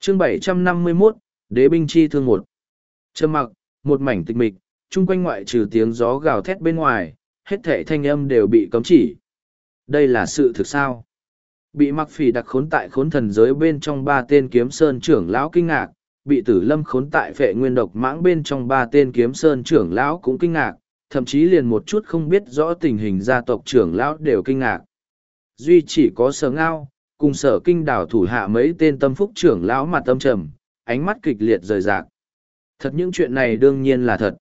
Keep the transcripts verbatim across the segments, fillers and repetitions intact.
chương bảy trăm năm mươi mốt, Đế binh chi thương một. Trầm mặc, một mảnh tịch mịch, chung quanh ngoại trừ tiếng gió gào thét bên ngoài, hết thảy thanh âm đều bị cấm chỉ. Đây là sự thực sao? Bị mặc phỉ đặc khốn tại khốn thần giới bên trong ba tên kiếm sơn trưởng lão kinh ngạc, bị tử lâm khốn tại phệ nguyên độc mãng bên trong ba tên kiếm sơn trưởng lão cũng kinh ngạc, thậm chí liền một chút không biết rõ tình hình gia tộc trưởng lão đều kinh ngạc. Duy chỉ có Sở Ngao, cùng Sở Kinh Đảo thủ hạ mấy tên tâm phúc trưởng lão mặt tâm trầm, ánh mắt kịch liệt rời rạc. Thật những chuyện này đương nhiên là thật.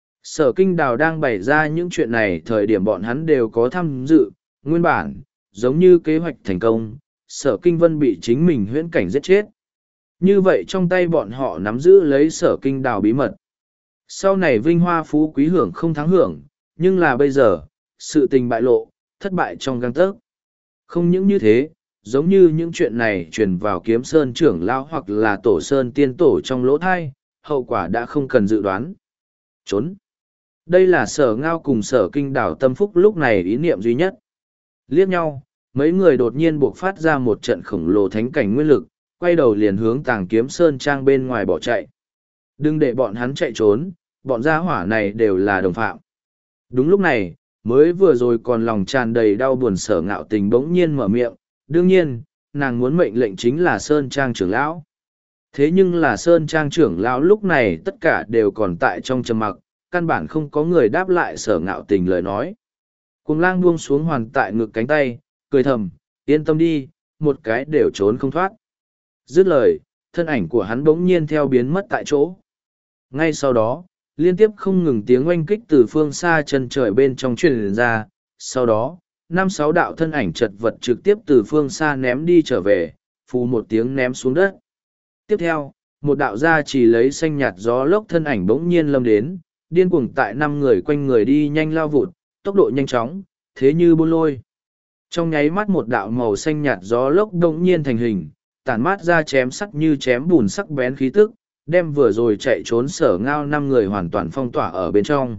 Sở Kinh Đào đang bày ra những chuyện này thời điểm bọn hắn đều có tham dự, nguyên bản, giống như kế hoạch thành công, Sở Kinh Vân bị chính mình huyễn cảnh giết chết. Như vậy trong tay bọn họ nắm giữ lấy Sở Kinh Đào bí mật. Sau này vinh hoa phú quý hưởng không thắng hưởng, nhưng là bây giờ, sự tình bại lộ, thất bại trong gang tấc. Không những như thế, giống như những chuyện này truyền vào kiếm sơn trưởng lão hoặc là tổ sơn tiên tổ trong lỗ thai, hậu quả đã không cần dự đoán. Trốn. Đây là Sở Ngao cùng Sở Kinh Đảo tâm phúc lúc này ý niệm duy nhất. Liếc nhau, mấy người đột nhiên buộc phát ra một trận khổng lồ thánh cảnh nguyên lực, quay đầu liền hướng Tàng Kiếm Sơn Trang bên ngoài bỏ chạy. Đừng để bọn hắn chạy trốn, bọn gia hỏa này đều là đồng phạm. Đúng lúc này, mới vừa rồi còn lòng tràn đầy đau buồn Sở Ngạo Tình bỗng nhiên mở miệng, đương nhiên, nàng muốn mệnh lệnh chính là Sơn Trang trưởng lão. Thế nhưng là Sơn Trang trưởng lão lúc này tất cả đều còn tại trong trầm mặc, căn bản không có người đáp lại Sở Ngạo Tình lời nói. Cuồng lang buông xuống hoàn tại ngực cánh tay, cười thầm, yên tâm đi, một cái đều trốn không thoát. Dứt lời, thân ảnh của hắn bỗng nhiên theo biến mất tại chỗ. Ngay sau đó, liên tiếp không ngừng tiếng oanh kích từ phương xa chân trời bên trong truyền ra, sau đó, năm sáu đạo thân ảnh chật vật trực tiếp từ phương xa ném đi trở về, phù một tiếng ném xuống đất. Tiếp theo, một đạo gia chỉ lấy xanh nhạt gió lốc thân ảnh bỗng nhiên lâm đến, điên cuồng tại năm người quanh người đi nhanh lao vụt, tốc độ nhanh chóng, thế như buôn lôi. Trong nháy mắt một đạo màu xanh nhạt gió lốc bỗng nhiên thành hình, tản mát ra chém sắc như chém bùn sắc bén khí tức, đem vừa rồi chạy trốn Sở Ngao năm người hoàn toàn phong tỏa ở bên trong.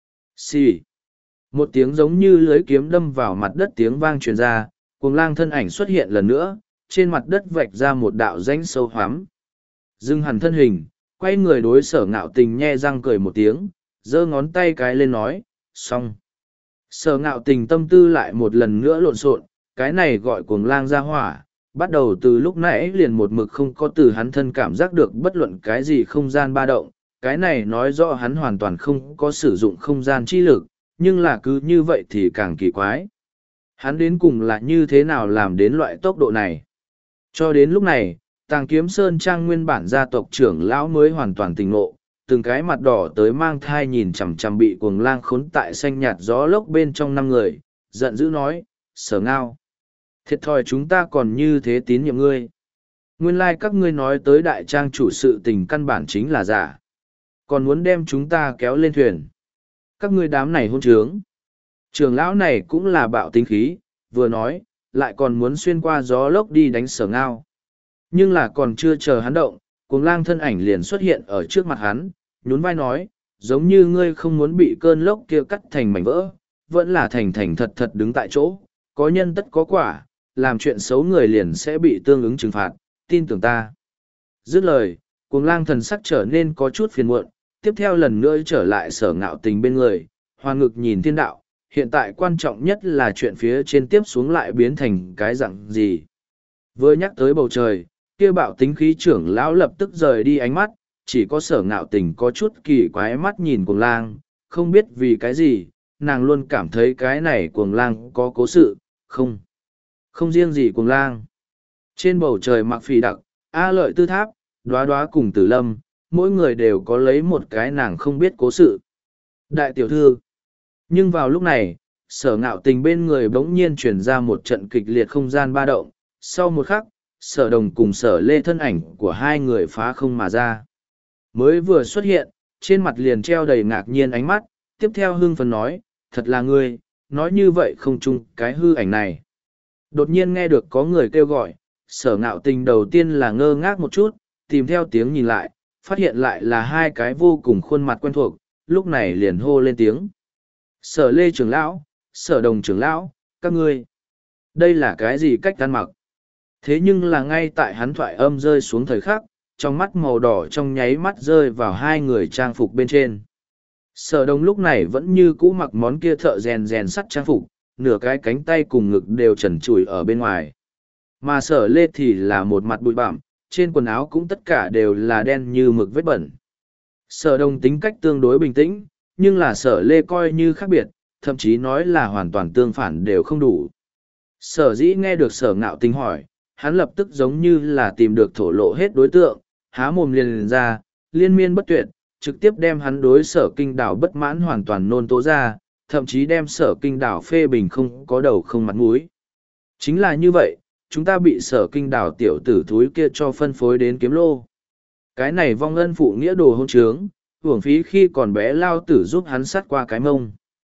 Xì. Một tiếng giống như lưới kiếm đâm vào mặt đất tiếng vang truyền ra, cuồng lang thân ảnh xuất hiện lần nữa, trên mặt đất vạch ra một đạo rãnh sâu hoắm. Dưng hẳn thân hình, quay người đối Sở Ngạo Tình nhe răng cười một tiếng, giơ ngón tay cái lên nói, xong. Sở Ngạo Tình tâm tư lại một lần nữa lộn xộn, cái này gọi cuồng lang ra hỏa, bắt đầu từ lúc nãy liền một mực không có từ hắn thân cảm giác được bất luận cái gì không gian ba động, cái này nói rõ hắn hoàn toàn không có sử dụng không gian chi lực, nhưng là cứ như vậy thì càng kỳ quái. Hắn đến cùng là như thế nào làm đến loại tốc độ này? Cho đến lúc này, Tàng Kiếm Sơn Trang nguyên bản gia tộc trưởng lão mới hoàn toàn tỉnh ngộ, từng cái mặt đỏ tới mang thai nhìn chằm chằm bị cuồng lang khốn tại xanh nhạt gió lốc bên trong năm người, giận dữ nói, Sở Ngao. Thiệt thòi chúng ta còn như thế tín nhiệm ngươi. Nguyên lai like các ngươi nói tới đại trang chủ sự tình căn bản chính là giả. Còn muốn đem chúng ta kéo lên thuyền. Các ngươi đám này hôn trướng. Trường lão này cũng là bạo tính khí, vừa nói, lại còn muốn xuyên qua gió lốc đi đánh Sở Ngao. Nhưng là còn chưa chờ hắn động, cuồng lang thân ảnh liền xuất hiện ở trước mặt hắn, nhún vai nói, giống như ngươi không muốn bị cơn lốc kia cắt thành mảnh vỡ, vẫn là thành thành thật thật đứng tại chỗ, có nhân tất có quả, làm chuyện xấu người liền sẽ bị tương ứng trừng phạt, tin tưởng ta. Dứt lời, cuồng lang thần sắc trở nên có chút phiền muộn, tiếp theo lần nữa trở lại Sở Ngạo Tình bên người, hoa ngực nhìn thiên đạo, hiện tại quan trọng nhất là chuyện phía trên tiếp xuống lại biến thành cái dạng gì. Vừa nhắc tới bầu trời, kia bạo tính khí trưởng lão lập tức rời đi ánh mắt, chỉ có Sở Ngạo Tình có chút kỳ quái mắt nhìn cuồng lang, không biết vì cái gì, nàng luôn cảm thấy cái này cuồng lang có cố sự, không. Không riêng gì cuồng lang. Trên bầu trời mặc phì đặc, A Lợi Tư Tháp, Đóa Đóa cùng Tử Lâm, mỗi người đều có lấy một cái nàng không biết cố sự. Đại tiểu thư. Nhưng vào lúc này, Sở Ngạo Tình bên người bỗng nhiên chuyển ra một trận kịch liệt không gian ba động. Sau một khắc, Sở Đồng cùng Sở Lê thân ảnh của hai người phá không mà ra. Mới vừa xuất hiện, trên mặt liền treo đầy ngạc nhiên ánh mắt, tiếp theo hưng phấn nói, thật là ngươi, nói như vậy không chung cái hư ảnh này. Đột nhiên nghe được có người kêu gọi, Sở Ngạo Tình đầu tiên là ngơ ngác một chút, tìm theo tiếng nhìn lại, phát hiện lại là hai cái vô cùng khuôn mặt quen thuộc, lúc này liền hô lên tiếng. Sở Lê trưởng lão, Sở Đồng trưởng lão, các ngươi, đây là cái gì cách ăn mặc? Thế nhưng là ngay tại hắn thoại âm rơi xuống thời khắc, trong mắt màu đỏ trong nháy mắt rơi vào hai người trang phục bên trên. Sở Đông lúc này vẫn như cũ mặc món kia thợ rèn rèn sắt trang phục, nửa cái cánh tay cùng ngực đều trần trụi ở bên ngoài. Mà Sở Lê thì là một mặt bụi bặm, trên quần áo cũng tất cả đều là đen như mực vết bẩn. Sở Đông tính cách tương đối bình tĩnh, nhưng là Sở Lê coi như khác biệt, thậm chí nói là hoàn toàn tương phản đều không đủ. Sở dĩ nghe được Sở Ngạo Tình hỏi, hắn lập tức giống như là tìm được thổ lộ hết đối tượng, há mồm liền, liền ra, liên miên bất tuyệt, trực tiếp đem hắn đối Sở Kinh Đảo bất mãn hoàn toàn nôn tố ra, thậm chí đem Sở Kinh Đảo phê bình không có đầu không mặt mũi. Chính là như vậy, chúng ta bị Sở Kinh Đảo tiểu tử thúi kia cho phân phối đến kiếm lô. Cái này vong ân phụ nghĩa đồ hôn trướng, hưởng phí khi còn bé lao tử giúp hắn sát qua cái mông.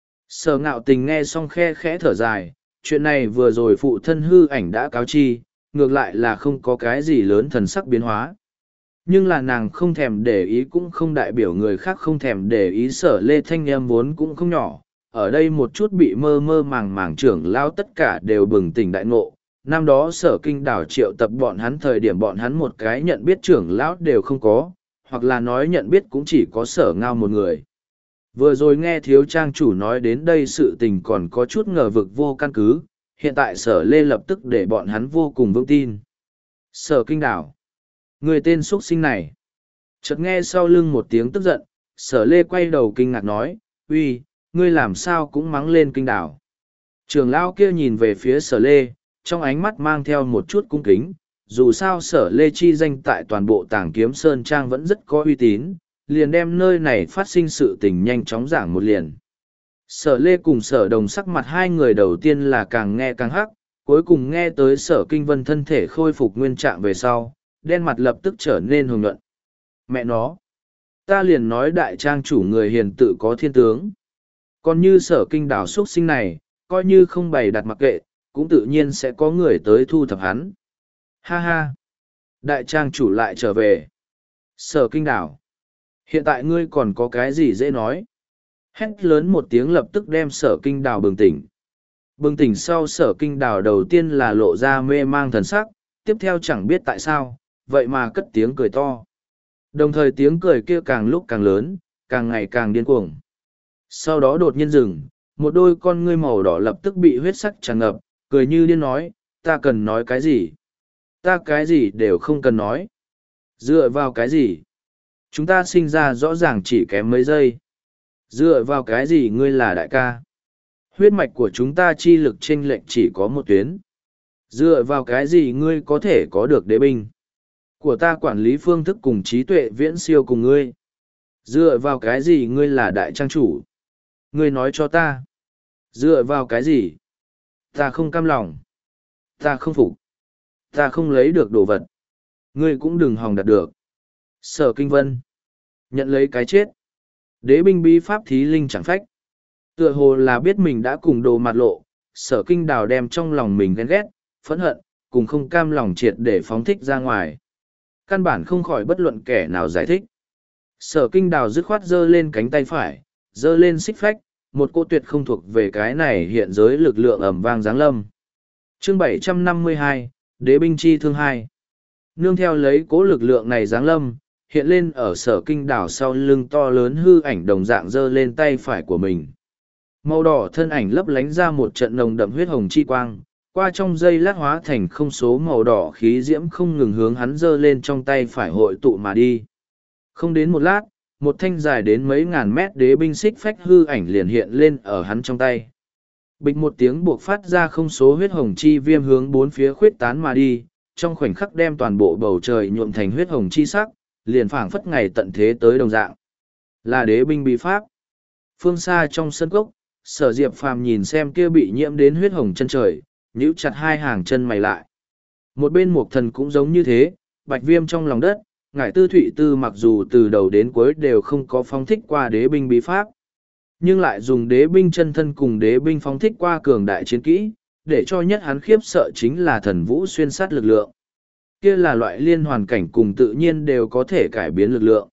Sở Ngạo Tình nghe xong khe khẽ thở dài, chuyện này vừa rồi phụ thân hư ảnh đã cáo chi, ngược lại là không có cái gì lớn thần sắc biến hóa. Nhưng là nàng không thèm để ý cũng không đại biểu người khác không thèm để ý. Sở Lê thanh em vốn cũng không nhỏ, ở đây một chút bị mơ mơ màng màng trưởng lao tất cả đều bừng tỉnh đại ngộ. Năm đó Sở Kinh Đảo triệu tập bọn hắn thời điểm bọn hắn một cái nhận biết trưởng lão đều không có, hoặc là nói nhận biết cũng chỉ có Sở Ngao một người. Vừa rồi nghe thiếu trang chủ nói đến đây sự tình còn có chút ngờ vực vô căn cứ, hiện tại Sở Lê lập tức để bọn hắn vô cùng vững tin. Sở Kinh Đảo, người tên xuất sinh này. Chợt nghe sau lưng một tiếng tức giận, Sở Lê quay đầu kinh ngạc nói, uy, ngươi làm sao cũng mắng lên Kinh Đảo. Trường lão kia nhìn về phía Sở Lê, trong ánh mắt mang theo một chút cung kính, dù sao Sở Lê chi danh tại toàn bộ Tàng Kiếm Sơn Trang vẫn rất có uy tín, liền đem nơi này phát sinh sự tình nhanh chóng giảng một liền. Sở Lê cùng Sở Đồng sắc mặt hai người đầu tiên là càng nghe càng hắc, cuối cùng nghe tới Sở Kinh Vân thân thể khôi phục nguyên trạng về sau, đen mặt lập tức trở nên hồng nhuận. Mẹ nó! Ta liền nói đại trang chủ người hiền tự có thiên tướng. Còn như Sở Kinh Đảo xuất sinh này, coi như không bày đặt mặc kệ, cũng tự nhiên sẽ có người tới thu thập hắn. Ha ha! Đại trang chủ lại trở về. Sở Kinh Đảo! Hiện tại ngươi còn có cái gì dễ nói? Hét lớn một tiếng lập tức đem Sở Kinh Đảo bừng tỉnh. Bừng tỉnh sau Sở Kinh Đảo đầu tiên là lộ ra mê mang thần sắc, tiếp theo chẳng biết tại sao, vậy mà cất tiếng cười to. Đồng thời tiếng cười kia càng lúc càng lớn, càng ngày càng điên cuồng. Sau đó đột nhiên dừng, một đôi con ngươi màu đỏ lập tức bị huyết sắc tràn ngập, cười như điên nói, ta cần nói cái gì? Ta cái gì đều không cần nói. Dựa vào cái gì? Chúng ta sinh ra rõ ràng chỉ kém mấy giây. Dựa vào cái gì ngươi là đại ca? Huyết mạch của chúng ta chi lực chênh lệch chỉ có một tuyến. Dựa vào cái gì ngươi có thể có được đế binh? Của ta quản lý phương thức cùng trí tuệ viễn siêu cùng ngươi. Dựa vào cái gì ngươi là đại trang chủ? Ngươi nói cho ta. Dựa vào cái gì? Ta không cam lòng. Ta không phục. Ta không lấy được đồ vật. Ngươi cũng đừng hòng đạt được. Sở Kinh Vân. Nhận lấy cái chết. Đế binh bí pháp thí linh chẳng phách. Tựa hồ là biết mình đã cùng đồ mặt lộ, Sở Kinh Đào đem trong lòng mình ghen ghét, phẫn hận, cùng không cam lòng triệt để phóng thích ra ngoài. Căn bản không khỏi bất luận kẻ nào giải thích. Sở Kinh Đào dứt khoát giơ lên cánh tay phải, giơ lên xích phách, một cô tuyệt không thuộc về cái này hiện giới lực lượng ẩm vang giáng lâm. Chương bảy trăm năm mươi hai, Đế binh chi thương hai. Nương theo lấy cố lực lượng này giáng lâm, hiện lên ở Sở Kinh Đảo sau lưng to lớn hư ảnh đồng dạng giơ lên tay phải của mình. Màu đỏ thân ảnh lấp lánh ra một trận nồng đậm huyết hồng chi quang, qua trong dây lát hóa thành không số màu đỏ khí diễm không ngừng hướng hắn giơ lên trong tay phải hội tụ mà đi. Không đến một lát, một thanh dài đến mấy ngàn mét đế binh xích phách hư ảnh liền hiện lên ở hắn trong tay. Bịch một tiếng buộc phát ra không số huyết hồng chi viêm hướng bốn phía khuyết tán mà đi, trong khoảnh khắc đem toàn bộ bầu trời nhuộm thành huyết hồng chi sắc, liền phảng phất ngày tận thế tới đồng dạng. Là đế binh bí pháp. Phương xa trong sân cốc, Sở Diệp Phàm nhìn xem kia bị nhiễm đến huyết hồng chân trời, nhíu chặt hai hàng chân mày lại. Một bên Mục Thần cũng giống như thế, bạch viêm trong lòng đất, Ngải Tư Thụy Tư mặc dù từ đầu đến cuối đều không có phóng thích qua đế binh bí pháp, nhưng lại dùng đế binh chân thân cùng đế binh phóng thích qua cường đại chiến kỹ, để cho nhất hắn khiếp sợ chính là thần vũ xuyên sát lực lượng. Kia là loại liên hoàn cảnh cùng tự nhiên đều có thể cải biến lực lượng.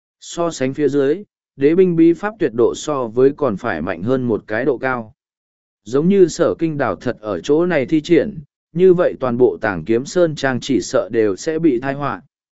So sánh phía dưới, đế binh bí pháp tuyệt độ so với còn phải mạnh hơn một cái độ cao. Giống như Sở Kinh Đảo thật ở chỗ này thi triển, như vậy toàn bộ Tàng Kiếm Sơn Trang chỉ sợ đều sẽ bị tai họa.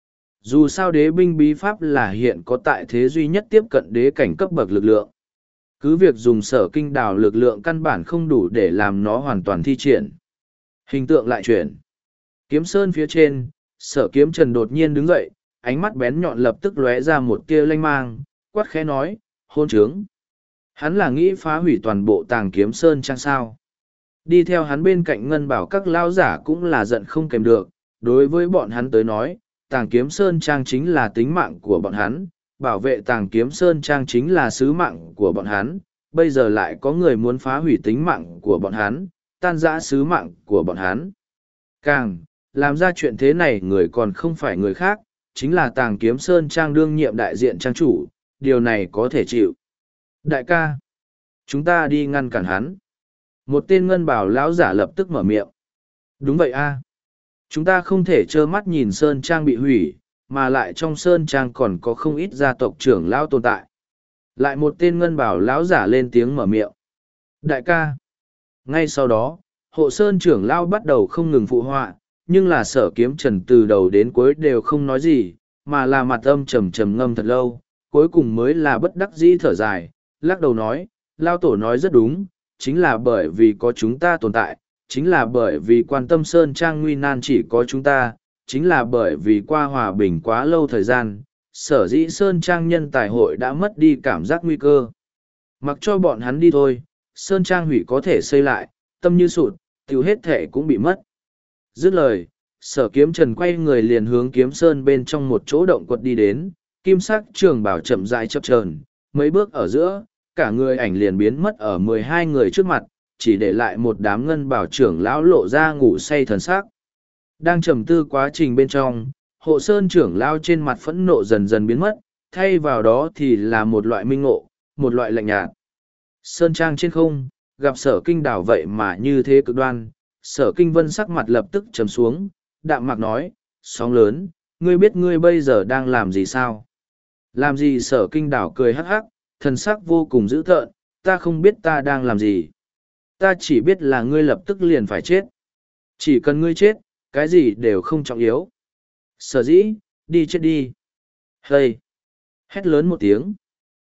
Dù sao đế binh bí pháp là hiện có tại thế duy nhất tiếp cận đế cảnh cấp bậc lực lượng. Cứ việc dùng sở kinh đào lực lượng căn bản không đủ để làm nó hoàn toàn thi triển. Hình tượng lại chuyển. Kiếm sơn phía trên, sở kiếm trần đột nhiên đứng dậy, ánh mắt bén nhọn lập tức lóe ra một tia lanh mang, quát khẽ nói, hôn trướng. Hắn là nghĩ phá hủy toàn bộ tàng kiếm sơn chăng sao? Đi theo hắn bên cạnh ngân bảo các lao giả cũng là giận không kèm được, đối với bọn hắn tới nói, tàng kiếm sơn trang chính là tính mạng của bọn hắn, bảo vệ tàng kiếm sơn trang chính là sứ mạng của bọn hắn, bây giờ lại có người muốn phá hủy tính mạng của bọn hắn, tan rã sứ mạng của bọn hắn. Càng, làm ra chuyện thế này người còn không phải người khác, chính là tàng kiếm sơn trang đương nhiệm đại diện trang chủ, điều này có thể chịu. Đại ca, chúng ta đi ngăn cản hắn. Một tên ngân bảo lão giả lập tức mở miệng. Đúng vậy a, chúng ta không thể trơ mắt nhìn sơn trang bị hủy, mà lại trong sơn trang còn có không ít gia tộc trưởng lão tồn tại. Lại một tên ngân bảo lão giả lên tiếng mở miệng. Đại ca. Ngay sau đó, hộ sơn trưởng lão bắt đầu không ngừng phụ họa, nhưng là sở kiếm trần từ đầu đến cuối đều không nói gì, mà là mặt âm trầm trầm ngâm thật lâu, cuối cùng mới là bất đắc dĩ thở dài, lắc đầu nói, lao tổ nói rất đúng, chính là bởi vì có chúng ta tồn tại, chính là bởi vì quan tâm sơn trang nguy nan chỉ có chúng ta, chính là bởi vì qua hòa bình quá lâu thời gian, sở dĩ sơn trang nhân tài hội đã mất đi cảm giác nguy cơ. Mặc cho bọn hắn đi thôi, sơn trang hủy có thể xây lại, tâm như sụt, tiêu hết thể cũng bị mất. Dứt lời, sở kiếm trần quay người liền hướng kiếm sơn bên trong một chỗ động quật đi đến, kim sắc trường bảo chậm rãi chập chờn, mấy bước ở giữa, cả người ảnh liền biến mất ở mười hai người trước mặt, chỉ để lại một đám ngân bảo trưởng lão lộ ra ngủ say thần sắc. Đang trầm tư quá trình bên trong, hộ sơn trưởng lão trên mặt phẫn nộ dần dần biến mất, thay vào đó thì là một loại minh ngộ, một loại lạnh nhạt. Sơn trang trên không, gặp sở kinh đảo vậy mà như thế cực đoan, sở kinh vân sắc mặt lập tức trầm xuống, đạm mạc nói, sóng lớn, ngươi biết ngươi bây giờ đang làm gì sao? Làm gì sở kinh đảo cười hắc hắc, thần sắc vô cùng dữ tợn, ta không biết ta đang làm gì. Ta chỉ biết là ngươi lập tức liền phải chết. Chỉ cần ngươi chết, cái gì đều không trọng yếu. Sở dĩ, đi chết đi. Hây! Hét lớn một tiếng.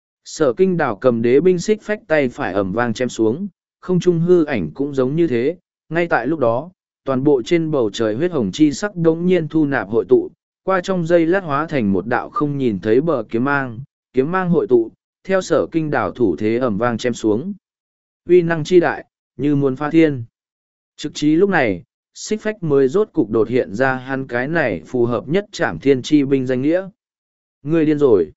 Sở kinh đảo cầm đế binh xích phách tay phải ẩm vang chém xuống, không trung hư ảnh cũng giống như thế. Ngay tại lúc đó, toàn bộ trên bầu trời huyết hồng chi sắc đống nhiên thu nạp hội tụ, qua trong dây lát hóa thành một đạo không nhìn thấy bờ kiếm mang, kiếm mang hội tụ, theo sở kinh đảo thủ thế ẩm vang chém xuống. Uy năng chi đại, như muốn phá thiên. Trực chí lúc này, xích phách mới rốt cục đột hiện ra hắn cái này phù hợp nhất trảm thiên chi binh danh nghĩa. Ngươi điên rồi.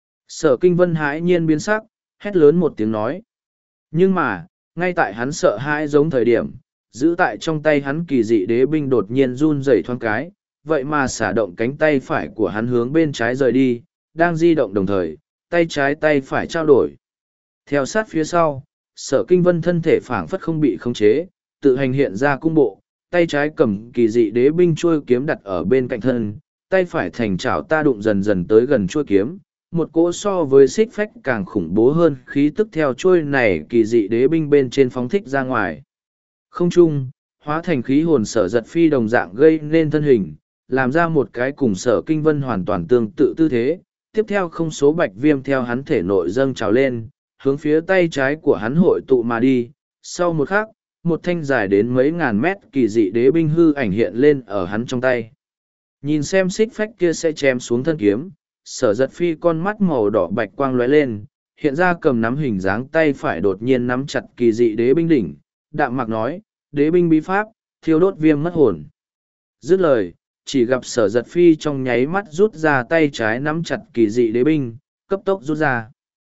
Sở kinh vân hãi nhiên biến sắc, hét lớn một tiếng nói. Nhưng mà, ngay tại hắn sợ hãi giống thời điểm, giữ tại trong tay hắn kỳ dị đế binh đột nhiên run rẩy thoáng cái, vậy mà xả động cánh tay phải của hắn hướng bên trái rời đi, đang di động đồng thời, tay trái tay phải trao đổi. Theo sát phía sau, sở kinh vân thân thể phảng phất không bị khống chế, tự hành hiện ra cung bộ, tay trái cầm kỳ dị đế binh chuôi kiếm đặt ở bên cạnh thân, tay phải thành chảo ta đụng dần dần tới gần chuôi kiếm, một cỗ so với xích phách càng khủng bố hơn khí tức theo chuôi này kỳ dị đế binh bên trên phóng thích ra ngoài. Không trung, hóa thành khí hồn sở giật phi đồng dạng gây nên thân hình, làm ra một cái cùng sở kinh vân hoàn toàn tương tự tư thế, tiếp theo không số bạch viêm theo hắn thể nội dâng trào lên, hướng phía tay trái của hắn hội tụ mà đi. Sau một khắc, một thanh dài đến mấy ngàn mét kỳ dị đế binh hư ảnh hiện lên ở hắn trong tay. Nhìn xem xích phách kia sẽ chém xuống thân kiếm, sở giật phi con mắt màu đỏ bạch quang lóe lên, hiện ra cầm nắm hình dáng tay phải đột nhiên nắm chặt kỳ dị đế binh đỉnh, đạm mạc nói, đế binh bí pháp, thiêu đốt viêm mất hồn. Dứt lời, chỉ gặp sở giật phi trong nháy mắt rút ra tay trái nắm chặt kỳ dị đế binh, cấp tốc rút ra.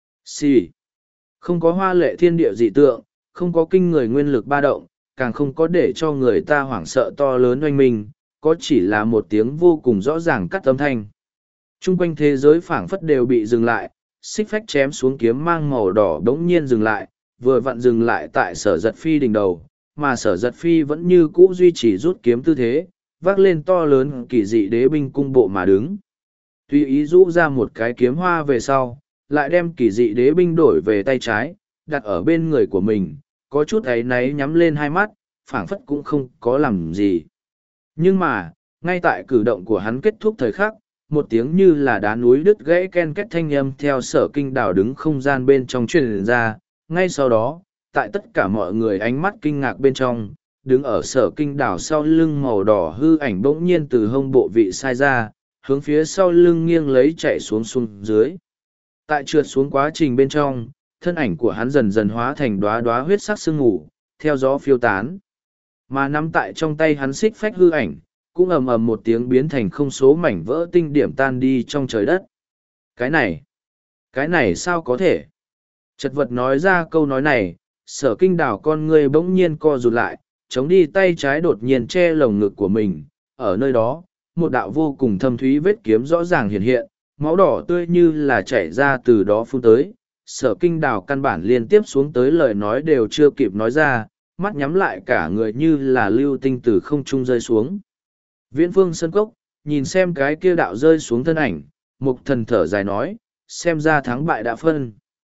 Xì. Không có hoa lệ thiên địa dị tượng, không có kinh người nguyên lực ba động, càng không có để cho người ta hoảng sợ to lớn oanh minh, có chỉ là một tiếng vô cùng rõ ràng cắt âm thanh. Trung quanh thế giới phảng phất đều bị dừng lại, xích phách chém xuống kiếm mang màu đỏ đống nhiên dừng lại, vừa vặn dừng lại tại sở giật phi đỉnh đầu, mà sở giật phi vẫn như cũ duy trì rút kiếm tư thế, vác lên to lớn kỳ dị đế binh cung bộ mà đứng. Tuy ý rũ ra một cái kiếm hoa về sau, lại đem kỳ dị đế binh đổi về tay trái, đặt ở bên người của mình, có chút áy náy nhắm lên hai mắt, phảng phất cũng không có làm gì. Nhưng mà, ngay tại cử động của hắn kết thúc thời khắc, một tiếng như là đá núi đứt gãy ken két thanh âm theo sở kinh đào đứng không gian bên trong truyền ra. Ngay sau đó, tại tất cả mọi người ánh mắt kinh ngạc bên trong, đứng ở sở kinh đảo sau lưng màu đỏ hư ảnh bỗng nhiên từ hông bộ vị sai ra, hướng phía sau lưng nghiêng lấy chạy xuống xuống dưới. Tại trượt xuống quá trình bên trong, thân ảnh của hắn dần dần hóa thành đóa đóa huyết sắc sương ngủ, theo gió phiêu tán. Mà nắm tại trong tay hắn xích phách hư ảnh, cũng ầm ầm một tiếng biến thành không số mảnh vỡ tinh điểm tan đi trong trời đất. Cái này, cái này sao có thể? Chật vật nói ra câu nói này, sở kinh đảo con người bỗng nhiên co rụt lại, chống đi tay trái đột nhiên che lồng ngực của mình. Ở nơi đó, một đạo vô cùng thâm thúy vết kiếm rõ ràng hiện hiện, máu đỏ tươi như là chảy ra từ đó phun tới. Sở kinh đảo căn bản liên tiếp xuống tới lời nói đều chưa kịp nói ra, mắt nhắm lại cả người như là lưu tinh từ không trung rơi xuống. Viễn phương sân cốc, nhìn xem cái kia đạo rơi xuống thân ảnh, mục thần thở dài nói, xem ra thắng bại đã phân.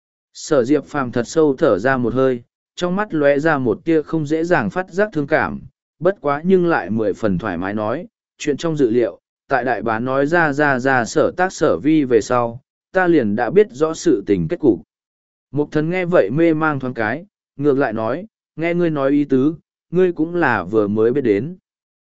Sở Diệp Phàm thật sâu thở ra một hơi, trong mắt lóe ra một tia không dễ dàng phát giác thương cảm, bất quá nhưng lại mười phần thoải mái nói, chuyện trong dự liệu, tại đại bá nói ra ra ra sở tác sở vi về sau, ta liền đã biết rõ sự tình kết cục. Mục thần nghe vậy mê mang thoáng cái, ngược lại nói, nghe ngươi nói ý tứ, ngươi cũng là vừa mới biết đến.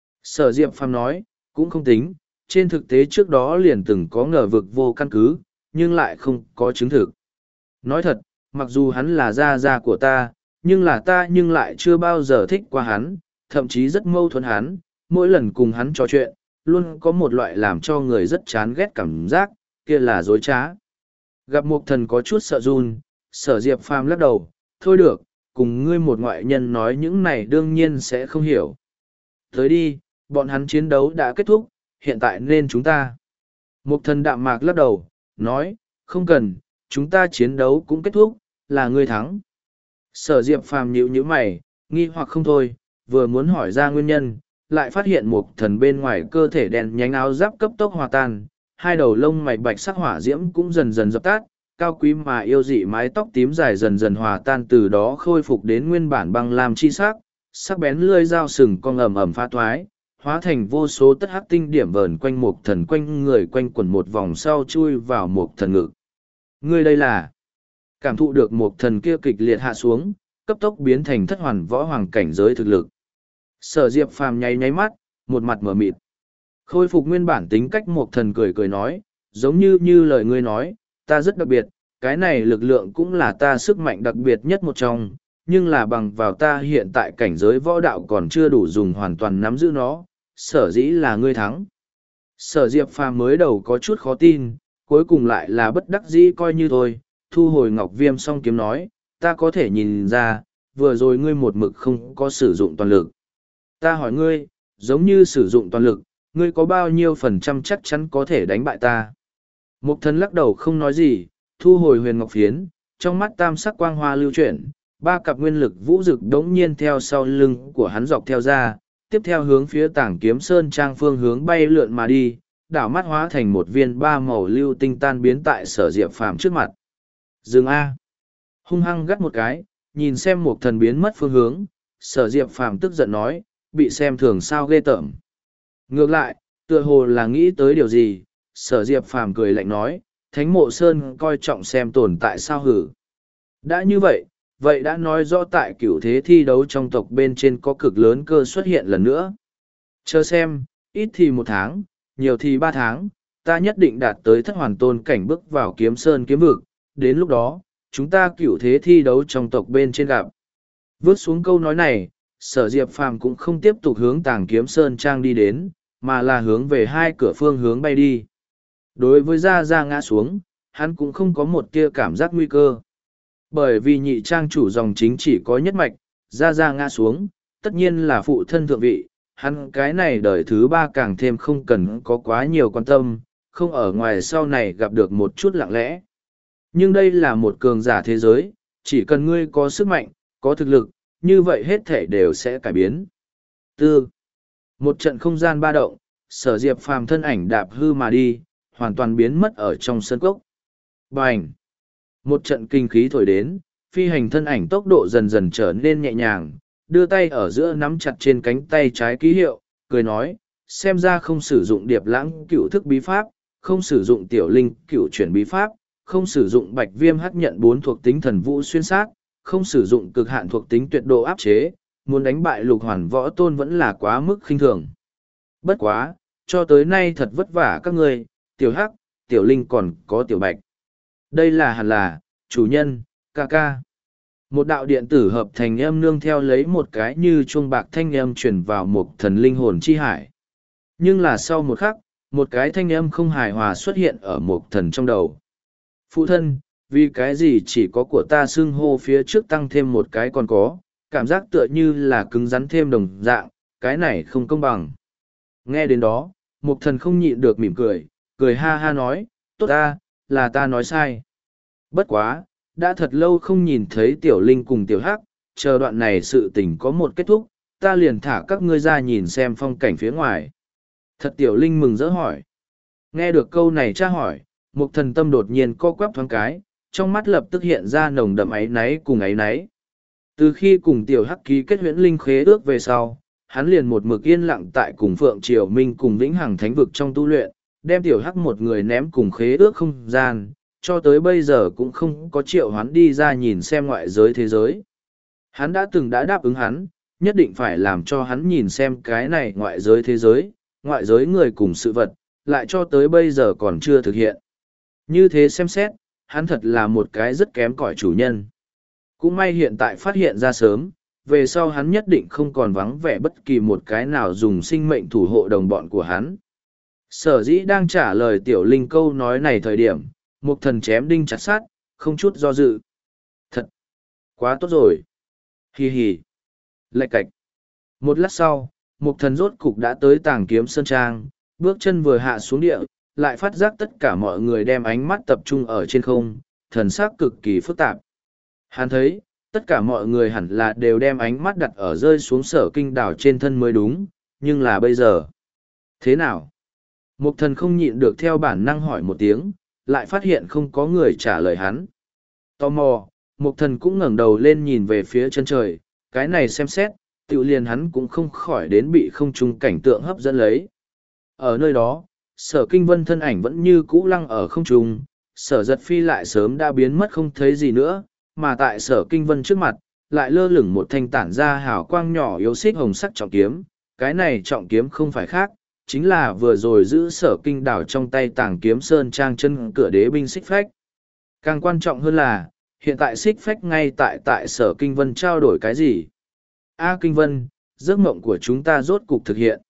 Sở Diệp Phàm nói, cũng không tính, trên thực tế trước đó liền từng có ngờ vực vô căn cứ, nhưng lại không có chứng thực. Nói thật, mặc dù hắn là gia gia của ta, nhưng là ta nhưng lại chưa bao giờ thích qua hắn, thậm chí rất mâu thuẫn hắn, mỗi lần cùng hắn trò chuyện, luôn có một loại làm cho người rất chán ghét cảm giác, kia là dối trá. Gặp Mục Thần có chút sợ run, Sở Diệp Phàm lắc đầu, thôi được, cùng ngươi một ngoại nhân nói những này đương nhiên sẽ không hiểu. Tới đi, bọn hắn chiến đấu đã kết thúc, hiện tại nên chúng ta. Mục Thần đạm mạc lắc đầu, nói, không cần, chúng ta chiến đấu cũng kết thúc, là ngươi thắng. Sở Diệp Phàm nhíu nhíu mày, nghi hoặc không thôi, vừa muốn hỏi ra nguyên nhân, lại phát hiện Mục Thần bên ngoài cơ thể đèn nhánh áo giáp cấp tốc hòa tan, hai đầu lông mày bạch sắc hỏa diễm cũng dần dần dập tắt, cao quý mà yêu dị mái tóc tím dài dần dần hòa tan, từ đó khôi phục đến nguyên bản băng lam chi sắc, sắc bén lưỡi dao sừng cong ầm ầm phá thoái, hóa thành vô số tất hắc tinh điểm vờn quanh Mục Thần quanh người quanh quẩn một vòng sau chui vào Mục Thần ngực. Ngươi đây là cảm thụ được Mục Thần kia kịch liệt hạ xuống, cấp tốc biến thành thất hoàn võ hoàng cảnh giới thực lực. Sở Diệp Phàm nháy nháy mắt, một mặt mở mịt. Khôi phục nguyên bản tính cách Mục Thần cười cười nói, giống như như lời ngươi nói, ta rất đặc biệt, cái này lực lượng cũng là ta sức mạnh đặc biệt nhất một trong, nhưng là bằng vào ta hiện tại cảnh giới võ đạo còn chưa đủ dùng hoàn toàn nắm giữ nó, sở dĩ là ngươi thắng. Sở Diệp Phàm mới đầu có chút khó tin, cuối cùng lại là bất đắc dĩ coi như thôi, thu hồi ngọc viêm song kiếm nói, ta có thể nhìn ra, vừa rồi ngươi một mực không có sử dụng toàn lực. Ta hỏi ngươi, giống như sử dụng toàn lực, ngươi có bao nhiêu phần trăm chắc chắn có thể đánh bại ta? Mục Thần lắc đầu không nói gì, thu hồi huyền ngọc phiến, trong mắt tam sắc quang hoa lưu chuyển, ba cặp nguyên lực vũ rực đống nhiên theo sau lưng của hắn dọc theo ra, tiếp theo hướng phía Tảng Kiếm Sơn trang phương hướng bay lượn mà đi, đảo mắt hóa thành một viên ba màu lưu tinh tan biến tại Sở Diệp Phàm trước mặt. Dừng A. Hung hăng gắt một cái, nhìn xem Mục Thần biến mất phương hướng, Sở Diệp Phàm tức giận nói, bị xem thường sao ghê tởm. Ngược lại, tựa hồ là nghĩ tới điều gì, Sở Diệp Phàm cười lạnh nói, Thánh Mộ Sơn coi trọng xem tồn tại sao hử. Đã như vậy, vậy đã nói rõ tại cửu thế thi đấu trong tộc bên trên có cực lớn cơ xuất hiện lần nữa. Chờ xem, ít thì một tháng, nhiều thì ba tháng, ta nhất định đạt tới thất hoàn tôn cảnh bước vào kiếm sơn kiếm vực, đến lúc đó, chúng ta cửu thế thi đấu trong tộc bên trên gặp. Vớt xuống câu nói này, Sở Diệp Phàm cũng không tiếp tục hướng Tàng Kiếm Sơn trang đi đến, mà là hướng về hai cửa phương hướng bay đi. Đối với Gia Gia ngã xuống, hắn cũng không có một tia cảm giác nguy cơ. Bởi vì nhị trang chủ dòng chính chỉ có nhất mạch, Gia Gia ngã xuống, tất nhiên là phụ thân thượng vị, hắn cái này đời thứ ba càng thêm không cần có quá nhiều quan tâm, không ở ngoài sau này gặp được một chút lặng lẽ. Nhưng đây là một cường giả thế giới, chỉ cần ngươi có sức mạnh, có thực lực, như vậy hết thể đều sẽ cải biến. Tư. Một trận không gian ba động, Sở Diệp Phàm thân ảnh đạp hư mà đi, hoàn toàn biến mất ở trong sân cốc. Bành! Một trận kinh khí thổi đến, phi hành thân ảnh tốc độ dần dần trở nên nhẹ nhàng, đưa tay ở giữa nắm chặt trên cánh tay trái ký hiệu, cười nói, xem ra không sử dụng điệp lãng cựu thức bí pháp, không sử dụng tiểu linh cựu chuyển bí pháp, không sử dụng bạch viêm hắc nhận bốn thuộc tính thần vũ xuyên sát, không sử dụng cực hạn thuộc tính tuyệt độ áp chế, muốn đánh bại lục hoàn võ tôn vẫn là quá mức khinh thường. Bất quá, cho tới nay thật vất vả các ngươi, tiểu hắc, tiểu linh còn có tiểu bạch. Đây là hẳn là, chủ nhân, ca ca. Một đạo điện tử hợp thành âm nương theo lấy một cái như chuông bạc thanh âm truyền vào một thần linh hồn chi hải. Nhưng là sau một khắc, một cái thanh âm không hài hòa xuất hiện ở một thần trong đầu. Phụ thân, vì cái gì chỉ có của ta xưng hô phía trước tăng thêm một cái còn có, cảm giác tựa như là cứng rắn thêm đồng dạng, cái này không công bằng. Nghe đến đó, một thần không nhịn được mỉm cười, cười ha ha nói, tốt ta, là ta nói sai. Bất quá, đã thật lâu không nhìn thấy tiểu linh cùng tiểu hắc, chờ đoạn này sự tình có một kết thúc, ta liền thả các ngươi ra nhìn xem phong cảnh phía ngoài. Thật tiểu linh mừng rỡ hỏi. Nghe được câu này tra hỏi, một thần tâm đột nhiên co quắp thoáng cái, trong mắt lập tức hiện ra nồng đậm áy náy cùng áy náy. Từ khi cùng tiểu hắc ký kết huyễn linh khế ước về sau, hắn liền một mực yên lặng tại cùng Phượng Triều Minh cùng Vĩnh Hằng Thánh Vực trong tu luyện, đem tiểu hắc một người ném cùng khế ước không gian, cho tới bây giờ cũng không có triệu hắn đi ra nhìn xem ngoại giới thế giới. Hắn đã từng đã đáp ứng hắn, nhất định phải làm cho hắn nhìn xem cái này ngoại giới thế giới, ngoại giới người cùng sự vật, lại cho tới bây giờ còn chưa thực hiện. Như thế xem xét, hắn thật là một cái rất kém cỏi chủ nhân. Cũng may hiện tại phát hiện ra sớm, về sau hắn nhất định không còn vắng vẻ bất kỳ một cái nào dùng sinh mệnh thủ hộ đồng bọn của hắn. Sở dĩ đang trả lời tiểu linh câu nói này thời điểm, một thần chém đinh chặt sát, không chút do dự. Thật! Quá tốt rồi! Hi hi! Lạch cạch! Một lát sau, một thần rốt cục đã tới tàng kiếm sơn trang, bước chân vừa hạ xuống địa, lại phát giác tất cả mọi người đem ánh mắt tập trung ở trên không, thần sắc cực kỳ phức tạp. Hắn thấy, tất cả mọi người hẳn là đều đem ánh mắt đặt ở rơi xuống sở kinh đảo trên thân mới đúng, nhưng là bây giờ. Thế nào? Một thần không nhịn được theo bản năng hỏi một tiếng, lại phát hiện không có người trả lời hắn. Tò mò, một thần cũng ngẩng đầu lên nhìn về phía chân trời, cái này xem xét, tự liền hắn cũng không khỏi đến bị không trung cảnh tượng hấp dẫn lấy. Ở nơi đó, sở kinh vân thân ảnh vẫn như cũ lăng ở không trung, sở giật phi lại sớm đã biến mất không thấy gì nữa, mà tại sở kinh vân trước mặt, lại lơ lửng một thanh tản ra hào quang nhỏ yếu xích hồng sắc trọng kiếm. Cái này trọng kiếm không phải khác, chính là vừa rồi giữ sở kinh đảo trong tay tàng kiếm sơn trang chân cửa đế binh xích phách. Càng quan trọng hơn là, hiện tại xích phách ngay tại tại sở kinh vân trao đổi cái gì? A kinh vân, giấc mộng của chúng ta rốt cục thực hiện.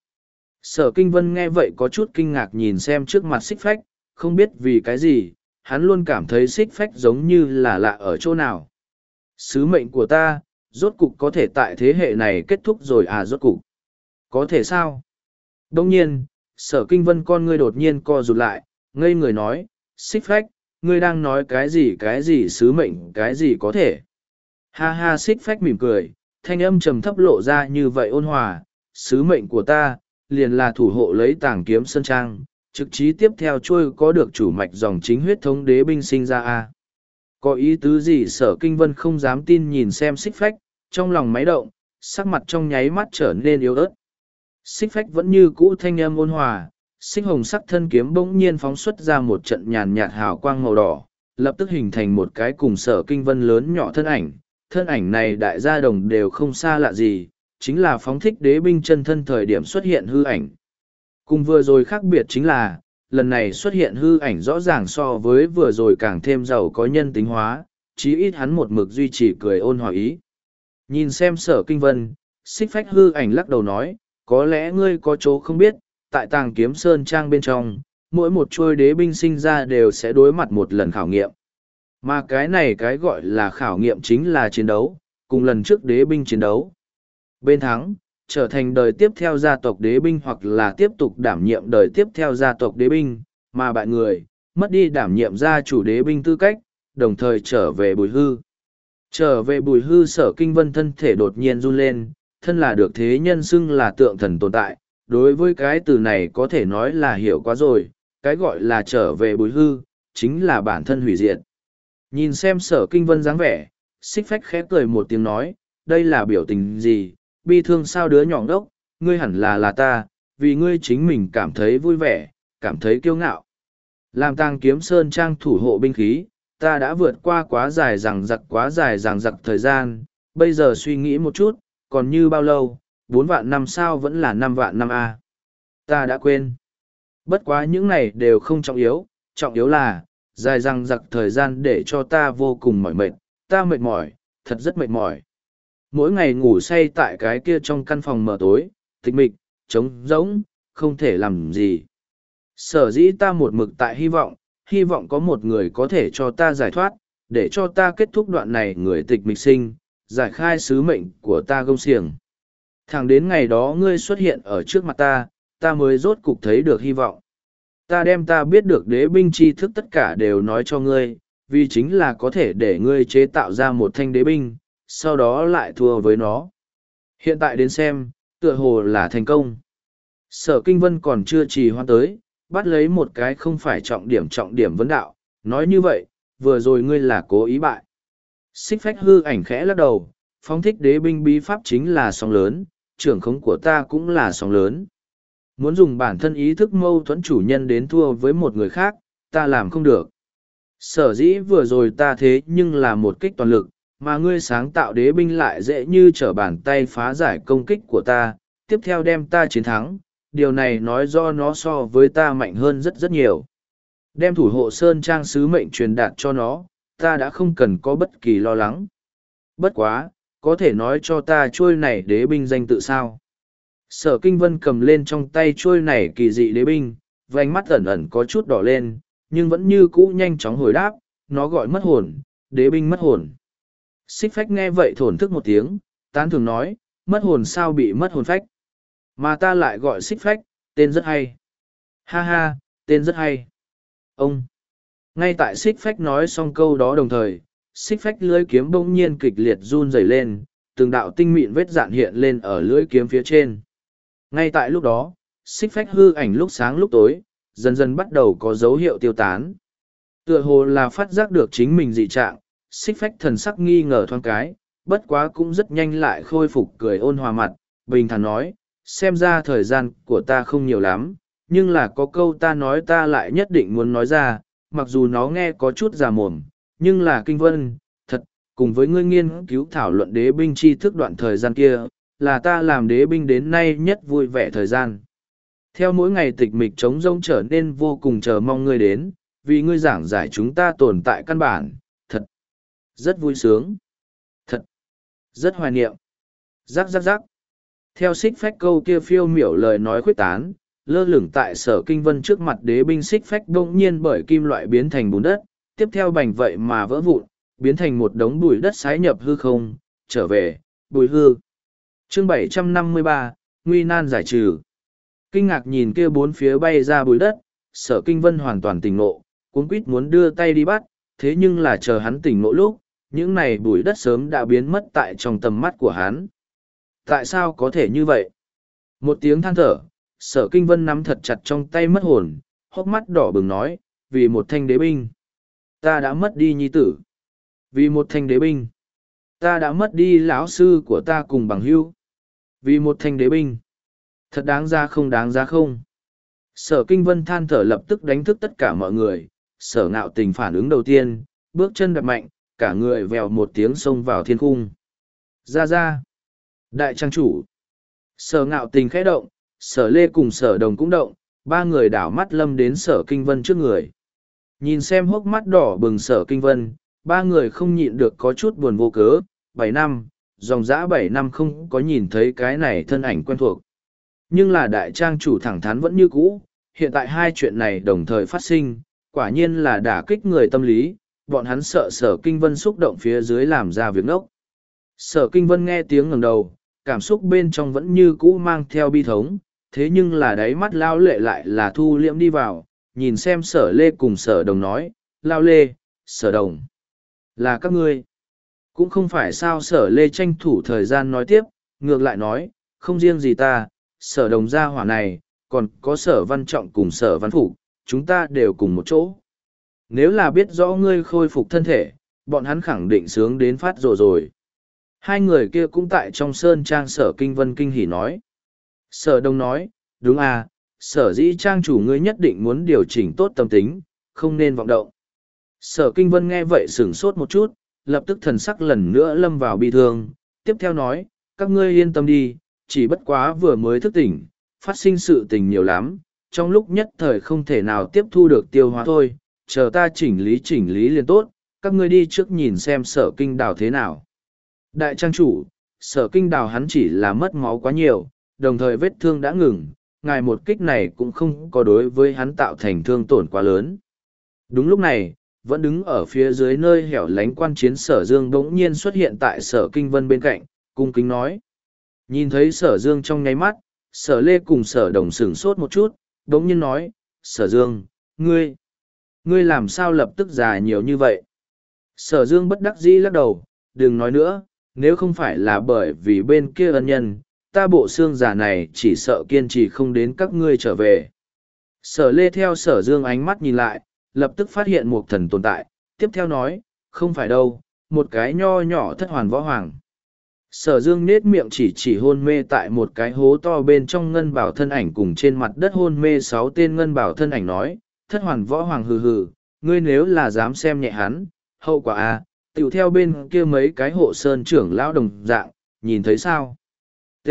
Sở kinh vân nghe vậy có chút kinh ngạc nhìn xem trước mặt xích phách, không biết vì cái gì, hắn luôn cảm thấy xích phách giống như là lạ ở chỗ nào. Sứ mệnh của ta, rốt cục có thể tại thế hệ này kết thúc rồi à rốt cục. Có thể sao? Đông nhiên, sở kinh vân con ngươi đột nhiên co rụt lại, ngây người nói, xích phách, ngươi đang nói cái gì cái gì sứ mệnh cái gì có thể. Ha ha xích phách mỉm cười, thanh âm trầm thấp lộ ra như vậy ôn hòa, sứ mệnh của ta, liền là thủ hộ lấy tàng kiếm sơn trang, trực chí tiếp theo trôi có được chủ mạch dòng chính huyết thống đế binh sinh ra a. Có ý tứ gì sở kinh vân không dám tin nhìn xem xích phách, trong lòng máy động, sắc mặt trong nháy mắt trở nên yếu ớt. Xích phách vẫn như cũ thanh âm ôn hòa, xích hồng sắc thân kiếm bỗng nhiên phóng xuất ra một trận nhàn nhạt hào quang màu đỏ, lập tức hình thành một cái cùng sở kinh vân lớn nhỏ thân ảnh. Thân ảnh này đại gia đồng đều không xa lạ gì, chính là phóng thích đế binh chân thân thời điểm xuất hiện hư ảnh. Cùng vừa rồi khác biệt chính là, lần này xuất hiện hư ảnh rõ ràng so với vừa rồi càng thêm giàu có nhân tính hóa, chí ít hắn một mực duy trì cười ôn hòa ý. Nhìn xem sở kinh vân, xích phách hư ảnh lắc đầu nói, có lẽ ngươi có chỗ không biết, tại tàng kiếm sơn trang bên trong, mỗi một chuôi đế binh sinh ra đều sẽ đối mặt một lần khảo nghiệm. Mà cái này cái gọi là khảo nghiệm chính là chiến đấu, cùng lần trước đế binh chiến đấu. Bên thắng, trở thành đời tiếp theo gia tộc đế binh hoặc là tiếp tục đảm nhiệm đời tiếp theo gia tộc đế binh, mà bại người, mất đi đảm nhiệm gia chủ đế binh tư cách, đồng thời trở về bùi hư. Trở về bùi hư sở kinh vân thân thể đột nhiên run lên, thân là được thế nhân xưng là tượng thần tồn tại, đối với cái từ này có thể nói là hiểu quá rồi, cái gọi là trở về bùi hư, chính là bản thân hủy diệt. Nhìn xem sở kinh vân dáng vẻ, xích phách khẽ cười một tiếng nói, đây là biểu tình gì, bi thương sao đứa nhỏ đốc, ngươi hẳn là là ta, vì ngươi chính mình cảm thấy vui vẻ, cảm thấy kiêu ngạo. Làm tàng kiếm sơn trang thủ hộ binh khí, ta đã vượt qua quá dài rằng giặc quá dài rằng giặc thời gian, bây giờ suy nghĩ một chút, còn như bao lâu, bốn vạn năm sao vẫn là năm vạn năm a. Ta đã quên. Bất quá những này đều không trọng yếu, trọng yếu là, dài rằng giặc thời gian để cho ta vô cùng mỏi mệt, ta mệt mỏi, thật rất mệt mỏi. Mỗi ngày ngủ say tại cái kia trong căn phòng mờ tối, tịch mịch, trống rỗng, không thể làm gì. Sở dĩ ta một mực tại hy vọng, hy vọng có một người có thể cho ta giải thoát, để cho ta kết thúc đoạn này người tịch mịch sinh, giải khai sứ mệnh của ta gông xiềng. Thẳng đến ngày đó ngươi xuất hiện ở trước mặt ta, ta mới rốt cục thấy được hy vọng. Ta đem ta biết được đế binh tri thức tất cả đều nói cho ngươi, vì chính là có thể để ngươi chế tạo ra một thanh đế binh, sau đó lại thua với nó. Hiện tại đến xem, tựa hồ là thành công. Sở Kinh Vân còn chưa trì hoãn tới, bắt lấy một cái không phải trọng điểm trọng điểm vấn đạo, nói như vậy, vừa rồi ngươi là cố ý bại. Xích Phách hư ảnh khẽ lắc đầu, phóng thích đế binh bí pháp chính là sóng lớn, trưởng khống của ta cũng là sóng lớn. Muốn dùng bản thân ý thức mâu thuẫn chủ nhân đến thua với một người khác, ta làm không được. Sở dĩ vừa rồi ta thế nhưng là một kích toàn lực, mà ngươi sáng tạo đế binh lại dễ như trở bàn tay phá giải công kích của ta, tiếp theo đem ta chiến thắng, điều này nói do nó so với ta mạnh hơn rất rất nhiều. Đem thủ hộ Sơn Trang sứ mệnh truyền đạt cho nó, ta đã không cần có bất kỳ lo lắng. Bất quá, có thể nói cho ta chuôi này đế binh danh tự sao? Sở Kinh Vân cầm lên trong tay chuôi này kỳ dị đế binh, vành mắt ẩn ẩn có chút đỏ lên, nhưng vẫn như cũ nhanh chóng hồi đáp, nó gọi mất hồn, đế binh mất hồn. Xích Phách nghe vậy thổn thức một tiếng, tán thường nói, mất hồn sao bị mất hồn phách. Mà ta lại gọi Xích Phách, tên rất hay. Ha ha, tên rất hay. Ông! Ngay tại Xích Phách nói xong câu đó đồng thời, Xích Phách lưỡi kiếm bỗng nhiên kịch liệt run rẩy lên, từng đạo tinh mịn vết dạn hiện lên ở lưỡi kiếm phía trên. Ngay tại lúc đó, Xích Phách hư ảnh lúc sáng lúc tối, dần dần bắt đầu có dấu hiệu tiêu tán. Tựa hồ là phát giác được chính mình dị trạng, Xích Phách thần sắc nghi ngờ thoáng cái, bất quá cũng rất nhanh lại khôi phục cười ôn hòa mặt, bình thản nói, xem ra thời gian của ta không nhiều lắm, nhưng là có câu ta nói ta lại nhất định muốn nói ra, mặc dù nó nghe có chút già mồm, nhưng là kinh vân, thật, cùng với ngươi nghiên cứu thảo luận đế binh tri thức đoạn thời gian kia, là ta làm đế binh đến nay nhất vui vẻ thời gian. Theo mỗi ngày tịch mịch trống rỗng trở nên vô cùng chờ mong ngươi đến, vì ngươi giảng giải chúng ta tồn tại căn bản, thật, rất vui sướng, thật, rất hoài niệm, rắc rắc rắc. Theo Xích Phách câu kia phiêu miểu lời nói khuyết tán, lơ lửng tại Sở Kinh Vân trước mặt đế binh Xích Phách bỗng nhiên bởi kim loại biến thành bùn đất, tiếp theo bành vậy mà vỡ vụn, biến thành một đống bụi đất sái nhập hư không, trở về, bụi hư. Chương bảy trăm năm mươi ba, Nguy nan giải trừ. Kinh ngạc nhìn kia bốn phía bay ra bụi đất, Sở Kinh Vân hoàn toàn tỉnh ngộ, cuống quýt muốn đưa tay đi bắt, thế nhưng là chờ hắn tỉnh ngộ lúc, những này bụi đất sớm đã biến mất tại trong tầm mắt của hắn. Tại sao có thể như vậy? Một tiếng than thở, Sở Kinh Vân nắm thật chặt trong tay mất hồn, hốc mắt đỏ bừng nói, vì một thanh đế binh, ta đã mất đi nhi tử. Vì một thanh đế binh, ta đã mất đi lão sư của ta cùng bằng hữu. Vì một thanh đế binh, thật đáng ra không đáng ra không? Sở Kinh Vân than thở lập tức đánh thức tất cả mọi người, Sở Ngạo Tình phản ứng đầu tiên, bước chân đập mạnh, cả người vèo một tiếng xông vào thiên cung. Ra ra! Đại trang chủ! Sở Ngạo Tình khẽ động, Sở Lê cùng Sở Đồng cũng động, ba người đảo mắt lâm đến Sở Kinh Vân trước người. Nhìn xem hốc mắt đỏ bừng Sở Kinh Vân, ba người không nhịn được có chút buồn vô cớ, bảy năm, dòng dã bảy năm không có nhìn thấy cái này thân ảnh quen thuộc. Nhưng là đại trang chủ thẳng thắn vẫn như cũ, hiện tại hai chuyện này đồng thời phát sinh, quả nhiên là đả kích người tâm lý, bọn hắn sợ Sở Kinh Vân xúc động phía dưới làm ra việc ngốc. Sở Kinh Vân nghe tiếng ngẩng đầu, cảm xúc bên trong vẫn như cũ mang theo bi thống, thế nhưng là đáy mắt Lao Lệ lại là thu liễm đi vào, nhìn xem Sở Lê cùng Sở Đồng nói, Lao Lê, Sở Đồng, là các ngươi. Cũng không phải sao Sở Lê tranh thủ thời gian nói tiếp, ngược lại nói, không riêng gì ta, Sở Đồng gia hỏa này, còn có Sở Văn Trọng cùng Sở Văn Phục, chúng ta đều cùng một chỗ. Nếu là biết rõ ngươi khôi phục thân thể, bọn hắn khẳng định sướng đến phát rồ rồi. Hai người kia cũng tại trong sơn trang Sở Kinh Vân kinh hỉ nói. Sở Đồng nói, đúng à, Sở dĩ trang chủ ngươi nhất định muốn điều chỉnh tốt tâm tính, không nên vọng động. Sở Kinh Vân nghe vậy sửng sốt một chút, lập tức thần sắc lần nữa lâm vào bi thương, tiếp theo nói, các ngươi yên tâm đi, chỉ bất quá vừa mới thức tỉnh, phát sinh sự tình nhiều lắm, trong lúc nhất thời không thể nào tiếp thu được tiêu hóa thôi, chờ ta chỉnh lý chỉnh lý liền tốt, các ngươi đi trước nhìn xem sở kinh đào thế nào. Đại trang chủ, sở kinh đào hắn chỉ là mất máu quá nhiều, đồng thời vết thương đã ngừng, ngài một kích này cũng không có đối với hắn tạo thành thương tổn quá lớn. Đúng lúc này, vẫn đứng ở phía dưới nơi hẻo lánh quan chiến sở dương bỗng nhiên xuất hiện tại sở kinh vân bên cạnh, cung kính nói. Nhìn thấy sở dương trong nháy mắt, sở lê cùng sở đồng sửng sốt một chút, bỗng nhiên nói, sở dương, ngươi, ngươi làm sao lập tức già nhiều như vậy? Sở dương bất đắc dĩ lắc đầu, đừng nói nữa, nếu không phải là bởi vì bên kia ân nhân, ta bộ xương già này chỉ sợ kiên trì không đến các ngươi trở về. Sở lê theo sở dương ánh mắt nhìn lại, lập tức phát hiện một thần tồn tại, tiếp theo nói, không phải đâu, một cái nho nhỏ thất hoàn võ hoàng. Sở dương nết miệng chỉ chỉ hôn mê tại một cái hố to bên trong ngân bảo thân ảnh cùng trên mặt đất hôn mê sáu tên ngân bảo thân ảnh nói, thất hoàn võ hoàng hừ hừ, ngươi nếu là dám xem nhẹ hắn, hậu quả à, tiểu theo bên kia mấy cái hộ sơn trưởng lão đồng dạng, nhìn thấy sao? T.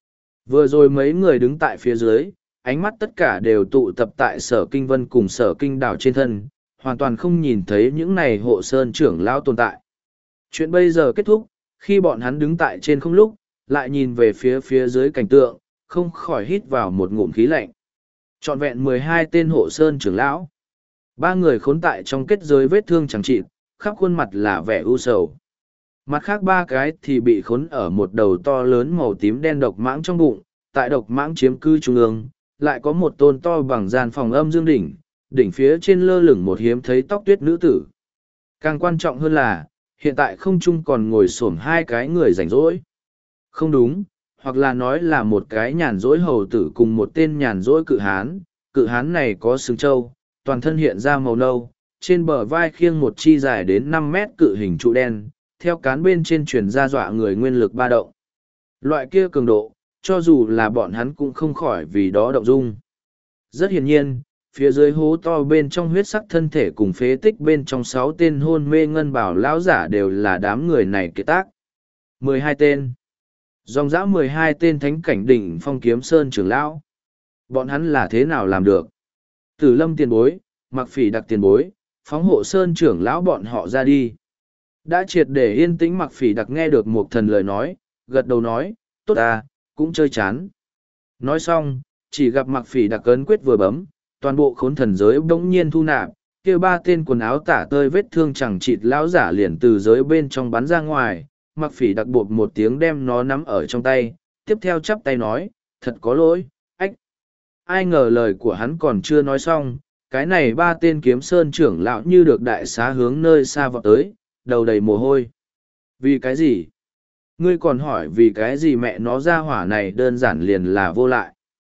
Vừa rồi mấy người đứng tại phía dưới, ánh mắt tất cả đều tụ tập tại sở kinh vân cùng sở kinh đảo trên thân, hoàn toàn không nhìn thấy những này hộ sơn trưởng lão tồn tại. Chuyện bây giờ kết thúc, khi bọn hắn đứng tại trên không lúc, lại nhìn về phía phía dưới cảnh tượng, không khỏi hít vào một ngụm khí lạnh. Trọn vẹn mười hai tên hộ sơn trưởng lão. Ba người khốn tại trong kết giới vết thương chẳng chịt, khắp khuôn mặt là vẻ u sầu. Mặt khác ba cái thì bị khốn ở một đầu to lớn màu tím đen độc mãng trong bụng, tại độc mãng chiếm cư trung ương, lại có một tôn to bằng gian phòng âm dương đỉnh, đỉnh phía trên lơ lửng một hiếm thấy tóc tuyết nữ tử. Càng quan trọng hơn là, hiện tại không trung còn ngồi xổm hai cái người rảnh rỗi. Không đúng, hoặc là nói là một cái nhàn rỗi hầu tử cùng một tên nhàn rỗi cự hán. Cự hán này có sừng trâu, toàn thân hiện ra màu nâu, trên bờ vai khiêng một chi dài đến năm mét cự hình trụ đen, theo cán bên trên truyền ra dọa người nguyên lực ba động. Loại kia cường độ, cho dù là bọn hắn cũng không khỏi vì đó động dung. Rất hiển nhiên, phía dưới hố to bên trong huyết sắc thân thể cùng phế tích bên trong sáu tên hôn mê ngân bảo lão giả đều là đám người này kế tác. mười hai tên. Dòng dã mười hai tên thánh cảnh đỉnh phong kiếm sơn trưởng lão. Bọn hắn là thế nào làm được? Tử lâm tiền bối, mặc phỉ đặc tiền bối, phóng hộ sơn trưởng lão bọn họ ra đi. Đã triệt để yên tĩnh mặc phỉ đặc nghe được một thần lời nói, gật đầu nói, tốt à, cũng chơi chán. Nói xong, chỉ gặp mặc phỉ đặc ấn quyết vừa bấm, toàn bộ khốn thần giới bỗng nhiên thu nạp, kia ba tên quần áo tả tơi vết thương chẳng chịt lão giả liền từ giới bên trong bắn ra ngoài, mặc phỉ đặc bột một tiếng đem nó nắm ở trong tay, tiếp theo chắp tay nói, thật có lỗi, ách. Ai ngờ lời của hắn còn chưa nói xong, cái này ba tên kiếm sơn trưởng lão như được đại xá hướng nơi xa vọt tới, đầu đầy mồ hôi. Vì cái gì? Ngươi còn hỏi vì cái gì mẹ nó ra hỏa này đơn giản liền là vô lại.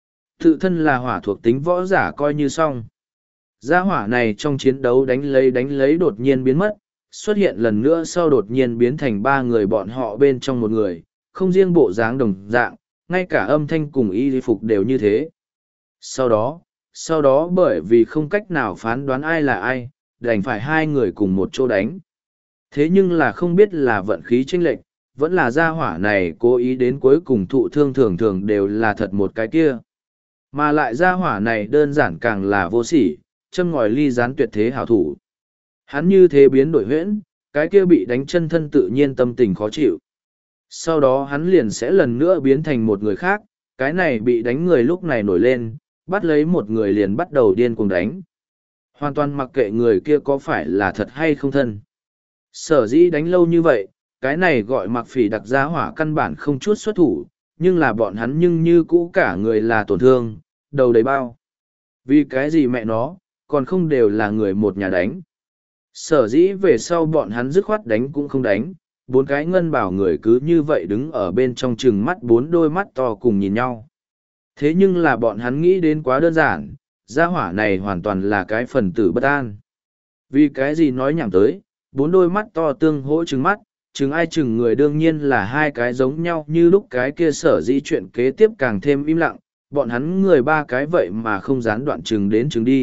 Tự thân là hỏa thuộc tính võ giả coi như xong. Gia hỏa này trong chiến đấu đánh lấy đánh lấy đột nhiên biến mất, xuất hiện lần nữa sau đột nhiên biến thành ba người bọn họ bên trong một người, không riêng bộ dáng đồng dạng, ngay cả âm thanh cùng y phục đều như thế. Sau đó, sau đó bởi vì không cách nào phán đoán ai là ai, đành phải hai người cùng một chỗ đánh. Thế nhưng là không biết là vận khí chênh lệch, vẫn là gia hỏa này cố ý đến cuối cùng thụ thương thường thường đều là thật một cái kia. Mà lại gia hỏa này đơn giản càng là vô sỉ, châm ngòi ly gián tuyệt thế hảo thủ. Hắn như thế biến đổi huyễn, cái kia bị đánh chân thân tự nhiên tâm tình khó chịu. Sau đó hắn liền sẽ lần nữa biến thành một người khác, cái này bị đánh người lúc này nổi lên, bắt lấy một người liền bắt đầu điên cuồng đánh. Hoàn toàn mặc kệ người kia có phải là thật hay không thân. Sở dĩ đánh lâu như vậy, cái này gọi mặc phỉ đặc gia hỏa căn bản không chút xuất thủ, nhưng là bọn hắn nhưng như cũ cả người là tổn thương, đầu đầy bao. Vì cái gì mẹ nó, còn không đều là người một nhà đánh. Sở dĩ về sau bọn hắn dứt khoát đánh cũng không đánh, bốn cái ngân bảo người cứ như vậy đứng ở bên trong chừng mắt bốn đôi mắt to cùng nhìn nhau. Thế nhưng là bọn hắn nghĩ đến quá đơn giản, gia hỏa này hoàn toàn là cái phần tử bất an. Vì cái gì nói nhảm tới, bốn đôi mắt to tương hỗ chừng mắt, chừng ai chừng người đương nhiên là hai cái giống nhau như lúc cái kia sở dĩ chuyện kế tiếp càng thêm im lặng, bọn hắn người ba cái vậy mà không gián đoạn chừng đến chừng đi,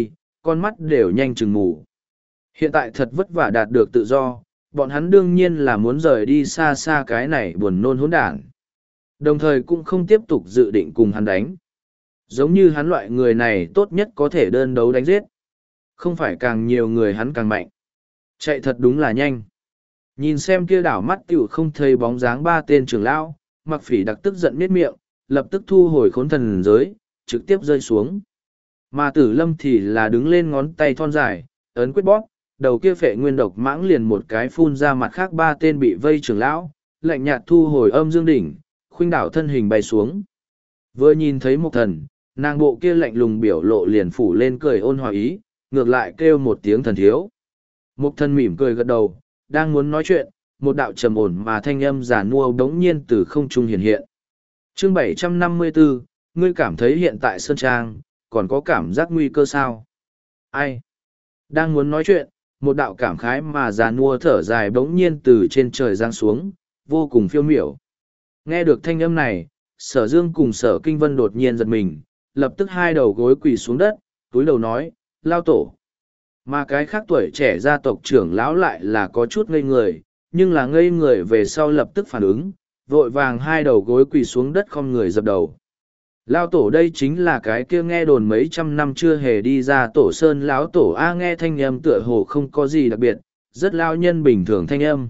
con mắt đều nhanh chừng mù. Hiện tại thật vất vả đạt được tự do, bọn hắn đương nhiên là muốn rời đi xa xa cái này buồn nôn hỗn đản. Đồng thời cũng không tiếp tục dự định cùng hắn đánh. Giống như hắn loại người này tốt nhất có thể đơn đấu đánh giết. Không phải càng nhiều người hắn càng mạnh. Chạy thật đúng là nhanh. Nhìn xem kia đảo mắt tiểu không thấy bóng dáng ba tên trưởng lão, Mặc Phỉ Đặc tức giận miết miệng, lập tức thu hồi khốn thần giới, trực tiếp rơi xuống. Mà Tử Lâm thì là đứng lên ngón tay thon dài, ấn quyết bóp, đầu kia phệ nguyên độc mãng liền một cái phun ra mặt khác ba tên bị vây trưởng lão, lạnh nhạt thu hồi âm dương đỉnh, khuynh đảo thân hình bay xuống. Vừa nhìn thấy một thần, nàng bộ kia lạnh lùng biểu lộ liền phủ lên cười ôn hòa ý, ngược lại kêu một tiếng thần thiếu. Một thần mỉm cười gật đầu, đang muốn nói chuyện, một đạo trầm ổn mà thanh âm giả nua đống nhiên từ không trung hiện hiện. Chương bảy trăm năm mươi bốn, ngươi cảm thấy hiện tại Sơn Trang, còn có cảm giác nguy cơ sao? Ai? Đang muốn nói chuyện, một đạo cảm khái mà già nua thở dài bỗng nhiên từ trên trời giáng xuống, vô cùng phiêu miểu. Nghe được thanh âm này, Sở Dương cùng Sở Kinh Vân đột nhiên giật mình, lập tức hai đầu gối quỳ xuống đất, túi đầu nói, lao tổ. Mà cái khác tuổi trẻ gia tộc trưởng lão lại là có chút ngây người, nhưng là ngây người về sau lập tức phản ứng, vội vàng hai đầu gối quỳ xuống đất không người dập đầu. Lao tổ đây chính là cái kia nghe đồn mấy trăm năm chưa hề đi ra tổ sơn lão tổ A, nghe thanh âm tựa hồ không có gì đặc biệt, rất lao nhân bình thường thanh âm.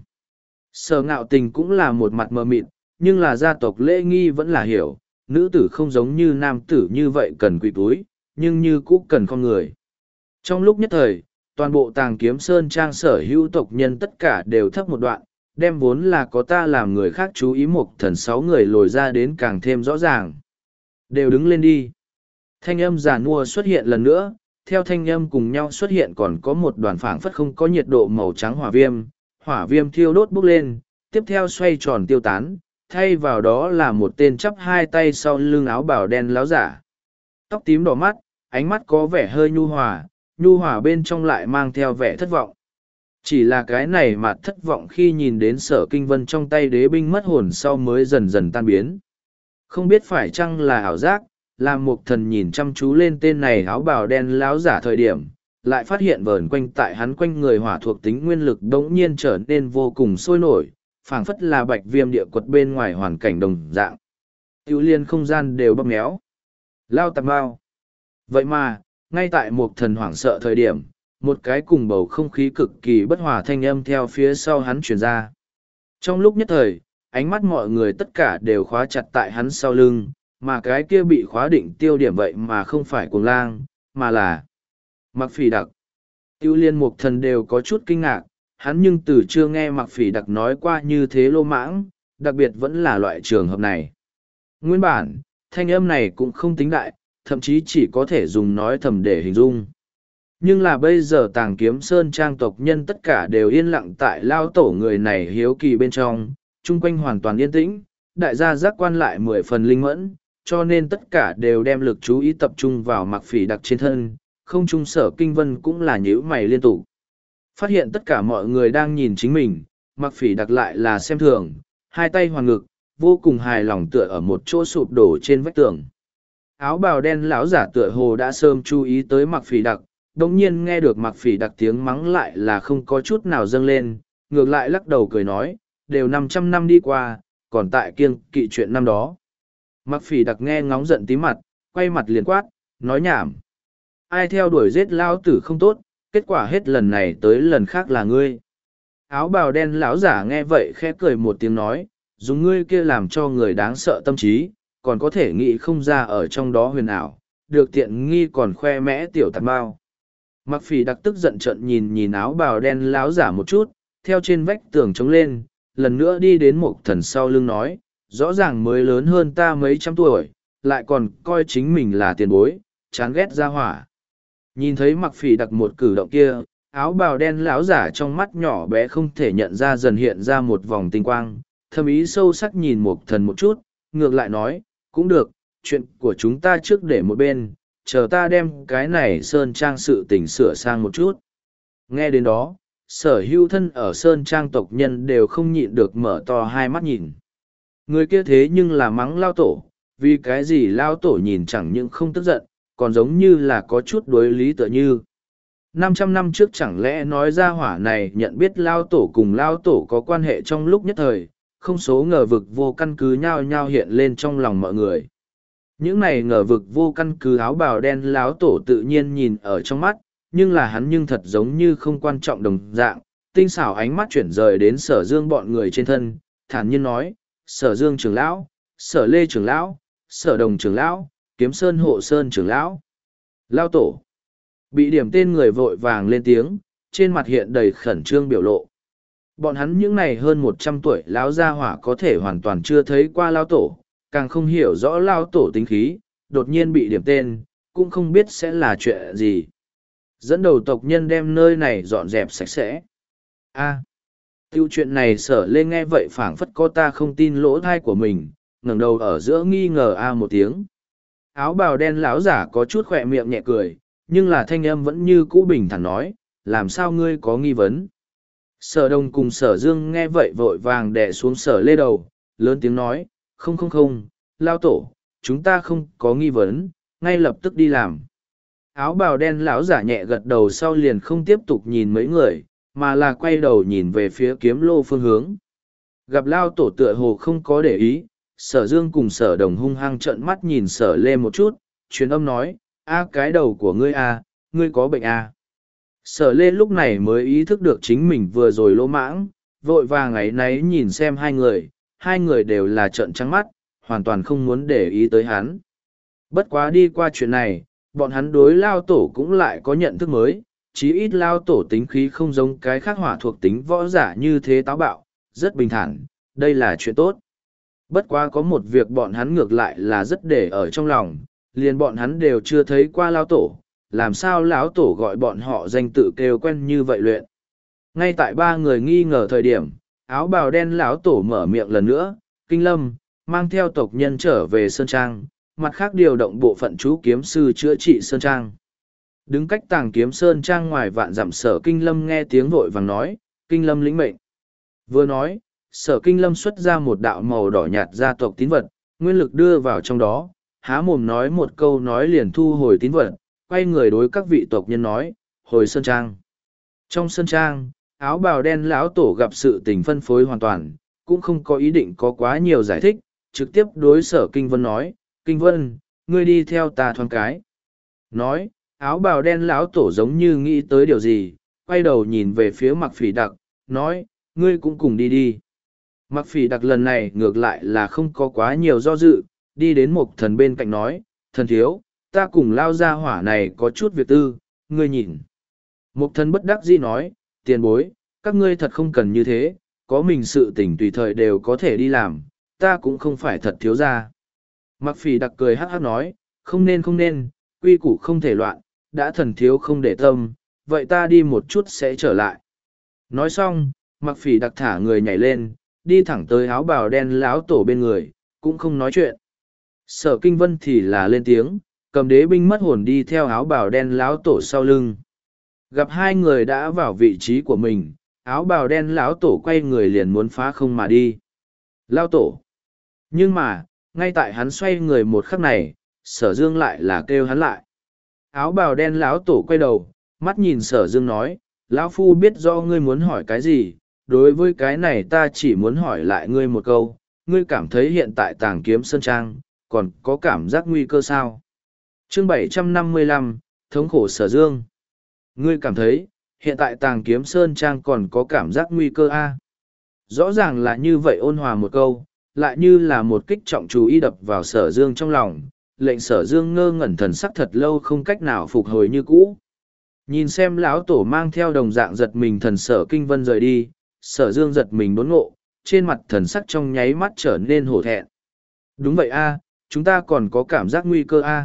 Sở Ngạo Tình cũng là một mặt mờ mịt, nhưng là gia tộc lễ nghi vẫn là hiểu, nữ tử không giống như nam tử như vậy cần quỳ túi, nhưng như cũ cần con người. Trong lúc nhất thời, toàn bộ Tàng Kiếm Sơn Trang sở hữu tộc nhân tất cả đều thấp một đoạn, đem vốn là có ta làm người khác chú ý một thần sáu người lồi ra đến càng thêm rõ ràng. Đều đứng lên đi. Thanh âm giả nua xuất hiện lần nữa, theo thanh âm cùng nhau xuất hiện còn có một đoàn phảng phất không có nhiệt độ màu trắng hỏa viêm, hỏa viêm thiêu đốt bốc lên, tiếp theo xoay tròn tiêu tán, thay vào đó là một tên chắp hai tay sau lưng áo bào đen láo giả. Tóc tím đỏ mắt, ánh mắt có vẻ hơi nhu hòa, nhu hòa bên trong lại mang theo vẻ thất vọng. Chỉ là cái này mà thất vọng khi nhìn đến Sở Kinh Vân trong tay đế binh mất hồn sau mới dần dần tan biến. Không biết phải chăng là ảo giác, làm một thần nhìn chăm chú lên tên này áo bào đen láo giả thời điểm, lại phát hiện vờn quanh tại hắn quanh người hỏa thuộc tính nguyên lực đống nhiên trở nên vô cùng sôi nổi, phảng phất là bạch viêm địa quật bên ngoài hoàn cảnh đồng dạng. Tiêu liên không gian đều bóp méo. Lao tạp bao. Vậy mà, ngay tại một thần hoảng sợ thời điểm, một cái cùng bầu không khí cực kỳ bất hòa thanh âm theo phía sau hắn truyền ra. Trong lúc nhất thời, ánh mắt mọi người tất cả đều khóa chặt tại hắn sau lưng, mà cái kia bị khóa định tiêu điểm vậy mà không phải cuồng lang, mà là Mặc Phỉ Đặc. Tiêu liên một thần đều có chút kinh ngạc, hắn nhưng từ chưa nghe Mặc Phỉ Đặc nói qua như thế lô mãng, đặc biệt vẫn là loại trường hợp này. Nguyên bản, thanh âm này cũng không tính đại, thậm chí chỉ có thể dùng nói thầm để hình dung. Nhưng là bây giờ Tàng Kiếm Sơn Trang tộc nhân tất cả đều yên lặng tại lao tổ người này hiếu kỳ bên trong, chung quanh hoàn toàn yên tĩnh, đại gia giác quan lại mười phần linh mẫn, cho nên tất cả đều đem lực chú ý tập trung vào Mặc Phỉ Đặc trên thân, không trung Sở Kinh Vân cũng là nhíu mày liên tục. Phát hiện tất cả mọi người đang nhìn chính mình, Mặc Phỉ Đặc lại là xem thường, hai tay hoàn ngực, vô cùng hài lòng tựa ở một chỗ sụp đổ trên vách tường. Áo bào đen lão giả tựa hồ đã sớm chú ý tới Mặc Phỉ Đặc, đồng nhiên nghe được Mặc Phỉ Đặc tiếng mắng lại là không có chút nào dâng lên, ngược lại lắc đầu cười nói, đều năm trăm năm đi qua, còn tại kiêng kỵ chuyện năm đó. Mặc Phỉ Đặc nghe ngóng giận tí mặt, quay mặt liền quát, nói nhảm. Ai theo đuổi giết lao tử không tốt, kết quả hết lần này tới lần khác là ngươi. Áo bào đen lão giả nghe vậy khẽ cười một tiếng nói, dùng ngươi kia làm cho người đáng sợ tâm trí, còn có thể nghĩ không ra ở trong đó huyền ảo, được tiện nghi còn khoe mẽ tiểu tạp bao. Mặc Phỉ Đặc tức giận trận nhìn nhìn áo bào đen lão giả một chút, theo trên vách tường trống lên, lần nữa đi đến một thần sau lưng nói, rõ ràng mới lớn hơn ta mấy trăm tuổi, lại còn coi chính mình là tiền bối, chán ghét ra hỏa. Nhìn thấy Mặc Phỉ Đặc một cử động kia, áo bào đen lão giả trong mắt nhỏ bé không thể nhận ra dần hiện ra một vòng tinh quang, thâm ý sâu sắc nhìn một thần một chút, ngược lại nói, cũng được, chuyện của chúng ta trước để một bên, chờ ta đem cái này Sơn Trang sự tình sửa sang một chút. Nghe đến đó, sở hữu thân ở Sơn Trang tộc nhân đều không nhịn được mở to hai mắt nhìn. Người kia thế nhưng là mắng lao tổ, vì cái gì lao tổ nhìn chẳng những không tức giận, còn giống như là có chút đối lý tựa như. năm trăm năm trước chẳng lẽ nói ra hỏa này nhận biết lao tổ cùng lao tổ có quan hệ trong lúc nhất thời, không số ngờ vực vô căn cứ nhao nhao hiện lên trong lòng mọi người. Những này ngờ vực vô căn cứ áo bào đen láo tổ tự nhiên nhìn ở trong mắt, nhưng là hắn nhưng thật giống như không quan trọng đồng dạng, tinh xảo ánh mắt chuyển rời đến sở dương bọn người trên thân, thản nhiên nói, sở dương trưởng lão, sở lê trưởng lão, sở đồng trưởng lão, kiếm sơn hộ sơn trưởng lão, lao tổ. Bị điểm tên người vội vàng lên tiếng, trên mặt hiện đầy khẩn trương biểu lộ. Bọn hắn những này hơn một trăm tuổi lão gia hỏa có thể hoàn toàn chưa thấy qua lao tổ, càng không hiểu rõ lao tổ tính khí, đột nhiên bị điểm tên, cũng không biết sẽ là chuyện gì. Dẫn đầu tộc nhân đem nơi này dọn dẹp sạch sẽ. A, tiêu chuyện này sở lên nghe vậy phảng phất có ta không tin lỗ thai của mình, ngẩng đầu ở giữa nghi ngờ a một tiếng. Áo bào đen lão giả có chút khỏe miệng nhẹ cười, nhưng là thanh âm vẫn như cũ bình thản nói, làm sao ngươi có nghi vấn? Sở đông cùng sở dương nghe vậy vội vàng đè xuống sở lê đầu, lớn tiếng nói, không không không, lao tổ, chúng ta không có nghi vấn, ngay lập tức đi làm. Áo bào đen lão giả nhẹ gật đầu sau liền không tiếp tục nhìn mấy người, mà là quay đầu nhìn về phía kiếm lô phương hướng. Gặp lao tổ tựa hồ không có để ý, sở dương cùng sở đồng hung hăng trợn mắt nhìn sở lê một chút, truyền âm nói, a cái đầu của ngươi a, ngươi có bệnh a. Sở lê lúc này mới ý thức được chính mình vừa rồi lỗ mãng, vội vàng ấy náy nhìn xem hai người, hai người đều là trợn trắng mắt, hoàn toàn không muốn để ý tới hắn. Bất quá đi qua chuyện này, bọn hắn đối lao tổ cũng lại có nhận thức mới, chí ít lao tổ tính khí không giống cái khác hỏa thuộc tính võ giả như thế táo bạo, rất bình thản, đây là chuyện tốt. Bất quá có một việc bọn hắn ngược lại là rất để ở trong lòng, liền bọn hắn đều chưa thấy qua lao tổ, làm sao lão tổ gọi bọn họ danh tự kêu quen như vậy luyện. Ngay tại ba người nghi ngờ thời điểm, áo bào đen lão tổ mở miệng lần nữa, Kinh Lâm, mang theo tộc nhân trở về Sơn Trang, mặt khác điều động bộ phận chú kiếm sư chữa trị Sơn Trang. Đứng cách tàng kiếm Sơn Trang ngoài vạn dặm sở Kinh Lâm nghe tiếng vội vàng nói, Kinh Lâm lĩnh mệnh. Vừa nói, sở Kinh Lâm xuất ra một đạo màu đỏ nhạt gia tộc tín vật, nguyên lực đưa vào trong đó, há mồm nói một câu nói liền thu hồi tín vật, quay người đối các vị tộc nhân nói, hồi Sơn Trang. Trong Sơn Trang, áo bào đen lão tổ gặp sự tình phân phối hoàn toàn, cũng không có ý định có quá nhiều giải thích, trực tiếp đối sở Kinh Vân nói, Kinh Vân, ngươi đi theo ta thoáng cái. Nói, áo bào đen lão tổ giống như nghĩ tới điều gì, quay đầu nhìn về phía Mặc Phỉ Đặc, nói, ngươi cũng cùng đi đi. Mặc Phỉ Đặc lần này ngược lại là không có quá nhiều do dự, đi đến một thần bên cạnh nói, thần thiếu, ta cùng lao ra hỏa này có chút việc tư, ngươi nhìn. Một thần bất đắc dĩ nói, tiền bối, các ngươi thật không cần như thế, có mình sự tình tùy thời đều có thể đi làm, ta cũng không phải thật thiếu ra. Mặc Phỉ Đặc cười hát hát nói, không nên không nên, quy củ không thể loạn, đã thần thiếu không để tâm, vậy ta đi một chút sẽ trở lại. Nói xong, Mặc Phỉ Đặc thả người nhảy lên, đi thẳng tới áo bào đen lão tổ bên người, cũng không nói chuyện. Sở Kinh Vân thì là lên tiếng, cầm đế binh mất hồn đi theo áo bào đen lão tổ sau lưng. Gặp hai người đã vào vị trí của mình, áo bào đen lão tổ quay người liền muốn phá không mà đi. Lão tổ. Nhưng mà, ngay tại hắn xoay người một khắc này, sở dương lại là kêu hắn lại. Áo bào đen lão tổ quay đầu, mắt nhìn sở dương nói, lão phu biết do ngươi muốn hỏi cái gì, đối với cái này ta chỉ muốn hỏi lại ngươi một câu, ngươi cảm thấy hiện tại tàng kiếm sơn trang, còn có cảm giác nguy cơ sao? Chương bảy trăm năm mươi lăm, thống khổ sở dương. Ngươi cảm thấy, hiện tại tàng kiếm sơn trang còn có cảm giác nguy cơ a? Rõ ràng là như vậy ôn hòa một câu, lại như là một kích trọng chú ý đập vào sở dương trong lòng, lệnh sở dương ngơ ngẩn thần sắc thật lâu không cách nào phục hồi như cũ. Nhìn xem lão tổ mang theo đồng dạng giật mình thần sở Kinh Vân rời đi, sở dương giật mình đốn ngộ, trên mặt thần sắc trong nháy mắt trở nên hổ thẹn. Đúng vậy a, chúng ta còn có cảm giác nguy cơ a.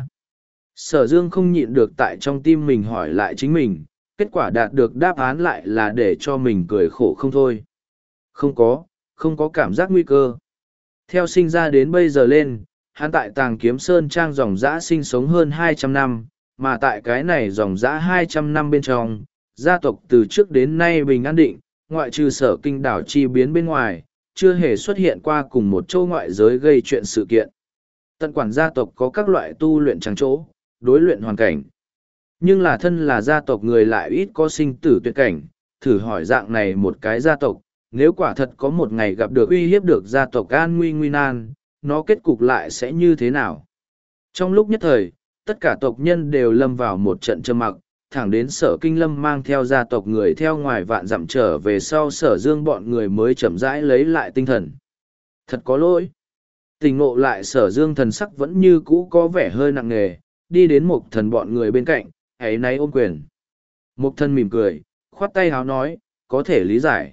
Sở dương không nhịn được tại trong tim mình hỏi lại chính mình, kết quả đạt được đáp án lại là để cho mình cười khổ không thôi. Không có, không có cảm giác nguy cơ. Theo sinh ra đến bây giờ lên, hắn tại tàng kiếm sơn trang dòng dã sinh sống hơn hai trăm năm, mà tại cái này dòng dã hai trăm năm bên trong, gia tộc từ trước đến nay bình an định, ngoại trừ sở kinh đảo chi biến bên ngoài, chưa hề xuất hiện qua cùng một châu ngoại giới gây chuyện sự kiện. Tận quản gia tộc có các loại tu luyện trắng chỗ, đối luyện hoàn cảnh. Nhưng là thân là gia tộc người lại ít có sinh tử tuyệt cảnh, thử hỏi dạng này một cái gia tộc, nếu quả thật có một ngày gặp được uy hiếp được gia tộc an nguy nguy nan, nó kết cục lại sẽ như thế nào? Trong lúc nhất thời, tất cả tộc nhân đều lâm vào một trận trầm mặc, thẳng đến sở kinh lâm mang theo gia tộc người theo ngoài vạn dặm trở về sau sở dương bọn người mới chậm rãi lấy lại tinh thần. Thật có lỗi. Tình ngộ lại sở dương thần sắc vẫn như cũ có vẻ hơi nặng nề, đi đến một thần bọn người bên cạnh, ấy náy ôm quyền. Một thần mỉm cười, khoát tay háo nói, có thể lý giải.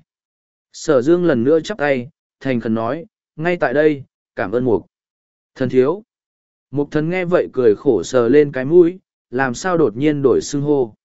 Sở dương lần nữa chắp tay, thành khẩn nói, ngay tại đây, cảm ơn mục thần thiếu. Mục thần nghe vậy cười khổ sờ lên cái mũi, làm sao đột nhiên đổi xưng hô.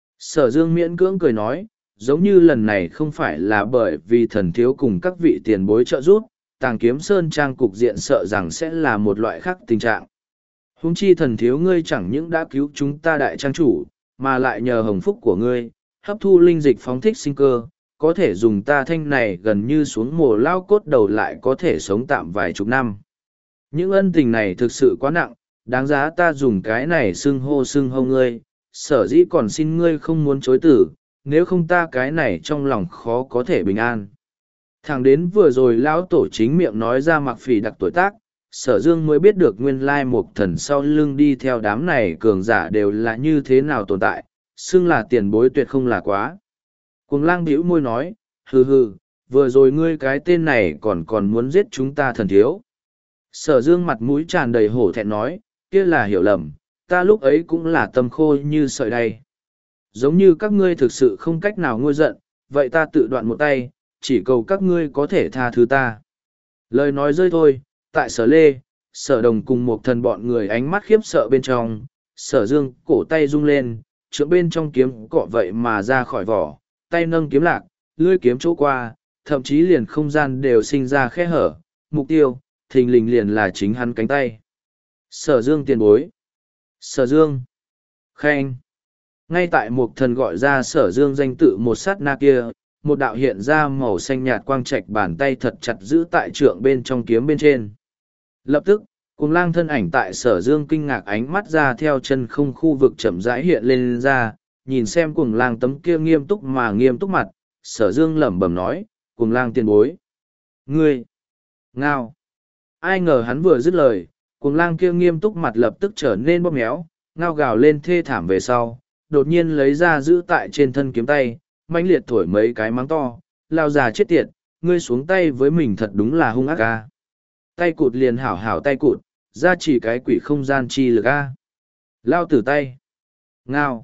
Sở dương miễn cưỡng cười nói, giống như lần này không phải là bởi vì thần thiếu cùng các vị tiền bối trợ giúp, tàng kiếm sơn trang cục diện sợ rằng sẽ là một loại khác tình trạng. Huống chi thần thiếu ngươi chẳng những đã cứu chúng ta đại trang chủ, mà lại nhờ hồng phúc của ngươi, hấp thu linh dịch phóng thích sinh cơ, có thể dùng ta thanh này gần như xuống mồ lao cốt đầu lại có thể sống tạm vài chục năm. Những ân tình này thực sự quá nặng, đáng giá ta dùng cái này xưng hô xưng hô ngươi, sở dĩ còn xin ngươi không muốn chối tử, nếu không ta cái này trong lòng khó có thể bình an. Thẳng đến vừa rồi lão tổ chính miệng nói ra mặc phỉ đặc tuổi tác, sở dương mới biết được nguyên lai một thần sau lưng đi theo đám này cường giả đều là như thế nào tồn tại, xưng là tiền bối tuyệt không là quá. Cuồng lang bĩu môi nói, hừ hừ, vừa rồi ngươi cái tên này còn còn muốn giết chúng ta thần thiếu. Sở dương mặt mũi tràn đầy hổ thẹn nói, kia là hiểu lầm, ta lúc ấy cũng là tâm khô như sợi đay. Giống như các ngươi thực sự không cách nào nguôi giận, vậy ta tự đoạn một tay, chỉ cầu các ngươi có thể tha thứ ta. Lời nói rơi thôi, tại sở lê, sở đồng cùng một thần bọn người ánh mắt khiếp sợ bên trong, sở dương cổ tay rung lên, trượng bên trong kiếm cọ vậy mà ra khỏi vỏ, tay nâng kiếm lạc, lưỡi kiếm chỗ qua, thậm chí liền không gian đều sinh ra khe hở, mục tiêu, thình lình liền là chính hắn cánh tay. Sở dương tiền bối. Sở dương. Khen. Ngay tại một thần gọi ra sở dương danh tự một sát na kia, một đạo hiện ra màu xanh nhạt quang trạch bàn tay thật chặt giữ tại trượng bên trong kiếm bên trên. Lập tức, cùng lang thân ảnh tại sở dương kinh ngạc ánh mắt ra theo chân không khu vực chậm rãi hiện lên ra, nhìn xem cùng lang tấm kia nghiêm túc mà nghiêm túc mặt, sở dương lẩm bẩm nói, cùng lang tiền bối. Ngươi! Ngao! Ai ngờ hắn vừa dứt lời, cùng lang kia nghiêm túc mặt lập tức trở nên bóp méo, ngao gào lên thê thảm về sau, đột nhiên lấy ra giữ tại trên thân kiếm tay, mãnh liệt thổi mấy cái mắng to, lao già chết tiệt, ngươi xuống tay với mình thật đúng là hung ác ca. Tay cụt liền hảo hảo tay cụt, ra chỉ cái quỷ không gian chi lực a. Lao tử tay. Ngao.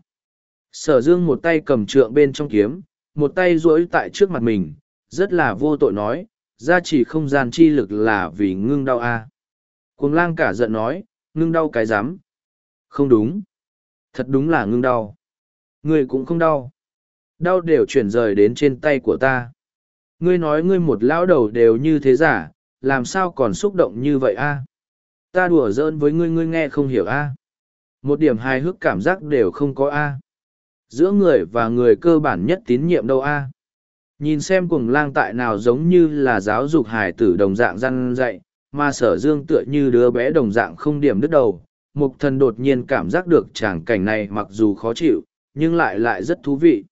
Sở dương một tay cầm trượng bên trong kiếm, một tay duỗi tại trước mặt mình, rất là vô tội nói, ra chỉ không gian chi lực là vì ngưng đau a. Cuồng lang cả giận nói, ngưng đau cái rắm. Không đúng. Thật đúng là ngưng đau. Ngươi cũng không đau. Đau đều chuyển rời đến trên tay của ta. Ngươi nói ngươi một lão đầu đều như thế giả, làm sao còn xúc động như vậy a? Ta đùa giỡn với ngươi ngươi nghe không hiểu a. Một điểm hài hước cảm giác đều không có a. Giữa người và người cơ bản nhất tín nhiệm đâu a. Nhìn xem cuồng lang tại nào giống như là giáo dục hài tử đồng dạng răn dạy, mà sở dương tựa như đứa bé đồng dạng không điểm đứt đầu. Mục thần đột nhiên cảm giác được tràng cảnh này mặc dù khó chịu, nhưng lại lại rất thú vị.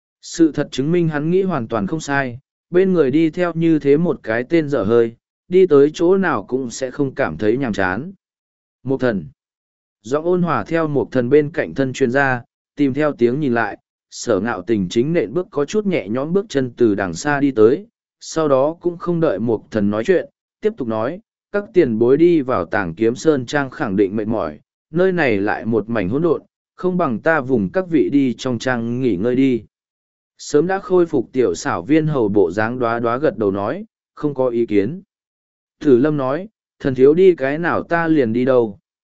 Sự thật chứng minh hắn nghĩ hoàn toàn không sai, bên người đi theo như thế một cái tên dở hơi, đi tới chỗ nào cũng sẽ không cảm thấy nhàm chán. Mục thần. Giọng ôn hòa theo mục thần bên cạnh thân chuyên gia, tìm theo tiếng nhìn lại, sở ngạo tình chính nện bước có chút nhẹ nhõm bước chân từ đằng xa đi tới, sau đó cũng không đợi mục thần nói chuyện, tiếp tục nói, các tiền bối đi vào tảng kiếm sơn trang khẳng định mệt mỏi, nơi này lại một mảnh hỗn độn, không bằng ta vùng các vị đi trong trang nghỉ ngơi đi. Sớm đã khôi phục tiểu xảo viên hầu bộ dáng đoá đoá gật đầu nói, không có ý kiến. Thử lâm nói, thần thiếu đi cái nào ta liền đi đâu.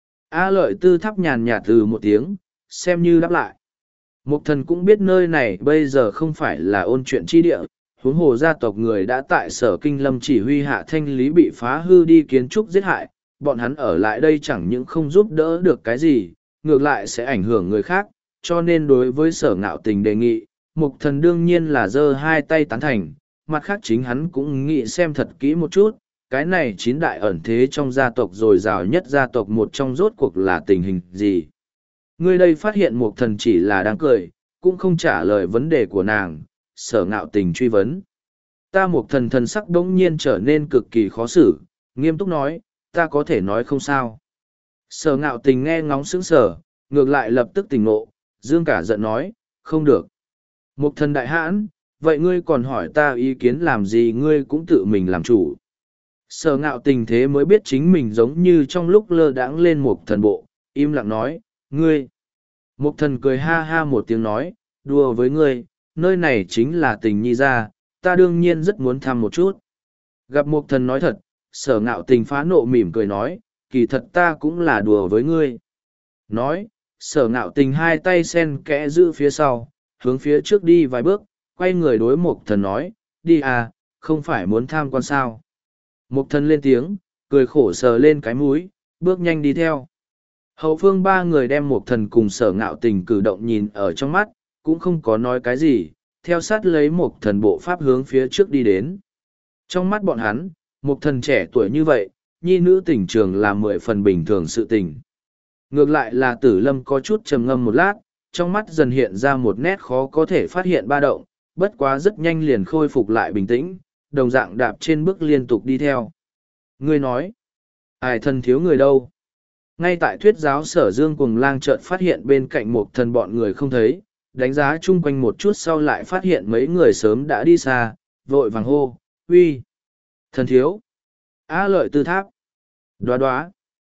A lợi tư thắp nhàn nhạt từ một tiếng, xem như đáp lại. Mục thần cũng biết nơi này bây giờ không phải là ôn chuyện chi địa, huống hồ gia tộc người đã tại sở kinh lâm chỉ huy hạ thanh lý bị phá hư đi kiến trúc giết hại, bọn hắn ở lại đây chẳng những không giúp đỡ được cái gì, ngược lại sẽ ảnh hưởng người khác, cho nên đối với sở ngạo tình đề nghị, mục thần đương nhiên là giơ hai tay tán thành, mặt khác chính hắn cũng nghĩ xem thật kỹ một chút, cái này chín đại ẩn thế trong gia tộc rồi rào nhất gia tộc một trong rốt cuộc là tình hình gì. Ngươi đây phát hiện Mục Thần chỉ là đang cười, cũng không trả lời vấn đề của nàng, Sở Ngạo Tình truy vấn. Ta Mục Thần thần sắc đống nhiên trở nên cực kỳ khó xử, nghiêm túc nói, ta có thể nói không sao. Sở Ngạo Tình nghe ngóng sững sờ, ngược lại lập tức tỉnh ngộ, dương cả giận nói, không được. Mục Thần đại hãn, vậy ngươi còn hỏi ta ý kiến làm gì, ngươi cũng tự mình làm chủ. Sở Ngạo Tình thế mới biết chính mình giống như trong lúc lơ đãng lên Mục Thần bộ, im lặng nói, ngươi. Mục Thần cười ha ha một tiếng nói, đùa với ngươi, nơi này chính là Tình Nhi gia, ta đương nhiên rất muốn thăm một chút. Gặp Mục Thần nói thật, Sở Ngạo Tình phá nộ mỉm cười nói, kỳ thật ta cũng là đùa với ngươi. Nói, Sở Ngạo Tình hai tay sen kẽ giữ phía sau, hướng phía trước đi vài bước, quay người đối Mục Thần nói, đi à, không phải muốn tham quan sao. Mục Thần lên tiếng, cười khổ sờ lên cái mũi, bước nhanh đi theo. Hậu phương ba người đem Mục Thần cùng Sở Ngạo Tình cử động nhìn ở trong mắt, cũng không có nói cái gì, theo sát lấy Mục Thần bộ pháp hướng phía trước đi đến. Trong mắt bọn hắn, Mục Thần trẻ tuổi như vậy, nhi nữ tình trường là mười phần bình thường sự tình. Ngược lại là Tử Lâm có chút trầm ngâm một lát, trong mắt dần hiện ra một nét khó có thể phát hiện ba động, bất quá rất nhanh liền khôi phục lại bình tĩnh, đồng dạng đạp trên bước liên tục đi theo. Ngươi nói, ai thân thiếu người đâu? Ngay tại thuyết giáo Sở Dương Cuồng Lang chợt phát hiện bên cạnh Mục Thần bọn người không thấy, đánh giá chung quanh một chút sau lại phát hiện mấy người sớm đã đi xa, vội vàng hô, uy, thần thiếu, á lợi tư tháp, đoá đoá,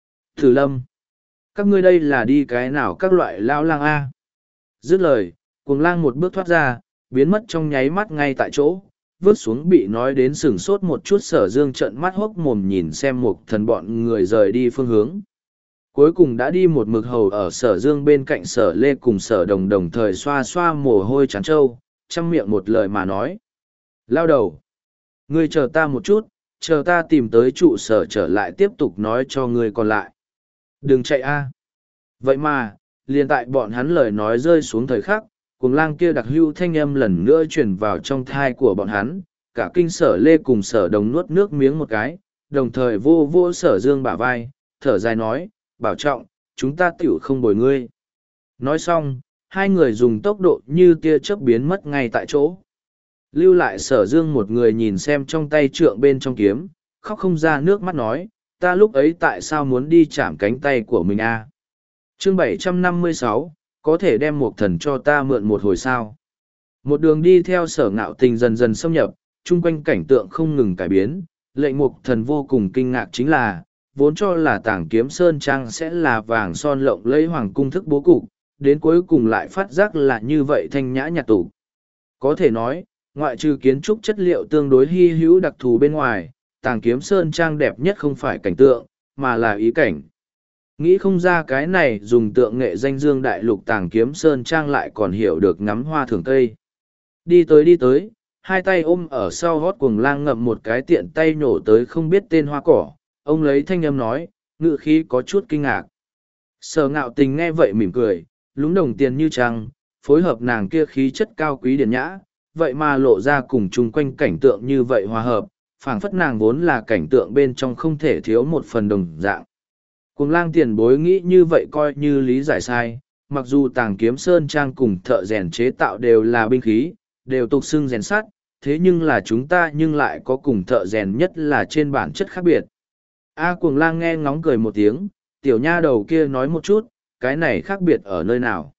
Tử Lâm, các ngươi đây là đi cái nào các loại lao lang a? Dứt lời, Cuồng Lang một bước thoát ra, biến mất trong nháy mắt ngay tại chỗ, vớt xuống bị nói đến sửng sốt một chút. Sở Dương trợn mắt hốc mồm nhìn xem Mục Thần bọn người rời đi phương hướng. Cuối cùng đã đi một mực hầu ở Sở Dương bên cạnh Sở Lê cùng Sở Đồng đồng thời xoa xoa mồ hôi chán trâu, chăm miệng một lời mà nói. Lao đầu! Ngươi chờ ta một chút, chờ ta tìm tới trụ sở trở lại tiếp tục nói cho ngươi còn lại. Đừng chạy a! Vậy mà, liền tại bọn hắn lời nói rơi xuống thời khắc, Cuồng Lang kia đặc hữu thanh âm lần nữa truyền vào trong thai của bọn hắn, cả kinh Sở Lê cùng Sở Đồng nuốt nước miếng một cái, đồng thời vô vô Sở Dương bả vai, thở dài nói, bảo trọng, chúng ta tiểu không bồi ngươi. Nói xong, hai người dùng tốc độ như tia chớp biến mất ngay tại chỗ. Lưu lại Sở Dương một người nhìn xem trong tay trượng bên trong kiếm, khóc không ra nước mắt nói, ta lúc ấy tại sao muốn đi chạm cánh tay của mình a? Chương bảy trăm năm mươi sáu, có thể đem Mục Thần cho ta mượn một hồi sao? Một đường đi theo Sở Ngạo Tình dần dần xâm nhập, chung quanh cảnh tượng không ngừng cải biến, lệnh Mục Thần vô cùng kinh ngạc chính là, vốn cho là Tảng Kiếm Sơn Trang sẽ là vàng son lộng lẫy hoàng cung thức bố cục, đến cuối cùng lại phát giác là như vậy thanh nhã nhạt tủ. Có thể nói, ngoại trừ kiến trúc chất liệu tương đối hy hữu đặc thù bên ngoài, Tảng Kiếm Sơn Trang đẹp nhất không phải cảnh tượng, mà là ý cảnh. Nghĩ không ra cái này dùng tượng nghệ danh dương đại lục Tảng Kiếm Sơn Trang lại còn hiểu được ngắm hoa thưởng cây. Đi tới đi tới, hai tay ôm ở sau gót Cuồng Lang ngậm một cái tiện tay nhổ tới không biết tên hoa cỏ, ông lấy thanh âm nói, ngự khí có chút kinh ngạc. Sở Ngạo Tình nghe vậy mỉm cười, lúng đồng tiền như trăng, phối hợp nàng kia khí chất cao quý điển nhã, vậy mà lộ ra cùng chung quanh cảnh tượng như vậy hòa hợp, phảng phất nàng vốn là cảnh tượng bên trong không thể thiếu một phần đồng dạng. Cuồng Lang tiền bối nghĩ như vậy coi như lý giải sai, mặc dù Tảng Kiếm Sơn Trang cùng thợ rèn chế tạo đều là binh khí, đều tục xưng rèn sắt, thế nhưng là chúng ta nhưng lại có cùng thợ rèn nhất là trên bản chất khác biệt. A Cuồng Lang nghe ngóng cười một tiếng, tiểu nha đầu kia nói một chút, cái này khác biệt ở nơi nào?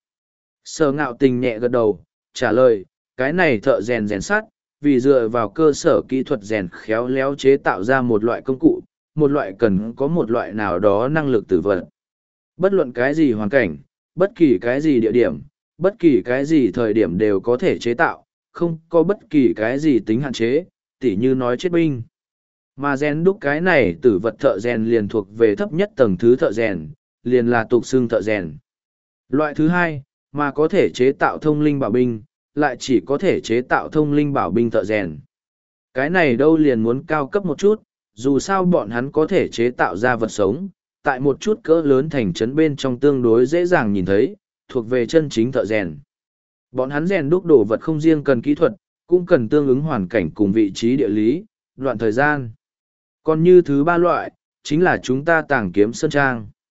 Sở Ngạo Tình nhẹ gật đầu, trả lời, cái này thợ rèn rèn sắt, vì dựa vào cơ sở kỹ thuật rèn khéo léo chế tạo ra một loại công cụ, một loại cần có một loại nào đó năng lực tử vật. Bất luận cái gì hoàn cảnh, bất kỳ cái gì địa điểm, bất kỳ cái gì thời điểm đều có thể chế tạo, không có bất kỳ cái gì tính hạn chế, tỉ như nói chết binh. Mà rèn đúc cái này tử vật thợ rèn liền thuộc về thấp nhất tầng thứ thợ rèn, liền là tục xương thợ rèn. Loại thứ hai, mà có thể chế tạo thông linh bảo binh, lại chỉ có thể chế tạo thông linh bảo binh thợ rèn. Cái này đâu liền muốn cao cấp một chút, dù sao bọn hắn có thể chế tạo ra vật sống, tại một chút cỡ lớn thành trấn bên trong tương đối dễ dàng nhìn thấy, thuộc về chân chính thợ rèn. Bọn hắn rèn đúc đồ vật không riêng cần kỹ thuật, cũng cần tương ứng hoàn cảnh cùng vị trí địa lý, đoạn thời gian. Còn như thứ ba loại, chính là chúng ta Tảng Kiếm Sơn Trang.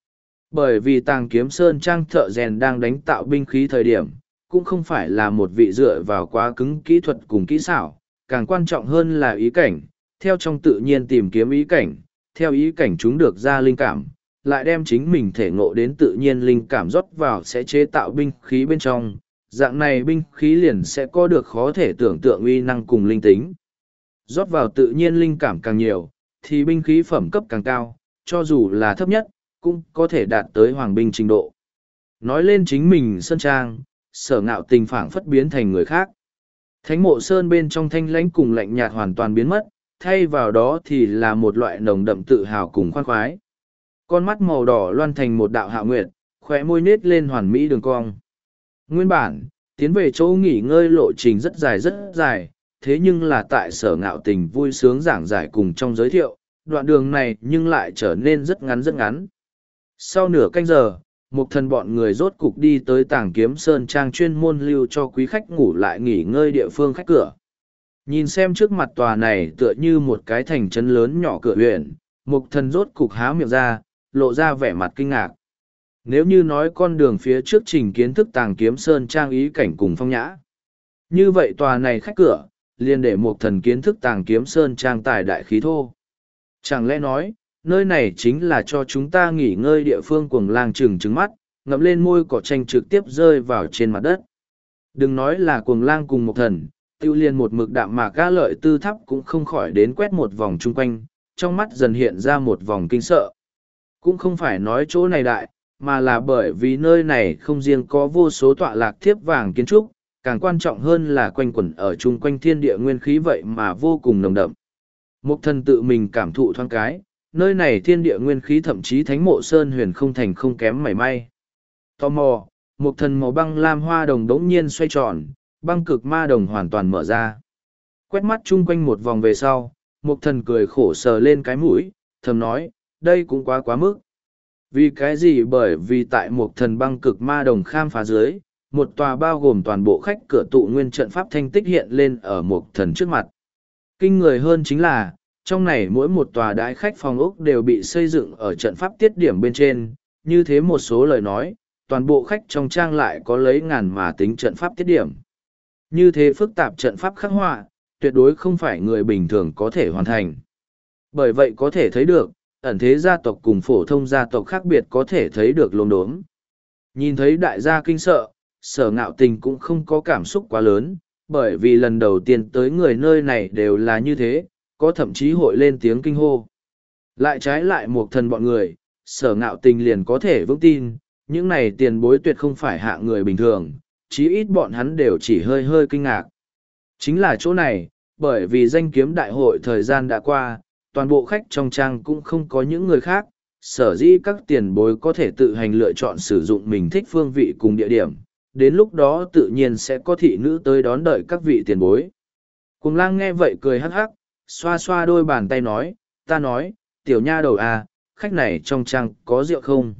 Bởi vì Tàng Kiếm Sơn Trang thợ rèn đang đánh tạo binh khí thời điểm, cũng không phải là một vị dựa vào quá cứng kỹ thuật cùng kỹ xảo, càng quan trọng hơn là ý cảnh, theo trong tự nhiên tìm kiếm ý cảnh, theo ý cảnh chúng được ra linh cảm, lại đem chính mình thể ngộ đến tự nhiên linh cảm rót vào sẽ chế tạo binh khí bên trong, dạng này binh khí liền sẽ có được khó thể tưởng tượng uy năng cùng linh tính. Rót vào tự nhiên linh cảm càng nhiều, thì binh khí phẩm cấp càng cao, cho dù là thấp nhất, cũng có thể đạt tới hoàng binh trình độ. Nói lên chính mình Sơn Trang, Sở Ngạo Tình phảng phất biến thành người khác. Thánh mộ sơn bên trong thanh lãnh cùng lạnh nhạt hoàn toàn biến mất, thay vào đó thì là một loại nồng đậm tự hào cùng khoan khoái. Con mắt màu đỏ loan thành một đạo hạ nguyệt, khóe môi nết lên hoàn mỹ đường cong. Nguyên bản, tiến về chỗ nghỉ ngơi lộ trình rất dài rất dài, thế nhưng là tại Sở Ngạo Tình vui sướng giảng giải cùng trong giới thiệu, đoạn đường này nhưng lại trở nên rất ngắn rất ngắn. Sau nửa canh giờ, một thần bọn người rốt cục đi tới Tàng Kiếm Sơn Trang chuyên môn lưu cho quý khách ngủ lại nghỉ ngơi địa phương khách cửa. Nhìn xem trước mặt tòa này tựa như một cái thành trấn lớn nhỏ cửa huyện, một thần rốt cục há miệng ra, lộ ra vẻ mặt kinh ngạc. Nếu như nói con đường phía trước trình kiến thức Tàng Kiếm Sơn Trang ý cảnh cùng phong nhã, như vậy tòa này khách cửa, liền để một thần kiến thức Tàng Kiếm Sơn Trang tài đại khí thô. Chẳng lẽ nói, nơi này chính là cho chúng ta nghỉ ngơi địa phương cuồng lang trừng trừng mắt, ngậm lên môi cỏ tranh trực tiếp rơi vào trên mặt đất. Đừng nói là cuồng lang cùng một thần, tiêu liên một mực đạm mà ca lợi tư thắp cũng không khỏi đến quét một vòng chung quanh, trong mắt dần hiện ra một vòng kinh sợ. Cũng không phải nói chỗ này đại, mà là bởi vì nơi này không riêng có vô số tọa lạc thiếp vàng kiến trúc, càng quan trọng hơn là quanh quẩn ở chung quanh thiên địa nguyên khí vậy mà vô cùng nồng đậm. Một thần tự mình cảm thụ thoáng cái, nơi này thiên địa nguyên khí thậm chí thánh mộ sơn huyền không thành không kém mảy may. Tò mò, một thần màu băng lam hoa đồng đống nhiên xoay tròn, băng cực ma đồng hoàn toàn mở ra. Quét mắt chung quanh một vòng về sau, một thần cười khổ sờ lên cái mũi, thầm nói, đây cũng quá quá mức. Vì cái gì? Bởi vì tại một thần băng cực ma đồng khám phá dưới, một tòa bao gồm toàn bộ khách cửa tụ nguyên trận pháp thanh tích hiện lên ở một thần trước mặt. Kinh người hơn chính là, trong này mỗi một tòa đái khách phòng ốc đều bị xây dựng ở trận pháp tiết điểm bên trên, như thế một số lời nói, toàn bộ khách trong trang lại có lấy ngàn mà tính trận pháp tiết điểm. Như thế phức tạp trận pháp khắc họa, tuyệt đối không phải người bình thường có thể hoàn thành. Bởi vậy có thể thấy được, ẩn thế gia tộc cùng phổ thông gia tộc khác biệt có thể thấy được lồn đốm. Nhìn thấy đại gia kinh sợ, Sở Ngạo Tình cũng không có cảm xúc quá lớn, bởi vì lần đầu tiên tới người nơi này đều là như thế, có thậm chí hội lên tiếng kinh hô. Lại trái lại một thần bọn người, Sở Ngạo Tình liền có thể vững tin, những này tiền bối tuyệt không phải hạ người bình thường, chí ít bọn hắn đều chỉ hơi hơi kinh ngạc. Chính là chỗ này, bởi vì danh kiếm đại hội thời gian đã qua, toàn bộ khách trong trang cũng không có những người khác, sở dĩ các tiền bối có thể tự hành lựa chọn sử dụng mình thích phương vị cùng địa điểm, đến lúc đó tự nhiên sẽ có thị nữ tới đón đợi các vị tiền bối. Cuồng lang nghe vậy cười hắc hắc, xoa xoa đôi bàn tay nói, ta nói, tiểu nha đầu à, khách này trong trang có rượu không?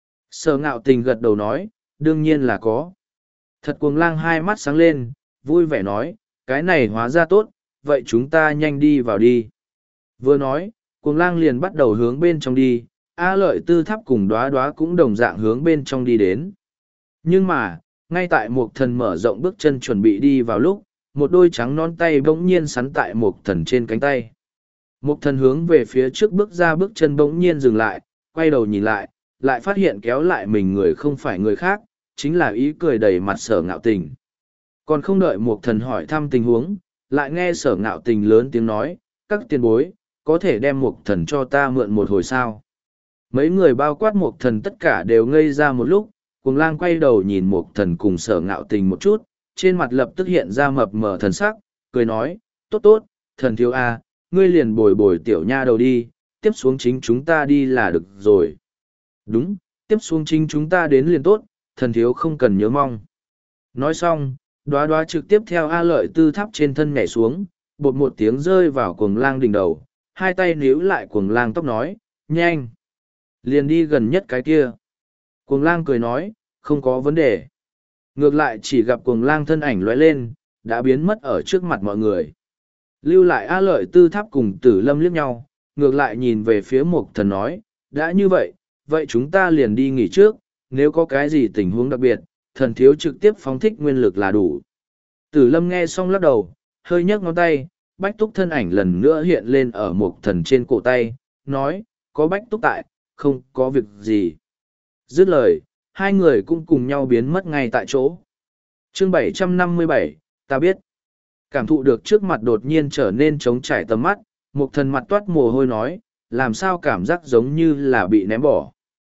Sở Ngạo Tình gật đầu nói, đương nhiên là có. Thật cuồng lang hai mắt sáng lên, vui vẻ nói, cái này hóa ra tốt, vậy chúng ta nhanh đi vào đi. Vừa nói, cuồng lang liền bắt đầu hướng bên trong đi, A Lợi Tư Tháp cùng Đóa Đóa cũng đồng dạng hướng bên trong đi đến. Nhưng mà, ngay tại một thần mở rộng bước chân chuẩn bị đi vào lúc, một đôi trắng non tay bỗng nhiên sắn tại một thần trên cánh tay. Một thần hướng về phía trước bước ra bước chân bỗng nhiên dừng lại, quay đầu nhìn lại, lại phát hiện kéo lại mình người không phải người khác, chính là ý cười đầy mặt Sở Ngạo Tình. Còn không đợi một thần hỏi thăm tình huống, lại nghe Sở Ngạo Tình lớn tiếng nói, các tiền bối, có thể đem một thần cho ta mượn một hồi sao. Mấy người bao quát một thần tất cả đều ngây ra một lúc, Cuồng lang quay đầu nhìn một thần cùng Sở Ngạo Tình một chút, trên mặt lập tức hiện ra mập mờ thần sắc, cười nói, tốt tốt, thần thiếu a, ngươi liền bồi bồi tiểu nha đầu đi, tiếp xuống chính chúng ta đi là được rồi. Đúng, tiếp xuống chính chúng ta đến liền tốt, thần thiếu không cần nhớ mong. Nói xong, Đóa Đóa trực tiếp theo A Lợi Tư Tháp trên thân nhảy xuống, bột một tiếng rơi vào Cuồng lang đỉnh đầu, hai tay níu lại Cuồng lang tóc nói, nhanh, liền đi gần nhất cái kia. Cuồng lang cười nói, không có vấn đề. Ngược lại chỉ gặp cuồng lang thân ảnh lóe lên, đã biến mất ở trước mặt mọi người. Lưu lại A Lợi Tư Tháp cùng Tử Lâm liếc nhau, ngược lại nhìn về phía Mộc Thần nói, đã như vậy, vậy chúng ta liền đi nghỉ trước, nếu có cái gì tình huống đặc biệt, thần thiếu trực tiếp phóng thích nguyên lực là đủ. Tử lâm nghe xong lắc đầu, hơi nhấc ngón tay, bách túc thân ảnh lần nữa hiện lên ở một thần trên cổ tay, nói, có bách túc tại, không có việc gì. Dứt lời, hai người cũng cùng nhau biến mất ngay tại chỗ. Chương bảy trăm năm mươi bảy, ta biết. Cảm thụ được trước mặt đột nhiên trở nên trống trải tầm mắt, một thần mặt toát mồ hôi nói, làm sao cảm giác giống như là bị ném bỏ.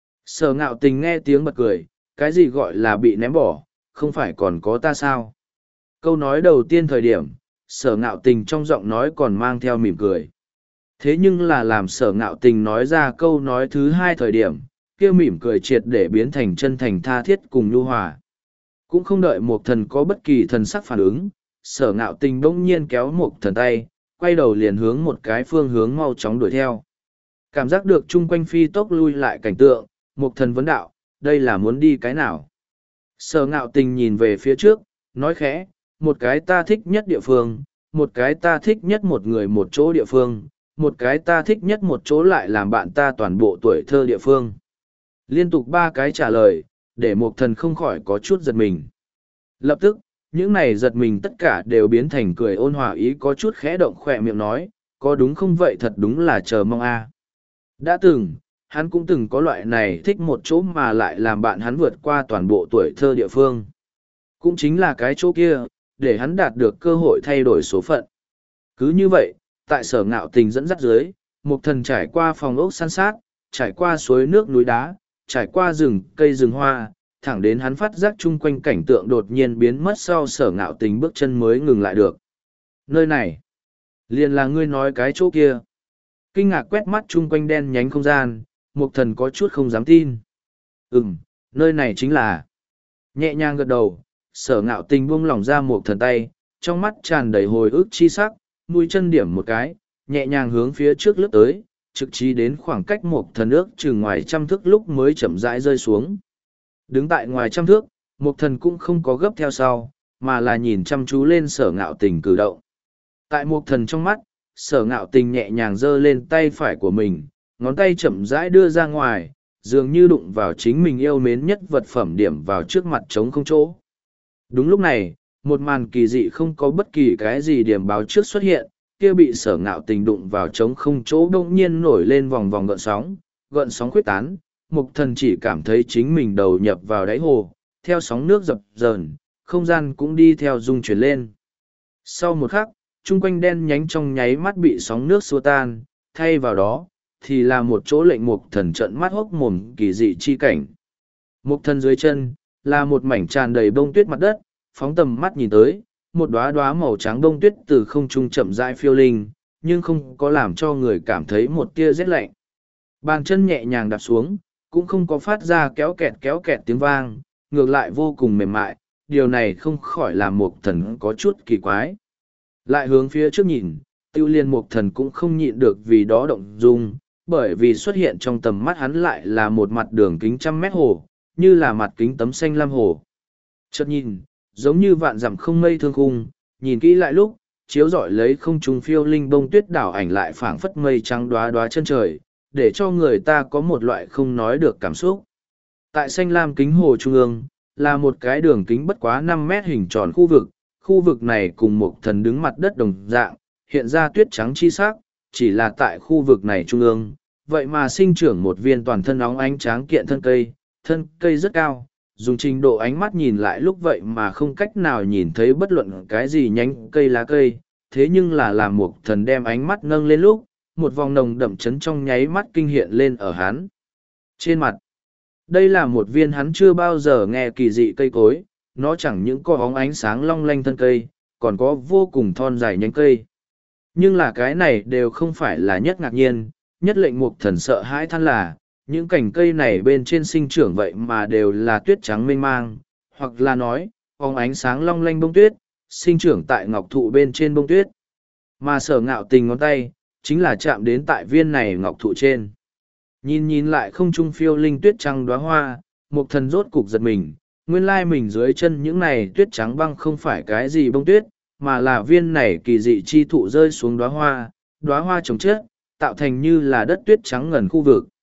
Sở ngạo tình nghe tiếng bật cười, cái gì gọi là bị ném bỏ, không phải còn có ta sao? Câu nói đầu tiên thời điểm, sở ngạo tình trong giọng nói còn mang theo mỉm cười. Thế nhưng là làm sở ngạo tình nói ra câu nói thứ hai thời điểm, kia mỉm cười triệt để biến thành chân thành tha thiết cùng nhu hòa. Cũng không đợi một thần có bất kỳ thần sắc phản ứng, sở ngạo tình bỗng nhiên kéo một thần tay, quay đầu liền hướng một cái phương hướng mau chóng đuổi theo. Cảm giác được chung quanh phi tốc lui lại cảnh tượng, một thần vấn đạo, đây là muốn đi cái nào? Sở ngạo tình nhìn về phía trước, nói khẽ, một cái ta thích nhất địa phương, một cái ta thích nhất một người một chỗ địa phương, một cái ta thích nhất một chỗ lại làm bạn ta toàn bộ tuổi thơ địa phương. Liên tục ba cái trả lời, để một thần không khỏi có chút giật mình. Lập tức, những này giật mình tất cả đều biến thành cười ôn hòa ý có chút khẽ động khỏe miệng nói, có đúng không vậy thật đúng là chờ mong a. Đã từng, hắn cũng từng có loại này thích một chỗ mà lại làm bạn hắn vượt qua toàn bộ tuổi thơ địa phương. Cũng chính là cái chỗ kia, để hắn đạt được cơ hội thay đổi số phận. Cứ như vậy, tại sở ngạo tình dẫn dắt dưới, một thần trải qua phòng ốc san sát, trải qua suối nước núi đá, trải qua rừng cây rừng hoa, thẳng đến hắn phát giác chung quanh cảnh tượng đột nhiên biến mất sau sở ngạo tình bước chân mới ngừng lại được. Nơi này, liền là ngươi nói cái chỗ kia. Kinh ngạc quét mắt chung quanh đen nhánh không gian, một thần có chút không dám tin. Ừm, nơi này chính là. Nhẹ nhàng gật đầu, sở ngạo tình buông lỏng ra một thần tay, trong mắt tràn đầy hồi ức chi sắc, mũi chân điểm một cái, nhẹ nhàng hướng phía trước lướt tới, trực trí đến khoảng cách một thần ước chừng ngoài trăm thước lúc mới chậm rãi rơi xuống. Đứng tại ngoài trăm thước, một thần cũng không có gấp theo sau, mà là nhìn chăm chú lên sở ngạo tình cử động. Tại một thần trong mắt, sở ngạo tình nhẹ nhàng giơ lên tay phải của mình, ngón tay chậm rãi đưa ra ngoài, dường như đụng vào chính mình yêu mến nhất vật phẩm điểm vào trước mặt trống không chỗ. Đúng lúc này, một màn kỳ dị không có bất kỳ cái gì điểm báo trước xuất hiện, kia bị sở ngạo tình đụng vào trống không chỗ đông nhiên nổi lên vòng vòng gợn sóng, gợn sóng khuyết tán, mục thần chỉ cảm thấy chính mình đầu nhập vào đáy hồ, theo sóng nước dập dờn, không gian cũng đi theo rung chuyển lên. Sau một khắc, chung quanh đen nhánh trong nháy mắt bị sóng nước xua tan, thay vào đó, thì là một chỗ lệnh mục thần trận mắt hốc mồm kỳ dị chi cảnh. Mục thần dưới chân, là một mảnh tràn đầy bông tuyết mặt đất, phóng tầm mắt nhìn tới, một đóa đóa màu trắng bông tuyết từ không trung chậm rãi phiêu linh, nhưng không có làm cho người cảm thấy một tia rét lạnh. Bàn chân nhẹ nhàng đạp xuống, cũng không có phát ra kéo kẹt kéo kẹt tiếng vang, ngược lại vô cùng mềm mại, điều này không khỏi làm mục thần có chút kỳ quái. Lại hướng phía trước nhìn, tiêu liên mục thần cũng không nhịn được vì đó động dung, bởi vì xuất hiện trong tầm mắt hắn lại là một mặt đường kính trăm mét hồ, như là mặt kính tấm xanh lam hồ. Chợt nhìn, giống như vạn dặm không mây thương khung, nhìn kỹ lại lúc, chiếu rọi lấy không trung phiêu linh bông tuyết đảo ảnh lại phảng phất mây trắng đóa đóa chân trời, để cho người ta có một loại không nói được cảm xúc. Tại xanh lam kính hồ trung ương, là một cái đường kính bất quá năm mét hình tròn khu vực, khu vực này cùng một thần đứng mặt đất đồng dạng, hiện ra tuyết trắng chi sắc, chỉ là tại khu vực này trung ương, vậy mà sinh trưởng một viên toàn thân óng ánh tráng kiện thân cây, thân cây rất cao, dùng trình độ ánh mắt nhìn lại lúc vậy mà không cách nào nhìn thấy bất luận cái gì nhánh cây lá cây, thế nhưng là làm một thần đem ánh mắt nâng lên lúc, một vòng nồng đậm chấn trong nháy mắt kinh hiện lên ở hắn. Trên mặt, đây là một viên hắn chưa bao giờ nghe kỳ dị cây cối, nó chẳng những có óng ánh sáng long lanh thân cây, còn có vô cùng thon dài nhánh cây. Nhưng là cái này đều không phải là nhất ngạc nhiên, nhất lệnh mục thần sợ hãi than là, những cành cây này bên trên sinh trưởng vậy mà đều là tuyết trắng mênh mang, hoặc là nói, óng ánh sáng long lanh bông tuyết, sinh trưởng tại ngọc thụ bên trên bông tuyết. Mà sở ngạo tình ngón tay, chính là chạm đến tại viên này ngọc thụ trên. Nhìn nhìn lại không trung phiêu linh tuyết trắng đóa hoa, mục thần rốt cục giật mình, nguyên lai mình dưới chân những này tuyết trắng băng không phải cái gì bông tuyết, mà là viên này kỳ dị chi thụ rơi xuống đóa hoa, đóa hoa trồng chất, tạo thành như là đất tuyết trắng ngần khu vực.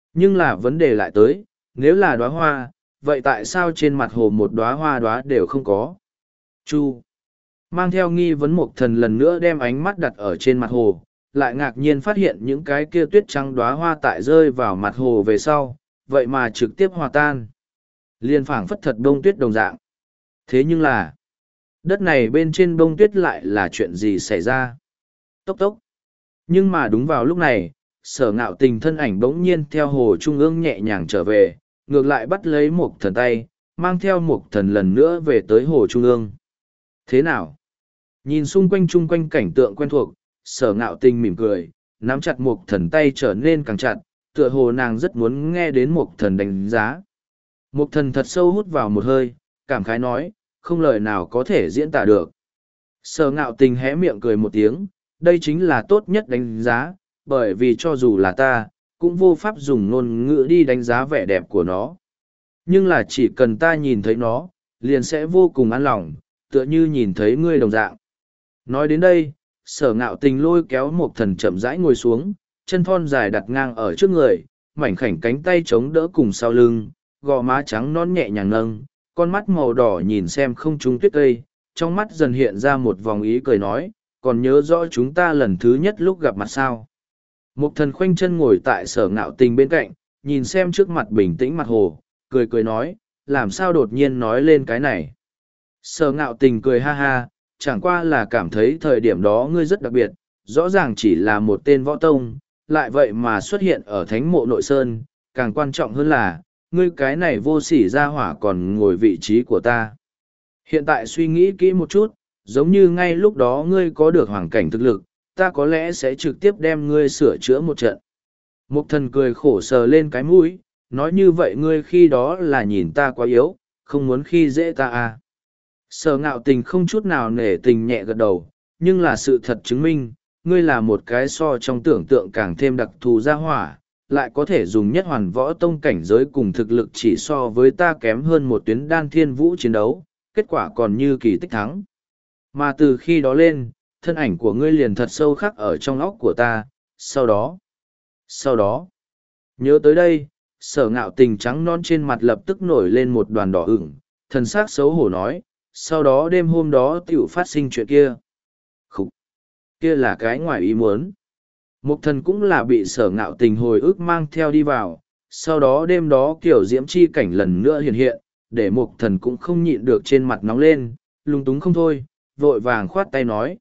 Nhưng là vấn đề lại tới, nếu là đóa hoa, vậy tại sao trên mặt hồ một đóa hoa đóa đều không có? Chu. Mang theo nghi vấn Mộc Thần lần nữa đem ánh mắt đặt ở trên mặt hồ, lại ngạc nhiên phát hiện những cái kia tuyết trắng đóa hoa tại rơi vào mặt hồ về sau, vậy mà trực tiếp hòa tan. Liên phảng phất thật bông tuyết đồng dạng. Thế nhưng là, đất này bên trên bông tuyết lại là chuyện gì xảy ra? Tốc tốc. Nhưng mà đúng vào lúc này, Sở Ngạo Tình thân ảnh bỗng nhiên theo hồ trung ương nhẹ nhàng trở về, ngược lại bắt lấy Mộc Thần tay, mang theo Mộc Thần lần nữa về tới hồ trung ương. Thế nào? Nhìn xung quanh chung quanh cảnh tượng quen thuộc, Sở Ngạo Tình mỉm cười, nắm chặt Mộc Thần tay trở nên càng chặt, tựa hồ nàng rất muốn nghe đến Mộc Thần đánh giá. Mộc Thần thật sâu hút vào một hơi, cảm khái nói, không lời nào có thể diễn tả được. Sở Ngạo Tình hé miệng cười một tiếng, đây chính là tốt nhất đánh giá, bởi vì cho dù là ta, cũng vô pháp dùng ngôn ngữ đi đánh giá vẻ đẹp của nó. Nhưng là chỉ cần ta nhìn thấy nó, liền sẽ vô cùng an lòng, tựa như nhìn thấy ngươi đồng dạng. Nói đến đây, Sở Ngạo Tình lôi kéo Mộc Thần chậm rãi ngồi xuống, chân thon dài đặt ngang ở trước người, mảnh khảnh cánh tay chống đỡ cùng sau lưng, gò má trắng non nhẹ nhàng nâng, con mắt màu đỏ nhìn xem không trung tuyết cây, trong mắt dần hiện ra một vòng ý cười nói, còn nhớ rõ chúng ta lần thứ nhất lúc gặp mặt sao. Mộc Thần khoanh chân ngồi tại Sở Ngạo Tình bên cạnh, nhìn xem trước mặt bình tĩnh mặt hồ, cười cười nói, làm sao đột nhiên nói lên cái này. Sở Ngạo Tình cười ha ha, chẳng qua là cảm thấy thời điểm đó ngươi rất đặc biệt, rõ ràng chỉ là một tên võ tông, lại vậy mà xuất hiện ở thánh mộ nội sơn, càng quan trọng hơn là, ngươi cái này vô sỉ ra hỏa còn ngồi vị trí của ta. Hiện tại suy nghĩ kỹ một chút, giống như ngay lúc đó ngươi có được hoàn cảnh thực lực, ta có lẽ sẽ trực tiếp đem ngươi sửa chữa một trận. Mộc Thần cười khổ sờ lên cái mũi, nói như vậy ngươi khi đó là nhìn ta quá yếu, không muốn khi dễ ta à. Sở Ngạo Tình không chút nào nể tình nhẹ gật đầu, nhưng là sự thật chứng minh, ngươi là một cái so trong tưởng tượng càng thêm đặc thù gia hỏa, lại có thể dùng nhất hoàn võ tông cảnh giới cùng thực lực chỉ so với ta kém hơn một tuyến đan thiên vũ chiến đấu, kết quả còn như kỳ tích thắng. Mà từ khi đó lên, thân ảnh của ngươi liền thật sâu khắc ở trong óc của ta, sau đó, sau đó, nhớ tới đây, Sở Ngạo Tình trắng non trên mặt lập tức nổi lên một đoàn đỏ ửng, thần sắc xấu hổ nói, sau đó đêm hôm đó tiểu phát sinh chuyện kia. Khúc! Kia là cái ngoài ý muốn. Mộc Thần cũng là bị Sở Ngạo Tình hồi ức mang theo đi vào, sau đó đêm đó kiểu diễm chi cảnh lần nữa hiện hiện, để Mộc Thần cũng không nhịn được trên mặt nóng lên, lung túng không thôi, vội vàng khoát tay nói.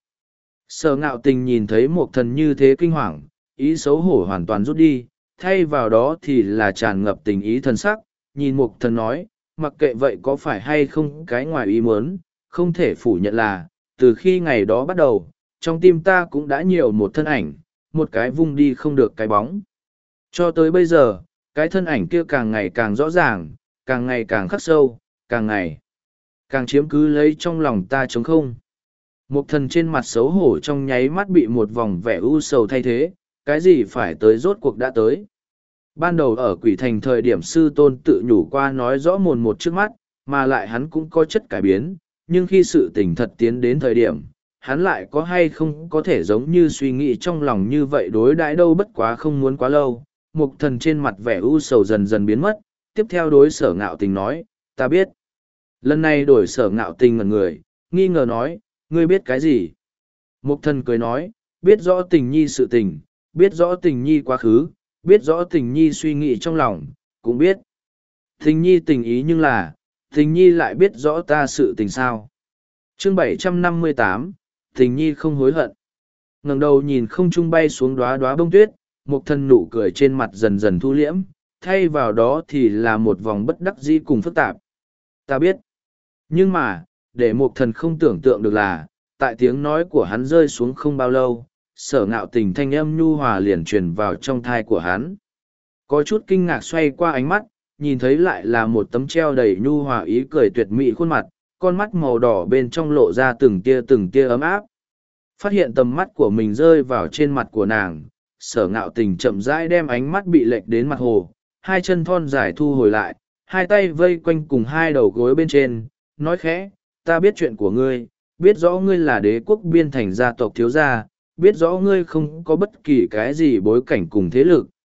Sở Ngạo Tình nhìn thấy Mộc Thần như thế kinh hoàng, ý xấu hổ hoàn toàn rút đi, thay vào đó thì là tràn ngập tình ý thần sắc, nhìn Mộc Thần nói, mặc kệ vậy có phải hay không cái ngoài ý muốn, không thể phủ nhận là, từ khi ngày đó bắt đầu, trong tim ta cũng đã nhiều một thân ảnh, một cái vung đi không được cái bóng. Cho tới bây giờ, cái thân ảnh kia càng ngày càng rõ ràng, càng ngày càng khắc sâu, càng ngày càng chiếm cứ lấy trong lòng ta trống không. Mộc Thần trên mặt xấu hổ trong nháy mắt bị một vòng vẻ u sầu thay thế, cái gì phải tới rốt cuộc đã tới. Ban đầu ở Quỷ Thành thời điểm sư tôn tự nhủ qua nói rõ mồn một trước mắt, mà lại hắn cũng có chất cải biến, nhưng khi sự tình thật tiến đến thời điểm, hắn lại có hay không có thể giống như suy nghĩ trong lòng như vậy đối đãi đâu bất quá không muốn quá lâu. Mộc Thần trên mặt vẻ u sầu dần dần biến mất, tiếp theo đối Sở Ngạo Tình nói, ta biết. Lần này đổi Sở Ngạo Tình ngẩn người, nghi ngờ nói, ngươi biết cái gì? Mộc Thần cười nói, biết rõ tình nhi sự tình, biết rõ tình nhi quá khứ, biết rõ tình nhi suy nghĩ trong lòng, cũng biết. Tình nhi tình ý nhưng là, tình nhi lại biết rõ ta sự tình sao. Chương bảy trăm năm mươi tám, tình nhi không hối hận. Ngẩng đầu nhìn không trung bay xuống đóa đóa bông tuyết, Mộc Thần nụ cười trên mặt dần dần thu liễm, thay vào đó thì là một vòng bất đắc dĩ cùng phức tạp. Ta biết. Nhưng mà, để Mộc Thần không tưởng tượng được là, tại tiếng nói của hắn rơi xuống không bao lâu, Sở Ngạo Tình thanh âm nhu hòa liền truyền vào trong thai của hắn. Có chút kinh ngạc xoay qua ánh mắt, nhìn thấy lại là một tấm treo đầy nhu hòa ý cười tuyệt mỹ khuôn mặt, con mắt màu đỏ bên trong lộ ra từng tia từng tia ấm áp. Phát hiện tầm mắt của mình rơi vào trên mặt của nàng, Sở Ngạo Tình chậm rãi đem ánh mắt bị lệch đến mặt hồ, hai chân thon dài thu hồi lại, hai tay vây quanh cùng hai đầu gối bên trên, nói khẽ, ta biết chuyện của ngươi, biết rõ ngươi là đế quốc biên thành gia tộc thiếu gia, biết rõ ngươi không có bất kỳ cái gì bối cảnh cùng thế lực,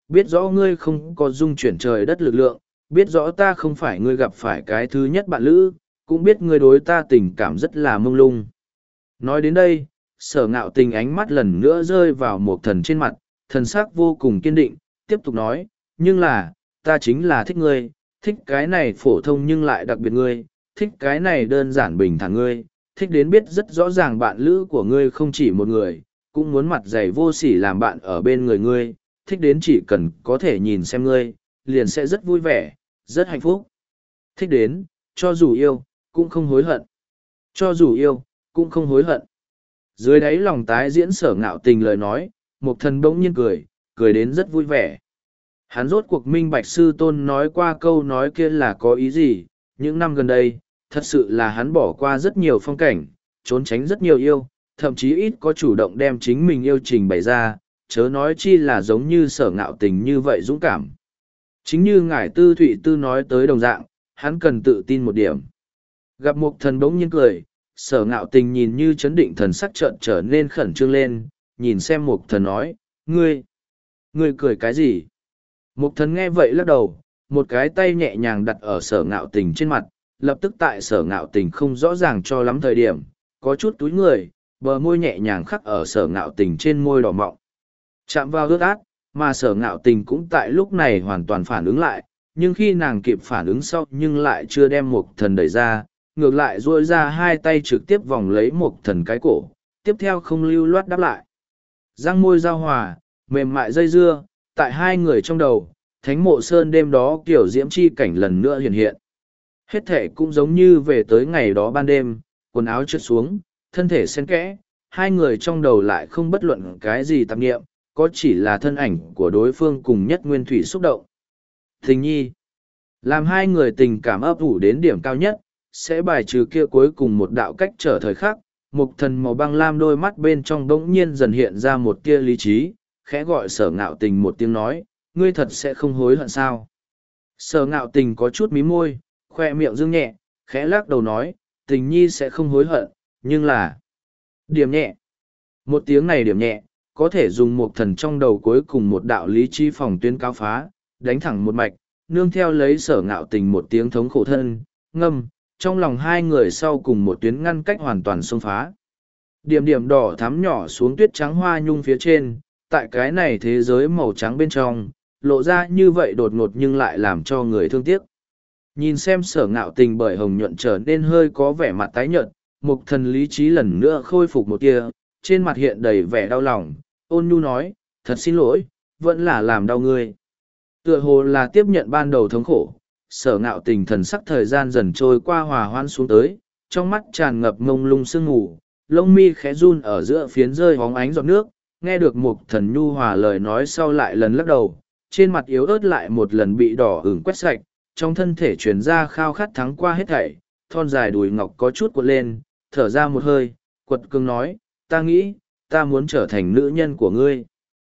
biết rõ ngươi không có dung chuyển trời đất lực lượng, biết rõ ta không phải ngươi gặp phải cái thứ nhất bạn lữ, cũng biết ngươi đối ta tình cảm rất là mông lung. Nói đến đây, sở ngạo tình ánh mắt lần nữa rơi vào một thần trên mặt, thần sắc vô cùng kiên định, tiếp tục nói, nhưng là, ta chính là thích ngươi, thích cái này phổ thông nhưng lại đặc biệt ngươi, thích cái này đơn giản bình thản ngươi, thích đến biết rất rõ ràng bạn lữ của ngươi không chỉ một người, cũng muốn mặt dày vô sỉ làm bạn ở bên người ngươi, thích đến chỉ cần có thể nhìn xem ngươi, liền sẽ rất vui vẻ, rất hạnh phúc. Thích đến, cho dù yêu, cũng không hối hận. Cho dù yêu, cũng không hối hận. Dưới đáy lòng tái diễn sở ngạo tình lời nói, một thần bỗng nhiên cười, cười đến rất vui vẻ. Hắn rốt cuộc minh bạch sư tôn nói qua câu nói kia là có ý gì, những năm gần đây, thật sự là hắn bỏ qua rất nhiều phong cảnh, trốn tránh rất nhiều yêu, thậm chí ít có chủ động đem chính mình yêu trình bày ra, chớ nói chi là giống như sở ngạo tình như vậy dũng cảm. Chính như ngải tư thụy tư nói tới đồng dạng, hắn cần tự tin một điểm. Gặp một thần bỗng nhiên cười, sở ngạo tình nhìn như chấn định thần sắc trợn trở nên khẩn trương lên, nhìn xem một thần nói, ngươi, ngươi cười cái gì? Một thần nghe vậy lắc đầu, một cái tay nhẹ nhàng đặt ở sở ngạo tình trên mặt, lập tức tại sở ngạo tình không rõ ràng cho lắm thời điểm, có chút túi người, bờ môi nhẹ nhàng khắc ở sở ngạo tình trên môi đỏ mọng. Chạm vào ướt át, mà sở ngạo tình cũng tại lúc này hoàn toàn phản ứng lại, nhưng khi nàng kịp phản ứng sau nhưng lại chưa đem một thần đẩy ra, ngược lại duỗi ra hai tay trực tiếp vòng lấy một thần cái cổ, tiếp theo không lưu loát đáp lại. Răng môi giao hòa, mềm mại dây dưa, tại hai người trong đầu, thánh mộ sơn đêm đó kiểu diễm chi cảnh lần nữa hiện hiện. Hết thể cũng giống như về tới ngày đó ban đêm, quần áo trượt xuống, thân thể xen kẽ, hai người trong đầu lại không bất luận cái gì tạp nghiệm, có chỉ là thân ảnh của đối phương cùng nhất nguyên thủy xúc động. Tình nhi, làm hai người tình cảm ấp ủ đến điểm cao nhất, sẽ bài trừ kia cuối cùng một đạo cách trở thời khắc, mục thần màu băng lam đôi mắt bên trong bỗng nhiên dần hiện ra một tia lý trí, khẽ gọi sở ngạo tình một tiếng nói, ngươi thật sẽ không hối hận sao. Sở ngạo tình có chút mí môi, khoe miệng dương nhẹ, khẽ lắc đầu nói, tình nhi sẽ không hối hận, nhưng là điểm nhẹ. Một tiếng này điểm nhẹ, có thể dùng một thần trong đầu cuối cùng một đạo lý trí phòng tuyến cao phá, đánh thẳng một mạch, nương theo lấy sở ngạo tình một tiếng thống khổ thân, ngâm, trong lòng hai người sau cùng một tuyến ngăn cách hoàn toàn xông phá. Điểm điểm đỏ thắm nhỏ xuống tuyết trắng hoa nhung phía trên, tại cái này thế giới màu trắng bên trong, lộ ra như vậy đột ngột nhưng lại làm cho người thương tiếc. Nhìn xem sở ngạo tình bởi hồng nhuận trở nên hơi có vẻ mặt tái nhợt, mục thần lý trí lần nữa khôi phục một tia, trên mặt hiện đầy vẻ đau lòng, ôn nhu nói, thật xin lỗi, vẫn là làm đau ngươi. Tựa hồ là tiếp nhận ban đầu thống khổ, sở ngạo tình thần sắc thời gian dần trôi qua hòa hoan xuống tới, trong mắt tràn ngập mông lung sương ngủ, lông mi khẽ run ở giữa phiến rơi hóng ánh giọt nước, nghe được mục thần nhu hòa lời nói sau lại lần lắc đầu, trên mặt yếu ớt lại một lần bị đỏ ửng quét sạch, trong thân thể truyền ra khao khát thắng qua hết thảy, thon dài đùi ngọc có chút cuộn lên, thở ra một hơi, quật cường nói, ta nghĩ, ta muốn trở thành nữ nhân của ngươi.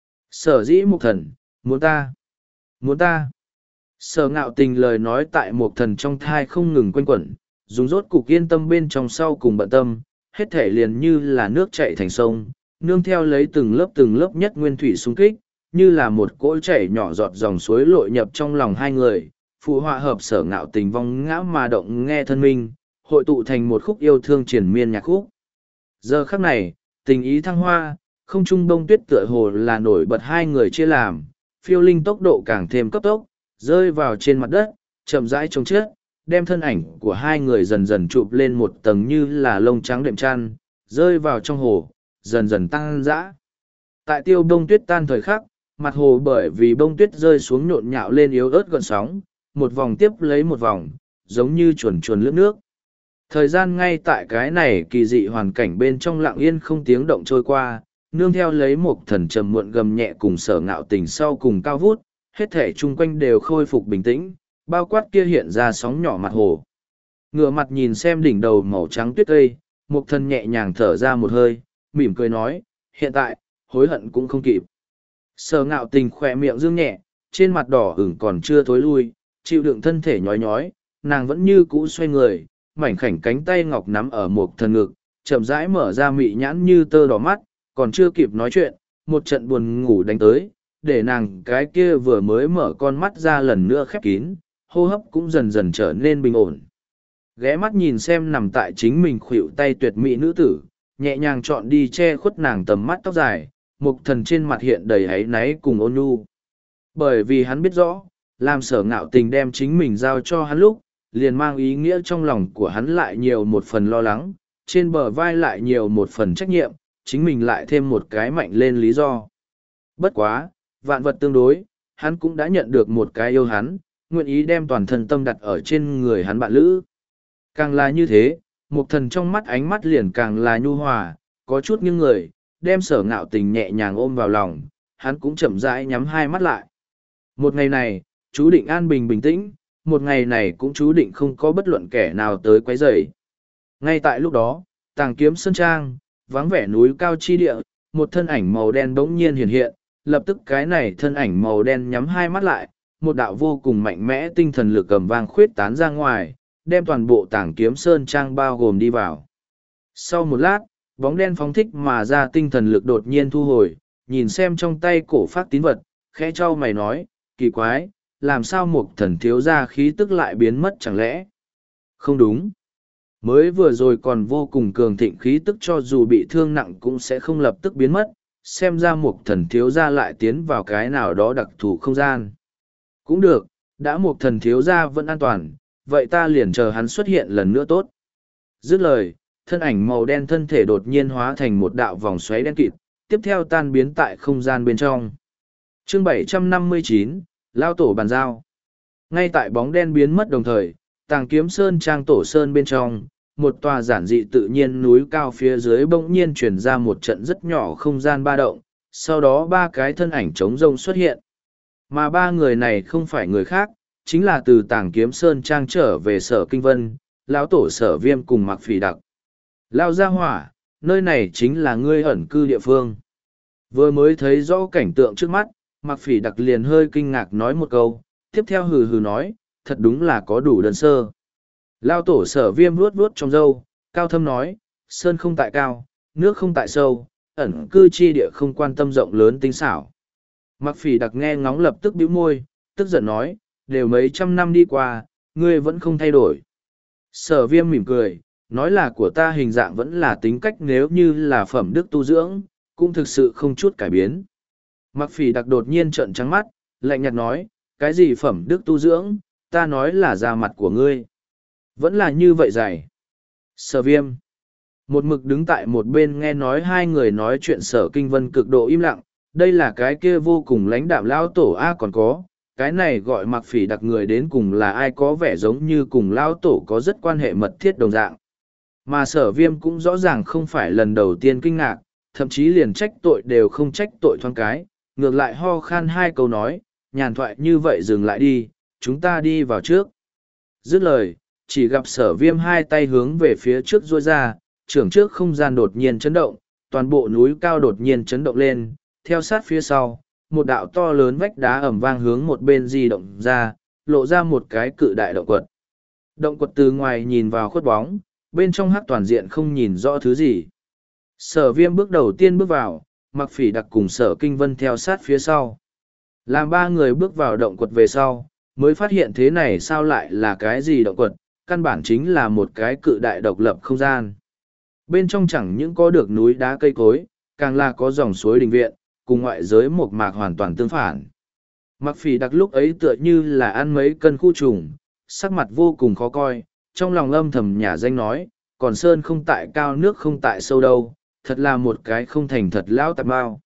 Sở dĩ mục thần, muốn ta, muốn ta. Sở ngạo tình lời nói tại mục thần trong thai không ngừng quanh quẩn, dùng rốt cục yên tâm bên trong sau cùng bận tâm, hết thể liền như là nước chảy thành sông, nương theo lấy từng lớp từng lớp nhất nguyên thủy xung kích, như là một cỗ chảy nhỏ giọt dòng suối lội nhập trong lòng hai người, phụ họa hợp sở ngạo tình vong ngã mà động nghe thân minh, hội tụ thành một khúc yêu thương triền miên nhạc khúc. Giờ khắc này, tình ý thăng hoa, không trung đông tuyết tựa hồ là nổi bật hai người chia làm, phiêu linh tốc độ càng thêm cấp tốc, rơi vào trên mặt đất, chậm rãi trông chết, đem thân ảnh của hai người dần dần chụp lên một tầng như là lông trắng đệm chăn, rơi vào trong hồ, dần dần tăng dã. Tại tiêu bông tuyết tan thời khắc, mặt hồ bởi vì bông tuyết rơi xuống nhộn nhạo lên yếu ớt gợn sóng, một vòng tiếp lấy một vòng, giống như chuồn chuồn lướt nước. Thời gian ngay tại cái này kỳ dị hoàn cảnh bên trong lặng yên không tiếng động trôi qua, nương theo lấy một thần trầm muộn gầm nhẹ cùng sở ngạo tình sau cùng cao vút, hết thể chung quanh đều khôi phục bình tĩnh, bao quát kia hiện ra sóng nhỏ mặt hồ. Ngửa mặt nhìn xem đỉnh đầu màu trắng tuyết cây, một thần nhẹ nhàng thở ra một hơi, mỉm cười nói, hiện tại, hối hận cũng không kịp. Sở ngạo tình khỏe miệng dương nhẹ, trên mặt đỏ ửng còn chưa thối lui, chịu đựng thân thể nhói nhói, nàng vẫn như cũ xoay người, mảnh khảnh cánh tay ngọc nắm ở một thần ngực, chậm rãi mở ra mị nhãn như tơ đỏ mắt, còn chưa kịp nói chuyện, một trận buồn ngủ đánh tới, để nàng cái kia vừa mới mở con mắt ra lần nữa khép kín, hô hấp cũng dần dần trở nên bình ổn. Ghé mắt nhìn xem nằm tại chính mình khuỵu tay tuyệt mỹ nữ tử, nhẹ nhàng chọn đi che khuất nàng tầm mắt tóc dài, mục thần trên mặt hiện đầy áy náy cùng ôn nhu. Bởi vì hắn biết rõ, làm Sở Ngạo Tình đem chính mình giao cho hắn lúc, liền mang ý nghĩa trong lòng của hắn lại nhiều một phần lo lắng, trên bờ vai lại nhiều một phần trách nhiệm, chính mình lại thêm một cái mạnh lên lý do. Bất quá, vạn vật tương đối, hắn cũng đã nhận được một cái yêu hắn, nguyện ý đem toàn thân tâm đặt ở trên người hắn bạn lữ. Càng là như thế, Mục Thần trong mắt ánh mắt liền càng là nhu hòa, có chút nghiêng người, đem Sở Ngạo Tình nhẹ nhàng ôm vào lòng, hắn cũng chậm rãi nhắm hai mắt lại. Một ngày này, chú định an bình bình tĩnh, một ngày này cũng chú định không có bất luận kẻ nào tới quấy rầy. Ngay tại lúc đó, Tàng Kiếm Sơn Trang, vắng vẻ núi cao chi địa, một thân ảnh màu đen bỗng nhiên hiện hiện, lập tức cái này thân ảnh màu đen nhắm hai mắt lại, một đạo vô cùng mạnh mẽ tinh thần lực cầm vang khuyết tán ra ngoài, đem toàn bộ Tàng Kiếm Sơn Trang bao gồm đi vào. Sau một lát, bóng đen phóng thích mà ra tinh thần lực đột nhiên thu hồi, nhìn xem trong tay cổ phát tín vật, khẽ trao mày nói, kỳ quái, làm sao một thần thiếu gia khí tức lại biến mất chẳng lẽ? Không đúng. Mới vừa rồi còn vô cùng cường thịnh khí tức cho dù bị thương nặng cũng sẽ không lập tức biến mất, xem ra một thần thiếu gia lại tiến vào cái nào đó đặc thù không gian. Cũng được, đã một thần thiếu gia vẫn an toàn, vậy ta liền chờ hắn xuất hiện lần nữa tốt. Dứt lời, thân ảnh màu đen thân thể đột nhiên hóa thành một đạo vòng xoáy đen kịt, tiếp theo tan biến tại không gian bên trong. Chương bảy trăm năm mươi chín, Lao Tổ bàn giao. Ngay tại bóng đen biến mất đồng thời, Tàng Kiếm Sơn Trang Tổ Sơn bên trong, một tòa giản dị tự nhiên núi cao phía dưới bỗng nhiên truyền ra một trận rất nhỏ không gian ba động, sau đó ba cái thân ảnh trống rông xuất hiện. Mà ba người này không phải người khác, chính là từ Tàng Kiếm Sơn Trang trở về Sở Kinh Vân, lão tổ Sở Viêm cùng Mạc Phỉ Đặc. Lao ra hỏa, nơi này chính là ngươi ẩn cư địa phương. Vừa mới thấy rõ cảnh tượng trước mắt, Mạc Phỉ Đặc liền hơi kinh ngạc nói một câu, tiếp theo hừ hừ nói, thật đúng là có đủ đơn sơ. Lao tổ Sở Viêm vuốt vuốt trong râu, cao thâm nói, sơn không tại cao, nước không tại sâu, ẩn cư chi địa không quan tâm rộng lớn tinh xảo. Mạc Phỉ Đặc nghe ngóng lập tức bĩu môi, tức giận nói, đều mấy trăm năm đi qua, ngươi vẫn không thay đổi. Sở Viêm mỉm cười, nói là của ta hình dạng vẫn là tính cách, nếu như là phẩm đức tu dưỡng, cũng thực sự không chút cải biến. Mạc Phỉ Đặc đột nhiên trợn trắng mắt, lạnh nhạt nói, cái gì phẩm đức tu dưỡng, ta nói là da mặt của ngươi. Vẫn là như vậy dày. Sở Viêm. Một mực đứng tại một bên nghe nói hai người nói chuyện Sở Kinh Vân cực độ im lặng, đây là cái kia vô cùng lãnh đạm lão tổ A còn có, cái này gọi Mạc Phỉ Đặc người đến cùng là ai, có vẻ giống như cùng lão tổ có rất quan hệ mật thiết đồng dạng. Mà Sở Viêm cũng rõ ràng không phải lần đầu tiên kinh ngạc, thậm chí liền trách tội đều không trách tội thoáng cái, ngược lại ho khan hai câu nói, nhàn thoại như vậy dừng lại đi, chúng ta đi vào trước. Dứt lời, chỉ gặp Sở Viêm hai tay hướng về phía trước duỗi ra, trưởng trước không gian đột nhiên chấn động, toàn bộ núi cao đột nhiên chấn động lên, theo sát phía sau, một đạo to lớn vách đá ẩm vang hướng một bên di động ra, lộ ra một cái cự đại động quật. Động quật từ ngoài nhìn vào khuất bóng, bên trong hắc toàn diện không nhìn rõ thứ gì. Sở Viêm bước đầu tiên bước vào, Mạc Phỉ Đặc cùng Sở Kinh Vân theo sát phía sau. Làm ba người bước vào động quật về sau, mới phát hiện thế này sao lại là cái gì động quật, căn bản chính là một cái cự đại độc lập không gian. Bên trong chẳng những có được núi đá cây cối, càng là có dòng suối đình viện, cùng ngoại giới một mạc hoàn toàn tương phản. Mạc Phỉ Đặc lúc ấy tựa như là ăn mấy cân khu trùng, sắc mặt vô cùng khó coi, trong lòng âm thầm nhả danh nói, còn sơn không tại cao nước không tại sâu đâu, thật là một cái không thành thật lão tạp bao.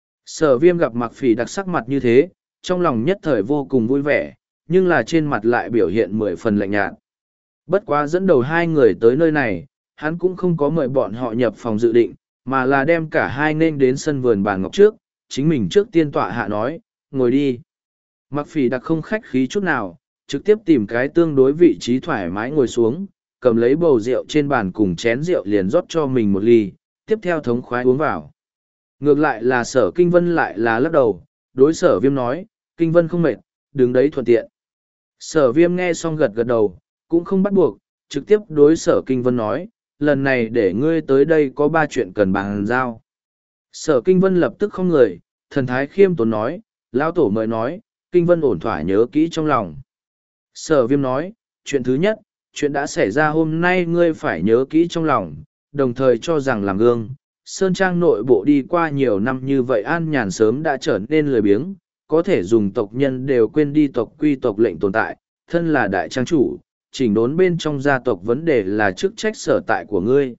Sở Viêm gặp Mạc Phỉ Đặc sắc mặt như thế, trong lòng nhất thời vô cùng vui vẻ, nhưng là trên mặt lại biểu hiện mười phần lạnh nhạt. Bất quá dẫn đầu hai người tới nơi này, hắn cũng không có mời bọn họ nhập phòng dự định, mà là đem cả hai nên đến sân vườn bàn ngọc trước, chính mình trước tiên tọa hạ nói, ngồi đi. Mạc Phỉ Đặc không khách khí chút nào, trực tiếp tìm cái tương đối vị trí thoải mái ngồi xuống, cầm lấy bầu rượu trên bàn cùng chén rượu liền rót cho mình một ly, tiếp theo thống khoái uống vào. Ngược lại là Sở Kinh Vân lại là lắc đầu, đối Sở Viêm nói, Kinh Vân không mệt, đứng đấy thuận tiện. Sở Viêm nghe xong gật gật đầu, cũng không bắt buộc, trực tiếp đối Sở Kinh Vân nói, lần này để ngươi tới đây có ba chuyện cần bàn giao. Sở Kinh Vân lập tức không người, thần thái khiêm tốn nói, Lão tổ mới nói, Kinh Vân ổn thỏa nhớ kỹ trong lòng. Sở viêm nói, chuyện thứ nhất, chuyện đã xảy ra hôm nay ngươi phải nhớ kỹ trong lòng, đồng thời cho rằng làm gương. Sơn Trang nội bộ đi qua nhiều năm như vậy an nhàn sớm đã trở nên lười biếng, có thể dùng tộc nhân đều quên đi tộc quy tộc lệnh tồn tại, thân là đại trang chủ, chỉnh đốn bên trong gia tộc vấn đề là chức trách sở tại của ngươi.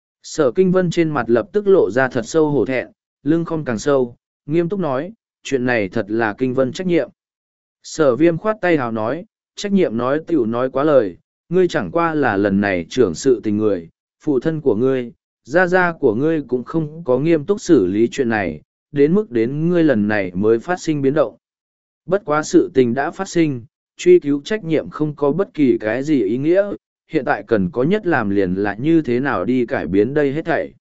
Sở Kinh Vân trên mặt lập tức lộ ra thật sâu hổ thẹn, lưng không càng sâu, nghiêm túc nói, chuyện này thật là Kinh Vân trách nhiệm. Sở Viêm khoát tay hào nói, trách nhiệm nói tiểu nói quá lời, ngươi chẳng qua là lần này trưởng sự tình người, phụ thân của ngươi, gia gia của ngươi cũng không có nghiêm túc xử lý chuyện này, đến mức đến ngươi lần này mới phát sinh biến động. Bất quá sự tình đã phát sinh, truy cứu trách nhiệm không có bất kỳ cái gì ý nghĩa, hiện tại cần có nhất làm liền là như thế nào đi cải biến đây hết thảy.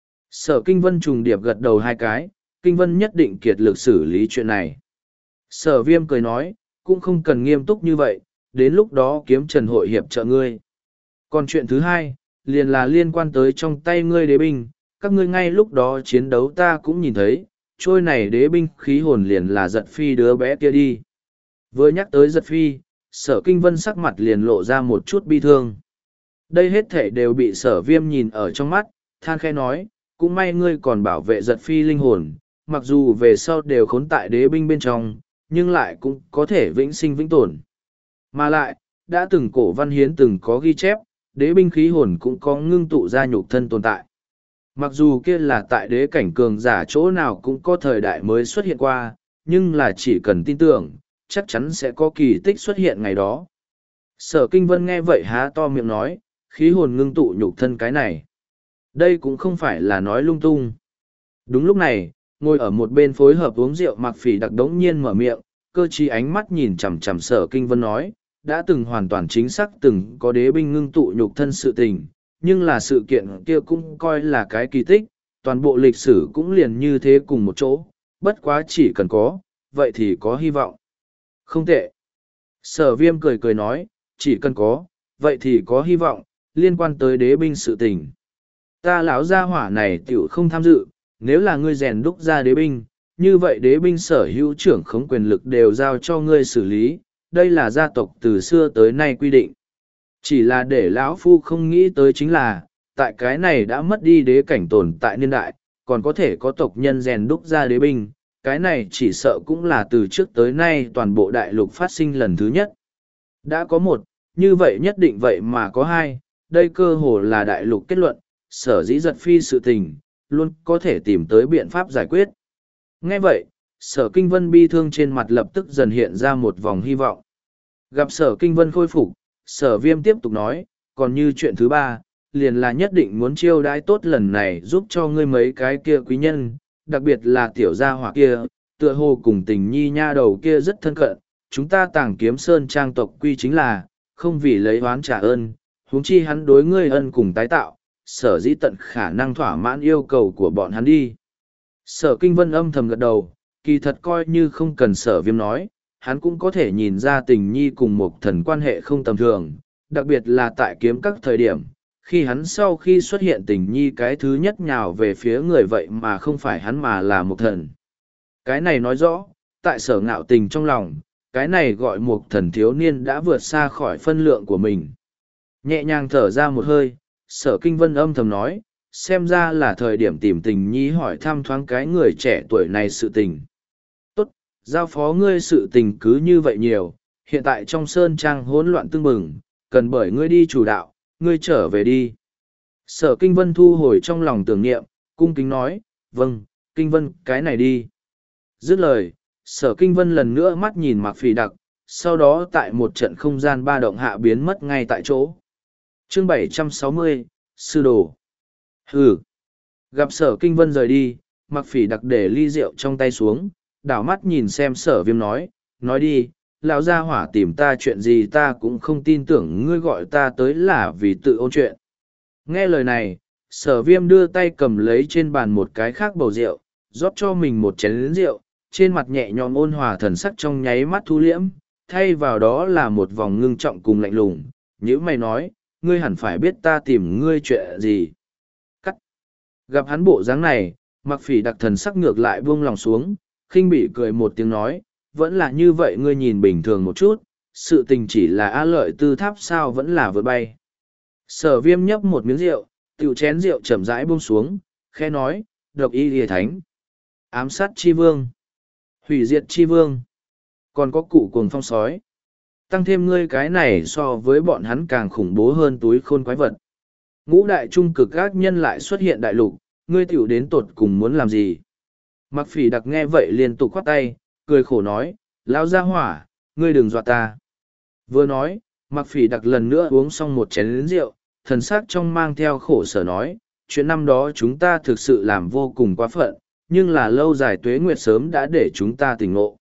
Sở Kinh Vân trùng điệp gật đầu hai cái, Kinh Vân nhất định kiệt lực xử lý chuyện này. Sở Viêm cười nói, cũng không cần nghiêm túc như vậy, đến lúc đó kiếm trần hội hiệp trợ ngươi. Còn chuyện thứ hai, liền là liên quan tới trong tay ngươi đế binh, các ngươi ngay lúc đó chiến đấu ta cũng nhìn thấy, trôi này đế binh khí hồn liền là giật phi đứa bé kia đi. Vừa nhắc tới giật phi, sở Kinh Vân sắc mặt liền lộ ra một chút bi thương. Đây hết thể đều bị sở viêm nhìn ở trong mắt, than khẽ nói, cũng may ngươi còn bảo vệ giật phi linh hồn, mặc dù về sau đều khốn tại đế binh bên trong, nhưng lại cũng có thể vĩnh sinh vĩnh tồn. Mà lại, đã từng cổ văn hiến từng có ghi chép, đế binh khí hồn cũng có ngưng tụ ra nhục thân tồn tại. Mặc dù kia là tại đế cảnh cường giả chỗ nào cũng có thời đại mới xuất hiện qua, nhưng là chỉ cần tin tưởng, chắc chắn sẽ có kỳ tích xuất hiện ngày đó. Sở Kinh Vân nghe vậy há to miệng nói, khí hồn ngưng tụ nhục thân cái này. Đây cũng không phải là nói lung tung. Đúng lúc này, ngồi ở một bên phối hợp uống rượu Mạc Phỉ Đặc đống nhiên mở miệng, cơ trí ánh mắt nhìn chằm chằm Sở Kinh Vân nói, đã từng hoàn toàn chính xác từng có đế binh ngưng tụ nhục thân sự tình, nhưng là sự kiện kia cũng coi là cái kỳ tích, toàn bộ lịch sử cũng liền như thế cùng một chỗ, bất quá chỉ cần có, vậy thì có hy vọng. Không tệ. Sở Viêm cười cười nói, chỉ cần có, vậy thì có hy vọng, liên quan tới đế binh sự tình. Ta lão gia hỏa này tiểu không tham dự, nếu là ngươi rèn đúc ra đế binh, như vậy đế binh sở hữu trưởng khống quyền lực đều giao cho ngươi xử lý, đây là gia tộc từ xưa tới nay quy định. Chỉ là để lão phu không nghĩ tới chính là, tại cái này đã mất đi đế cảnh tồn tại niên đại, còn có thể có tộc nhân rèn đúc ra đế binh, cái này chỉ sợ cũng là từ trước tới nay toàn bộ đại lục phát sinh lần thứ nhất. Đã có một, như vậy nhất định vậy mà có hai, đây cơ hồ là đại lục kết luận, sở dĩ giật phi sự tình, luôn có thể tìm tới biện pháp giải quyết. Nghe vậy, sở kinh vân bi thương trên mặt lập tức dần hiện ra một vòng hy vọng. Gặp sở kinh vân khôi phục, sở viêm tiếp tục nói, còn như chuyện thứ ba, liền là nhất định muốn chiêu đãi tốt lần này giúp cho ngươi mấy cái kia quý nhân, đặc biệt là tiểu gia hỏa kia, tựa hồ cùng tình nhi nha đầu kia rất thân cận, chúng ta tàng kiếm sơn trang tộc quy chính là, không vì lấy oán trả ơn, huống chi hắn đối ngươi ân cùng tái tạo, sở dĩ tận khả năng thỏa mãn yêu cầu của bọn hắn đi. Sở kinh vân âm thầm gật đầu, kỳ thật coi như không cần sở viêm nói, hắn cũng có thể nhìn ra tình nhi cùng một thần quan hệ không tầm thường, đặc biệt là tại kiếm các thời điểm, khi hắn sau khi xuất hiện tình nhi cái thứ nhất nhào về phía người vậy mà không phải hắn mà là một thần. Cái này nói rõ, tại sở ngạo tình trong lòng, cái này gọi một thần thiếu niên đã vượt xa khỏi phân lượng của mình. Nhẹ nhàng thở ra một hơi, sở kinh vân âm thầm nói, xem ra là thời điểm tìm tình nhi hỏi thăm thoáng cái người trẻ tuổi này sự tình. Tốt, giao phó ngươi sự tình cứ như vậy nhiều, hiện tại trong sơn trang hỗn loạn tưng bừng, cần bởi ngươi đi chủ đạo, ngươi trở về đi. Sở kinh vân thu hồi trong lòng tưởng niệm, cung kính nói, vâng, kinh vân cái này đi. Dứt lời, sở kinh vân lần nữa mắt nhìn Mạc Phỉ Đặc, sau đó tại một trận không gian ba động hạ biến mất ngay tại chỗ. Chương bảy trăm sáu mươi, Sư Đồ. Hừ. Gặp sở kinh vân rời đi, Mạc Phỉ Đặc để ly rượu trong tay xuống, đảo mắt nhìn xem sở viêm nói, nói đi, lão gia hỏa tìm ta chuyện gì ta cũng không tin tưởng ngươi gọi ta tới là vì tự ôn chuyện. Nghe lời này, sở viêm đưa tay cầm lấy trên bàn một cái khác bầu rượu, rót cho mình một chén rượu, trên mặt nhẹ nhõm ôn hòa thần sắc trong nháy mắt thu liễm, thay vào đó là một vòng ngưng trọng cùng lạnh lùng. Như mày nói, ngươi hẳn phải biết ta tìm ngươi chuyện gì. Cắt. Gặp hắn bộ dáng này, Mạc Phỉ Đặc thần sắc ngược lại buông lòng xuống, khinh bỉ cười một tiếng nói, vẫn là như vậy ngươi nhìn bình thường một chút, sự tình chỉ là A Lợi Tư tháp sao vẫn là vượt bay. Sở viêm nhấp một miếng rượu, tiểu chén rượu chậm rãi buông xuống, khẽ nói, độc y lìa thánh, ám sát chi vương, hủy diệt chi vương, còn có cụ cuồng phong sói. Tăng thêm ngươi cái này so với bọn hắn càng khủng bố hơn túi khôn quái vật. Ngũ đại trung cực gác nhân lại xuất hiện đại lục, ngươi tiểu đến tột cùng muốn làm gì? Mặc phỉ đặc nghe vậy liên tục khoát tay, cười khổ nói, lao ra hỏa, ngươi đừng dọa ta. Vừa nói, mặc phỉ đặc lần nữa uống xong một chén rượu, thần sắc trong mang theo khổ sở nói, chuyện năm đó chúng ta thực sự làm vô cùng quá phận, nhưng là lâu dài tuế nguyệt sớm đã để chúng ta tỉnh ngộ.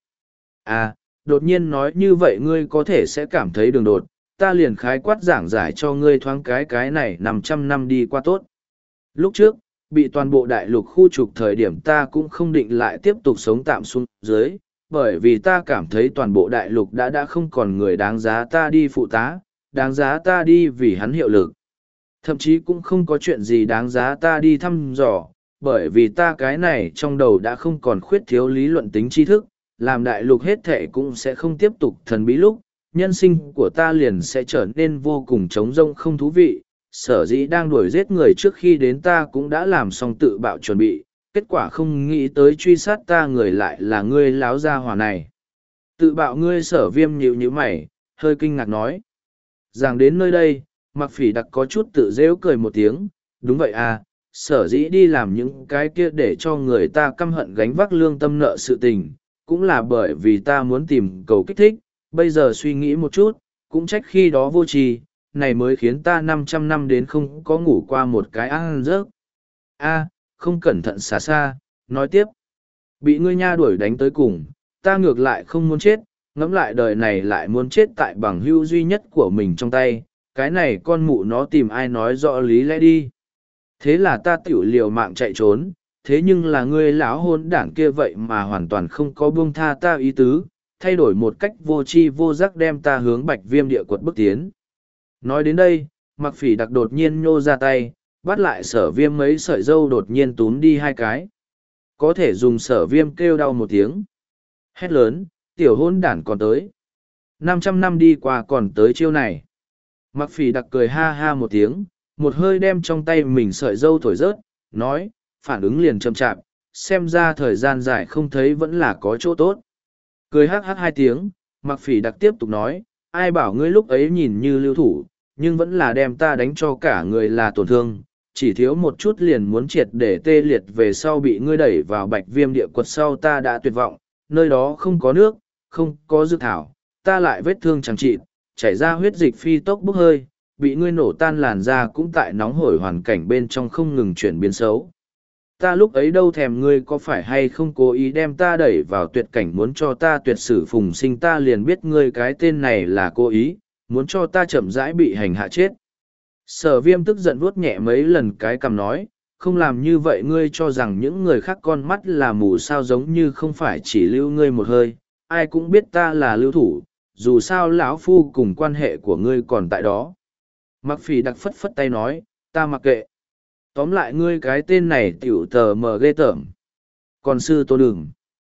À, đột nhiên nói như vậy ngươi có thể sẽ cảm thấy đường đột, ta liền khái quát giảng giải cho ngươi thoáng cái cái này năm trăm năm đi qua tốt. Lúc trước, bị toàn bộ đại lục khu trục thời điểm ta cũng không định lại tiếp tục sống tạm xuống dưới, bởi vì ta cảm thấy toàn bộ đại lục đã đã không còn người đáng giá ta đi phụ tá, đáng giá ta đi vì hắn hiệu lực. Thậm chí cũng không có chuyện gì đáng giá ta đi thăm dò, bởi vì ta cái này trong đầu đã không còn khuyết thiếu lý luận tính tri thức, làm đại lục hết thệ cũng sẽ không tiếp tục thần bí lúc, nhân sinh của ta liền sẽ trở nên vô cùng trống rông không thú vị. Sở dĩ đang đuổi giết người trước khi đến ta cũng đã làm xong tự bạo chuẩn bị, kết quả không nghĩ tới truy sát ta người lại là ngươi láo gia hỏa này. Tự bạo ngươi Sở Viêm nhíu nhíu mày, hơi kinh ngạc nói. Rằng đến nơi đây, Mặc Phỉ Đặc có chút tự rêu cười một tiếng, đúng vậy à, sở dĩ đi làm những cái kia để cho người ta căm hận gánh vác lương tâm nợ sự tình, cũng là bởi vì ta muốn tìm cầu kích thích, bây giờ suy nghĩ một chút, cũng trách khi đó vô tri, này mới khiến ta năm trăm năm đến không có ngủ qua một cái ăn giấc. A, không cẩn thận xả xa, nói tiếp. Bị ngươi nha đuổi đánh tới cùng, ta ngược lại không muốn chết, ngẫm lại đời này lại muốn chết tại bằng hữu duy nhất của mình trong tay, cái này con mụ nó tìm ai nói rõ lý lẽ đi. Thế là ta tiểu liều mạng chạy trốn, thế nhưng là ngươi lão hôn đảng kia vậy mà hoàn toàn không có buông tha ta ý tứ, thay đổi một cách vô tri vô giác đem ta hướng Bạch Viêm địa quật bước tiến. Nói đến đây, Mặc Phỉ Đặc đột nhiên nhô ra tay, bắt lại Sở Viêm mấy sợi dâu đột nhiên túm đi hai cái. Có thể dùng Sở Viêm kêu đau một tiếng. Hét lớn, tiểu hôn đản còn tới. năm trăm năm đi qua còn tới chiêu này. Mặc Phỉ Đặc cười ha ha một tiếng, một hơi đem trong tay mình sợi dâu thổi rớt, nói, phản ứng liền chậm chạp, xem ra thời gian dài không thấy vẫn là có chỗ tốt. Cười hát hát hai tiếng, Mặc Phỉ Đặc tiếp tục nói, ai bảo ngươi lúc ấy nhìn như lưu thủ, nhưng vẫn là đem ta đánh cho cả người là tổn thương, chỉ thiếu một chút liền muốn triệt để tê liệt về sau bị ngươi đẩy vào Bạch Viêm địa quật sau ta đã tuyệt vọng, nơi đó không có nước, không có dược thảo, ta lại vết thương chẳng trị, chảy ra huyết dịch phi tốc bốc hơi, bị ngươi nổ tan làn da cũng tại nóng hổi hoàn cảnh bên trong không ngừng chuyển biến xấu. Ta lúc ấy đâu thèm ngươi có phải hay không cố ý đem ta đẩy vào tuyệt cảnh muốn cho ta tuyệt sử phùng sinh, ta liền biết ngươi cái tên này là cố ý, muốn cho ta chậm rãi bị hành hạ chết. Sở Viêm tức giận vuốt nhẹ mấy lần cái cằm nói, không làm như vậy ngươi cho rằng những người khác con mắt là mù sao, giống như không phải chỉ lưu ngươi một hơi, ai cũng biết ta là lưu thủ, dù sao lão phu cùng quan hệ của ngươi còn tại đó. Mặc Phỉ Đặc phất phất tay nói, ta mặc kệ. Tóm lại ngươi cái tên này tiểu tờ mờ ghê tởm. Còn sư tôn đừng.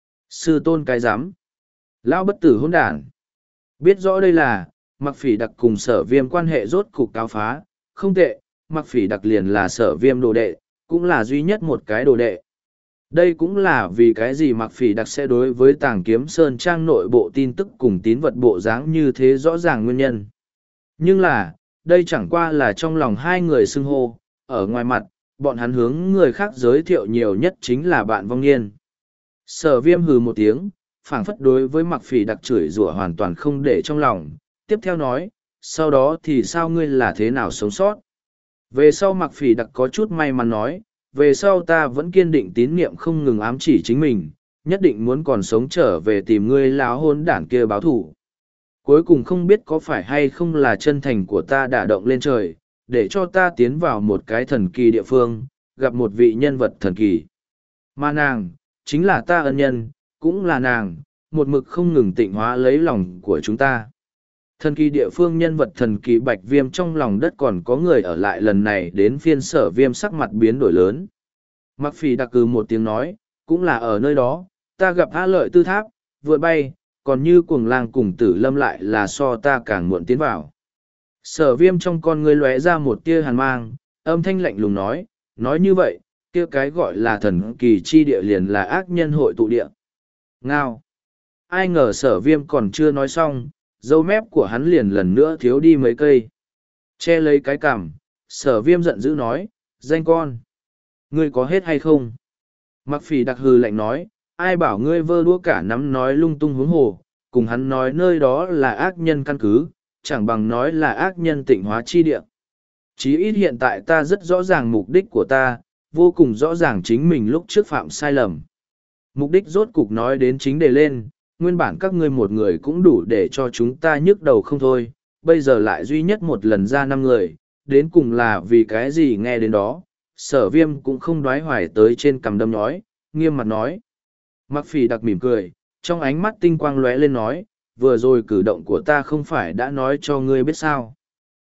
Sư tôn cái rắm Lão bất tử hỗn đản. Biết rõ đây là, Mặc Phỉ Đặc cùng Sở Viêm quan hệ rốt cục cáo phá, không tệ, Mặc Phỉ Đặc liền là Sở Viêm đồ đệ, cũng là duy nhất một cái đồ đệ. Đây cũng là vì cái gì Mặc Phỉ Đặc sẽ đối với Tàng Kiếm Sơn trang nội bộ tin tức cùng tín vật bộ dáng như thế rõ ràng nguyên nhân. Nhưng là, đây chẳng qua là trong lòng hai người xưng hô, ở ngoài mặt, bọn hắn hướng người khác giới thiệu nhiều nhất chính là bạn vong niên. Sở Viêm hừ một tiếng, phảng phất đối với Mặc Phỉ Đặc chửi rủa hoàn toàn không để trong lòng, tiếp theo nói, sau đó thì sao ngươi là thế nào sống sót? Về sau Mặc Phỉ Đặc có chút may mắn nói, về sau ta vẫn kiên định tín niệm không ngừng ám chỉ chính mình, nhất định muốn còn sống trở về tìm ngươi láo hôn đảng kia báo thủ. Cuối cùng không biết có phải hay không là chân thành của ta đả động lên trời, để cho ta tiến vào một cái thần kỳ địa phương, gặp một vị nhân vật thần kỳ. Mà nàng, chính là ta ân nhân, cũng là nàng, một mực không ngừng tịnh hóa lấy lòng của chúng ta. Thần kỳ địa phương nhân vật thần kỳ Bạch Viêm trong lòng đất còn có người ở lại, lần này đến phiên Sở Viêm sắc mặt biến đổi lớn. Mặc Phỉ Đặc cừ một tiếng nói, cũng là ở nơi đó, ta gặp A Lợi Tư Tháp, vượt bay, còn như cuồng lang cùng tử lâm lại là so ta càng muộn tiến vào. Sở viêm trong con ngươi lóe ra một tia hàn mang, âm thanh lạnh lùng nói, nói như vậy, kia cái gọi là thần kỳ chi địa liền là ác nhân hội tụ địa. Ngao! Ai ngờ sở viêm còn chưa nói xong, dâu mép của hắn liền lần nữa thiếu đi mấy cây. Che lấy cái cằm, sở viêm giận dữ nói, danh con! Ngươi có hết hay không? Mặc phỉ đặc hừ lạnh nói, ai bảo ngươi vơ đũa cả nắm nói lung tung huống hồ, cùng hắn nói nơi đó là ác nhân căn cứ, chẳng bằng nói là ác nhân tịnh hóa chi địa. Chí ít hiện tại ta rất rõ ràng mục đích của ta, vô cùng rõ ràng chính mình lúc trước phạm sai lầm. Mục đích rốt cục nói đến chính đề lên, nguyên bản các ngươi một người cũng đủ để cho chúng ta nhức đầu không thôi, bây giờ lại duy nhất một lần ra năm người, đến cùng là vì cái gì nghe đến đó, sở viêm cũng không đoái hoài tới trên cằm đâm nói, nghiêm mặt nói. Mặc phỉ đặc mỉm cười, trong ánh mắt tinh quang lóe lên nói, vừa rồi cử động của ta không phải đã nói cho ngươi biết sao.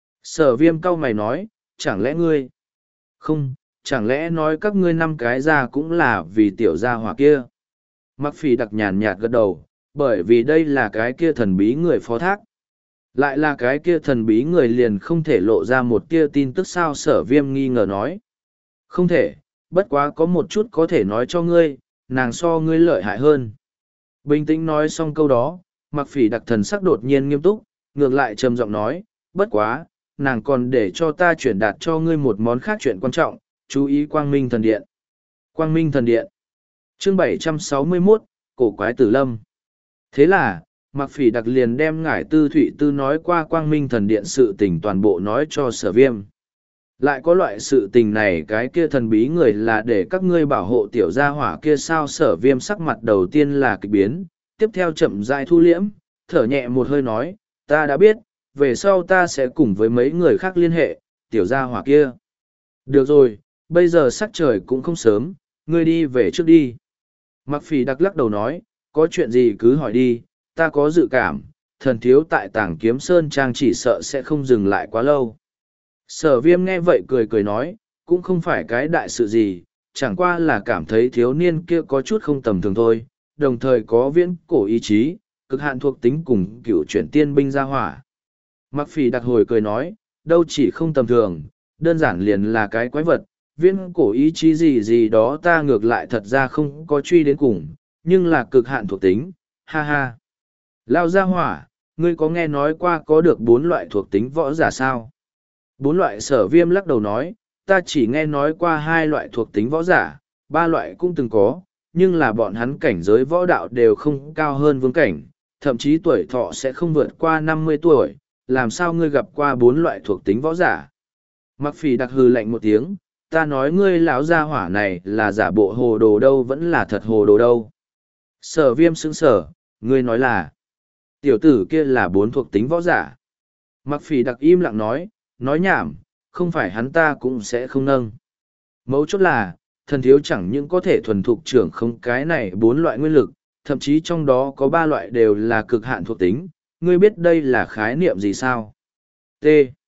Sở viêm cau mày nói, chẳng lẽ ngươi? Không, chẳng lẽ nói các ngươi năm cái ra cũng là vì tiểu gia hỏa kia. Mặc phỉ đặc nhàn nhạt gật đầu, bởi vì đây là cái kia thần bí người phó thác. Lại là cái kia thần bí người liền không thể lộ ra một tia tin tức sao, sở viêm nghi ngờ nói. Không thể, bất quá có một chút có thể nói cho ngươi, nàng so ngươi lợi hại hơn. Bình tĩnh nói xong câu đó, mặc phỉ đặc thần sắc đột nhiên nghiêm túc, ngược lại trầm giọng nói, bất quá, nàng còn để cho ta chuyển đạt cho ngươi một món khác chuyện quan trọng, chú ý Quang Minh Thần Điện. Quang Minh Thần Điện. Chương bảy trăm sáu mươi mốt, Cổ Quái Tử Lâm. Thế là, mặc phỉ đặc liền đem ngải tư thụy tư nói qua Quang Minh Thần Điện sự tình toàn bộ nói cho sở viêm. Lại có loại sự tình này cái kia thần bí người là để các ngươi bảo hộ tiểu gia hỏa kia sao, sở viêm sắc mặt đầu tiên là kịch biến, tiếp theo chậm rãi thu liễm, thở nhẹ một hơi nói, ta đã biết, về sau ta sẽ cùng với mấy người khác liên hệ, tiểu gia hỏa kia. Được rồi, bây giờ sắc trời cũng không sớm, ngươi đi về trước đi. Mặc phỉ đặc lắc đầu nói, có chuyện gì cứ hỏi đi, ta có dự cảm, thần thiếu tại tảng kiếm sơn trang chỉ sợ sẽ không dừng lại quá lâu. Sở viêm nghe vậy cười cười nói, cũng không phải cái đại sự gì, chẳng qua là cảm thấy thiếu niên kia có chút không tầm thường thôi, đồng thời có viễn cổ ý chí, cực hạn thuộc tính cùng cựu chuyển tiên binh ra hỏa. Mặc phỉ đặc hồi cười nói, đâu chỉ không tầm thường, đơn giản liền là cái quái vật, viễn cổ ý chí gì gì đó ta ngược lại thật ra không có truy đến cùng, nhưng là cực hạn thuộc tính, ha ha. Lao ra hỏa, ngươi có nghe nói qua có được bốn loại thuộc tính võ giả sao? Bốn loại, sở viêm lắc đầu nói, ta chỉ nghe nói qua hai loại thuộc tính võ giả, ba loại cũng từng có, nhưng là bọn hắn cảnh giới võ đạo đều không cao hơn vương cảnh, thậm chí tuổi thọ sẽ không vượt qua năm mươi tuổi, làm sao ngươi gặp qua bốn loại thuộc tính võ giả? Mặc phỉ đặc hừ lạnh một tiếng, ta nói ngươi lão gia hỏa này là giả bộ hồ đồ đâu vẫn là thật hồ đồ đâu. Sở viêm sững sở, ngươi nói là, tiểu tử kia là bốn thuộc tính võ giả. Mặc phỉ đặc im lặng nói, nói nhảm, không phải hắn ta cũng sẽ không nâng. Mấu chốt là, thần thiếu chẳng những có thể thuần thục trưởng không cái này bốn loại nguyên lực, thậm chí trong đó có ba loại đều là cực hạn thuộc tính, ngươi biết đây là khái niệm gì sao? T.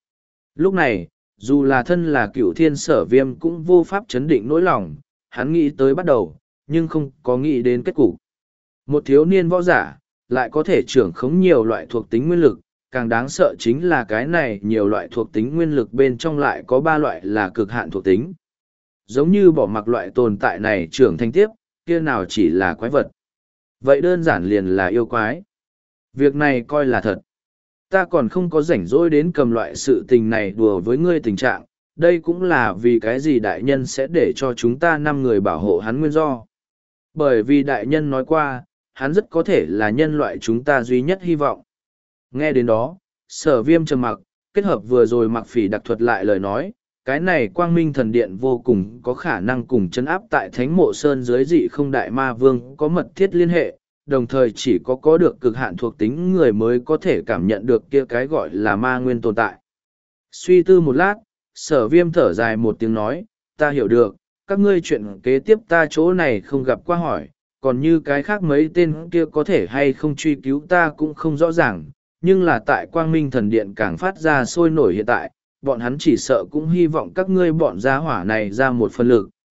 Lúc này, dù là thân là cựu thiên sở viêm cũng vô pháp chấn định nỗi lòng, hắn nghĩ tới bắt đầu, nhưng không có nghĩ đến kết cục. Một thiếu niên võ giả, lại có thể trưởng khống nhiều loại thuộc tính nguyên lực, càng đáng sợ chính là cái này nhiều loại thuộc tính nguyên lực bên trong lại có ba loại là cực hạn thuộc tính. Giống như bỏ mặc loại tồn tại này trưởng thành tiếp, kia nào chỉ là quái vật. Vậy đơn giản liền là yêu quái. Việc này coi là thật. Ta còn không có rảnh rỗi đến cầm loại sự tình này đùa với ngươi tình trạng, đây cũng là vì cái gì đại nhân sẽ để cho chúng ta năm người bảo hộ hắn nguyên do. Bởi vì đại nhân nói qua, hắn rất có thể là nhân loại chúng ta duy nhất hy vọng. Nghe đến đó, sở viêm trầm mặc, kết hợp vừa rồi mặc phỉ đặc thuật lại lời nói, cái này quang minh thần điện vô cùng có khả năng cùng chân áp tại thánh mộ sơn dưới dị không đại ma vương có mật thiết liên hệ, đồng thời chỉ có có được cực hạn thuộc tính người mới có thể cảm nhận được kia cái gọi là ma nguyên tồn tại. Suy tư một lát, sở viêm thở dài một tiếng nói, ta hiểu được, các ngươi chuyện kế tiếp ta chỗ này không gặp qua hỏi, còn như cái khác mấy tên kia có thể hay không truy cứu ta cũng không rõ ràng, nhưng là tại quang minh thần điện càng phát ra sôi nổi hiện tại, bọn hắn chỉ sợ cũng hy vọng các ngươi bọn gia hỏa này ra một phần lực,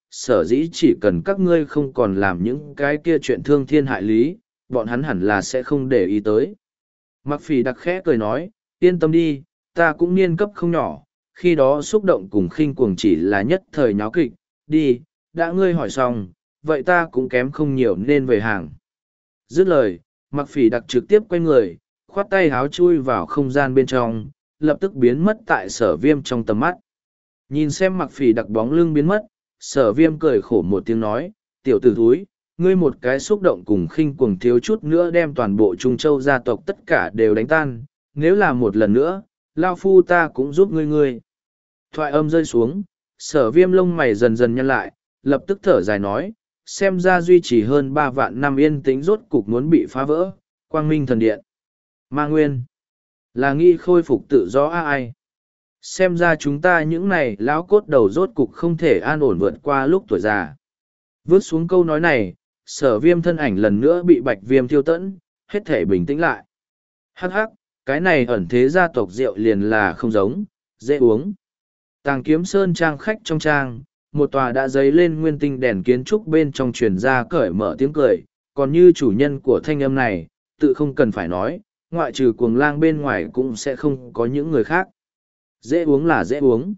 sở dĩ chỉ cần các ngươi không còn làm những cái kia chuyện thương thiên hại lý, bọn hắn hẳn là sẽ không để ý tới. Mặc phỉ đặc khẽ cười nói, yên tâm đi, ta cũng niên cấp không nhỏ, khi đó xúc động cùng khinh cuồng chỉ là nhất thời nháo kịch, đi, đã ngươi hỏi xong, vậy ta cũng kém không nhiều nên về hàng. Dứt lời, mặc phỉ đặc trực tiếp quay người, khoát tay háo chui vào không gian bên trong, lập tức biến mất tại sở viêm trong tầm mắt. Nhìn xem mặc phỉ đặc bóng lưng biến mất, sở viêm cười khổ một tiếng nói, tiểu tử thúi, ngươi một cái xúc động cùng khinh cuồng thiếu chút nữa đem toàn bộ Trung Châu gia tộc tất cả đều đánh tan, nếu là một lần nữa, lao phu ta cũng giúp ngươi ngươi. Thoại âm rơi xuống, sở viêm lông mày dần dần nhăn lại, lập tức thở dài nói, xem ra duy trì hơn ba vạn năm yên tĩnh rốt cục muốn bị phá vỡ, quang minh thần điện. Ma Nguyên, là nghĩ khôi phục tự do a ai. Xem ra chúng ta những này lão cốt đầu rốt cục không thể an ổn vượt qua lúc tuổi già. Vớt xuống câu nói này, sở viêm thân ảnh lần nữa bị bạch viêm thiêu tẫn, hết thể bình tĩnh lại. Hắc hắc, cái này ẩn thế gia tộc rượu liền là không giống, dễ uống. Tàng kiếm sơn trang khách trong trang, một tòa đã dấy lên nguyên tinh đèn kiến trúc bên trong truyền ra cởi mở tiếng cười, còn như chủ nhân của thanh âm này, tự không cần phải nói, ngoại trừ cuồng lang bên ngoài cũng sẽ không có những người khác. Dễ uống là dễ uống.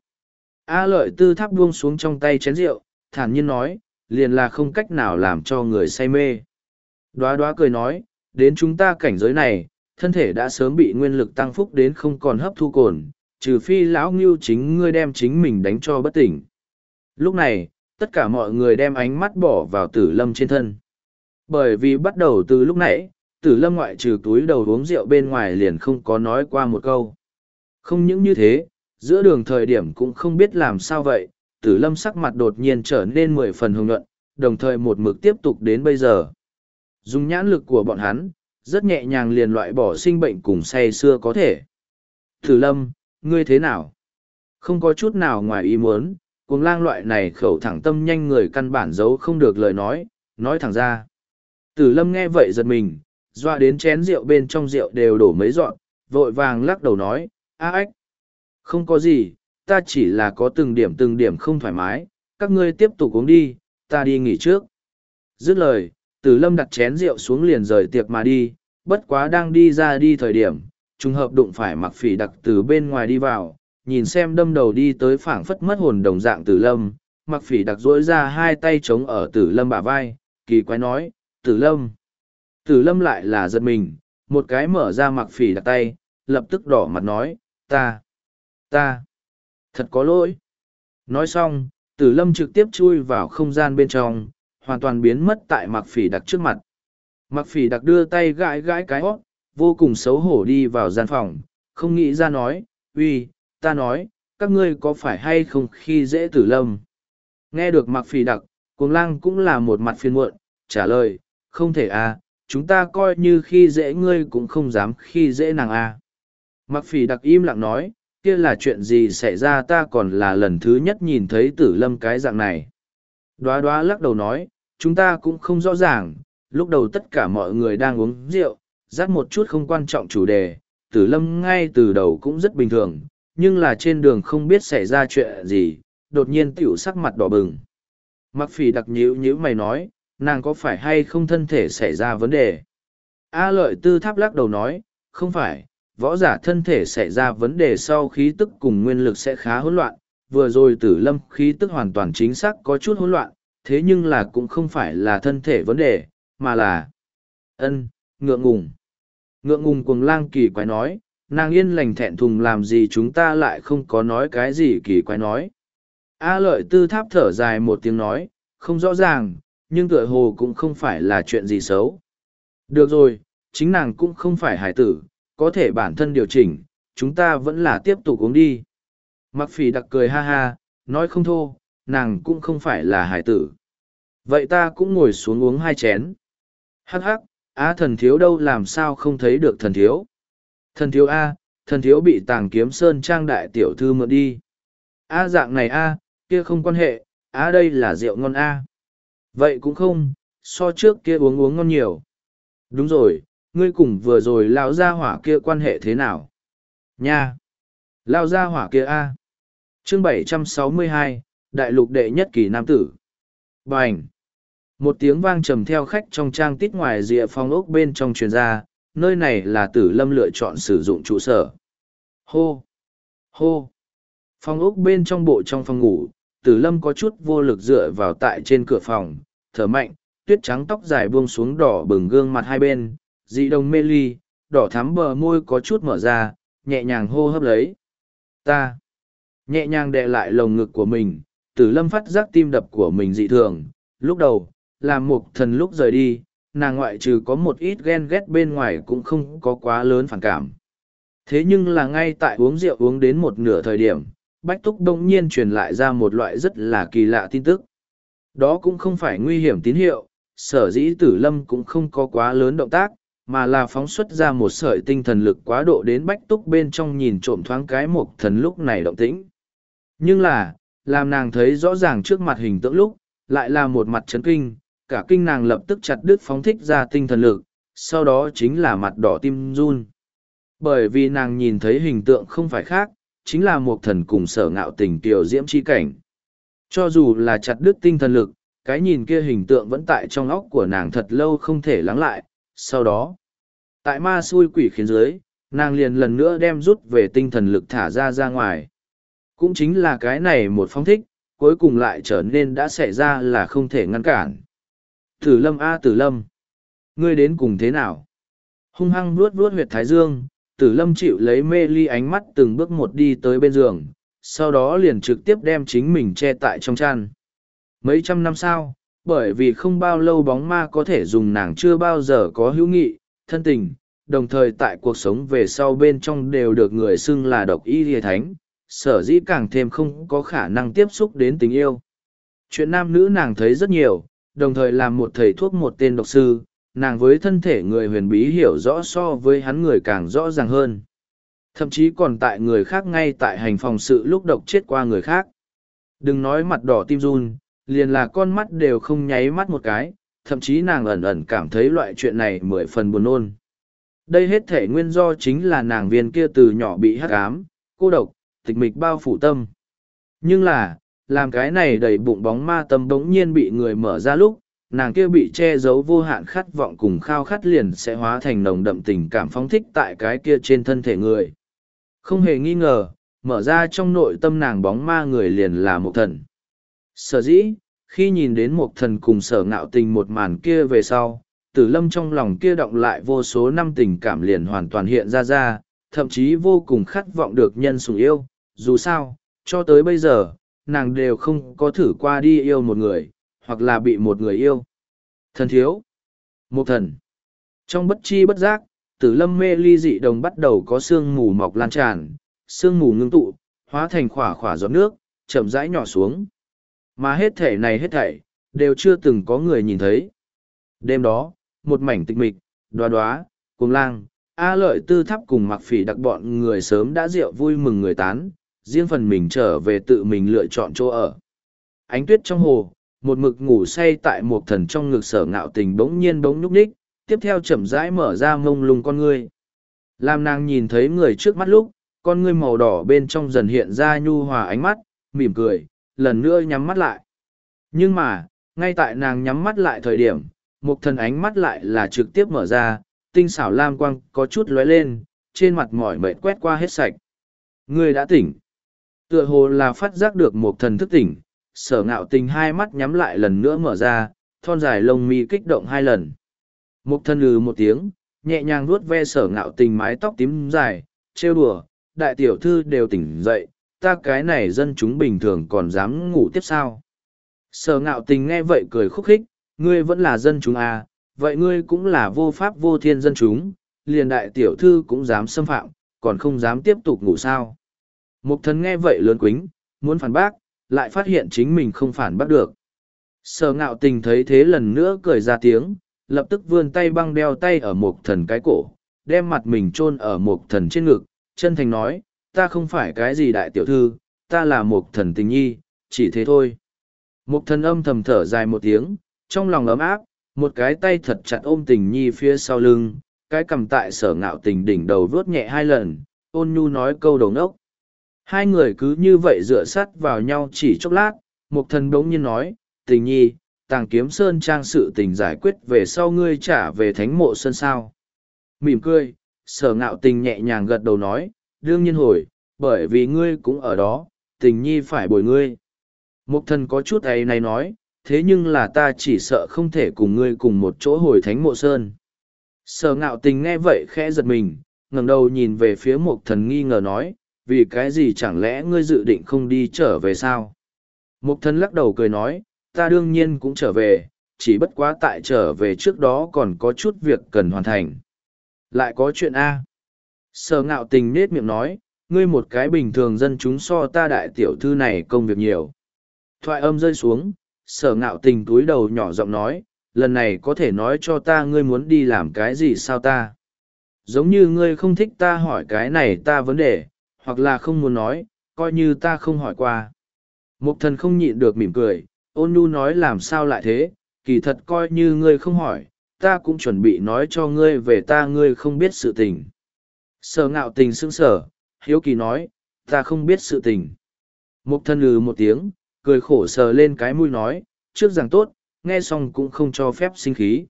A lợi tư tháp buông xuống trong tay chén rượu, thản nhiên nói, liền là không cách nào làm cho người say mê. Đóa đóa cười nói, đến chúng ta cảnh giới này, thân thể đã sớm bị nguyên lực tăng phúc đến không còn hấp thu cồn, trừ phi lão ngưu chính ngươi đem chính mình đánh cho bất tỉnh. Lúc này, tất cả mọi người đem ánh mắt bỏ vào tử lâm trên thân. Bởi vì bắt đầu từ lúc nãy, tử lâm ngoại trừ túi đầu uống rượu bên ngoài liền không có nói qua một câu. Không những như thế, giữa đường thời điểm cũng không biết làm sao vậy, tử lâm sắc mặt đột nhiên trở nên mười phần hồng nhuận, đồng thời một mực tiếp tục đến bây giờ. Dùng nhãn lực của bọn hắn, rất nhẹ nhàng liền loại bỏ sinh bệnh cùng say xưa có thể. Tử lâm, ngươi thế nào? Không có chút nào ngoài ý muốn, cuồng lang loại này khẩu thẳng tâm nhanh người căn bản giấu không được lời nói, nói thẳng ra. Tử lâm nghe vậy giật mình, doa đến chén rượu bên trong rượu đều đổ mấy dọn, vội vàng lắc đầu nói, a ách. Không có gì, ta chỉ là có từng điểm từng điểm không thoải mái, các ngươi tiếp tục uống đi, ta đi nghỉ trước. Dứt lời, Tử lâm đặt chén rượu xuống liền rời tiệc mà đi, bất quá đang đi ra đi thời điểm, trùng hợp đụng phải mặc phỉ đặc từ bên ngoài đi vào, nhìn xem đâm đầu đi tới phảng phất mất hồn đồng dạng Tử lâm, mặc phỉ đặc dỗi ra hai tay trống ở Tử lâm bả vai, kỳ quái nói, Tử lâm. Tử lâm lại là giật mình, một cái mở ra mặc phỉ đặc tay, lập tức đỏ mặt nói, ta, ta, thật có lỗi. Nói xong, Tử lâm trực tiếp chui vào không gian bên trong, hoàn toàn biến mất tại mặc phỉ đặc trước mặt. Mặc phỉ đặc đưa tay gãi gãi cái hót, vô cùng xấu hổ đi vào gian phòng, không nghĩ ra nói, uy, ta nói, các ngươi có phải hay không khi dễ Tử lâm. Nghe được mặc phỉ đặc, cuồng lang cũng là một mặt phiền muộn, trả lời, không thể à, chúng ta coi như khi dễ ngươi cũng không dám khi dễ nàng à. Mặc phỉ đặc im lặng nói, kia là chuyện gì xảy ra, ta còn là lần thứ nhất nhìn thấy Tử lâm cái dạng này. Đoá đoá lắc đầu nói, chúng ta cũng không rõ ràng, lúc đầu tất cả mọi người đang uống rượu, dắt một chút không quan trọng chủ đề, Tử lâm ngay từ đầu cũng rất bình thường, nhưng là trên đường không biết xảy ra chuyện gì, đột nhiên tiểu sắc mặt đỏ bừng. Mặc phỉ đặc nhíu nhíu mày nói, nàng có phải hay không thân thể xảy ra vấn đề? A lợi tư tháp lắc đầu nói, không phải, võ giả thân thể xảy ra vấn đề sau khí tức cùng nguyên lực sẽ khá hỗn loạn, vừa rồi Tử lâm khí tức hoàn toàn chính xác có chút hỗn loạn, thế nhưng là cũng không phải là thân thể vấn đề, mà là ân ngượng ngùng. Ngượng ngùng cuồng lang kỳ quái nói, nàng yên lành thẹn thùng làm gì chúng ta lại không có nói cái gì kỳ quái nói. A lợi tư tháp thở dài một tiếng nói, không rõ ràng, nhưng tựa hồ cũng không phải là chuyện gì xấu. Được rồi, chính nàng cũng không phải hải tử, có thể bản thân điều chỉnh, chúng ta vẫn là tiếp tục uống đi. Mặc phỉ đặc cười ha ha, nói không thô, nàng cũng không phải là hải tử. Vậy ta cũng ngồi xuống uống hai chén. Hắc hắc, á thần thiếu đâu làm sao không thấy được thần thiếu. Thần thiếu A, thần thiếu bị tàng kiếm sơn trang đại tiểu thư mượn đi. A dạng này A, kia không quan hệ, A đây là rượu ngon A. Vậy cũng không, so trước kia uống uống ngon nhiều. Đúng rồi, ngươi cùng vừa rồi lão gia hỏa kia quan hệ thế nào? Nha! Lão gia hỏa kia A. Chương bảy trăm sáu mươi hai, Đại lục đệ nhất kỳ nam tử. Bành! Một tiếng vang trầm theo khách trong trang tít ngoài rìa phòng ốc bên trong truyền ra, nơi này là Tử Lâm lựa chọn sử dụng trụ sở. Hô! Hô! Phòng ốc bên trong bộ trong phòng ngủ, Tử Lâm có chút vô lực dựa vào tại trên cửa phòng, thở mạnh, tuyết trắng tóc dài buông xuống đỏ bừng gương mặt hai bên, dị đồng mê ly, đỏ thắm bờ môi có chút mở ra, nhẹ nhàng hô hấp lấy. Ta! Nhẹ nhàng đè lại lồng ngực của mình, Tử Lâm phát giác tim đập của mình dị thường. Lúc đầu, làm Mục Thần lúc rời đi, nàng ngoại trừ có một ít ghen ghét bên ngoài cũng không có quá lớn phản cảm. Thế nhưng là ngay tại uống rượu uống đến một nửa thời điểm, Bách Túc đông nhiên truyền lại ra một loại rất là kỳ lạ tin tức. Đó cũng không phải nguy hiểm tín hiệu, sở dĩ Tử Lâm cũng không có quá lớn động tác, mà là phóng xuất ra một sợi tinh thần lực quá độ đến Bách Túc bên trong nhìn trộm thoáng cái Mục Thần lúc này động tĩnh. Nhưng là, làm nàng thấy rõ ràng trước mặt hình tượng lúc, lại là một mặt chấn kinh, cả kinh nàng lập tức chặt đứt phóng thích ra tinh thần lực, sau đó chính là mặt đỏ tim run. Bởi vì nàng nhìn thấy hình tượng không phải khác, chính là một thần cùng Sở Ngạo Tình tiểu diễm chi cảnh. Cho dù là chặt đứt tinh thần lực, cái nhìn kia hình tượng vẫn tại trong óc của nàng thật lâu không thể lắng lại. Sau đó, tại ma xui quỷ khiến dưới, nàng liền lần nữa đem rút về tinh thần lực thả ra ra ngoài. Cũng chính là cái này một phong thích, cuối cùng lại trở nên đã xảy ra là không thể ngăn cản. Tử Lâm a Tử Lâm, ngươi đến cùng thế nào? Hung hăng vuốt vuốt huyệt thái dương, Tử Lâm chịu lấy mê ly ánh mắt từng bước một đi tới bên giường, sau đó liền trực tiếp đem chính mình che tại trong chăn. Mấy trăm năm sau, bởi vì không bao lâu bóng ma có thể dùng nàng chưa bao giờ có hữu nghị, thân tình, đồng thời tại cuộc sống về sau bên trong đều được người xưng là độc y lìa thánh, sở dĩ càng thêm không có khả năng tiếp xúc đến tình yêu. Chuyện nam nữ nàng thấy rất nhiều, đồng thời làm một thầy thuốc một tên độc sư, nàng với thân thể người huyền bí hiểu rõ so với hắn người càng rõ ràng hơn. Thậm chí còn tại người khác ngay tại hành phòng sự lúc độc chết qua người khác. Đừng nói mặt đỏ tim run, liền là con mắt đều không nháy mắt một cái, thậm chí nàng ẩn ẩn cảm thấy loại chuyện này mười phần buồn nôn. Đây hết thể nguyên do chính là nàng viên kia từ nhỏ bị hắc ám, cô độc, tịch mịch bao phủ tâm. Nhưng là, làm cái này đầy bụng bóng ma tâm bỗng nhiên bị người mở ra lúc, nàng kia bị che giấu vô hạn khát vọng cùng khao khát liền sẽ hóa thành nồng đậm tình cảm phóng thích tại cái kia trên thân thể người. Không hề nghi ngờ, mở ra trong nội tâm nàng bóng ma người liền là một thần. Sở dĩ, khi nhìn đến một thần cùng Sở Ngạo Tình một màn kia về sau, Tử Lâm trong lòng kia động lại vô số năm tình cảm liền hoàn toàn hiện ra ra, thậm chí vô cùng khát vọng được nhân sủng yêu. Dù sao, cho tới bây giờ, nàng đều không có thử qua đi yêu một người, hoặc là bị một người yêu. Thần thiếu. Một thần. Trong bất chi bất giác, Tử Lâm mê ly dị đồng bắt đầu có sương mù mọc lan tràn, sương mù ngưng tụ, hóa thành khỏa khỏa giọt nước, chậm rãi nhỏ xuống. Mà hết thể này hết thảy, đều chưa từng có người nhìn thấy. Đêm đó, một mảnh tịch mịch, đoá đoá, cùng lang, A Lợi Tư Tháp cùng Mặc Phỉ đặc bọn người sớm đã rượu vui mừng người tán, riêng phần mình trở về tự mình lựa chọn chỗ ở. Ánh tuyết trong hồ, một mực ngủ say tại một thần trong ngực Sở Ngạo Tình bỗng nhiên bỗng nhúc nhích, tiếp theo chậm rãi mở ra mông lung con ngươi. Làm nàng nhìn thấy người trước mắt lúc, con ngươi màu đỏ bên trong dần hiện ra nhu hòa ánh mắt, mỉm cười, lần nữa nhắm mắt lại. Nhưng mà, ngay tại nàng nhắm mắt lại thời điểm, một thần ánh mắt lại là trực tiếp mở ra, tinh xảo lam quang có chút lóe lên, trên mặt mỏi mệt quét qua hết sạch. Ngươi đã tỉnh. Tựa hồ là phát giác được một thần thức tỉnh, Sở Ngạo Tình hai mắt nhắm lại lần nữa mở ra, thon dài lông mi kích động hai lần. Một thần lừ một tiếng, nhẹ nhàng vuốt ve Sở Ngạo Tình mái tóc tím dài, trêu đùa, đại tiểu thư đều tỉnh dậy, ta cái này dân chúng bình thường còn dám ngủ tiếp sao. Sở Ngạo Tình nghe vậy cười khúc khích, ngươi vẫn là dân chúng à, vậy ngươi cũng là vô pháp vô thiên dân chúng, liền đại tiểu thư cũng dám xâm phạm, còn không dám tiếp tục ngủ sao. Mục thần nghe vậy lớn quính, muốn phản bác, lại phát hiện chính mình không phản bác được. Sở Ngạo Tình thấy thế lần nữa cười ra tiếng, lập tức vươn tay băng đeo tay ở mục thần cái cổ, đem mặt mình chôn ở mục thần trên ngực, chân thành nói, ta không phải cái gì đại tiểu thư, ta là mục thần tình nhi, chỉ thế thôi. Mục thần âm thầm thở dài một tiếng, trong lòng ấm áp, một cái tay thật chặt ôm tình nhi phía sau lưng, cái cầm tại Sở Ngạo Tình đỉnh đầu vuốt nhẹ hai lần, ôn nhu nói câu đầu nốc. Hai người cứ như vậy dựa sát vào nhau chỉ chốc lát, mục thần bỗng nhiên nói, tình nhi, Tàng Kiếm Sơn Trang sự tình giải quyết về sau ngươi trả về Thánh Mộ Sơn sao? Mỉm cười, Sở Ngạo Tình nhẹ nhàng gật đầu nói, đương nhiên hồi, bởi vì ngươi cũng ở đó, tình nhi phải bồi ngươi. Mục thần có chút ấy này nói, thế nhưng là ta chỉ sợ không thể cùng ngươi cùng một chỗ hồi Thánh Mộ Sơn. Sở Ngạo Tình nghe vậy khẽ giật mình, ngẩng đầu nhìn về phía Mục thần nghi ngờ nói, vì cái gì chẳng lẽ ngươi dự định không đi trở về sao? Mục thần lắc đầu cười nói, ta đương nhiên cũng trở về, chỉ bất quá tại trở về trước đó còn có chút việc cần hoàn thành. Lại có chuyện A. Sở Ngạo Tình nết miệng nói, ngươi một cái bình thường dân chúng so ta đại tiểu thư này công việc nhiều. Thoại âm rơi xuống, Sở Ngạo Tình túi đầu nhỏ giọng nói, lần này có thể nói cho ta ngươi muốn đi làm cái gì sao ta? Giống như ngươi không thích ta hỏi cái này ta vấn đề, hoặc là không muốn nói, coi như ta không hỏi qua. Mục thần không nhịn được mỉm cười, ôn nhu nói làm sao lại thế, kỳ thật coi như ngươi không hỏi, ta cũng chuẩn bị nói cho ngươi về ta ngươi không biết sự tình. Sở Ngạo Tình sững sờ, hiếu kỳ nói, ta không biết sự tình. Mục thần lừ một tiếng, cười khổ sờ lên cái mũi nói, trước rằng tốt, nghe xong cũng không cho phép sinh khí.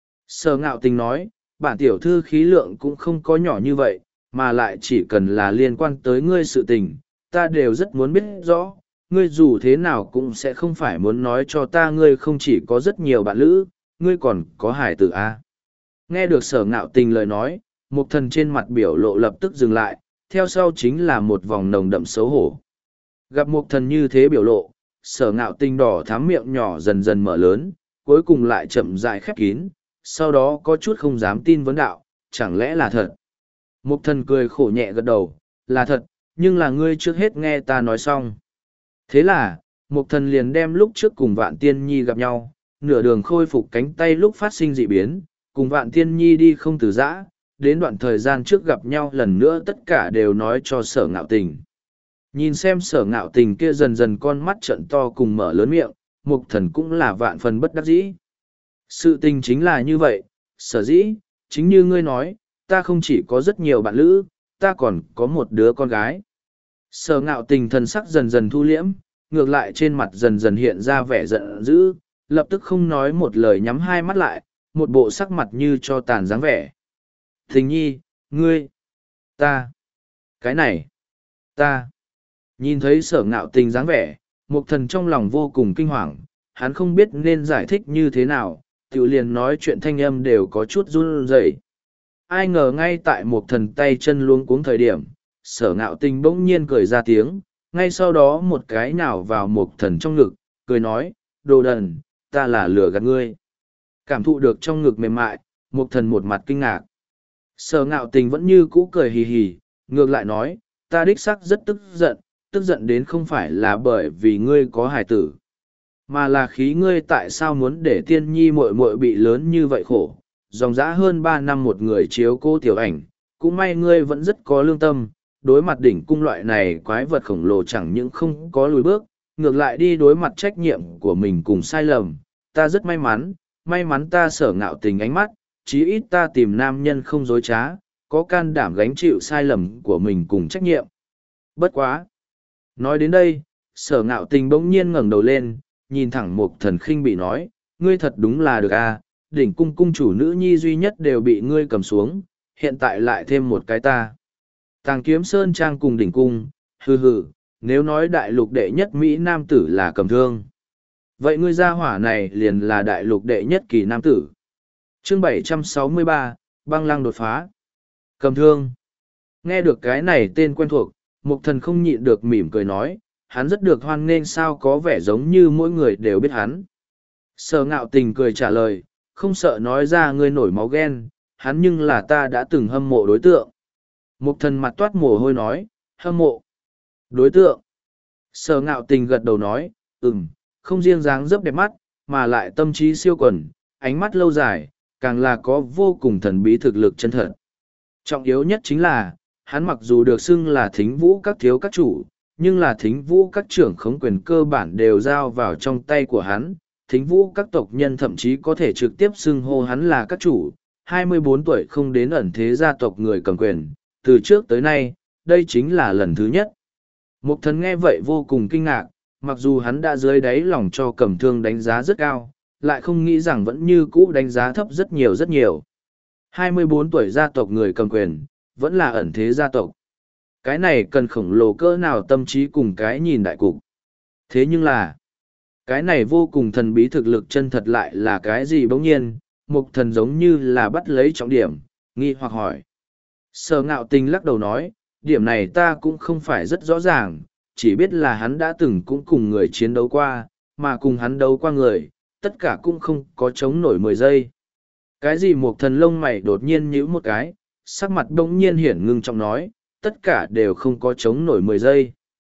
Sở Ngạo Tình nói, bản tiểu thư khí lượng cũng không có nhỏ như vậy, mà lại chỉ cần là liên quan tới ngươi sự tình, ta đều rất muốn biết rõ, ngươi dù thế nào cũng sẽ không phải muốn nói cho ta ngươi không chỉ có rất nhiều bạn lữ, ngươi còn có hải tử a. Nghe được Sở Ngạo Tình lời nói, Mục thần trên mặt biểu lộ lập tức dừng lại, theo sau chính là một vòng nồng đậm xấu hổ. Gặp Mục thần như thế biểu lộ, Sở Ngạo Tình đỏ thắm miệng nhỏ dần dần mở lớn, cuối cùng lại chậm rãi khép kín, sau đó có chút không dám tin vấn đạo, chẳng lẽ là thật? Mục thần cười khổ nhẹ gật đầu, là thật, nhưng là ngươi trước hết nghe ta nói xong. Thế là, Mục thần liền đem lúc trước cùng Vạn Tiên Nhi gặp nhau, nửa đường khôi phục cánh tay lúc phát sinh dị biến, cùng Vạn Tiên Nhi đi không từ giã, đến đoạn thời gian trước gặp nhau lần nữa tất cả đều nói cho Sở Ngạo Tình. Nhìn xem Sở Ngạo Tình kia dần dần con mắt trận to cùng mở lớn miệng, Mục thần cũng là vạn phần bất đắc dĩ. Sự tình chính là như vậy, sở dĩ, chính như ngươi nói, ta không chỉ có rất nhiều bạn lữ, ta còn có một đứa con gái. Sở Ngạo Tình thần sắc dần dần thu liễm, ngược lại trên mặt dần dần hiện ra vẻ giận dữ, lập tức không nói một lời nhắm hai mắt lại, một bộ sắc mặt như cho tàn dáng vẻ. Tình nhi, ngươi, ta, cái này, ta. Nhìn thấy Sở Ngạo Tình dáng vẻ, Mục thần trong lòng vô cùng kinh hoàng, hắn không biết nên giải thích như thế nào, tiểu liền nói chuyện thanh âm đều có chút run rẩy. Ai ngờ ngay tại Mục thần tay chân luống cuống thời điểm, Sở Ngạo Tình bỗng nhiên cười ra tiếng, ngay sau đó một cái nhào vào Mục thần trong ngực, cười nói, đồ đần, ta là lừa gạt ngươi. Cảm thụ được trong ngực mềm mại, Mục thần một mặt kinh ngạc. Sở Ngạo Tình vẫn như cũ cười hì hì, ngược lại nói, ta đích xác rất tức giận, tức giận đến không phải là bởi vì ngươi có hài tử, mà là khí ngươi tại sao muốn để Tiên Nhi muội muội bị lớn như vậy khổ, dòng dã hơn ba năm một người chiếu cô tiểu ảnh, cũng may ngươi vẫn rất có lương tâm, đối mặt đỉnh cung loại này quái vật khổng lồ chẳng những không có lùi bước, ngược lại đi đối mặt trách nhiệm của mình cùng sai lầm, ta rất may mắn, may mắn ta Sở Ngạo Tình ánh mắt, chí ít ta tìm nam nhân không dối trá, có can đảm gánh chịu sai lầm của mình cùng trách nhiệm. Bất quá. Nói đến đây, Sở Ngạo Tình bỗng nhiên ngẩng đầu lên, nhìn thẳng Mục thần khinh bị nói, ngươi thật đúng là được a, đỉnh cung cung chủ nữ nhi duy nhất đều bị ngươi cầm xuống, hiện tại lại thêm một cái ta. Tàng Kiếm Sơn Trang cùng đỉnh cung, hừ hừ, nếu nói đại lục đệ nhất Mỹ nam tử là Cầm Thương. Vậy ngươi gia hỏa này liền là đại lục đệ nhất kỳ nam tử. Chương bảy trăm sáu mươi ba, băng lăng đột phá. Cầm Thương. Nghe được cái này tên quen thuộc, Mục thần không nhịn được mỉm cười nói, hắn rất được hoan nghênh sao có vẻ giống như mỗi người đều biết hắn. Sở Ngạo Tình cười trả lời, không sợ nói ra ngươi nổi máu ghen, hắn nhưng là ta đã từng hâm mộ đối tượng. Mục thần mặt toát mồ hôi nói, hâm mộ. Đối tượng. Sở Ngạo Tình gật đầu nói, ừm, không riêng dáng dấp đẹp mắt, mà lại tâm trí siêu quần, ánh mắt lâu dài, càng là có vô cùng thần bí thực lực chân thật. Trọng yếu nhất chính là, hắn mặc dù được xưng là thính vũ các thiếu các chủ, nhưng là thính vũ các trưởng khống quyền cơ bản đều giao vào trong tay của hắn. Thính vũ các tộc nhân thậm chí có thể trực tiếp xưng hô hắn là các chủ, hai mươi bốn tuổi không đến ẩn thế gia tộc người cầm quyền, từ trước tới nay, đây chính là lần thứ nhất. Mục thần nghe vậy vô cùng kinh ngạc, mặc dù hắn đã dưới đáy lòng cho Cầm Thương đánh giá rất cao, lại không nghĩ rằng vẫn như cũ đánh giá thấp rất nhiều rất nhiều. hai mươi bốn tuổi gia tộc người cầm quyền, vẫn là ẩn thế gia tộc. Cái này cần khổng lồ cỡ nào tâm trí cùng cái nhìn đại cục. Thế nhưng là, cái này vô cùng thần bí thực lực chân thật lại là cái gì bỗng nhiên, mục thần giống như là bắt lấy trọng điểm, nghi hoặc hỏi. Sở Ngạo Tình lắc đầu nói, điểm này ta cũng không phải rất rõ ràng, chỉ biết là hắn đã từng cũng cùng người chiến đấu qua, mà cùng hắn đấu qua người, tất cả cũng không có chống nổi mười giây. Cái gì một thần lông mày đột nhiên nhíu một cái, sắc mặt bỗng nhiên hiển ngưng trọng nói, tất cả đều không có chống nổi mười giây.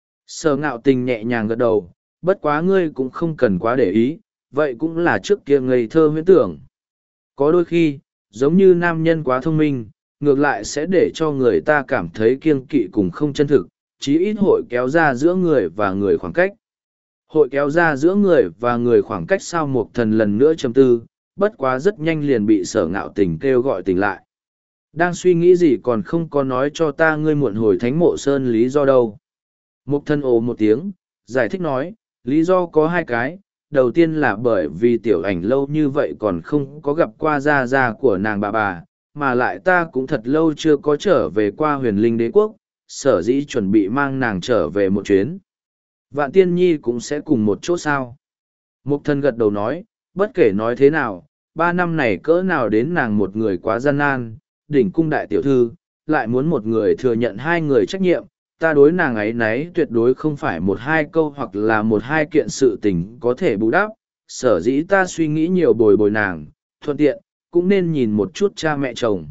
Sở Ngạo Tình nhẹ nhàng gật đầu, bất quá ngươi cũng không cần quá để ý, vậy cũng là trước kia ngây thơ huyễn tưởng. Có đôi khi, giống như nam nhân quá thông minh, ngược lại sẽ để cho người ta cảm thấy kiêng kỵ cùng không chân thực, chí ít hội kéo ra giữa người và người khoảng cách. Hội kéo ra giữa người và người khoảng cách sao một thần lần nữa châm tư, bất quá rất nhanh liền bị Sở Ngạo Tình kêu gọi tỉnh lại. Đang suy nghĩ gì còn không có nói cho ta ngươi muộn hồi Thánh Mộ Sơn lý do đâu. Mục thần ồ một tiếng, giải thích nói, lý do có hai cái, đầu tiên là bởi vì tiểu ảnh lâu như vậy còn không có gặp qua gia gia của nàng bà bà, mà lại ta cũng thật lâu chưa có trở về qua huyền linh đế quốc, sở dĩ chuẩn bị mang nàng trở về một chuyến. Vạn Tiên Nhi cũng sẽ cùng một chỗ sao. Mục thần gật đầu nói, bất kể nói thế nào, ba năm này cỡ nào đến nàng một người quá gian nan, đỉnh cung đại tiểu thư, lại muốn một người thừa nhận hai người trách nhiệm, ta đối nàng ấy nấy tuyệt đối không phải một hai câu hoặc là một hai kiện sự tình có thể bù đắp, sở dĩ ta suy nghĩ nhiều bồi bồi nàng, thuận tiện, cũng nên nhìn một chút cha mẹ chồng.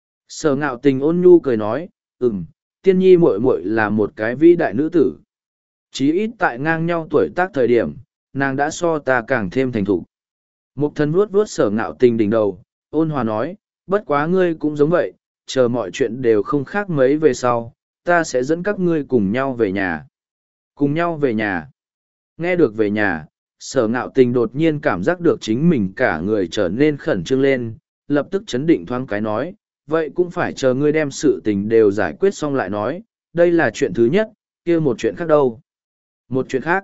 Sở Ngạo Tình ôn nhu cười nói, ừm, Tiên Nhi muội muội là một cái vĩ đại nữ tử. Chí ít tại ngang nhau tuổi tác thời điểm, nàng đã so ta càng thêm thành thục. Mục thần vuốt vuốt Sở Ngạo Tình đỉnh đầu, ôn hòa nói, bất quá ngươi cũng giống vậy, chờ mọi chuyện đều không khác mấy về sau, ta sẽ dẫn các ngươi cùng nhau về nhà. Cùng nhau về nhà. Nghe được về nhà, Sở Ngạo Tình đột nhiên cảm giác được chính mình cả người trở nên khẩn trương lên, lập tức chấn định thoáng cái nói, vậy cũng phải chờ ngươi đem sự tình đều giải quyết xong lại nói, đây là chuyện thứ nhất, kia một chuyện khác đâu. Một chuyện khác.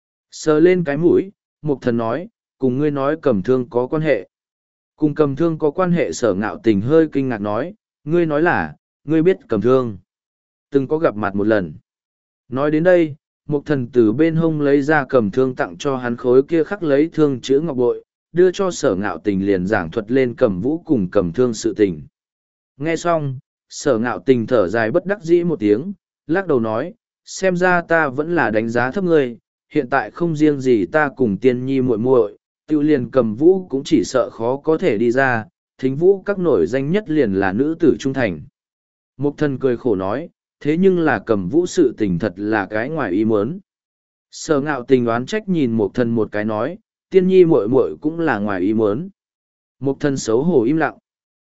Sờ lên cái mũi, Mục thần nói, cùng ngươi nói Cầm Thương có quan hệ. Cùng Cầm Thương có quan hệ. Sở Ngạo Tình hơi kinh ngạc nói, ngươi nói là, ngươi biết Cầm Thương. Từng có gặp mặt một lần. Nói đến đây, Mục thần từ bên hông lấy ra Cầm Thương tặng cho hắn khối kia khắc lấy thương chữ ngọc bội, đưa cho Sở Ngạo Tình liền giảng thuật lên Cầm Vũ cùng Cầm Thương sự tình. Nghe xong, Sở Ngạo Tình thở dài bất đắc dĩ một tiếng, lắc đầu nói, xem ra ta vẫn là đánh giá thấp ngươi, hiện tại không riêng gì ta cùng Tiên Nhi muội muội, tiêu liền Cầm Vũ cũng chỉ sợ khó có thể đi ra, Thính Vũ các nổi danh nhất liền là nữ tử trung thành. Mục thần cười khổ nói, thế nhưng là Cầm Vũ sự tình thật là cái ngoài ý muốn. Sở Ngạo Tình đoán trách nhìn Mục thần một cái nói, Tiên Nhi muội muội cũng là ngoài ý muốn. Mục thần xấu hổ im lặng.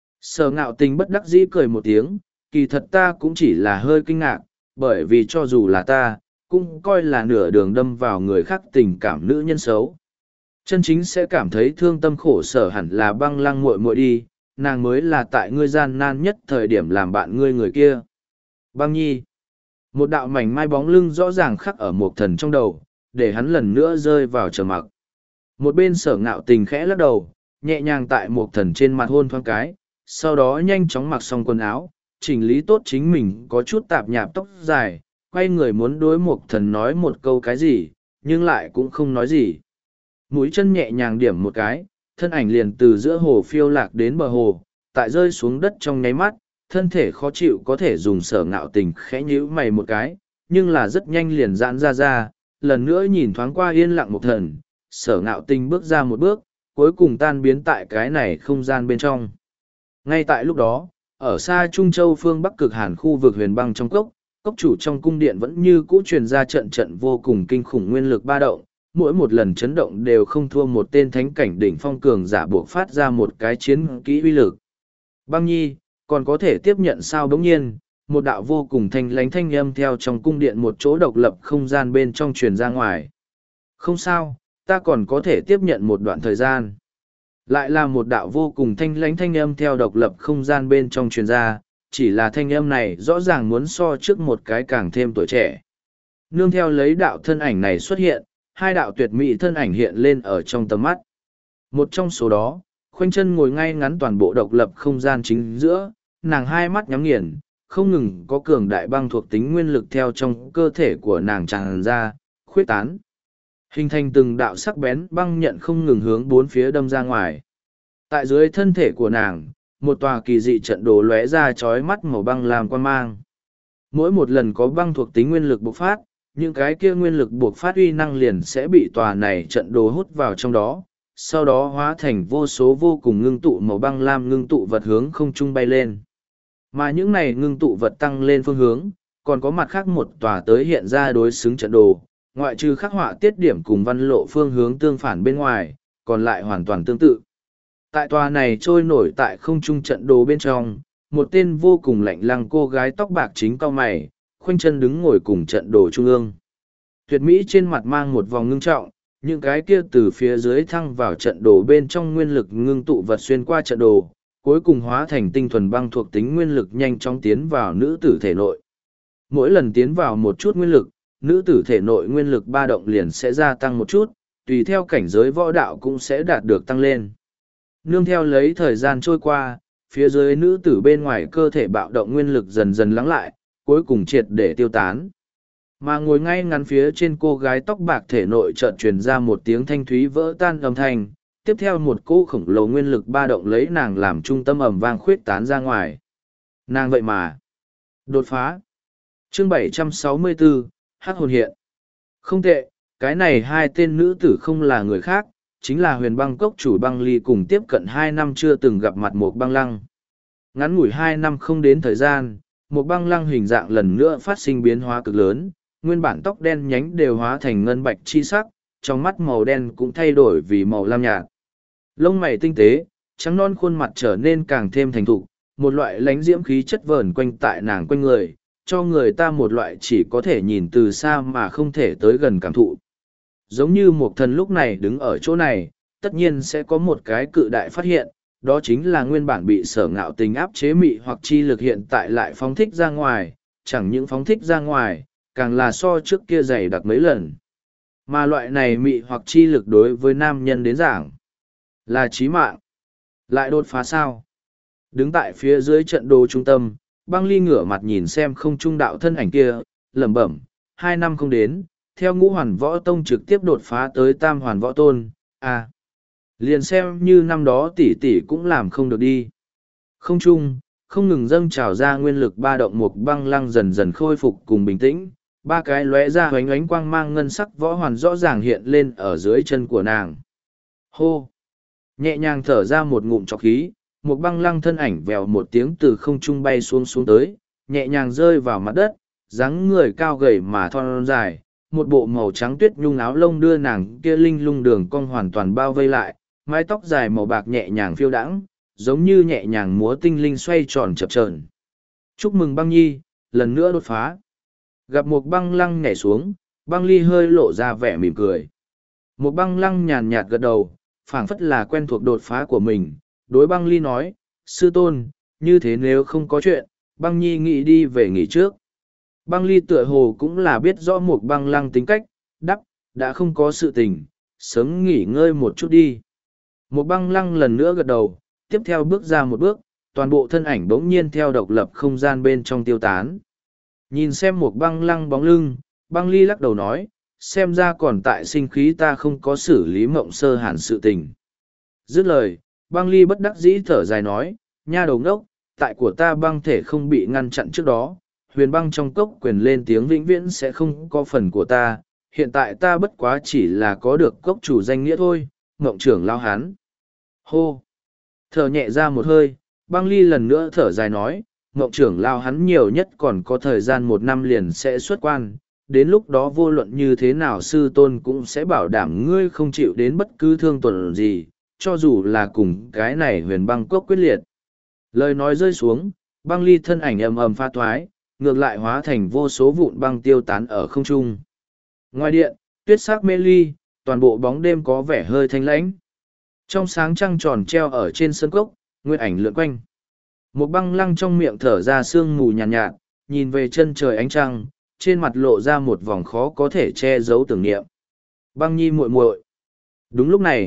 Sở Ngạo Tình bất đắc dĩ cười một tiếng, kỳ thật ta cũng chỉ là hơi kinh ngạc, bởi vì cho dù là ta, cũng coi là nửa đường đâm vào người khác tình cảm nữ nhân xấu. Chân chính sẽ cảm thấy thương tâm khổ sở hẳn là Băng Lăng muội muội đi, nàng mới là tại ngươi gian nan nhất thời điểm làm bạn ngươi người kia. Băng Nhi. Một đạo mảnh mai bóng lưng rõ ràng khắc ở Mục thần trong đầu, để hắn lần nữa rơi vào trầm mặc. Một bên Sở Ngạo Tình khẽ lắc đầu, nhẹ nhàng tại Mục thần trên mặt hôn thoáng cái, sau đó nhanh chóng mặc xong quần áo, chỉnh lý tốt chính mình có chút tạp nhạp tóc dài, quay người muốn đối Mục thần nói một câu cái gì, nhưng lại cũng không nói gì. Mũi chân nhẹ nhàng điểm một cái, thân ảnh liền từ giữa hồ phiêu lạc đến bờ hồ, tại rơi xuống đất trong nháy mắt, thân thể khó chịu có thể dùng Sở Ngạo Tình khẽ nhíu mày một cái, nhưng là rất nhanh liền giãn ra ra, lần nữa nhìn thoáng qua yên lặng Mục thần, Sở Ngạo Tình bước ra một bước, cuối cùng tan biến tại cái này không gian bên trong. Ngay tại lúc đó, ở xa Trung Châu phương Bắc cực hàn khu vực huyền băng trong cốc, cốc chủ trong cung điện vẫn như cũ truyền ra trận trận vô cùng kinh khủng nguyên lực ba động, mỗi một lần chấn động đều không thua một tên thánh cảnh đỉnh phong cường giả buộc phát ra một cái chiến kỹ uy lực. Băng Nhi, còn có thể tiếp nhận sao? Bỗng nhiên, một đạo vô cùng thanh lánh thanh âm theo trong cung điện một chỗ độc lập không gian bên trong truyền ra ngoài. Không sao, ta còn có thể tiếp nhận một đoạn thời gian. Lại là một đạo vô cùng thanh lãnh thanh âm theo độc lập không gian bên trong truyền ra, chỉ là thanh âm này rõ ràng muốn so trước một cái càng thêm tuổi trẻ. Nương theo lấy đạo thân ảnh này xuất hiện, hai đạo tuyệt mỹ thân ảnh hiện lên ở trong tầm mắt. Một trong số đó, khoanh chân ngồi ngay ngắn toàn bộ độc lập không gian chính giữa, nàng hai mắt nhắm nghiền, không ngừng có cường đại băng thuộc tính nguyên lực theo trong cơ thể của nàng tràn ra, khuyết tán. Hình thành từng đạo sắc bén băng nhận không ngừng hướng bốn phía đâm ra ngoài. Tại dưới thân thể của nàng, một tòa kỳ dị trận đồ lóe ra chói mắt màu băng làm quan mang. Mỗi một lần có băng thuộc tính nguyên lực bộc phát, những cái kia nguyên lực buộc phát uy năng liền sẽ bị tòa này trận đồ hút vào trong đó, sau đó hóa thành vô số vô cùng ngưng tụ màu băng lam ngưng tụ vật hướng không trung bay lên. Mà những này ngưng tụ vật tăng lên phương hướng, còn có mặt khác một tòa tới hiện ra đối xứng trận đồ, ngoại trừ khắc họa tiết điểm cùng văn lộ phương hướng tương phản bên ngoài, còn lại hoàn toàn tương tự. Tại tòa này trôi nổi tại không trung trận đồ bên trong, một tên vô cùng lạnh lăng cô gái tóc bạc chính cao mày, khoanh chân đứng ngồi cùng trận đồ trung ương. Tuyệt mỹ trên mặt mang một vòng ngưng trọng, những cái kia từ phía dưới thăng vào trận đồ bên trong nguyên lực ngưng tụ vật xuyên qua trận đồ, cuối cùng hóa thành tinh thuần băng thuộc tính nguyên lực nhanh chóng tiến vào nữ tử thể nội. Mỗi lần tiến vào một chút nguyên lực, nữ tử thể nội nguyên lực ba động liền sẽ gia tăng một chút, tùy theo cảnh giới võ đạo cũng sẽ đạt được tăng lên. Nương theo lấy thời gian trôi qua, phía dưới nữ tử bên ngoài cơ thể bạo động nguyên lực dần dần lắng lại, cuối cùng triệt để tiêu tán. Mà ngồi ngay ngắn phía trên cô gái tóc bạc thể nội chợt truyền ra một tiếng thanh thúy vỡ tan âm thanh, tiếp theo một cỗ khổng lồ nguyên lực ba động lấy nàng làm trung tâm ầm vang khuyết tán ra ngoài. Nàng vậy mà đột phá. Chương bảy trăm sáu mươi bốn, Hắc hồn hiện. Không tệ, cái này hai tên nữ tử không là người khác, chính là Huyền Băng Cốc chủ Băng Ly cùng tiếp cận hai năm chưa từng gặp mặt một băng lăng. Ngắn ngủi hai năm không đến thời gian, một băng lăng hình dạng lần nữa phát sinh biến hóa cực lớn, nguyên bản tóc đen nhánh đều hóa thành ngân bạch chi sắc, trong mắt màu đen cũng thay đổi vì màu lam nhạt. Lông mày tinh tế, trắng non khuôn mặt trở nên càng thêm thành thục, một loại lánh diễm khí chất vờn quanh tại nàng quanh người, cho người ta một loại chỉ có thể nhìn từ xa mà không thể tới gần cảm thụ. Giống như một thần lúc này đứng ở chỗ này, tất nhiên sẽ có một cái cự đại phát hiện, đó chính là nguyên bản bị sở ngạo tình áp chế mị hoặc chi lực hiện tại lại phóng thích ra ngoài, chẳng những phóng thích ra ngoài, càng là so trước kia dày đặc mấy lần. Mà loại này mị hoặc chi lực đối với nam nhân đến giảng là chí mạng. Lại đột phá sao? Đứng tại phía dưới trận đồ trung tâm, Băng Ly ngửa mặt nhìn xem không trung đạo thân ảnh kia, lẩm bẩm, hai năm không đến, theo ngũ hoàn võ tông trực tiếp đột phá tới tam hoàn võ tôn, à. Liền xem như năm đó tỷ tỷ cũng làm không được đi. Không trung, không ngừng dâng trào ra nguyên lực ba động một băng lăng dần dần khôi phục cùng bình tĩnh, ba cái lóe ra hoánh ánh quang mang ngân sắc võ hoàn rõ ràng hiện lên ở dưới chân của nàng. Hô! Nhẹ nhàng thở ra một ngụm trọc khí, một băng lăng thân ảnh vèo một tiếng từ không trung bay xuống xuống tới, nhẹ nhàng rơi vào mặt đất, dáng người cao gầy mà thon dài, một bộ màu trắng tuyết nhung áo lông đưa nàng kia linh lung đường cong hoàn toàn bao vây lại, mái tóc dài màu bạc nhẹ nhàng phiêu đãng, giống như nhẹ nhàng múa tinh linh xoay tròn chập chờn. Chúc mừng băng nhi, lần nữa đột phá. Gặp một băng lăng nhảy xuống, băng ly hơi lộ ra vẻ mỉm cười. Một băng lăng nhàn nhạt gật đầu, phảng phất là quen thuộc đột phá của mình, đối băng ly nói, sư tôn, như thế nếu không có chuyện, băng nhi nghĩ đi về nghỉ trước. Băng ly tựa hồ cũng là biết rõ một băng lăng tính cách, đắp, đã không có sự tình, sớm nghỉ ngơi một chút đi. Một băng lăng lần nữa gật đầu, tiếp theo bước ra một bước, toàn bộ thân ảnh bỗng nhiên theo độc lập không gian bên trong tiêu tán. Nhìn xem một băng lăng bóng lưng, băng ly lắc đầu nói, xem ra còn tại sinh khí ta không có xử lý mộng sơ hàn sự tình. Dứt lời, băng ly bất đắc dĩ thở dài nói, nha đầu ngốc, tại của ta băng thể không bị ngăn chặn trước đó, huyền băng trong cốc quyền lên tiếng vĩnh viễn sẽ không có phần của ta, hiện tại ta bất quá chỉ là có được cốc chủ danh nghĩa thôi, mộng trưởng lao hán. Hô! Thở nhẹ ra một hơi, băng ly lần nữa thở dài nói, mộng trưởng lao hắn nhiều nhất còn có thời gian một năm liền sẽ xuất quan, đến lúc đó vô luận như thế nào sư tôn cũng sẽ bảo đảm ngươi không chịu đến bất cứ thương tổn gì, cho dù là cùng cái này huyền băng cốc quyết liệt. Lời nói rơi xuống, băng ly thân ảnh ầm ầm pha thoái, ngược lại hóa thành vô số vụn băng tiêu tán ở không trung. Ngoài điện, tuyết sắc mê ly, toàn bộ bóng đêm có vẻ hơi thanh lãnh. Trong sáng trăng tròn treo ở trên sân cốc, nguyên ảnh lượn quanh. Một băng lăng trong miệng thở ra sương mù nhàn nhạt, nhạt, nhìn về chân trời ánh trăng, trên mặt lộ ra một vòng khó có thể che giấu tưởng niệm. Băng nhi muội muội. Đúng lúc này,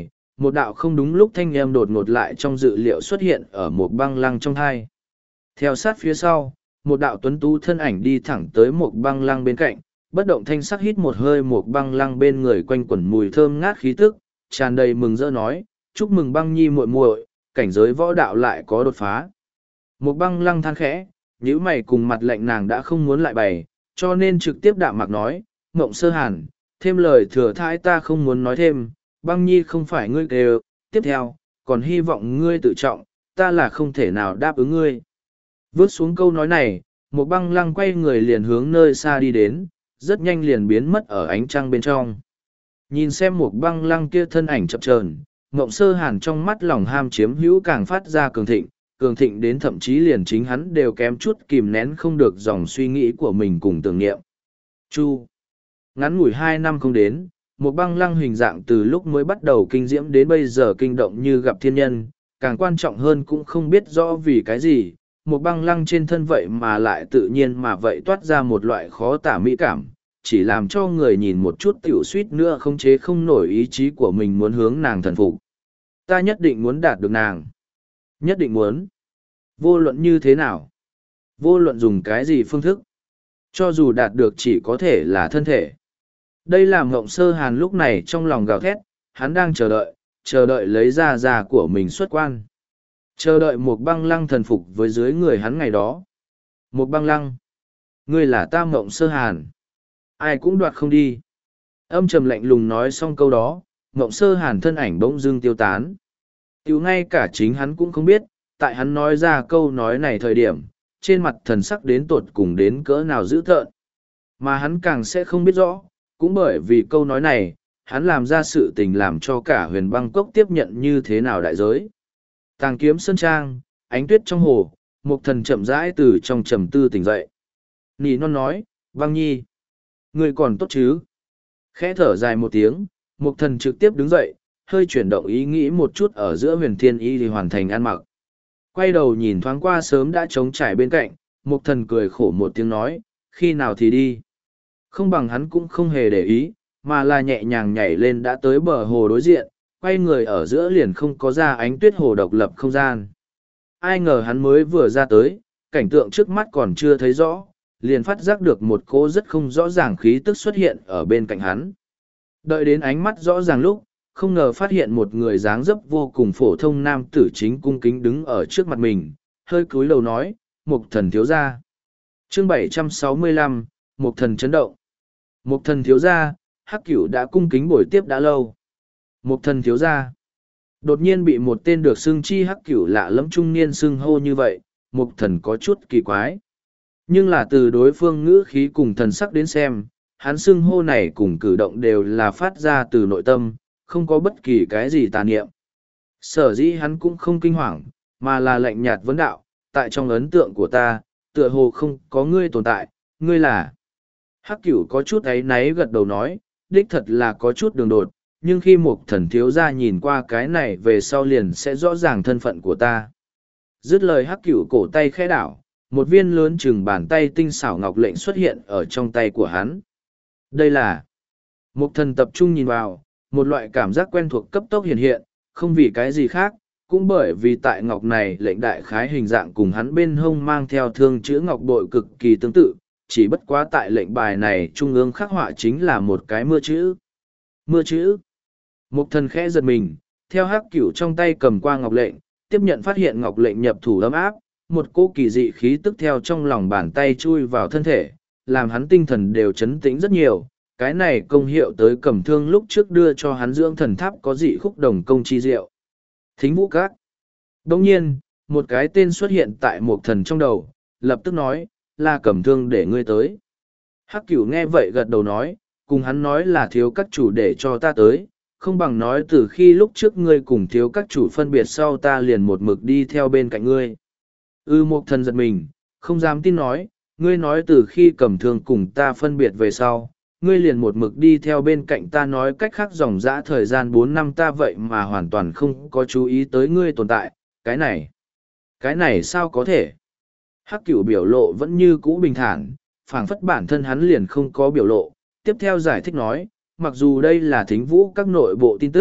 một đạo không đúng lúc thanh âm đột ngột lại trong dự liệu xuất hiện ở một băng lăng trong hai. Theo sát phía sau, một đạo tuấn tú thân ảnh đi thẳng tới một băng lăng bên cạnh, bất động thanh sắc hít một hơi một băng lăng bên người quanh quẩn mùi thơm ngát khí tức, tràn đầy mừng rỡ nói, chúc mừng băng nhi muội muội, cảnh giới võ đạo lại có đột phá. Một băng lăng than khẽ, nhíu mày cùng mặt lạnh nàng đã không muốn lại bày, cho nên trực tiếp đạm mạc nói, Ngộng Sơ Hàn, thêm lời thừa thãi ta không muốn nói thêm, băng nhi không phải ngươi kêu, tiếp theo, còn hy vọng ngươi tự trọng, ta là không thể nào đáp ứng ngươi. Vớt xuống câu nói này, một băng lăng quay người liền hướng nơi xa đi đến, rất nhanh liền biến mất ở ánh trăng bên trong. Nhìn xem một băng lăng kia thân ảnh chập chờn, Ngộng Sơ Hàn trong mắt lòng ham chiếm hữu càng phát ra cường thịnh, cường thịnh đến thậm chí liền chính hắn đều kém chút kìm nén không được dòng suy nghĩ của mình cùng tưởng niệm. Chu. Ngắn ngủi hai năm không đến, một băng lăng hình dạng từ lúc mới bắt đầu kinh diễm đến bây giờ kinh động như gặp thiên nhân, càng quan trọng hơn cũng không biết rõ vì cái gì, một băng lăng trên thân vậy mà lại tự nhiên mà vậy toát ra một loại khó tả mỹ cảm, chỉ làm cho người nhìn một chút tiểu suýt nữa không chế không nổi ý chí của mình muốn hướng nàng thần phục. Ta nhất định muốn đạt được nàng. Nhất định muốn. Vô luận như thế nào? Vô luận dùng cái gì phương thức? Cho dù đạt được chỉ có thể là thân thể. Đây là Ngộng Sơ Hàn lúc này trong lòng gào thét, hắn đang chờ đợi, chờ đợi lấy ra già của mình xuất quan. Chờ đợi một băng lăng thần phục với dưới người hắn ngày đó. Một băng lăng. Ngươi là ta Ngộng Sơ Hàn. Ai cũng đoạt không đi. Âm trầm lạnh lùng nói xong câu đó, Ngộng Sơ Hàn thân ảnh bỗng dưng tiêu tán. Tiểu ngay cả chính hắn cũng không biết, tại hắn nói ra câu nói này thời điểm, trên mặt thần sắc đến tột cùng đến cỡ nào dữ tợn. Mà hắn càng sẽ không biết rõ, cũng bởi vì câu nói này, hắn làm ra sự tình làm cho cả huyền băng cốc tiếp nhận như thế nào đại giới. Tàng kiếm sơn trang, ánh tuyết trong hồ, một thần chậm rãi từ trong trầm tư tỉnh dậy. Nỉ non nói, băng nhi, ngươi còn tốt chứ? Khẽ thở dài một tiếng, một thần trực tiếp đứng dậy, hơi chuyển động ý nghĩ một chút ở giữa huyền thiên y thì hoàn thành ăn mặc. Quay đầu nhìn thoáng qua sớm đã trống trải bên cạnh, một thần cười khổ một tiếng nói, khi nào thì đi. Không bằng hắn cũng không hề để ý, mà là nhẹ nhàng nhảy lên đã tới bờ hồ đối diện, quay người ở giữa liền không có ra ánh tuyết hồ độc lập không gian. Ai ngờ hắn mới vừa ra tới, cảnh tượng trước mắt còn chưa thấy rõ, liền phát giác được một cỗ rất không rõ ràng khí tức xuất hiện ở bên cạnh hắn. Đợi đến ánh mắt rõ ràng lúc, không ngờ phát hiện một người dáng dấp vô cùng phổ thông nam tử chính cung kính đứng ở trước mặt mình, hơi cúi đầu nói, Mục thần thiếu gia. Chương bảy trăm sáu mươi lăm, Mục thần chấn động. Mục thần thiếu gia, Hắc Cửu đã cung kính buổi tiếp đã lâu. Mục thần thiếu gia. Đột nhiên bị một tên được xưng chi Hắc Cửu lạ lẫm trung niên xưng hô như vậy, Mục thần có chút kỳ quái. Nhưng là từ đối phương ngữ khí cùng thần sắc đến xem, hắn xưng hô này cùng cử động đều là phát ra từ nội tâm, không có bất kỳ cái gì tà niệm. Sở dĩ hắn cũng không kinh hoàng, mà là lạnh nhạt vấn đạo, tại trong ấn tượng của ta, tựa hồ không có ngươi tồn tại, ngươi là. Hắc Cửu có chút áy náy gật đầu nói, đích thật là có chút đường đột, nhưng khi một thần thiếu gia nhìn qua cái này về sau liền sẽ rõ ràng thân phận của ta. Dứt lời Hắc Cửu cổ tay khẽ đảo, một viên lớn chừng bàn tay tinh xảo ngọc lệnh xuất hiện ở trong tay của hắn. Đây là. Một thần tập trung nhìn vào, một loại cảm giác quen thuộc cấp tốc hiện hiện, không vì cái gì khác, cũng bởi vì tại ngọc này lệnh đại khái hình dạng cùng hắn bên hông mang theo thương chữ ngọc bội cực kỳ tương tự, chỉ bất quá tại lệnh bài này trung ương khắc họa chính là một cái mưa chữ. Mưa chữ. Một thần khẽ giật mình, theo Hắc Cửu trong tay cầm qua ngọc lệnh, tiếp nhận phát hiện ngọc lệnh nhập thủ ấm áp, một cỗ kỳ dị khí tức theo trong lòng bàn tay chui vào thân thể, làm hắn tinh thần đều chấn tĩnh rất nhiều. Cái này công hiệu tới cầm thương lúc trước đưa cho hắn dưỡng thần tháp có dị khúc đồng công chi diệu. Thính vũ các. Đồng nhiên, một cái tên xuất hiện tại một thần trong đầu, lập tức nói, là cầm thương để ngươi tới. Hắc Cửu nghe vậy gật đầu nói, cùng hắn nói là thiếu các chủ để cho ta tới, không bằng nói từ khi lúc trước ngươi cùng thiếu các chủ phân biệt sau ta liền một mực đi theo bên cạnh ngươi. Ư một thần giật mình, không dám tin nói, ngươi nói từ khi cầm thương cùng ta phân biệt về sau, ngươi liền một mực đi theo bên cạnh ta nói cách khác dòng dã thời gian bốn năm ta vậy mà hoàn toàn không có chú ý tới ngươi tồn tại, cái này, cái này sao có thể? Hắc Cửu biểu lộ vẫn như cũ bình thản, phảng phất bản thân hắn liền không có biểu lộ, tiếp theo giải thích nói, mặc dù đây là thính vũ các nội bộ tin tức,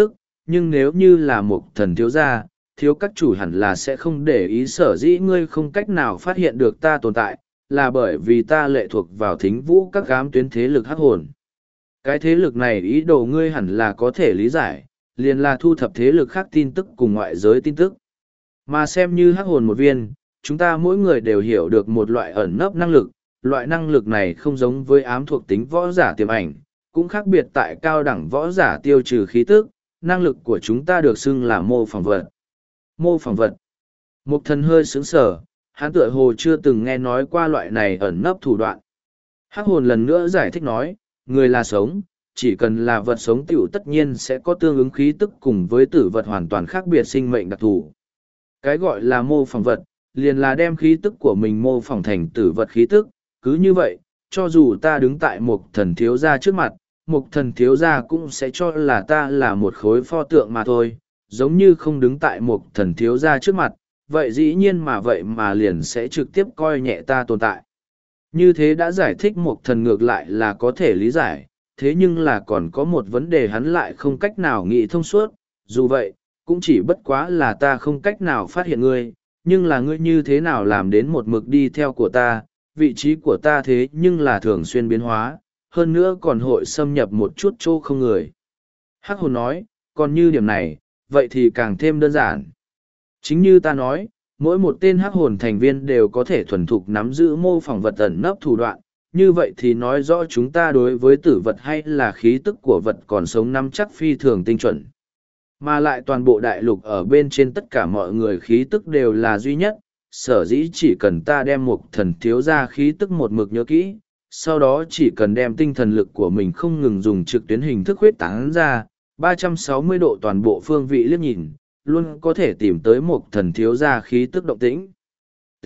nhưng nếu như là một thần thiếu gia, thiếu các chủ hẳn là sẽ không để ý, sở dĩ ngươi không cách nào phát hiện được ta tồn tại, là bởi vì ta lệ thuộc vào thính vũ các ám tuyến thế lực hắc hồn. Cái thế lực này ý đồ ngươi hẳn là có thể lý giải, liền là thu thập thế lực khác tin tức cùng ngoại giới tin tức. Mà xem như hắc hồn một viên, chúng ta mỗi người đều hiểu được một loại ẩn nấp năng lực, loại năng lực này không giống với ám thuộc tính võ giả tiềm ảnh, cũng khác biệt tại cao đẳng võ giả tiêu trừ khí tức, năng lực của chúng ta được xưng là mô phỏng vật. Mô phỏng vật. Mục thần hơi sướng sở, hắn tựa hồ chưa từng nghe nói qua loại này ẩn nấp thủ đoạn. Hắc hồn lần nữa giải thích nói, người là sống, chỉ cần là vật sống tiểu tất nhiên sẽ có tương ứng khí tức cùng với tử vật hoàn toàn khác biệt sinh mệnh đặc thù. Cái gọi là mô phỏng vật, liền là đem khí tức của mình mô phỏng thành tử vật khí tức, cứ như vậy, cho dù ta đứng tại một thần thiếu gia trước mặt, một thần thiếu gia cũng sẽ cho là ta là một khối pho tượng mà thôi, giống như không đứng tại một thần thiếu gia trước mặt, vậy dĩ nhiên mà vậy mà liền sẽ trực tiếp coi nhẹ ta tồn tại. Như thế đã giải thích một thần ngược lại là có thể lý giải, thế nhưng là còn có một vấn đề hắn lại không cách nào nghĩ thông suốt, dù vậy, cũng chỉ bất quá là ta không cách nào phát hiện ngươi, nhưng là ngươi như thế nào làm đến một mực đi theo của ta, vị trí của ta thế nhưng là thường xuyên biến hóa, hơn nữa còn hội xâm nhập một chút chỗ không người. Hắc hồn nói, còn như điểm này, vậy thì càng thêm đơn giản. Chính như ta nói, mỗi một tên hắc hồn thành viên đều có thể thuần thục nắm giữ mô phỏng vật ẩn nấp thủ đoạn, như vậy thì nói rõ chúng ta đối với tử vật hay là khí tức của vật còn sống nắm chắc phi thường tinh chuẩn. Mà lại toàn bộ đại lục ở bên trên tất cả mọi người khí tức đều là duy nhất, sở dĩ chỉ cần ta đem một thần thiếu ra khí tức một mực nhớ kỹ, sau đó chỉ cần đem tinh thần lực của mình không ngừng dùng trực tuyến hình thức huyết tán ra, ba trăm sáu mươi độ toàn bộ phương vị liếc nhìn, luôn có thể tìm tới một thần thiếu ra khí tức động tĩnh. T.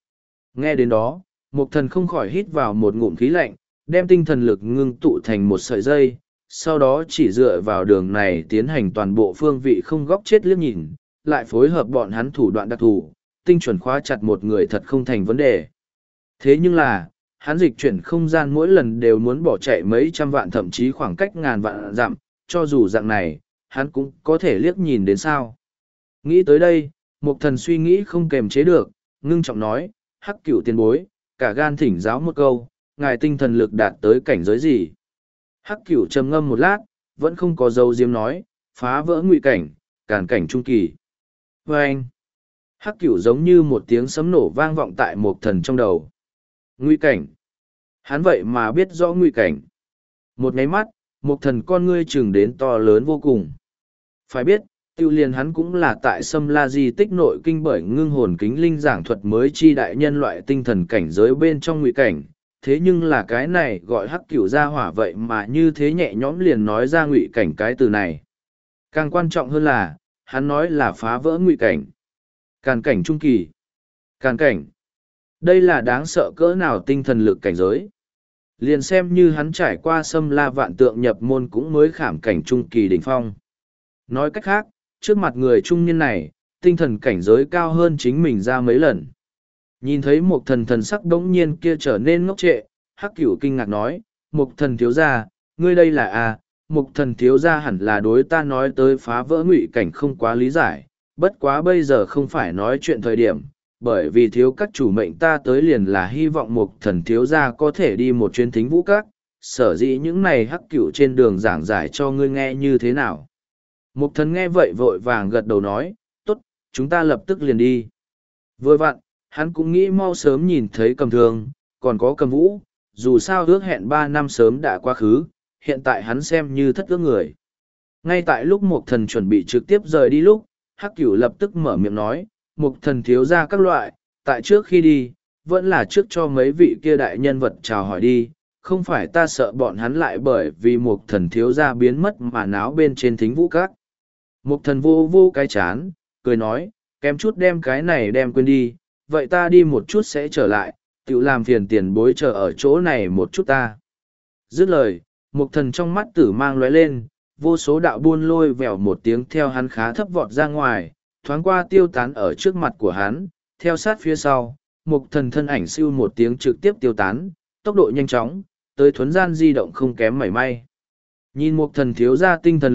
Nghe đến đó, một thần không khỏi hít vào một ngụm khí lạnh, đem tinh thần lực ngưng tụ thành một sợi dây, sau đó chỉ dựa vào đường này tiến hành toàn bộ phương vị không góc chết liếc nhìn, lại phối hợp bọn hắn thủ đoạn đặc thù, tinh chuẩn khóa chặt một người thật không thành vấn đề. Thế nhưng là, hắn dịch chuyển không gian mỗi lần đều muốn bỏ chạy mấy trăm vạn thậm chí khoảng cách ngàn vạn dặm, cho dù dạng này, hắn cũng có thể liếc nhìn đến sao. Nghĩ tới đây, một thần suy nghĩ không kềm chế được, ngưng trọng nói, Hắc Cửu tiền bối, cả gan thỉnh giáo một câu, ngài tinh thần lực đạt tới cảnh giới gì? Hắc Cửu trầm ngâm một lát, vẫn không có dấu diếm nói, phá vỡ ngụy cảnh, càn cảnh trung kỳ. Và anh, Hắc Cửu giống như một tiếng sấm nổ vang vọng tại một thần trong đầu. Ngụy cảnh. Hắn vậy mà biết rõ ngụy cảnh. Một nháy mắt, một thần con ngươi chừng đến to lớn vô cùng. Phải biết, tiêu liền hắn cũng là tại Sâm La Di tích nội kinh bởi ngưng hồn kính linh giảng thuật mới chi đại nhân loại tinh thần cảnh giới bên trong ngụy cảnh. Thế nhưng là cái này gọi Hắc Cửu ra hỏa vậy mà như thế nhẹ nhõm liền nói ra ngụy cảnh cái từ này. Càng quan trọng hơn là, hắn nói là phá vỡ ngụy cảnh. Càn cảnh trung kỳ. Càn cảnh. Đây là đáng sợ cỡ nào tinh thần lực cảnh giới. Liền xem như hắn trải qua Sâm La vạn tượng nhập môn cũng mới khảm cảnh trung kỳ đỉnh phong. Nói cách khác, trước mặt người trung niên này, tinh thần cảnh giới cao hơn chính mình ra mấy lần. Nhìn thấy một thần thần sắc đống nhiên kia trở nên ngốc trệ, Hắc Cửu kinh ngạc nói, một thần thiếu gia, ngươi đây là à, một thần thiếu gia hẳn là đối ta nói tới phá vỡ ngụy cảnh không quá lý giải, bất quá bây giờ không phải nói chuyện thời điểm, bởi vì thiếu các chủ mệnh ta tới liền là hy vọng một thần thiếu gia có thể đi một chuyến thính vũ các, sở dĩ những này Hắc Cửu trên đường giảng giải cho ngươi nghe như thế nào. Một thần nghe vậy vội vàng gật đầu nói, tốt, chúng ta lập tức liền đi. Vừa vặn, hắn cũng nghĩ mau sớm nhìn thấy Cầm Thương, còn có Cầm Vũ, dù sao ước hẹn ba năm sớm đã quá khứ, hiện tại hắn xem như thất ước người. Ngay tại lúc một thần chuẩn bị trực tiếp rời đi lúc, Hắc Cửu lập tức mở miệng nói, một thần thiếu ra các loại, tại trước khi đi, vẫn là trước cho mấy vị kia đại nhân vật chào hỏi đi, không phải ta sợ bọn hắn lại bởi vì một thần thiếu ra biến mất mà náo bên trên thính vũ các. Một thần vô vô cái chán, cười nói, kém chút đem cái này đem quên đi, vậy ta đi một chút sẽ trở lại, tự làm phiền tiền bối chờ ở chỗ này một chút ta. Dứt lời, một thần trong mắt tử mang lóe lên, vô số đạo buôn lôi vèo một tiếng theo hắn khá thấp vọt ra ngoài, thoáng qua tiêu tán ở trước mặt của hắn, theo sát phía sau, một thần thân ảnh siêu một tiếng trực tiếp tiêu tán, tốc độ nhanh chóng, tới thuấn gian di động không kém mảy may. Nhìn một thần thiếu ra tinh thần lực,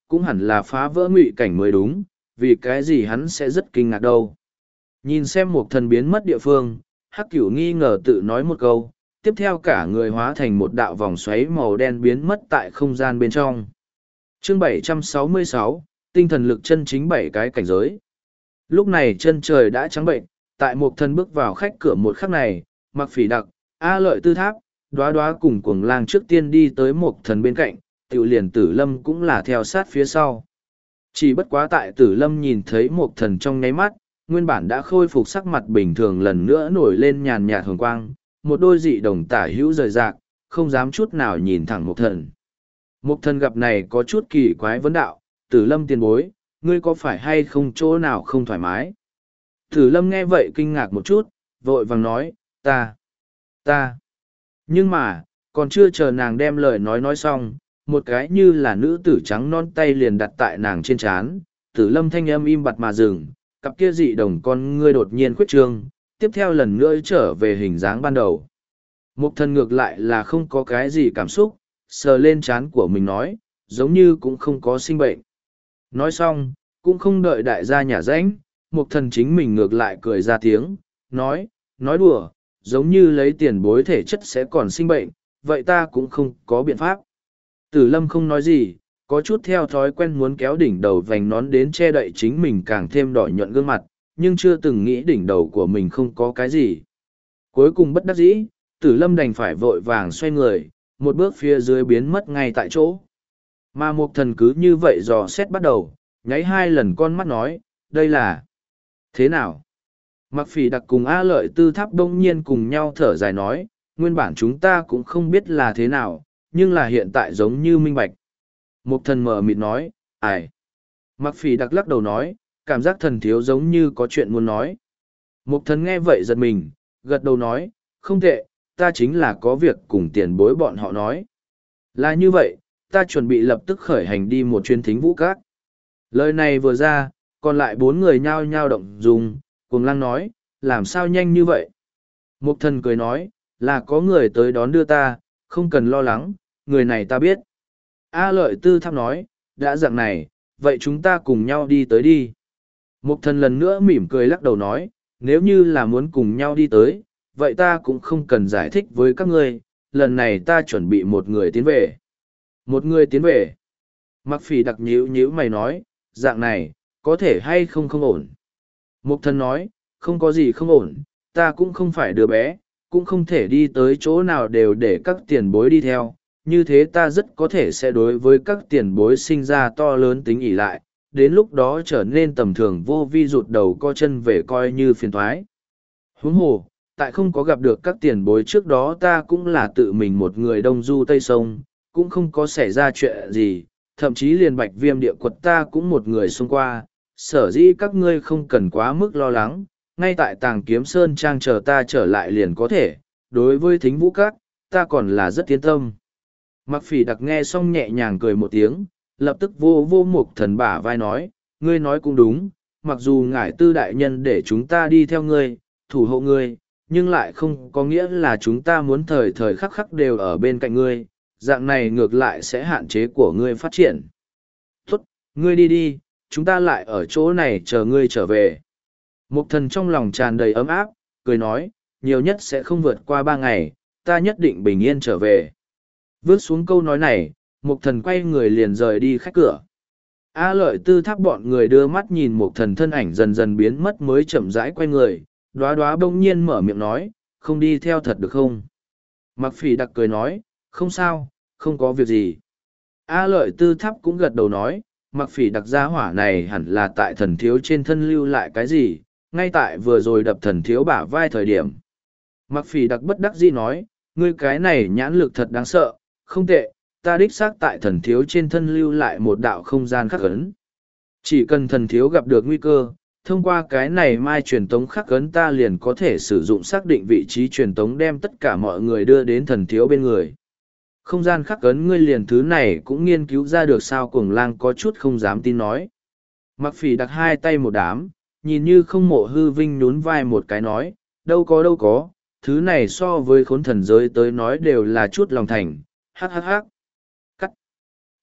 cũng hẳn là phá vỡ ngụy cảnh mới đúng, vì cái gì hắn sẽ rất kinh ngạc đâu. Nhìn xem một thần biến mất địa phương, Hắc Cửu nghi ngờ tự nói một câu, tiếp theo cả người hóa thành một đạo vòng xoáy màu đen biến mất tại không gian bên trong. Chương bảy trăm sáu mươi sáu, tinh thần lực chân chính bảy cái cảnh giới. Lúc này chân trời đã trắng bệnh, tại một thần bước vào khách cửa một khắc này, Mặc Phỉ Đặc, A Lợi Tư Tháp, Đóa Đóa cùng Cuồng Lang trước tiên đi tới một thần bên cạnh, Tiểu liền Tử Lâm cũng là theo sát phía sau. Chỉ bất quá tại Tử Lâm nhìn thấy một thần trong nháy mắt, nguyên bản đã khôi phục sắc mặt bình thường lần nữa nổi lên nhàn nhạt hồng quang, một đôi dị đồng tả hữu rời rạc, không dám chút nào nhìn thẳng một thần. Một thần gặp này có chút kỳ quái vấn đạo, Tử Lâm tiền bối, ngươi có phải hay không chỗ nào không thoải mái? Tử Lâm nghe vậy kinh ngạc một chút, vội vàng nói, ta, ta. Nhưng mà, còn chưa chờ nàng đem lời nói nói xong, một cái như là nữ tử trắng non tay liền đặt tại nàng trên trán, Tử Lâm thanh âm im bặt mà dừng, cặp kia dị đồng con ngươi đột nhiên khuyết trương, tiếp theo lần nữa trở về hình dáng ban đầu. Mục thần ngược lại là không có cái gì cảm xúc, sờ lên trán của mình nói, giống như cũng không có sinh bệnh. Nói xong, cũng không đợi đại gia nhả rãnh, mục thần chính mình ngược lại cười ra tiếng, nói, nói đùa, giống như lấy tiền bối thể chất sẽ còn sinh bệnh, vậy ta cũng không có biện pháp. Tử Lâm không nói gì, có chút theo thói quen muốn kéo đỉnh đầu vành nón đến che đậy chính mình càng thêm đỏ nhuận gương mặt, nhưng chưa từng nghĩ đỉnh đầu của mình không có cái gì. Cuối cùng bất đắc dĩ, Tử Lâm đành phải vội vàng xoay người, một bước phía dưới biến mất ngay tại chỗ. Mà một thần cứ như vậy dò xét bắt đầu, nháy hai lần con mắt nói, đây là thế nào? Mặc Phỉ Đặc cùng A Lợi Tư Tháp đông nhiên cùng nhau thở dài nói, nguyên bản chúng ta cũng không biết là thế nào, nhưng là hiện tại giống như minh bạch. Một thần mờ mịt nói, ai? Mặc Phỉ Đặc lắc đầu nói, cảm giác thần thiếu giống như có chuyện muốn nói. Một thần nghe vậy giật mình, gật đầu nói, không tệ, ta chính là có việc cùng tiền bối bọn họ nói. Là như vậy, ta chuẩn bị lập tức khởi hành đi một chuyến thính vũ các. Lời này vừa ra, còn lại bốn người nhao nhao động dùng, Cuồng Lang nói, làm sao nhanh như vậy? Mục thần cười nói, là có người tới đón đưa ta, không cần lo lắng, người này ta biết. A Lợi Tư Tháp nói, đã dạng này, vậy chúng ta cùng nhau đi tới đi. Mục thần lần nữa mỉm cười lắc đầu nói, nếu như là muốn cùng nhau đi tới, vậy ta cũng không cần giải thích với các ngươi, lần này ta chuẩn bị một người tiến về. Một người tiến về. Mặc Phỉ Đặc nhíu nhíu mày nói, dạng này, có thể hay không không ổn. Mục thần nói, không có gì không ổn, ta cũng không phải đứa bé, cũng không thể đi tới chỗ nào đều để các tiền bối đi theo, như thế ta rất có thể sẽ đối với các tiền bối sinh ra to lớn tính ỷ lại, đến lúc đó trở nên tầm thường vô vi rụt đầu co chân về coi như phiền thoái. Huống hồ, tại không có gặp được các tiền bối trước đó ta cũng là tự mình một người đông du tây sông, cũng không có xảy ra chuyện gì, thậm chí liền bạch viêm địa quật ta cũng một người xông qua, sở dĩ các ngươi không cần quá mức lo lắng, ngay tại tàng kiếm sơn trang chờ ta trở lại liền có thể, đối với thính vũ các, ta còn là rất yên tâm. Mặc Phỉ Đặc nghe xong nhẹ nhàng cười một tiếng, lập tức vô vô mục thần bả vai nói, ngươi nói cũng đúng, mặc dù ngải tư đại nhân để chúng ta đi theo ngươi, thủ hộ ngươi, nhưng lại không có nghĩa là chúng ta muốn thời thời khắc khắc đều ở bên cạnh ngươi, dạng này ngược lại sẽ hạn chế của ngươi phát triển. Tốt, ngươi đi đi, chúng ta lại ở chỗ này chờ ngươi trở về. Mục thần trong lòng tràn đầy ấm áp, cười nói, nhiều nhất sẽ không vượt qua ba ngày, ta nhất định bình yên trở về. Vước xuống câu nói này, mục thần quay người liền rời đi khách cửa. A Lợi Tư Tháp bọn người đưa mắt nhìn mục thần thân ảnh dần dần biến mất mới chậm rãi quay người, Đóa Đóa bỗng nhiên mở miệng nói, không đi theo thật được không? Mặc Phỉ Đặc cười nói, không sao, không có việc gì. A Lợi Tư Tháp cũng gật đầu nói, Mặc Phỉ Đặc gia hỏa này hẳn là tại thần thiếu trên thân lưu lại cái gì, ngay tại vừa rồi đập thần thiếu bả vai thời điểm. Mặc Phỉ Đặc bất đắc dĩ nói, ngươi cái này nhãn lực thật đáng sợ, không tệ, ta đích xác tại thần thiếu trên thân lưu lại một đạo không gian khắc ấn. Chỉ cần thần thiếu gặp được nguy cơ, thông qua cái này mai truyền tống khắc ấn ta liền có thể sử dụng xác định vị trí truyền tống đem tất cả mọi người đưa đến thần thiếu bên người. Không gian khắc ấn ngươi liền thứ này cũng nghiên cứu ra được sao? Cuồng Lang có chút không dám tin nói. Mặc Phỉ Đặc hai tay một đám, nhìn như không mộ hư vinh nhún vai một cái nói, đâu có đâu có, thứ này so với khốn thần giới tới nói đều là chút lòng thành, hắc hắc hắc. Cắt.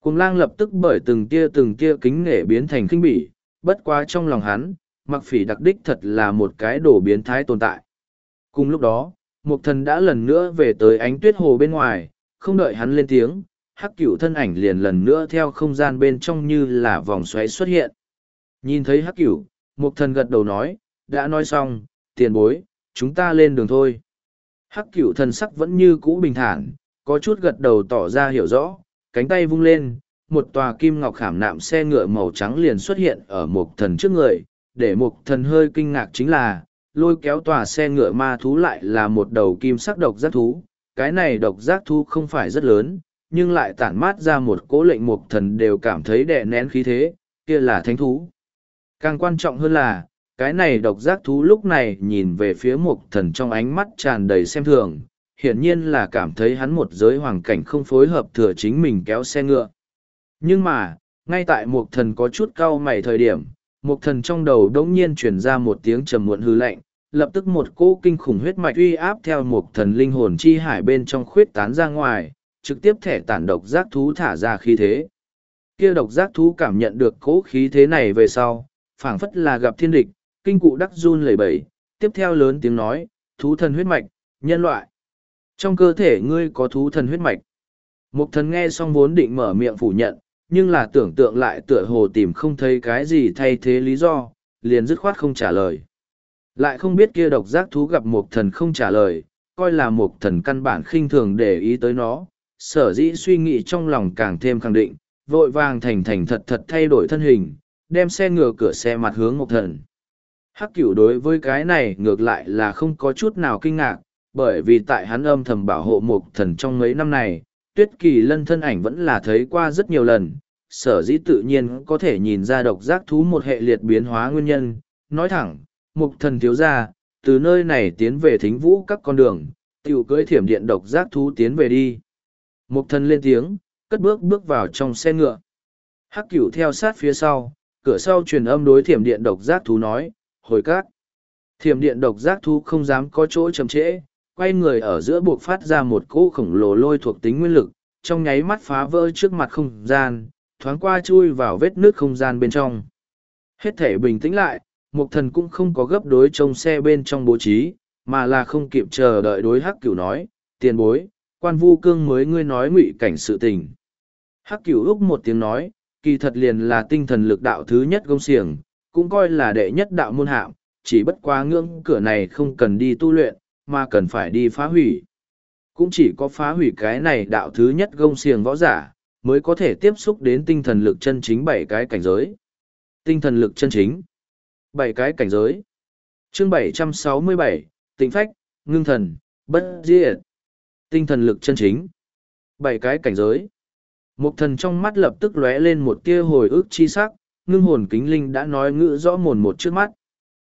Cuồng lang lập tức bởi từng tia từng tia kính nể biến thành khinh bỉ, bất quá trong lòng hắn, Mặc Phỉ đặc đích thật là một cái đồ biến thái tồn tại. Cùng lúc đó, Mục Thần đã lần nữa về tới ánh tuyết hồ bên ngoài, không đợi hắn lên tiếng, Hắc Cửu thân ảnh liền lần nữa theo không gian bên trong như là vòng xoáy xuất hiện. Nhìn thấy Hắc Cửu, Mục Thần gật đầu nói, đã nói xong, tiền bối, chúng ta lên đường thôi. Hắc Cửu thần sắc vẫn như cũ bình thản, có chút gật đầu tỏ ra hiểu rõ, cánh tay vung lên, một tòa kim ngọc khảm nạm xe ngựa màu trắng liền xuất hiện ở Mục Thần trước người, để Mục Thần hơi kinh ngạc chính là, lôi kéo tòa xe ngựa ma thú lại là một đầu kim sắc độc giác thú. Cái này độc giác thú không phải rất lớn, nhưng lại tản mát ra một cỗ lệnh Mục Thần đều cảm thấy đè nén khí thế, kia là thánh thú. Càng quan trọng hơn là, cái này độc giác thú lúc này nhìn về phía Mục Thần trong ánh mắt tràn đầy xem thường, hiển nhiên là cảm thấy hắn một giới hoàng cảnh không phối hợp thừa chính mình kéo xe ngựa. Nhưng mà, ngay tại Mục Thần có chút cau mày thời điểm, Mục Thần trong đầu đống nhiên truyền ra một tiếng trầm muộn hư lạnh, lập tức một cỗ kinh khủng huyết mạch uy áp theo Mục Thần linh hồn chi hải bên trong khuyết tán ra ngoài, trực tiếp thẻ tản độc giác thú thả ra khí thế. Kia độc giác thú cảm nhận được cỗ khí thế này về sau, phảng phất là gặp thiên địch, kinh cụ đắc run lẩy bẩy, tiếp theo lớn tiếng nói, thú thần huyết mạch, nhân loại. Trong cơ thể ngươi có thú thần huyết mạch. Mục Thần nghe xong vốn định mở miệng phủ nhận, nhưng là tưởng tượng lại tựa hồ tìm không thấy cái gì thay thế lý do, liền dứt khoát không trả lời. Lại không biết kia độc giác thú gặp Mục Thần không trả lời, coi là Mục Thần căn bản khinh thường để ý tới nó, sở dĩ suy nghĩ trong lòng càng thêm khẳng định, vội vàng thành thành thật thật thay đổi thân hình, đem xe ngựa cửa xe mặt hướng Mục Thần. Hắc Cửu đối với cái này ngược lại là không có chút nào kinh ngạc, bởi vì tại hắn âm thầm bảo hộ Mục Thần trong mấy năm này, Tuyết Kỳ Lân thân ảnh vẫn là thấy qua rất nhiều lần, sở dĩ tự nhiên có thể nhìn ra độc giác thú một hệ liệt biến hóa nguyên nhân. Nói thẳng, Mục Thần thiếu ra, từ nơi này tiến về Thính Vũ các con đường, tiểu cưỡi thiểm điện độc giác thú tiến về đi. Mục Thần lên tiếng, cất bước bước vào trong xe ngựa. Hắc Cửu theo sát phía sau, cửa sau truyền âm đối thiểm điện độc giác thú nói, hồi các. Thiểm điện độc giác thú không dám có chỗ chậm trễ, quay người ở giữa buộc phát ra một cỗ khổng lồ lôi thuộc tính nguyên lực, trong nháy mắt phá vỡ trước mặt không gian, thoáng qua chui vào vết nước không gian bên trong. Hết thể bình tĩnh lại, Mục Thần cũng không có gấp đối trông xe bên trong bố trí, mà là không kịp chờ đợi đối Hắc Cửu nói, tiền bối, Quan Vu Cương mới ngươi nói ngụy cảnh sự tình. Hắc Cửu úc một tiếng nói, kỳ thật liền là tinh thần lực đạo thứ nhất gông xiềng, cũng coi là đệ nhất đạo môn hạm, chỉ bất quá ngưỡng cửa này không cần đi tu luyện, mà cần phải đi phá hủy. Cũng chỉ có phá hủy cái này đạo thứ nhất gông xiềng võ giả, mới có thể tiếp xúc đến tinh thần lực chân chính bảy cái cảnh giới. Tinh thần lực chân chính. Bảy cái cảnh giới. Chương bảy trăm sáu mươi bảy, Tịnh phách, ngưng thần, bất diệt. Tinh thần lực chân chính. Bảy cái cảnh giới. Mục Thần trong mắt lập tức lóe lên một tia hồi ức chi sắc, ngưng hồn kính linh đã nói ngữ rõ mồn một trước mắt.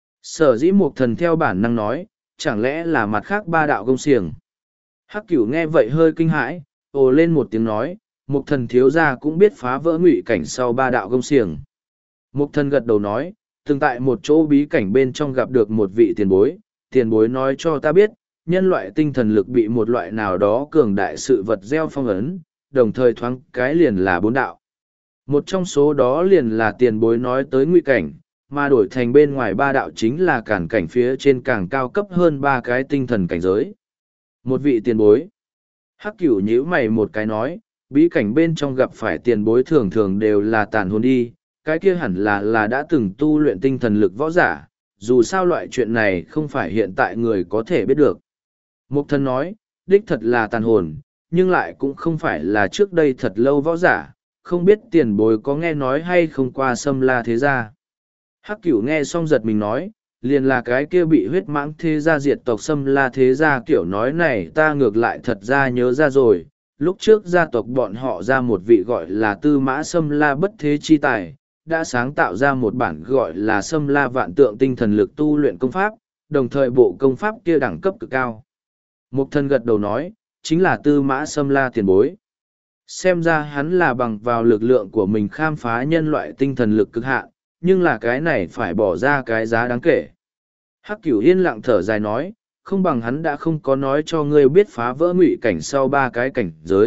Sở dĩ Mục Thần theo bản năng nói, chẳng lẽ là mặt khác ba đạo gông xiềng. Hắc Cửu nghe vậy hơi kinh hãi, ồ lên một tiếng nói, Mục Thần thiếu gia cũng biết phá vỡ ngụy cảnh sau ba đạo gông xiềng. Mục Thần gật đầu nói, từng tại một chỗ bí cảnh bên trong gặp được một vị tiền bối, tiền bối nói cho ta biết, nhân loại tinh thần lực bị một loại nào đó cường đại sự vật gieo phong ấn, đồng thời thoáng cái liền là bốn đạo. Một trong số đó liền là tiền bối nói tới ngụy cảnh, mà đổi thành bên ngoài ba đạo chính là cản cảnh phía trên càng cao cấp hơn ba cái tinh thần cảnh giới. Một vị tiền bối. Hắc Cửu nhíu mày một cái nói, bí cảnh bên trong gặp phải tiền bối thường thường đều là tàn hồn đi, cái kia hẳn là là đã từng tu luyện tinh thần lực võ giả, dù sao loại chuyện này không phải hiện tại người có thể biết được. Mục Thần nói, đích thật là tàn hồn, nhưng lại cũng không phải là trước đây thật lâu võ giả, không biết tiền bối có nghe nói hay không qua Sâm La thế gia. Hắc Cửu nghe xong giật mình nói, liền là cái kia bị huyết mãng thế gia diệt tộc Sâm La thế gia, kiểu nói này ta ngược lại thật ra nhớ ra rồi, lúc trước gia tộc bọn họ ra một vị gọi là Tư Mã Sâm La bất thế chi tài, đã sáng tạo ra một bản gọi là Sâm La vạn tượng tinh thần lực tu luyện công pháp, đồng thời bộ công pháp kia đẳng cấp cực cao. Mục Thần gật đầu nói, chính là Tư Mã Sâm La tiền bối. Xem ra hắn là bằng vào lực lượng của mình khám phá nhân loại tinh thần lực cực hạn, nhưng là cái này phải bỏ ra cái giá đáng kể. Hắc Cửu yên lặng thở dài nói, không bằng hắn đã không có nói cho ngươi biết phá vỡ ngụy cảnh sau ba cái cảnh giới,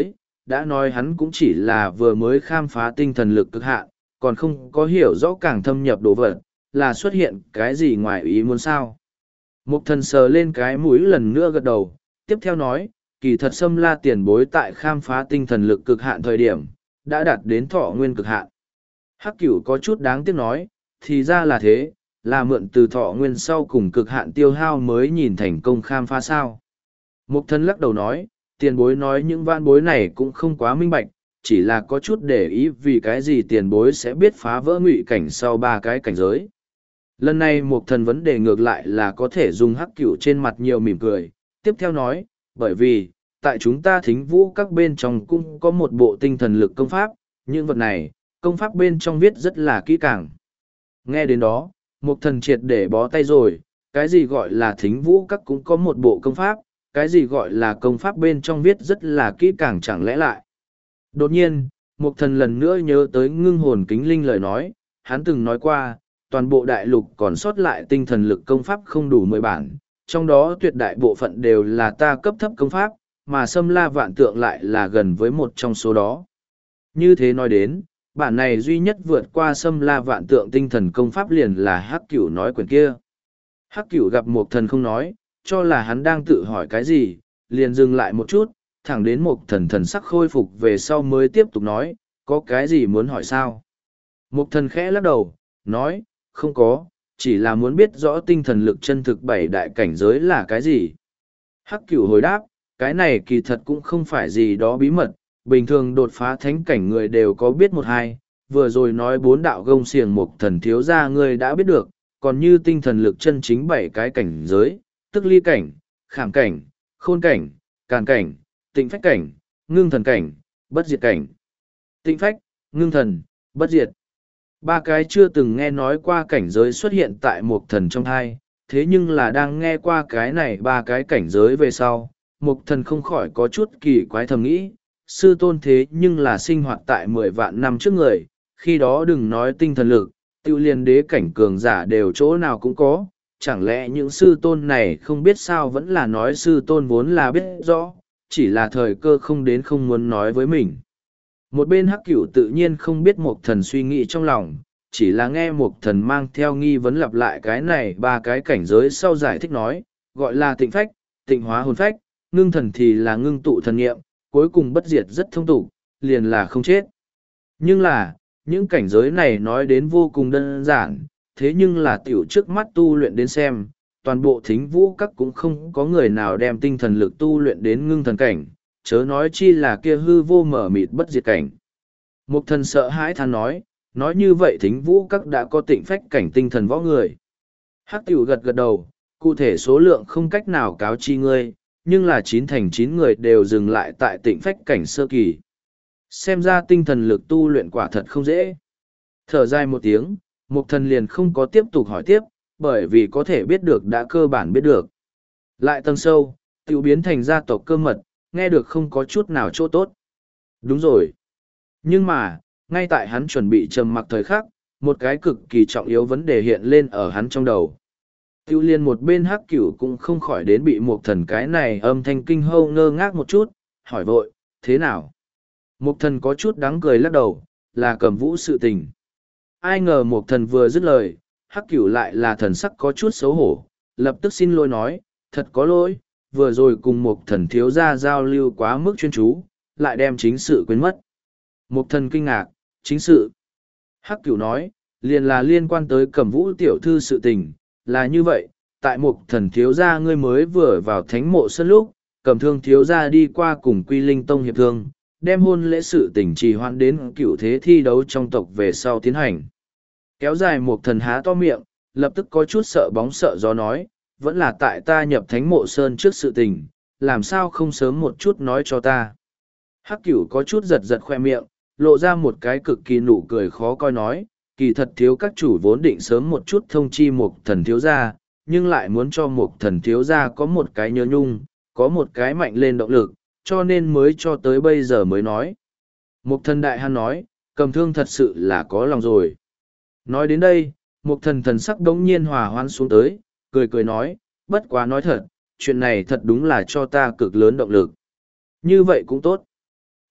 đã nói hắn cũng chỉ là vừa mới khám phá tinh thần lực cực hạn, còn không có hiểu rõ càng thâm nhập đồ vật, là xuất hiện cái gì ngoài ý muốn sao. Mục thần sờ lên cái mũi lần nữa gật đầu, tiếp theo nói, kỳ thật Sâm La tiền bối tại khám phá tinh thần lực cực hạn thời điểm, đã đạt đến thọ nguyên cực hạn. Hắc Cửu có chút đáng tiếc nói, thì ra là thế, là mượn từ thọ nguyên sau cùng cực hạn tiêu hao mới nhìn thành công khám phá sao. Mục thần lắc đầu nói, tiền bối nói những vạn bối này cũng không quá minh bạch, chỉ là có chút để ý vì cái gì tiền bối sẽ biết phá vỡ ngụy cảnh sau ba cái cảnh giới. Lần này Mục thần vấn đề ngược lại là có thể dùng Hắc Cửu trên mặt nhiều mỉm cười, tiếp theo nói, bởi vì, tại chúng ta thính vũ các bên trong cũng có một bộ tinh thần lực công pháp, những vật này, công pháp bên trong viết rất là kỹ càng. Nghe đến đó, Mục thần triệt để bó tay rồi, cái gì gọi là thính vũ các cũng có một bộ công pháp, cái gì gọi là công pháp bên trong viết rất là kỹ càng chẳng lẽ lại. Đột nhiên, Mục thần lần nữa nhớ tới ngưng hồn kính linh lời nói, hắn từng nói qua, toàn bộ đại lục còn sót lại tinh thần lực công pháp không đủ mười bản, trong đó tuyệt đại bộ phận đều là ta cấp thấp công pháp, mà Sâm La Vạn Tượng lại là gần với một trong số đó. Như thế nói đến, bản này duy nhất vượt qua Sâm La Vạn Tượng tinh thần công pháp liền là Hắc Cửu nói quyển kia. Hắc Cửu gặp Mục thần không nói, cho là hắn đang tự hỏi cái gì, liền dừng lại một chút, thẳng đến Mục thần thần sắc khôi phục về sau mới tiếp tục nói, có cái gì muốn hỏi sao? Mục thần khẽ lắc đầu, nói, không có, chỉ là muốn biết rõ tinh thần lực chân thực bảy đại cảnh giới là cái gì. Hắc Cửu hồi đáp, cái này kỳ thật cũng không phải gì đó bí mật, bình thường đột phá thánh cảnh người đều có biết một hai, vừa rồi nói bốn đạo gông xiềng Mục thần thiếu ra người đã biết được, còn như tinh thần lực chân chính bảy cái cảnh giới, tức ly cảnh, khảm cảnh, khôn cảnh, càn cảnh, tịnh phách cảnh, ngưng thần cảnh, bất diệt cảnh. Tịnh phách, ngưng thần, bất diệt. Ba cái chưa từng nghe nói qua cảnh giới xuất hiện tại Mục thần trong hai, thế nhưng là đang nghe qua cái này ba cái cảnh giới về sau, Mục thần không khỏi có chút kỳ quái thầm nghĩ, sư tôn thế nhưng là sinh hoạt tại mười vạn năm trước người, khi đó đừng nói tinh thần lực, tiêu liên đế cảnh cường giả đều chỗ nào cũng có, chẳng lẽ những sư tôn này không biết sao vẫn là nói sư tôn vốn là biết rõ, chỉ là thời cơ không đến không muốn nói với mình. Một bên Hắc Cửu tự nhiên không biết Mục thần suy nghĩ trong lòng, chỉ là nghe Mục thần mang theo nghi vấn lặp lại cái này ba cái cảnh giới sau giải thích nói, gọi là tịnh phách, tịnh hóa hồn phách, ngưng thần thì là ngưng tụ thần nghiệm, cuối cùng bất diệt rất thông tục, liền là không chết. Nhưng là, những cảnh giới này nói đến vô cùng đơn giản, thế nhưng là tiểu trước mắt tu luyện đến xem, toàn bộ thính vũ các cũng không có người nào đem tinh thần lực tu luyện đến ngưng thần cảnh, chớ nói chi là kia hư vô mở mịt bất diệt cảnh. Mục thần sợ hãi than nói, nói như vậy thính vũ các đã có tịnh phách cảnh tinh thần võ người. Hắc tiểu gật gật đầu, cụ thể số lượng không cách nào cáo chi ngươi, nhưng là chín thành chín người đều dừng lại tại tịnh phách cảnh sơ kỳ. Xem ra tinh thần lực tu luyện quả thật không dễ. Thở dài một tiếng, Mục thần liền không có tiếp tục hỏi tiếp, bởi vì có thể biết được đã cơ bản biết được. Lại tầng sâu, tiểu biến thành gia tộc cơ mật, nghe được không có chút nào chỗ tốt. Đúng rồi. Nhưng mà, ngay tại hắn chuẩn bị trầm mặc thời khắc, một cái cực kỳ trọng yếu vấn đề hiện lên ở hắn trong đầu. Tiêu liên một bên Hắc Cửu cũng không khỏi đến bị Mục thần cái này âm thanh kinh hâu ngơ ngác một chút, hỏi vội, thế nào? Mục thần có chút đáng cười lắc đầu, là Cẩm Vũ sự tình. Ai ngờ Mục thần vừa dứt lời, Hắc Cửu lại là thần sắc có chút xấu hổ, lập tức xin lỗi nói, thật có lỗi, vừa rồi cùng Mục thần thiếu gia giao lưu quá mức chuyên chú, lại đem chính sự quên mất. Mục thần kinh ngạc, chính sự. Hắc Cửu nói, liền là liên quan tới Cẩm Vũ tiểu thư sự tình, là như vậy, tại Mục thần thiếu gia ngươi mới vừa vào thánh mộ sân lúc, Cẩm Thương thiếu gia đi qua cùng Quy Linh Tông hiệp thương, đem hôn lễ sự tình trì hoãn đến cựu thế thi đấu trong tộc về sau tiến hành. Kéo dài Mục thần há to miệng, lập tức có chút sợ bóng sợ gió nói, vẫn là tại ta nhập thánh mộ sơn trước sự tình, làm sao không sớm một chút nói cho ta. Hắc Cửu có chút giật giật khoe miệng, lộ ra một cái cực kỳ nụ cười khó coi nói, kỳ thật thiếu các chủ vốn định sớm một chút thông chi Mục thần thiếu gia, nhưng lại muốn cho Mục thần thiếu gia có một cái nhớ nhung, có một cái mạnh lên động lực, cho nên mới cho tới bây giờ mới nói. Mục thần đại han nói, Cầm Thương thật sự là có lòng rồi. Nói đến đây, Mục thần thần sắc đống nhiên hòa hoãn xuống tới, cười cười nói, bất quá nói thật, chuyện này thật đúng là cho ta cực lớn động lực. Như vậy cũng tốt.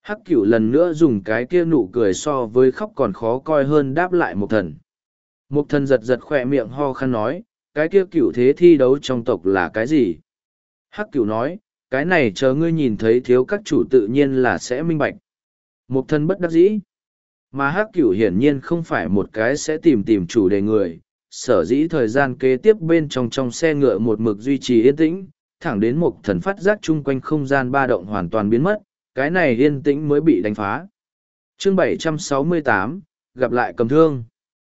Hắc cửu lần nữa dùng cái kia nụ cười so với khóc còn khó coi hơn đáp lại Mục Thần. Mục Thần giật giật khỏe miệng ho khăn nói, cái kia cửu thế thi đấu trong tộc là cái gì? Hắc cửu nói, cái này chờ ngươi nhìn thấy thiếu các chủ tự nhiên là sẽ minh bạch. Mục Thần bất đắc dĩ. Mà Hắc cửu hiển nhiên không phải một cái sẽ tìm tìm chủ đề người, sở dĩ thời gian kế tiếp bên trong trong xe ngựa một mực duy trì yên tĩnh, thẳng đến Mục Thần phát giác chung quanh không gian ba động hoàn toàn biến mất, cái này yên tĩnh mới bị đánh phá. Chương bảy trăm sáu mươi tám, gặp lại cầm thương.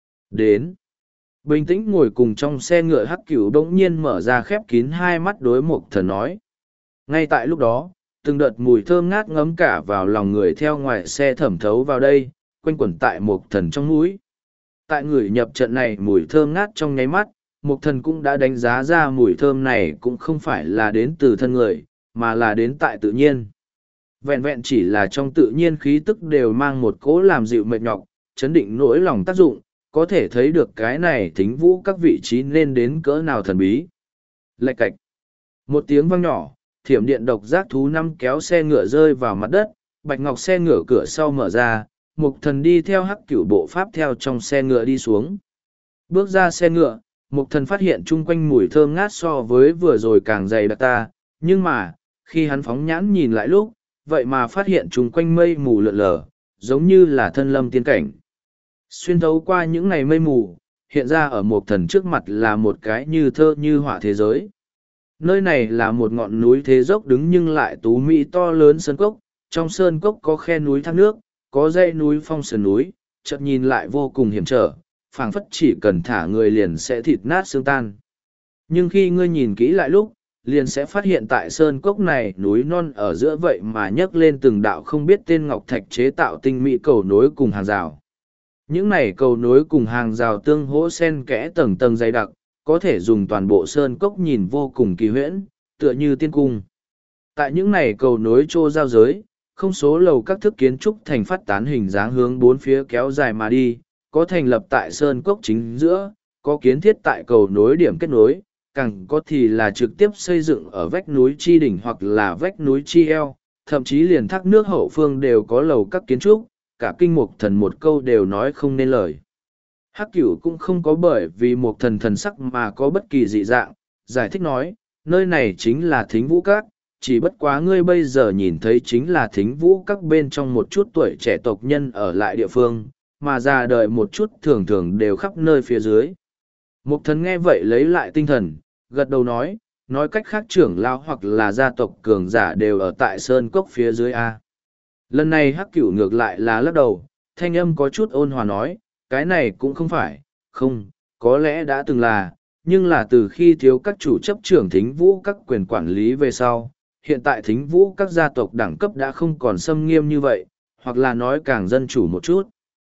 Đến. Bình tĩnh ngồi cùng trong xe ngựa Hắc cửu bỗng nhiên mở ra khép kín hai mắt đối Mục Thần nói. Ngay tại lúc đó, từng đợt mùi thơm ngát ngấm cả vào lòng người theo ngoài xe thẩm thấu vào đây, quanh quẩn tại Mục Thần trong mũi. Tại người nhập trận này mùi thơm ngát trong nháy mắt, Mục Thần cũng đã đánh giá ra mùi thơm này cũng không phải là đến từ thân người, mà là đến tại tự nhiên. Vẹn vẹn chỉ là trong tự nhiên khí tức đều mang một cỗ làm dịu mệt nhọc, chấn định nỗi lòng tác dụng, có thể thấy được cái này thính vũ các vị trí nên đến cỡ nào thần bí. Lạch cạch. Một tiếng vang nhỏ, thiểm điện độc giác thú năm kéo xe ngựa rơi vào mặt đất, bạch ngọc xe ngựa cửa sau mở ra, Mục Thần đi theo Hắc cửu bộ pháp theo trong xe ngựa đi xuống. Bước ra xe ngựa, Mục Thần phát hiện chung quanh mùi thơm ngát so với vừa rồi càng dày đặc ta, nhưng mà, khi hắn phóng nhãn nhìn lại lúc, vậy mà phát hiện chung quanh mây mù lượn lờ, giống như là thân lâm tiên cảnh. Xuyên thấu qua những ngày mây mù, hiện ra ở Mục Thần trước mặt là một cái như thơ như họa thế giới. Nơi này là một ngọn núi thế dốc đứng nhưng lại tú mỹ to lớn sơn cốc, trong sơn cốc có khe núi thác nước, có dãy núi phong sườn núi, chợt nhìn lại vô cùng hiểm trở, phảng phất chỉ cần thả người liền sẽ thịt nát xương tan. Nhưng khi ngươi nhìn kỹ lại lúc, liền sẽ phát hiện tại sơn cốc này núi non ở giữa vậy mà nhấc lên từng đạo không biết tên ngọc thạch chế tạo tinh mỹ cầu nối cùng hàng rào. Những này cầu nối cùng hàng rào tương hỗ xen kẽ tầng tầng dày đặc, có thể dùng toàn bộ sơn cốc nhìn vô cùng kỳ huyễn, tựa như tiên cung. Tại những này cầu nối trô giao giới, không số lầu các thức kiến trúc thành phát tán hình dáng hướng bốn phía kéo dài mà đi, có thành lập tại sơn cốc chính giữa, có kiến thiết tại cầu nối điểm kết nối, càng có thì là trực tiếp xây dựng ở vách núi chi đỉnh hoặc là vách núi chi eo, thậm chí liền thác nước hậu phương đều có lầu các kiến trúc, cả kinh mục thần một câu đều nói không nên lời. Hắc cửu cũng không có bởi vì một thần thần sắc mà có bất kỳ dị dạng, giải thích nói, nơi này chính là thính vũ các, chỉ bất quá ngươi bây giờ nhìn thấy chính là thính vũ các bên trong một chút tuổi trẻ tộc nhân ở lại địa phương, mà già đời một chút thường thường đều khắp nơi phía dưới. Mục thần nghe vậy lấy lại tinh thần, gật đầu nói, nói cách khác trưởng lao hoặc là gia tộc cường giả đều ở tại sơn cốc phía dưới A. Lần này Hắc cửu ngược lại là lắc đầu, thanh âm có chút ôn hòa nói, cái này cũng không phải, không, có lẽ đã từng là, nhưng là từ khi thiếu các chủ chấp trưởng thính vũ các quyền quản lý về sau, hiện tại thính vũ các gia tộc đẳng cấp đã không còn xâm nghiêm như vậy, hoặc là nói càng dân chủ một chút.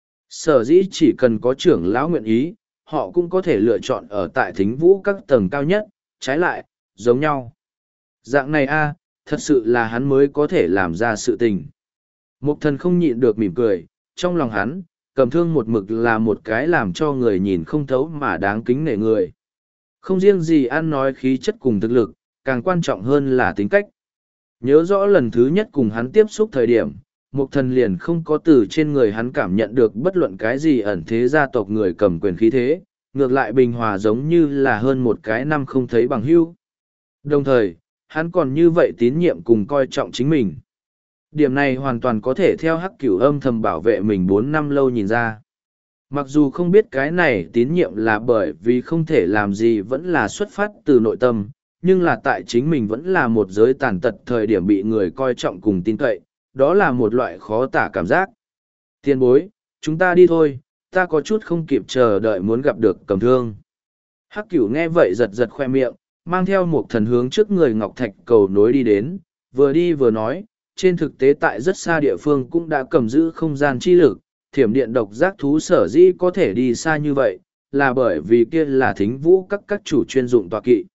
Sở dĩ chỉ cần có trưởng lão nguyện ý, họ cũng có thể lựa chọn ở tại thính vũ các tầng cao nhất, trái lại, giống nhau. Dạng này a, thật sự là hắn mới có thể làm ra sự tình. Mục thần không nhịn được mỉm cười, trong lòng hắn, cầm thương một mực là một cái làm cho người nhìn không thấu mà đáng kính nể người. Không riêng gì ăn nói khí chất cùng thực lực, càng quan trọng hơn là tính cách. Nhớ rõ lần thứ nhất cùng hắn tiếp xúc thời điểm, Mục thần liền không có từ trên người hắn cảm nhận được bất luận cái gì ẩn thế gia tộc người cầm quyền khí thế, ngược lại bình hòa giống như là hơn một cái năm không thấy bằng hữu. Đồng thời, hắn còn như vậy tín nhiệm cùng coi trọng chính mình. Điểm này hoàn toàn có thể theo Hắc cửu âm thầm bảo vệ mình bốn năm lâu nhìn ra. Mặc dù không biết cái này tín nhiệm là bởi vì không thể làm gì vẫn là xuất phát từ nội tâm, nhưng là tại chính mình vẫn là một giới tàn tật thời điểm bị người coi trọng cùng tin cậy, đó là một loại khó tả cảm giác. Tiền bối, chúng ta đi thôi, ta có chút không kịp chờ đợi muốn gặp được cầm thương. Hắc cửu nghe vậy giật giật khoe miệng, mang theo một thần hướng trước người ngọc thạch cầu nối đi đến, vừa đi vừa nói, trên thực tế tại rất xa địa phương cũng đã cầm giữ không gian chi lực, thiểm điện độc giác thú sở dĩ có thể đi xa như vậy, là bởi vì kia là thính vũ các các chủ chuyên dụng tọa kỵ.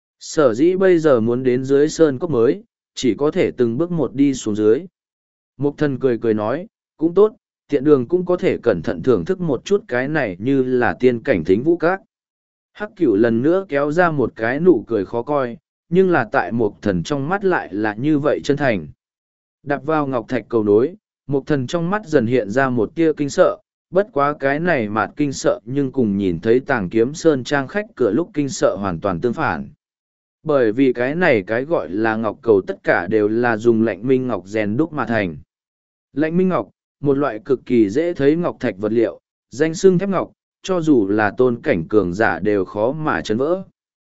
Sở dĩ bây giờ muốn đến dưới sơn cốc mới, chỉ có thể từng bước một đi xuống dưới. Mục thần cười cười nói, cũng tốt, tiện đường cũng có thể cẩn thận thưởng thức một chút cái này như là tiên cảnh thính vũ các. Hắc cửu lần nữa kéo ra một cái nụ cười khó coi, nhưng là tại mục thần trong mắt lại là như vậy chân thành. Đạp vào ngọc thạch cầu nối, Mục Thần trong mắt dần hiện ra một tia kinh sợ, bất quá cái này mạt kinh sợ nhưng cùng nhìn thấy Tàng Kiếm Sơn Trang khách cửa lúc kinh sợ hoàn toàn tương phản. Bởi vì cái này cái gọi là ngọc cầu tất cả đều là dùng lạnh minh ngọc rèn đúc mà thành. Lạnh minh ngọc, một loại cực kỳ dễ thấy ngọc thạch vật liệu, danh xưng thép ngọc, cho dù là tôn cảnh cường giả đều khó mà chấn vỡ.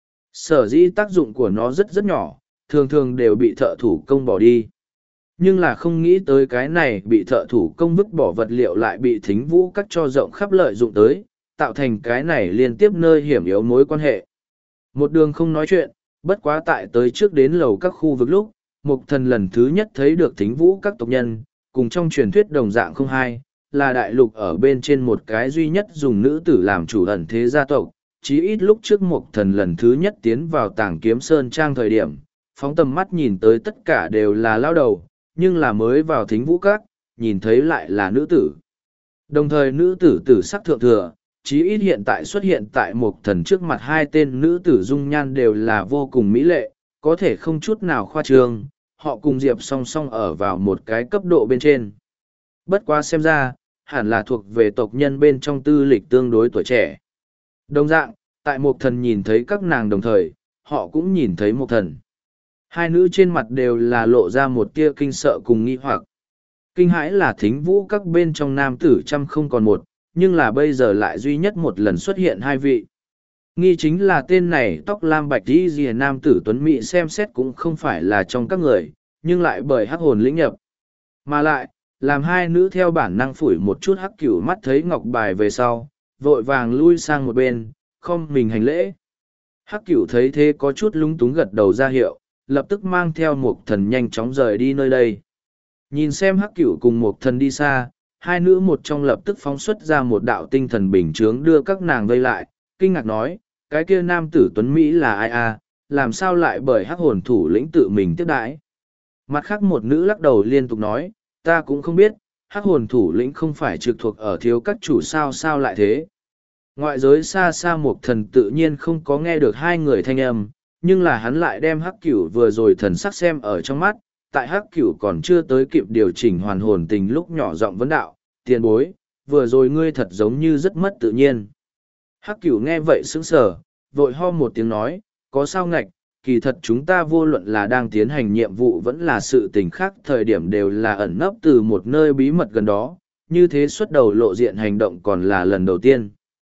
Sở dĩ tác dụng của nó rất rất nhỏ, thường thường đều bị thợ thủ công bỏ đi. Nhưng là không nghĩ tới cái này bị thợ thủ công vứt bỏ vật liệu lại bị thính vũ cắt cho rộng khắp lợi dụng tới, tạo thành cái này liên tiếp nơi hiểm yếu mối quan hệ. Một đường không nói chuyện, bất quá tại tới trước đến lầu các khu vực lúc, Mục Thần lần thứ nhất thấy được thính vũ các tộc nhân, cùng trong truyền thuyết đồng dạng không hai, là đại lục ở bên trên một cái duy nhất dùng nữ tử làm chủ ẩn thế gia tộc. Chí ít lúc trước Mục Thần lần thứ nhất tiến vào Tàng Kiếm Sơn Trang thời điểm, phóng tầm mắt nhìn tới tất cả đều là lao đầu, nhưng là mới vào thính vũ các, nhìn thấy lại là nữ tử. Đồng thời nữ tử tử sắc thượng thừa, chí ít hiện tại xuất hiện tại Mục Thần trước mặt hai tên nữ tử dung nhan đều là vô cùng mỹ lệ, có thể không chút nào khoa trương, họ cùng Diệp song song ở vào một cái cấp độ bên trên. Bất quá xem ra, hẳn là thuộc về tộc nhân bên trong tư lịch tương đối tuổi trẻ. Đồng dạng, tại Mục Thần nhìn thấy các nàng đồng thời, họ cũng nhìn thấy Mục Thần. Hai nữ trên mặt đều là lộ ra một tia kinh sợ cùng nghi hoặc. Kinh hãi là thính vũ các bên trong nam tử trăm không còn một, nhưng là bây giờ lại duy nhất một lần xuất hiện hai vị. Nghi chính là tên này tóc lam bạch đi rìa nam tử tuấn mỹ xem xét cũng không phải là trong các người, nhưng lại bởi hắc hồn lĩnh nhập. Mà lại, làm hai nữ theo bản năng phủi một chút hắc cửu mắt thấy ngọc bài về sau, vội vàng lui sang một bên, không mình hành lễ. Hắc cửu thấy thế có chút lúng túng gật đầu ra hiệu, lập tức mang theo Mục Thần nhanh chóng rời đi nơi đây. Nhìn xem hắc cửu cùng Mục Thần đi xa, hai nữ một trong lập tức phóng xuất ra một đạo tinh thần bình chướng đưa các nàng vây lại, kinh ngạc nói, cái kia nam tử tuấn Mỹ là ai à, làm sao lại bởi hắc hồn thủ lĩnh tự mình tiếp đãi. Mặt khác một nữ lắc đầu liên tục nói, ta cũng không biết, hắc hồn thủ lĩnh không phải trực thuộc ở thiếu các chủ sao sao lại thế. Ngoại giới xa xa Mục Thần tự nhiên không có nghe được hai người thanh âm, nhưng là hắn lại đem hắc cửu vừa rồi thần sắc xem ở trong mắt, tại hắc cửu còn chưa tới kịp điều chỉnh hoàn hồn tình lúc nhỏ giọng vấn đạo, tiền bối, vừa rồi ngươi thật giống như rất mất tự nhiên. Hắc cửu nghe vậy sững sờ, vội ho một tiếng nói, có sao ngạch, kỳ thật chúng ta vô luận là đang tiến hành nhiệm vụ vẫn là sự tình khác thời điểm đều là ẩn nấp từ một nơi bí mật gần đó, như thế xuất đầu lộ diện hành động còn là lần đầu tiên.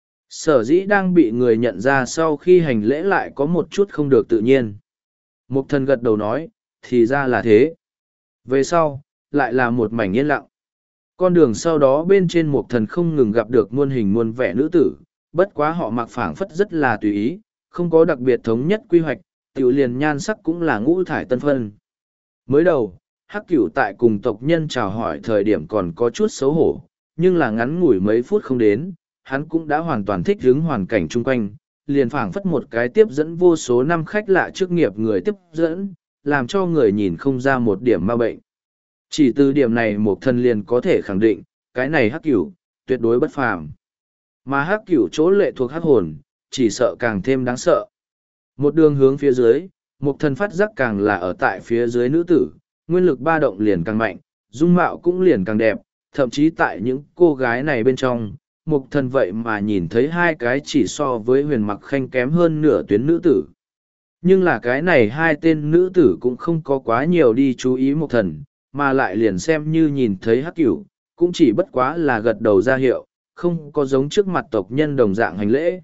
Sở dĩ đang bị người nhận ra sau khi hành lễ lại có một chút không được tự nhiên. Mục Thần gật đầu nói, thì ra là thế. Về sau, lại là một mảnh yên lặng. Con đường sau đó bên trên Mục Thần không ngừng gặp được muôn hình muôn vẻ nữ tử, bất quá họ mặc phảng phất rất là tùy ý, không có đặc biệt thống nhất quy hoạch, tiểu liền nhan sắc cũng là ngũ thải tân phân. Mới đầu, Hắc Cửu tại cùng tộc nhân chào hỏi thời điểm còn có chút xấu hổ, nhưng là ngắn ngủi mấy phút không đến, hắn cũng đã hoàn toàn thích ứng hoàn cảnh chung quanh, liền phảng phất một cái tiếp dẫn vô số năm khách lạ trước nghiệp người tiếp dẫn, làm cho người nhìn không ra một điểm ma bệnh. Chỉ từ điểm này Mục Thần liền có thể khẳng định, cái này Hắc Cửu, tuyệt đối bất phàm. Mà Hắc Cửu chỗ lệ thuộc hắc hồn, chỉ sợ càng thêm đáng sợ. Một đường hướng phía dưới, Mục Thần phát giác càng là ở tại phía dưới nữ tử, nguyên lực ba động liền càng mạnh, dung mạo cũng liền càng đẹp, thậm chí tại những cô gái này bên trong, Mục Thần vậy mà nhìn thấy hai cái chỉ so với Huyền Mặc Khanh kém hơn nửa tuyến nữ tử. Nhưng là cái này hai tên nữ tử cũng không có quá nhiều đi chú ý Mục Thần, mà lại liền xem như nhìn thấy Hắc Cửu, cũng chỉ bất quá là gật đầu ra hiệu, không có giống trước mặt tộc nhân đồng dạng hành lễ.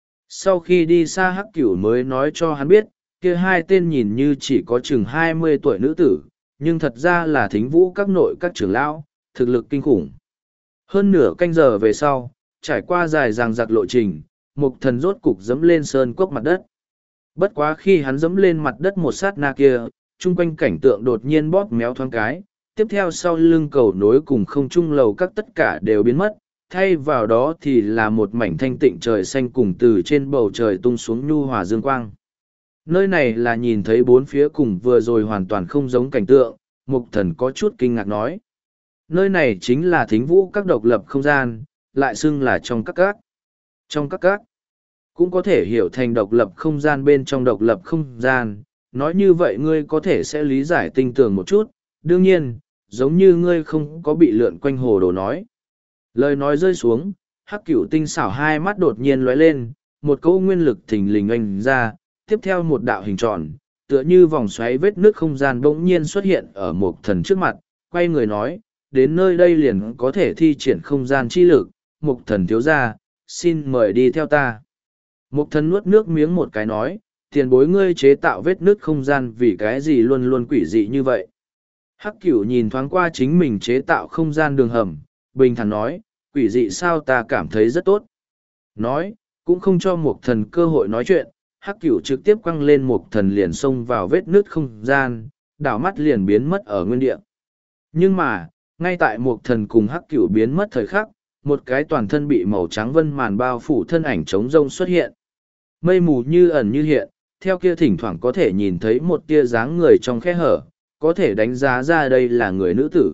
Sau khi đi xa Hắc Cửu mới nói cho hắn biết, kia hai tên nhìn như chỉ có chừng hai mươi tuổi nữ tử, nhưng thật ra là thính vũ các nội các trưởng lão, thực lực kinh khủng. Hơn nửa canh giờ về sau, trải qua dài dằng dặc lộ trình, Mục Thần rốt cục dẫm lên sơn cốc mặt đất. Bất quá khi hắn dẫm lên mặt đất một sát na kia, chung quanh cảnh tượng đột nhiên bóp méo thoáng cái, tiếp theo sau lưng cầu nối cùng không trung lầu các tất cả đều biến mất, thay vào đó thì là một mảnh thanh tịnh trời xanh cùng từ trên bầu trời tung xuống nhu hòa dương quang. Nơi này là nhìn thấy bốn phía cùng vừa rồi hoàn toàn không giống cảnh tượng, Mục Thần có chút kinh ngạc nói. Nơi này chính là thính vũ các độc lập không gian, lại xưng là trong các các. Trong các các, cũng có thể hiểu thành độc lập không gian bên trong độc lập không gian. Nói như vậy ngươi có thể sẽ lý giải tinh tường một chút, đương nhiên, giống như ngươi không có bị lượn quanh hồ đồ nói. Lời nói rơi xuống, hắc cửu tinh xảo hai mắt đột nhiên lóe lên, một cỗ nguyên lực thình lình oanh ra, tiếp theo một đạo hình tròn, tựa như vòng xoáy vết nước không gian bỗng nhiên xuất hiện ở Mục Thần trước mặt, quay người nói, đến nơi đây liền có thể thi triển không gian chi lực, Mục Thần thiếu gia, xin mời đi theo ta. Mục Thần nuốt nước miếng một cái nói, tiền bối ngươi chế tạo vết nước không gian vì cái gì luôn luôn quỷ dị như vậy. Hắc cửu nhìn thoáng qua chính mình chế tạo không gian đường hầm, bình thản nói, quỷ dị sao ta cảm thấy rất tốt. Nói, cũng không cho Mục Thần cơ hội nói chuyện, hắc cửu trực tiếp quăng lên Mục Thần liền xông vào vết nứt không gian, đảo mắt liền biến mất ở nguyên địa. Nhưng mà, ngay tại Mục Thần cùng hắc cửu biến mất thời khắc, một cái toàn thân bị màu trắng vân màn bao phủ thân ảnh trống rông xuất hiện. Mây mù như ẩn như hiện, theo kia thỉnh thoảng có thể nhìn thấy một tia dáng người trong khe hở, có thể đánh giá ra đây là người nữ tử.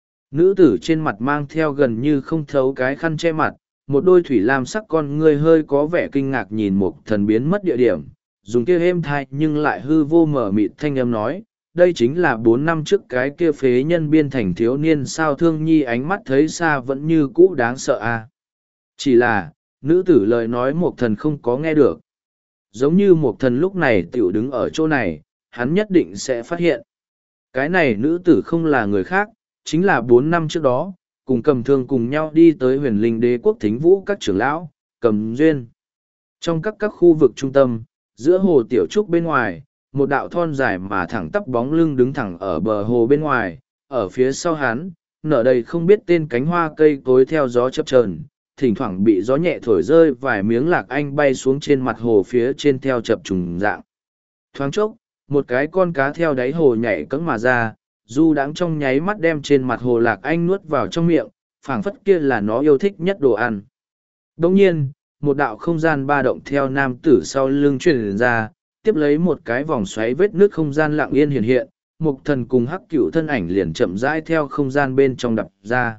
Nữ tử trên mặt mang theo gần như không thấu cái khăn che mặt, một đôi thủy lam sắc con ngươi hơi có vẻ kinh ngạc nhìn Mục Thần biến mất địa điểm, dùng kia êm thai nhưng lại hư vô mở mịt thanh âm nói, đây chính là bốn năm trước cái kia phế nhân biên thành thiếu niên sao Thương Nhi ánh mắt thấy xa vẫn như cũ đáng sợ à. Chỉ là, nữ tử lời nói Mục Thần không có nghe được. Giống như Mục Thần lúc này tiểu đứng ở chỗ này, hắn nhất định sẽ phát hiện. Cái này nữ tử không là người khác, chính là bốn năm trước đó, cùng Cầm Thương cùng nhau đi tới huyền linh đế quốc thính vũ các trưởng lão, Cầm Duyên. Trong các các khu vực trung tâm, giữa hồ tiểu trúc bên ngoài, một đạo thon dài mà thẳng tắp bóng lưng đứng thẳng ở bờ hồ bên ngoài, ở phía sau hắn, nở đầy không biết tên cánh hoa cây cối theo gió chập chờn, thỉnh thoảng bị gió nhẹ thổi rơi vài miếng lạc anh bay xuống trên mặt hồ phía trên theo chập trùng dạng. Thoáng chốc, một cái con cá theo đáy hồ nhảy cẫng mà ra, du đãng trong nháy mắt đem trên mặt hồ lạc anh nuốt vào trong miệng, phảng phất kia là nó yêu thích nhất đồ ăn. Đồng nhiên, một đạo không gian ba động theo nam tử sau lưng truyền ra, tiếp lấy một cái vòng xoáy vết nước không gian lặng yên hiện hiện, Mục Thần cùng hắc cửu thân ảnh liền chậm rãi theo không gian bên trong đập ra.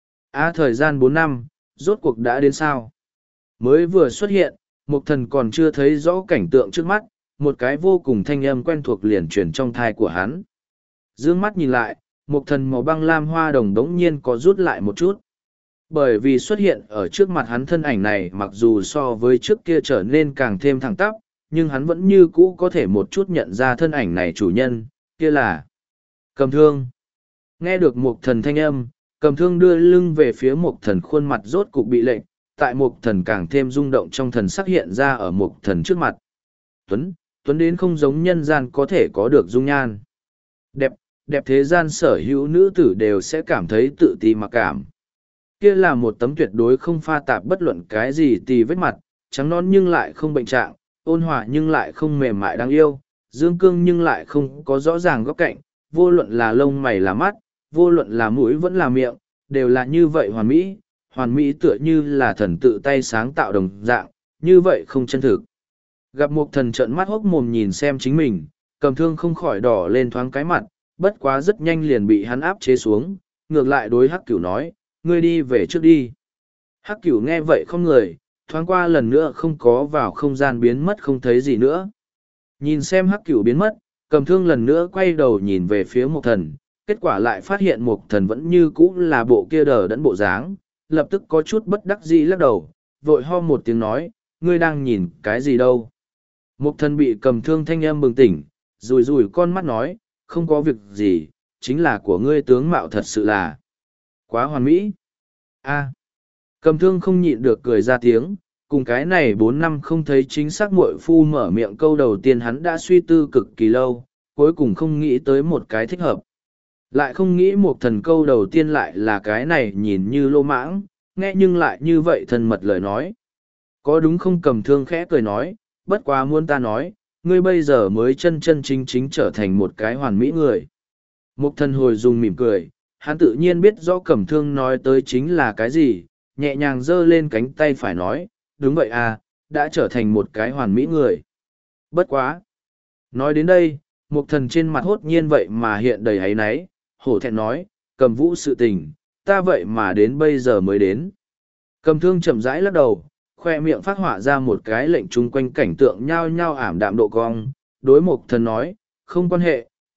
À thời gian bốn năm, rốt cuộc đã đến sao? Mới vừa xuất hiện, Mục Thần còn chưa thấy rõ cảnh tượng trước mắt, một cái vô cùng thanh âm quen thuộc liền truyền trong thai của hắn. Dương mắt nhìn lại, Mục Thần màu băng lam hoa đồng đống nhiên có rút lại một chút. Bởi vì xuất hiện ở trước mặt hắn thân ảnh này mặc dù so với trước kia trở nên càng thêm thẳng tắp, nhưng hắn vẫn như cũ có thể một chút nhận ra thân ảnh này chủ nhân, kia là Cầm Thương. Nghe được Mục Thần thanh âm, Cầm Thương đưa lưng về phía Mục Thần, khuôn mặt rốt cục bị lệnh, tại Mục Thần càng thêm rung động trong thần sắc hiện ra ở Mục Thần trước mặt. Tuấn, Tuấn đến không giống nhân gian có thể có được dung nhan. Đẹp, đẹp thế gian sở hữu nữ tử đều sẽ cảm thấy tự ti mặc cảm. Kia là một tấm tuyệt đối không pha tạp bất luận cái gì tì vết mặt, trắng non nhưng lại không bệnh trạng, ôn hòa nhưng lại không mềm mại đáng yêu, dương cương nhưng lại không có rõ ràng góc cạnh, vô luận là lông mày là mắt, vô luận là mũi vẫn là miệng, đều là như vậy hoàn mỹ, hoàn mỹ tựa như là thần tự tay sáng tạo đồng dạng, như vậy không chân thực. Gặp Mục Thần trợn mắt hốc mồm nhìn xem chính mình, Cầm Thương không khỏi đỏ lên thoáng cái mặt, bất quá rất nhanh liền bị hắn áp chế xuống, ngược lại đối hắc cửu nói, ngươi đi về trước đi. Hắc cửu nghe vậy không người, thoáng qua lần nữa không có vào không gian biến mất không thấy gì nữa. Nhìn xem hắc cửu biến mất, Cầm Thương lần nữa quay đầu nhìn về phía Mục Thần, kết quả lại phát hiện Mục Thần vẫn như cũ là bộ kia đờ đẫn bộ dáng, lập tức có chút bất đắc dĩ lắc đầu, vội ho một tiếng nói, ngươi đang nhìn cái gì đâu. Mục Thần bị Cầm Thương thanh âm bừng tỉnh, rùi rùi con mắt nói, không có việc gì, chính là của ngươi tướng mạo thật sự là quá hoàn mỹ. A. Cầm Thương không nhịn được cười ra tiếng, cùng cái này bốn năm không thấy chính xác muội phu mở miệng câu đầu tiên hắn đã suy tư cực kỳ lâu, cuối cùng không nghĩ tới một cái thích hợp. Lại không nghĩ Mục Thần câu đầu tiên lại là cái này nhìn như lô mãng, nghe nhưng lại như vậy thân mật lời nói. Có đúng không? Cầm Thương khẽ cười nói, bất quá muốn ta nói, ngươi bây giờ mới chân chân chính chính trở thành một cái hoàn mỹ người. Mục Thần hồi dùng mỉm cười, hắn tự nhiên biết rõ Cầm Thương nói tới chính là cái gì, nhẹ nhàng giơ lên cánh tay phải nói, đúng vậy à, đã trở thành một cái hoàn mỹ người. Bất quá. Nói đến đây, Mục Thần trên mặt hốt nhiên vậy mà hiện đầy áy náy, hổ thẹn nói, Cầm Vũ sự tình, ta vậy mà đến bây giờ mới đến. Cầm Thương chậm rãi lắc đầu, khoe miệng phát họa ra một cái lệnh chung quanh cảnh tượng nhao nhao ảm đạm độ cong, đối Mục Thần nói, không quan hệ,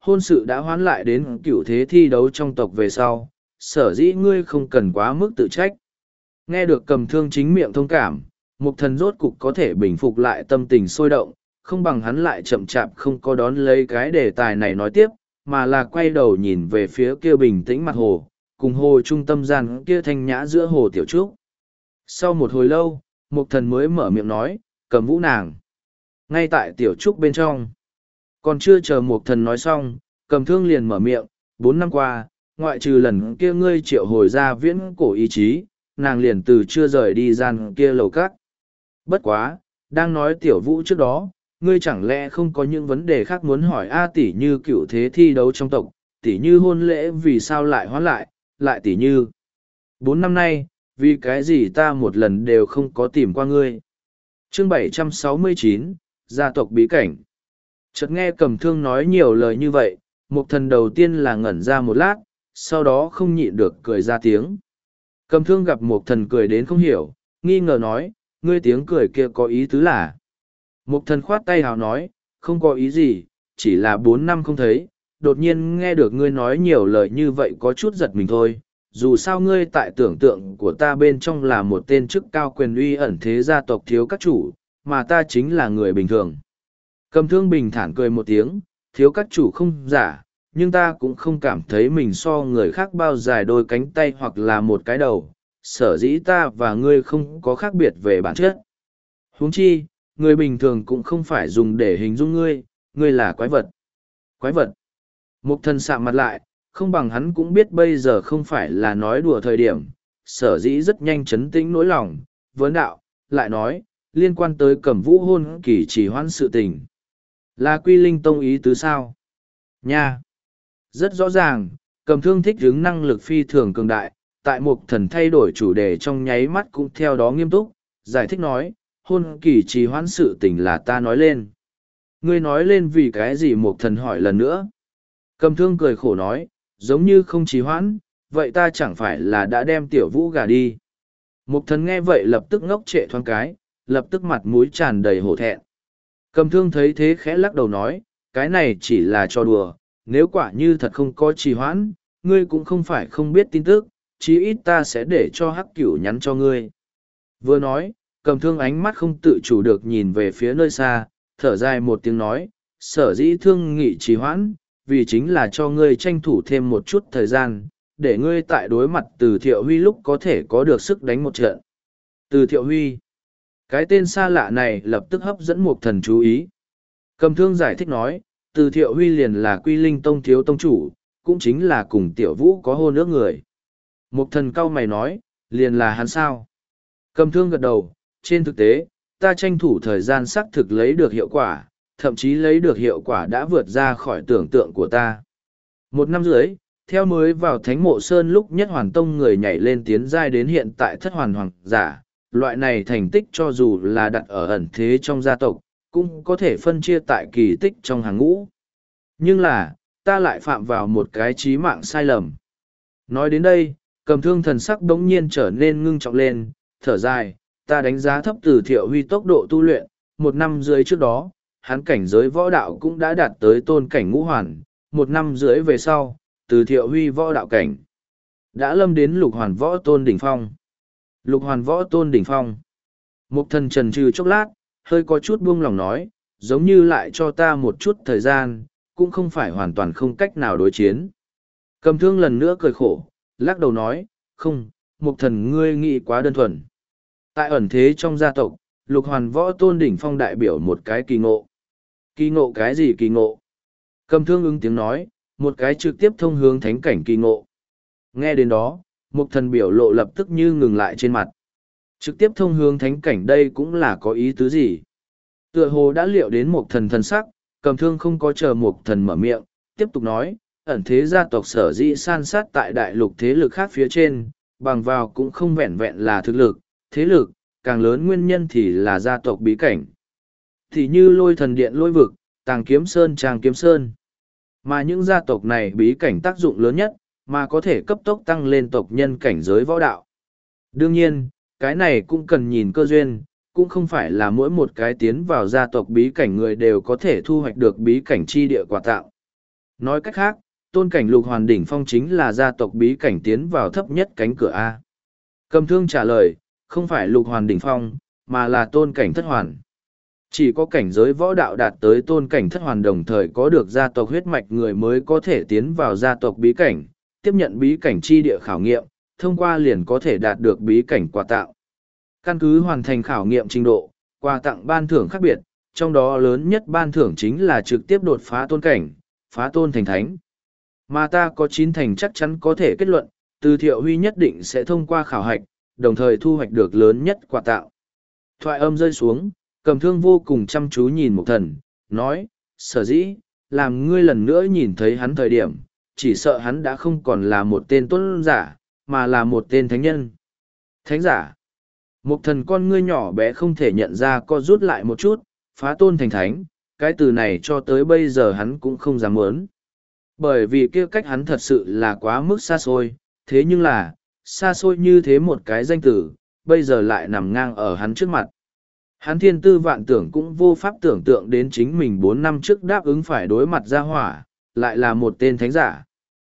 hôn sự đã hoán lại đến cựu thế thi đấu trong tộc về sau, sở dĩ ngươi không cần quá mức tự trách. Nghe được Cầm Thương chính miệng thông cảm, Mục Thần rốt cục có thể bình phục lại tâm tình sôi động, không bằng hắn lại chậm chạp không có đón lấy cái đề tài này nói tiếp, mà là quay đầu nhìn về phía kia bình tĩnh mặt hồ, cùng hồ trung tâm gian kia thanh nhã giữa hồ Tiểu Trúc. Sau một hồi lâu, Mục Thần mới mở miệng nói, Cầm Vũ nàng. Ngay tại Tiểu Trúc bên trong. Còn chưa chờ Mục Thần nói xong, Cầm Thương liền mở miệng, bốn năm qua, ngoại trừ lần kia ngươi triệu hồi ra viễn cổ ý chí, nàng liền từ chưa rời đi gian kia lầu cát. Bất quá, đang nói Tiểu Vũ trước đó, ngươi chẳng lẽ không có những vấn đề khác muốn hỏi A tỷ như cựu thế thi đấu trong tộc, tỷ như hôn lễ vì sao lại hoãn lại, lại tỷ như. Bốn năm nay, vì cái gì ta một lần đều không có tìm qua ngươi. Chương bảy trăm sáu mươi chín, gia tộc bí cảnh. Chợt nghe Cầm Thương nói nhiều lời như vậy, Mục Thần đầu tiên là ngẩn ra một lát, sau đó không nhịn được cười ra tiếng. Cầm Thương gặp Mục Thần cười đến không hiểu, nghi ngờ nói, ngươi tiếng cười kia có ý tứ là. Mục Thần khoát tay hào nói, không có ý gì, chỉ là bốn năm không thấy, đột nhiên nghe được ngươi nói nhiều lời như vậy có chút giật mình thôi. Dù sao ngươi tại tưởng tượng của ta bên trong là một tên chức cao quyền uy ẩn thế gia tộc thiếu các chủ, mà ta chính là người bình thường. Cầm Thương bình thản cười một tiếng, thiếu các chủ không giả, nhưng ta cũng không cảm thấy mình so người khác bao dài đôi cánh tay hoặc là một cái đầu, sở dĩ ta và ngươi không có khác biệt về bản chất. Huống chi, người bình thường cũng không phải dùng để hình dung ngươi, ngươi là quái vật. Quái vật. Mục Thần sạm mặt lại, không bằng hắn cũng biết bây giờ không phải là nói đùa thời điểm, sở dĩ rất nhanh chấn tĩnh nỗi lòng, vấn đạo, lại nói, liên quan tới Cẩm Vũ hôn kỳ chỉ hoãn sự tình. Là Quy Linh Tông ý tứ sao? Nha! Rất rõ ràng, Cầm Thương thích hứng năng lực phi thường cường đại, tại Mục Thần thay đổi chủ đề trong nháy mắt cũng theo đó nghiêm túc, giải thích nói, hôn kỳ trì hoãn sự tình là ta nói lên. Ngươi nói lên vì cái gì? Mục Thần hỏi lần nữa. Cầm Thương cười khổ nói, giống như không trì hoãn, vậy ta chẳng phải là đã đem Tiểu Vũ gả đi. Mục Thần nghe vậy lập tức ngốc trệ thoáng cái, lập tức mặt mũi tràn đầy hổ thẹn. Cầm Thương thấy thế khẽ lắc đầu nói, cái này chỉ là trò đùa, nếu quả như thật không có trì hoãn, ngươi cũng không phải không biết tin tức, chí ít ta sẽ để cho Hắc Cửu nhắn cho ngươi. Vừa nói, Cầm Thương ánh mắt không tự chủ được nhìn về phía nơi xa, thở dài một tiếng nói, sở dĩ thương nghị trì hoãn, vì chính là cho ngươi tranh thủ thêm một chút thời gian, để ngươi tại đối mặt Từ Thiệu Huy lúc có thể có được sức đánh một trận. Từ Thiệu Huy. Cái tên xa lạ này lập tức hấp dẫn Mục Thần chú ý. Cầm Thương giải thích nói, Từ Thiệu Huy liền là Quy Linh Tông thiếu tông chủ, cũng chính là cùng Tiểu Vũ có hôn ước người. Mục Thần cau mày nói, liền là hắn sao? Cầm Thương gật đầu, trên thực tế, ta tranh thủ thời gian xác thực lấy được hiệu quả, thậm chí lấy được hiệu quả đã vượt ra khỏi tưởng tượng của ta. Một năm dưới, theo mới vào Thánh Mộ Sơn lúc nhất hoàn tông người nhảy lên tiến giai đến hiện tại thất hoàn hoàng giả, loại này thành tích cho dù là đặt ở ẩn thế trong gia tộc, cũng có thể phân chia tại kỳ tích trong hàng ngũ. Nhưng là, ta lại phạm vào một cái chí mạng sai lầm. Nói đến đây, Cầm Thương thần sắc đống nhiên trở nên ngưng trọng lên, thở dài, ta đánh giá thấp Từ Thiệu Huy tốc độ tu luyện, một năm dưới trước đó, hắn cảnh giới võ đạo cũng đã đạt tới tôn cảnh ngũ hoàn, một năm dưới về sau, Từ Thiệu Huy võ đạo cảnh đã lâm đến lục hoàn võ tôn đỉnh phong. Lục hoàn võ tôn đỉnh phong. Mục Thần trần trừ chốc lát, hơi có chút buông lòng nói, giống như lại cho ta một chút thời gian, cũng không phải hoàn toàn không cách nào đối chiến. Cầm Thương lần nữa cười khổ, lắc đầu nói, không, Mục Thần ngươi nghĩ quá đơn thuần. Tại ẩn thế trong gia tộc, lục hoàn võ tôn đỉnh phong đại biểu một cái kỳ ngộ. Kỳ ngộ cái gì kỳ ngộ? Cầm Thương ứng tiếng nói, một cái trực tiếp thông hướng thánh cảnh kỳ ngộ. Nghe đến đó, Mục Thần biểu lộ lập tức như ngừng lại trên mặt. Trực tiếp thông hướng thánh cảnh đây cũng là có ý tứ gì? Tựa hồ đã liệu đến Mục Thần thần sắc, Cầm Thương không có chờ Mục Thần mở miệng, tiếp tục nói, ẩn thế gia tộc sở dĩ san sát tại đại lục thế lực khác phía trên, bằng vào cũng không vẹn vẹn là thực lực, thế lực, càng lớn nguyên nhân thì là gia tộc bí cảnh. Thì như Lôi Thần Điện Lôi Vực, Tàng Kiếm Sơn Tràng Kiếm Sơn. Mà những gia tộc này bí cảnh tác dụng lớn nhất, mà có thể cấp tốc tăng lên tộc nhân cảnh giới võ đạo. Đương nhiên, cái này cũng cần nhìn cơ duyên, cũng không phải là mỗi một cái tiến vào gia tộc bí cảnh người đều có thể thu hoạch được bí cảnh chi địa quà tạo. Nói cách khác, tôn cảnh lục hoàn đỉnh phong chính là gia tộc bí cảnh tiến vào thấp nhất cánh cửa A. Cầm thương trả lời, không phải lục hoàn đỉnh phong, mà là tôn cảnh thất hoàn. Chỉ có cảnh giới võ đạo đạt tới tôn cảnh thất hoàn đồng thời có được gia tộc huyết mạch người mới có thể tiến vào gia tộc bí cảnh, tiếp nhận bí cảnh chi địa khảo nghiệm, thông qua liền có thể đạt được bí cảnh quà tặng. Căn cứ hoàn thành khảo nghiệm trình độ, quà tặng ban thưởng khác biệt, trong đó lớn nhất ban thưởng chính là trực tiếp đột phá tôn cảnh, phá tôn thành thánh. Mà ta có chín thành chắc chắn có thể kết luận, từ Thiệu Huy nhất định sẽ thông qua khảo hạch, đồng thời thu hoạch được lớn nhất quà tặng. Thoại âm rơi xuống, Cầm Thương vô cùng chăm chú nhìn Mục Thần, nói, sở dĩ, làm ngươi lần nữa nhìn thấy hắn thời điểm, chỉ sợ hắn đã không còn là một tên tôn giả, mà là một tên thánh nhân. Thánh giả. Mục Thần con ngươi nhỏ bé không thể nhận ra co rút lại một chút, phá tôn thành thánh, cái từ này cho tới bây giờ hắn cũng không dám muốn. Bởi vì kia cách hắn thật sự là quá mức xa xôi, thế nhưng là, xa xôi như thế một cái danh từ, bây giờ lại nằm ngang ở hắn trước mặt. Hắn thiên tư vạn tưởng cũng vô pháp tưởng tượng đến chính mình bốn năm trước đáp ứng phải đối mặt ra hỏa, lại là một tên thánh giả.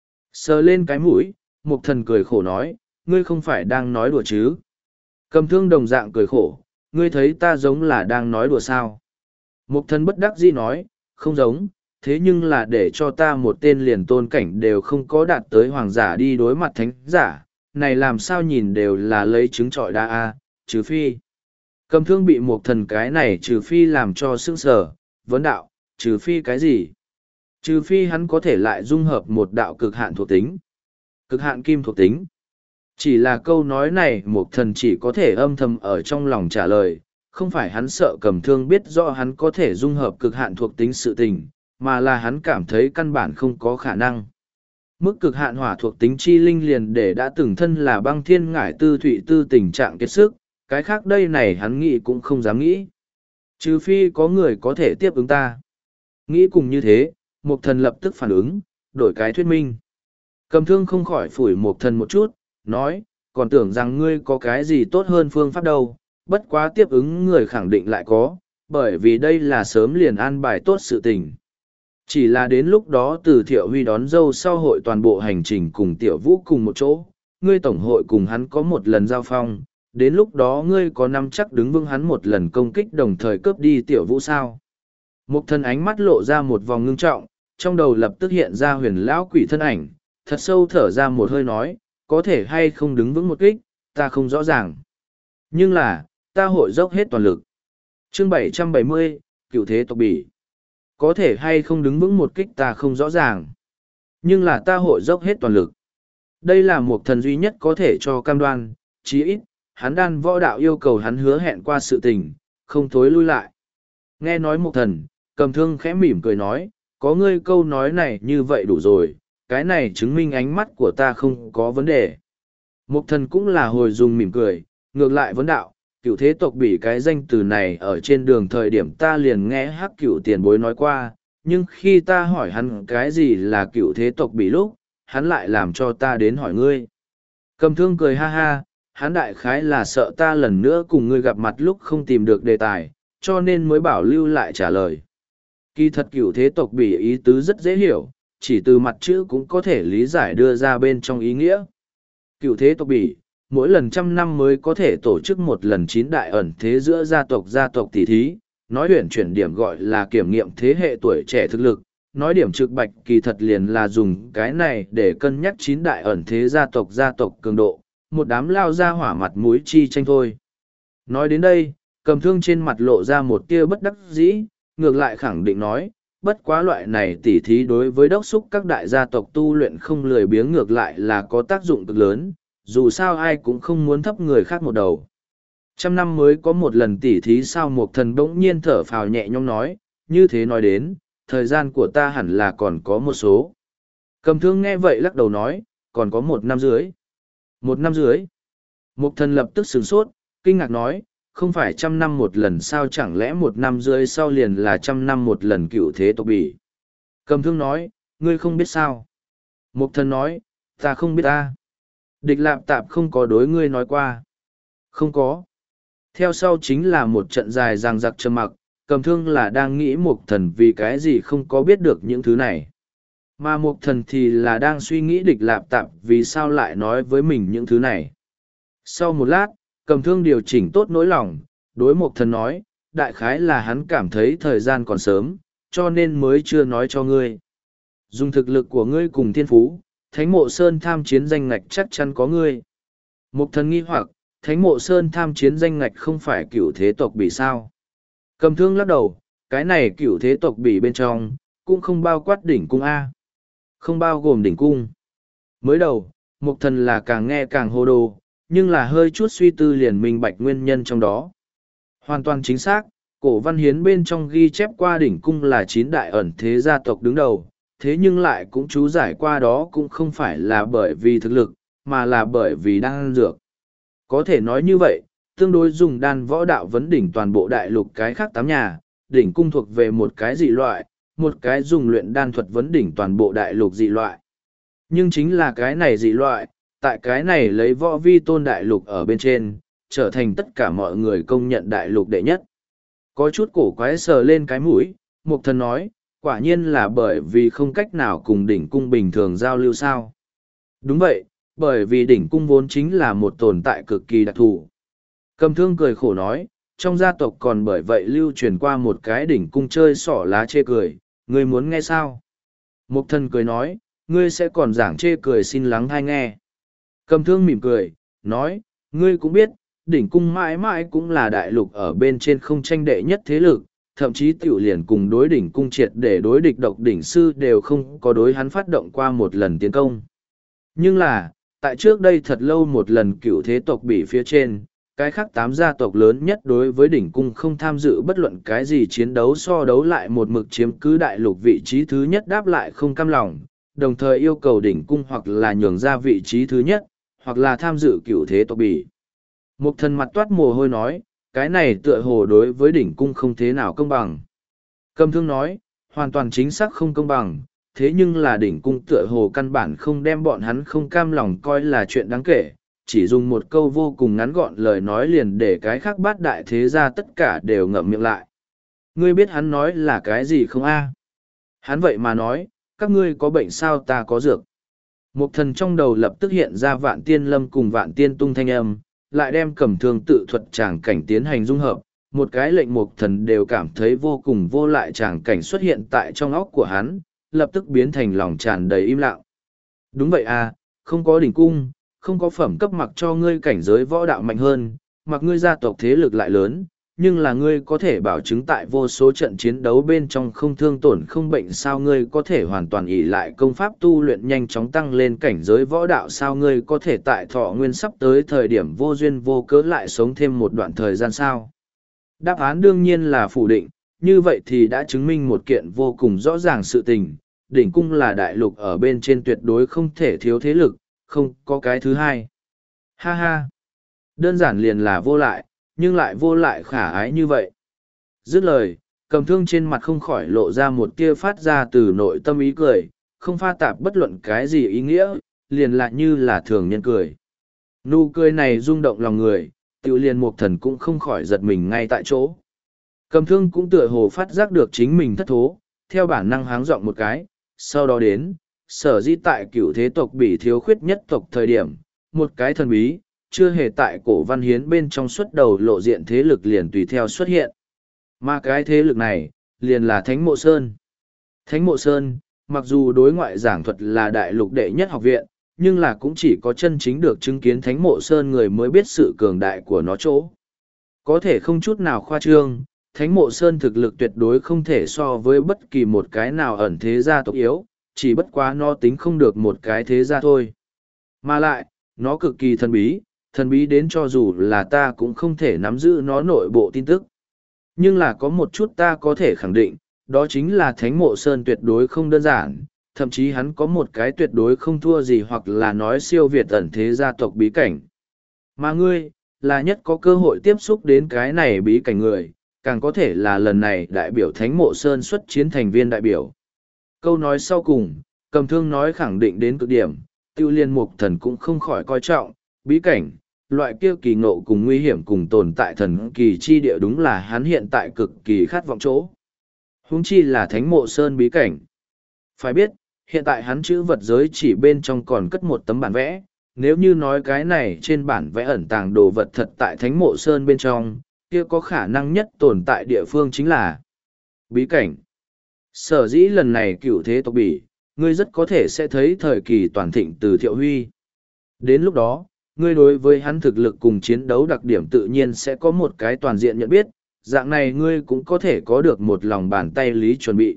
Sờ lên cái mũi, Mục Thần cười khổ nói, ngươi không phải đang nói đùa chứ. Cầm Thương đồng dạng cười khổ, ngươi thấy ta giống là đang nói đùa sao. Mục Thần bất đắc dĩ nói, không giống, thế nhưng là để cho ta một tên liền tôn cảnh đều không có đạt tới hoàng giả đi đối mặt thánh giả, này làm sao nhìn đều là lấy trứng trọi đa a, trừ phi. Cầm Thương bị Mục Thần cái này trừ phi làm cho sững sờ, vấn đạo, trừ phi cái gì? Trừ phi hắn có thể lại dung hợp một đạo cực hạn thuộc tính. Cực hạn kim thuộc tính. Chỉ là câu nói này Mục Thần chỉ có thể âm thầm ở trong lòng trả lời, không phải hắn sợ Cầm Thương biết rõ hắn có thể dung hợp cực hạn thuộc tính sự tình, mà là hắn cảm thấy căn bản không có khả năng. Mức cực hạn hỏa thuộc tính chi linh liền để đã từng thân là băng thiên ngải tư thụy tư tình trạng kiệt sức, cái khác đây này hắn nghĩ cũng không dám nghĩ. Trừ phi có người có thể tiếp ứng ta. Nghĩ cùng như thế, Mục Thần lập tức phản ứng, đổi cái thuyết minh. Cầm Thương không khỏi phủi Mục Thần một chút, nói, còn tưởng rằng ngươi có cái gì tốt hơn phương pháp đâu, bất quá tiếp ứng người khẳng định lại có, bởi vì đây là sớm liền an bài tốt sự tình. Chỉ là đến lúc đó từ Thiệu Huy đón dâu sau hội toàn bộ hành trình cùng Tiểu Vũ cùng một chỗ, ngươi tổng hội cùng hắn có một lần giao phong, đến lúc đó ngươi có nắm chắc đứng vững hắn một lần công kích đồng thời cướp đi Tiểu Vũ sao. Mục Thần ánh mắt lộ ra một vòng ngưng trọng, trong đầu lập tức hiện ra huyền lão quỷ thân ảnh, thật sâu thở ra một hơi nói, có thể hay không đứng vững một kích, ta không rõ ràng. Nhưng là, ta hội dốc hết toàn lực. Chương bảy trăm bảy mươi, Cựu Thế Tộc Bỉ. Có thể hay không đứng vững một kích ta không rõ ràng. Nhưng là ta hội dốc hết toàn lực. Đây là một thần duy nhất có thể cho cam đoan, chí ít, hắn đan võ đạo yêu cầu hắn hứa hẹn qua sự tình, không thối lui lại. Nghe nói một thần, Cầm Thương khẽ mỉm cười nói, có ngươi câu nói này như vậy đủ rồi, cái này chứng minh ánh mắt của ta không có vấn đề. Một thần cũng là hồi dùng mỉm cười, ngược lại vấn đạo, Cựu Thế Tộc Bỉ cái danh từ này ở trên đường thời điểm ta liền nghe hắc cựu tiền bối nói qua, nhưng khi ta hỏi hắn cái gì là Cựu Thế Tộc Bỉ lúc, hắn lại làm cho ta đến hỏi ngươi. Cầm Thương cười ha ha, hắn đại khái là sợ ta lần nữa cùng ngươi gặp mặt lúc không tìm được đề tài, cho nên mới bảo lưu lại trả lời. Kỳ thật Cựu Thế Tộc Bỉ ý tứ rất dễ hiểu, chỉ từ mặt chữ cũng có thể lý giải đưa ra bên trong ý nghĩa. Cựu Thế Tộc Bỉ, mỗi lần trăm năm mới có thể tổ chức một lần chín đại ẩn thế giữa gia tộc gia tộc tỷ thí, nói huyền chuyển điểm gọi là kiểm nghiệm thế hệ tuổi trẻ thực lực, nói điểm trực bạch kỳ thật liền là dùng cái này để cân nhắc chín đại ẩn thế gia tộc gia tộc cường độ, một đám lao ra hỏa mặt mũi chi tranh thôi. Nói đến đây, Cầm Thương trên mặt lộ ra một tia bất đắc dĩ, ngược lại khẳng định nói, bất quá loại này tỉ thí đối với đốc xúc các đại gia tộc tu luyện không lười biếng ngược lại là có tác dụng cực lớn, dù sao ai cũng không muốn thấp người khác một đầu. Trăm năm mới có một lần tỉ thí sao một thần bỗng nhiên thở phào nhẹ nhõm nói, như thế nói đến, thời gian của ta hẳn là còn có một số. Cầm Thương nghe vậy lắc đầu nói, còn có một năm dưới. Một năm dưới. Một thần lập tức sửng sốt, kinh ngạc nói, không phải trăm năm một lần sao chẳng lẽ một năm dưới sau liền là trăm năm một lần Cựu Thế Tộc Bỉ. Cầm Thương nói, ngươi không biết sao. Một thần nói, ta không biết ta. Địch Lạp Tạp không có đối ngươi nói qua. Không có. Theo sau chính là một trận dài ràng giặc trầm mặc, Cầm Thương là đang nghĩ Mục Thần vì cái gì không có biết được những thứ này. Mà Mục Thần thì là đang suy nghĩ địch lạp tạp vì sao lại nói với mình những thứ này. Sau một lát, Cầm Thương điều chỉnh tốt nỗi lòng, đối Mục Thần nói, đại khái là hắn cảm thấy thời gian còn sớm, cho nên mới chưa nói cho ngươi. Dùng thực lực của ngươi cùng thiên phú, Thánh Mộ Sơn tham chiến danh ngạch chắc chắn có ngươi. Mục Thần nghi hoặc, Thánh Mộ Sơn tham chiến danh ngạch không phải cửu thế tộc bị sao. Cầm Thương lắc đầu, cái này cửu thế tộc bị bên trong, cũng không bao quát đỉnh cung A. Không bao gồm đỉnh cung. Mới đầu, Mục Thần là càng nghe càng hồ đồ, nhưng là hơi chút suy tư liền minh bạch nguyên nhân trong đó. Hoàn toàn chính xác, cổ văn hiến bên trong ghi chép qua đỉnh cung là chín đại ẩn thế gia tộc đứng đầu, thế nhưng lại cũng chú giải qua đó cũng không phải là bởi vì thực lực, mà là bởi vì đan dược. Có thể nói như vậy, tương đối dùng đan võ đạo vấn đỉnh toàn bộ đại lục cái khác tám nhà, đỉnh cung thuộc về một cái dị loại, một cái dùng luyện đan thuật vấn đỉnh toàn bộ đại lục dị loại. Nhưng chính là cái này dị loại, tại cái này lấy võ vi tôn đại lục ở bên trên, trở thành tất cả mọi người công nhận đại lục đệ nhất. Có chút cổ quái sờ lên cái mũi, Mục Thần nói, quả nhiên là bởi vì không cách nào cùng đỉnh cung bình thường giao lưu sao. Đúng vậy, bởi vì đỉnh cung vốn chính là một tồn tại cực kỳ đặc thù. Cầm Thương cười khổ nói, trong gia tộc còn bởi vậy lưu truyền qua một cái đỉnh cung chơi xỏ lá chê cười, ngươi muốn nghe sao? Mục Thần cười nói, ngươi sẽ còn giảng chê cười xin lắng hay nghe. Cầm Thương mỉm cười, nói, ngươi cũng biết, đỉnh cung mãi mãi cũng là đại lục ở bên trên không tranh đệ nhất thế lực, thậm chí tiểu liền cùng đối đỉnh cung triệt để đối địch độc đỉnh sư đều không có đối hắn phát động qua một lần tiến công. Nhưng là, tại trước đây thật lâu một lần cựu thế tộc bị phía trên, cái khác tám gia tộc lớn nhất đối với đỉnh cung không tham dự bất luận cái gì chiến đấu so đấu lại một mực chiếm cứ đại lục vị trí thứ nhất đáp lại không cam lòng, đồng thời yêu cầu đỉnh cung hoặc là nhường ra vị trí thứ nhất, hoặc là tham dự cựu thế tộc bị. Mục Thần mặt toát mồ hôi nói, cái này tựa hồ đối với đỉnh cung không thế nào công bằng. Cầm Thương nói, hoàn toàn chính xác không công bằng, thế nhưng là đỉnh cung tựa hồ căn bản không đem bọn hắn không cam lòng coi là chuyện đáng kể, chỉ dùng một câu vô cùng ngắn gọn lời nói liền để cái khác bát đại thế gia tất cả đều ngậm miệng lại. Ngươi biết hắn nói là cái gì không a? Hắn vậy mà nói, các ngươi có bệnh sao ta có dược. Mục Thần trong đầu lập tức hiện ra Vạn Tiên Lâm cùng Vạn Tiên Tung thanh âm, lại đem Cẩm Thương tự thuật tràng cảnh tiến hành dung hợp, một cái lệnh Mục Thần đều cảm thấy vô cùng vô lại tràng cảnh xuất hiện tại trong óc của hắn, lập tức biến thành lòng tràn đầy im lặng. Đúng vậy à, không có đỉnh cung, không có phẩm cấp mặc cho ngươi cảnh giới võ đạo mạnh hơn, mặc ngươi gia tộc thế lực lại lớn, nhưng là ngươi có thể bảo chứng tại vô số trận chiến đấu bên trong không thương tổn không bệnh sao ngươi có thể hoàn toàn ỷ lại công pháp tu luyện nhanh chóng tăng lên cảnh giới võ đạo sao ngươi có thể tại thọ nguyên sắp tới thời điểm vô duyên vô cớ lại sống thêm một đoạn thời gian sao. Đáp án đương nhiên là phủ định, như vậy thì đã chứng minh một kiện vô cùng rõ ràng sự tình, đỉnh cung là đại lục ở bên trên tuyệt đối không thể thiếu thế lực, không có cái thứ hai. Ha ha! Đơn giản liền là vô lại, nhưng lại vô lại khả ái như vậy. Dứt lời, Cầm Thương trên mặt không khỏi lộ ra một tia phát ra từ nội tâm ý cười, không pha tạp bất luận cái gì ý nghĩa, liền lại như là thường nhân cười. Nụ cười này rung động lòng người, tiểu liền Mục Thần cũng không khỏi giật mình ngay tại chỗ. Cầm Thương cũng tựa hồ phát giác được chính mình thất thố, theo bản năng háng giọng một cái, sau đó đến, sở dĩ tại cựu thế tộc bị thiếu khuyết nhất tộc thời điểm, một cái thần bí, chưa hề tại cổ văn hiến bên trong xuất đầu lộ diện thế lực liền tùy theo xuất hiện. Mà cái thế lực này, liền là Thánh Mộ Sơn. Thánh Mộ Sơn, mặc dù đối ngoại giảng thuật là đại lục đệ nhất học viện, nhưng là cũng chỉ có chân chính được chứng kiến Thánh Mộ Sơn người mới biết sự cường đại của nó chỗ. Có thể không chút nào khoa trương, Thánh Mộ Sơn thực lực tuyệt đối không thể so với bất kỳ một cái nào ẩn thế gia tộc yếu, chỉ bất quá nó tính không được một cái thế gia thôi. Mà lại, nó cực kỳ thần bí, thần bí đến cho dù là ta cũng không thể nắm giữ nó nội bộ tin tức. Nhưng là có một chút ta có thể khẳng định, đó chính là Thánh Mộ Sơn tuyệt đối không đơn giản, thậm chí hắn có một cái tuyệt đối không thua gì hoặc là nói siêu việt ẩn thế gia tộc bí cảnh. Mà ngươi, là nhất có cơ hội tiếp xúc đến cái này bí cảnh người, càng có thể là lần này đại biểu Thánh Mộ Sơn xuất chiến thành viên đại biểu. Câu nói sau cùng, Cầm Thương nói khẳng định đến cực điểm, Tiêu Liên Mục Thần cũng không khỏi coi trọng, bí cảnh, loại kia kỳ ngộ cùng nguy hiểm cùng tồn tại thần kỳ chi địa đúng là hắn hiện tại cực kỳ khát vọng chỗ. Huống chi là Thánh Mộ Sơn bí cảnh. Phải biết, Hiện tại hắn chữ vật giới chỉ bên trong còn cất một tấm bản vẽ, nếu như nói cái này trên bản vẽ ẩn tàng đồ vật thật tại Thánh Mộ Sơn bên trong, kia có khả năng nhất tồn tại địa phương chính là bí cảnh. Sở dĩ lần này cựu thế tộc bỉ, ngươi rất có thể sẽ thấy thời kỳ toàn thịnh từ Thiệu Huy. Đến lúc đó, ngươi đối với hắn thực lực cùng chiến đấu đặc điểm tự nhiên sẽ có một cái toàn diện nhận biết, dạng này ngươi cũng có thể có được một lòng bàn tay lý chuẩn bị.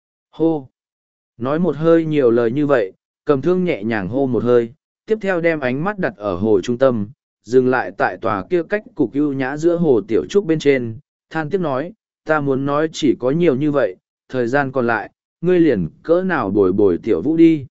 Hô! Nói một hơi nhiều lời như vậy, Cầm Thương nhẹ nhàng hô một hơi, tiếp theo đem ánh mắt đặt ở hồ trung tâm, dừng lại tại tòa kia cách cục ưu nhã giữa hồ tiểu trúc bên trên, than tiếc nói, ta muốn nói chỉ có nhiều như vậy, thời gian còn lại, ngươi liền cỡ nào bồi bồi tiểu vũ đi.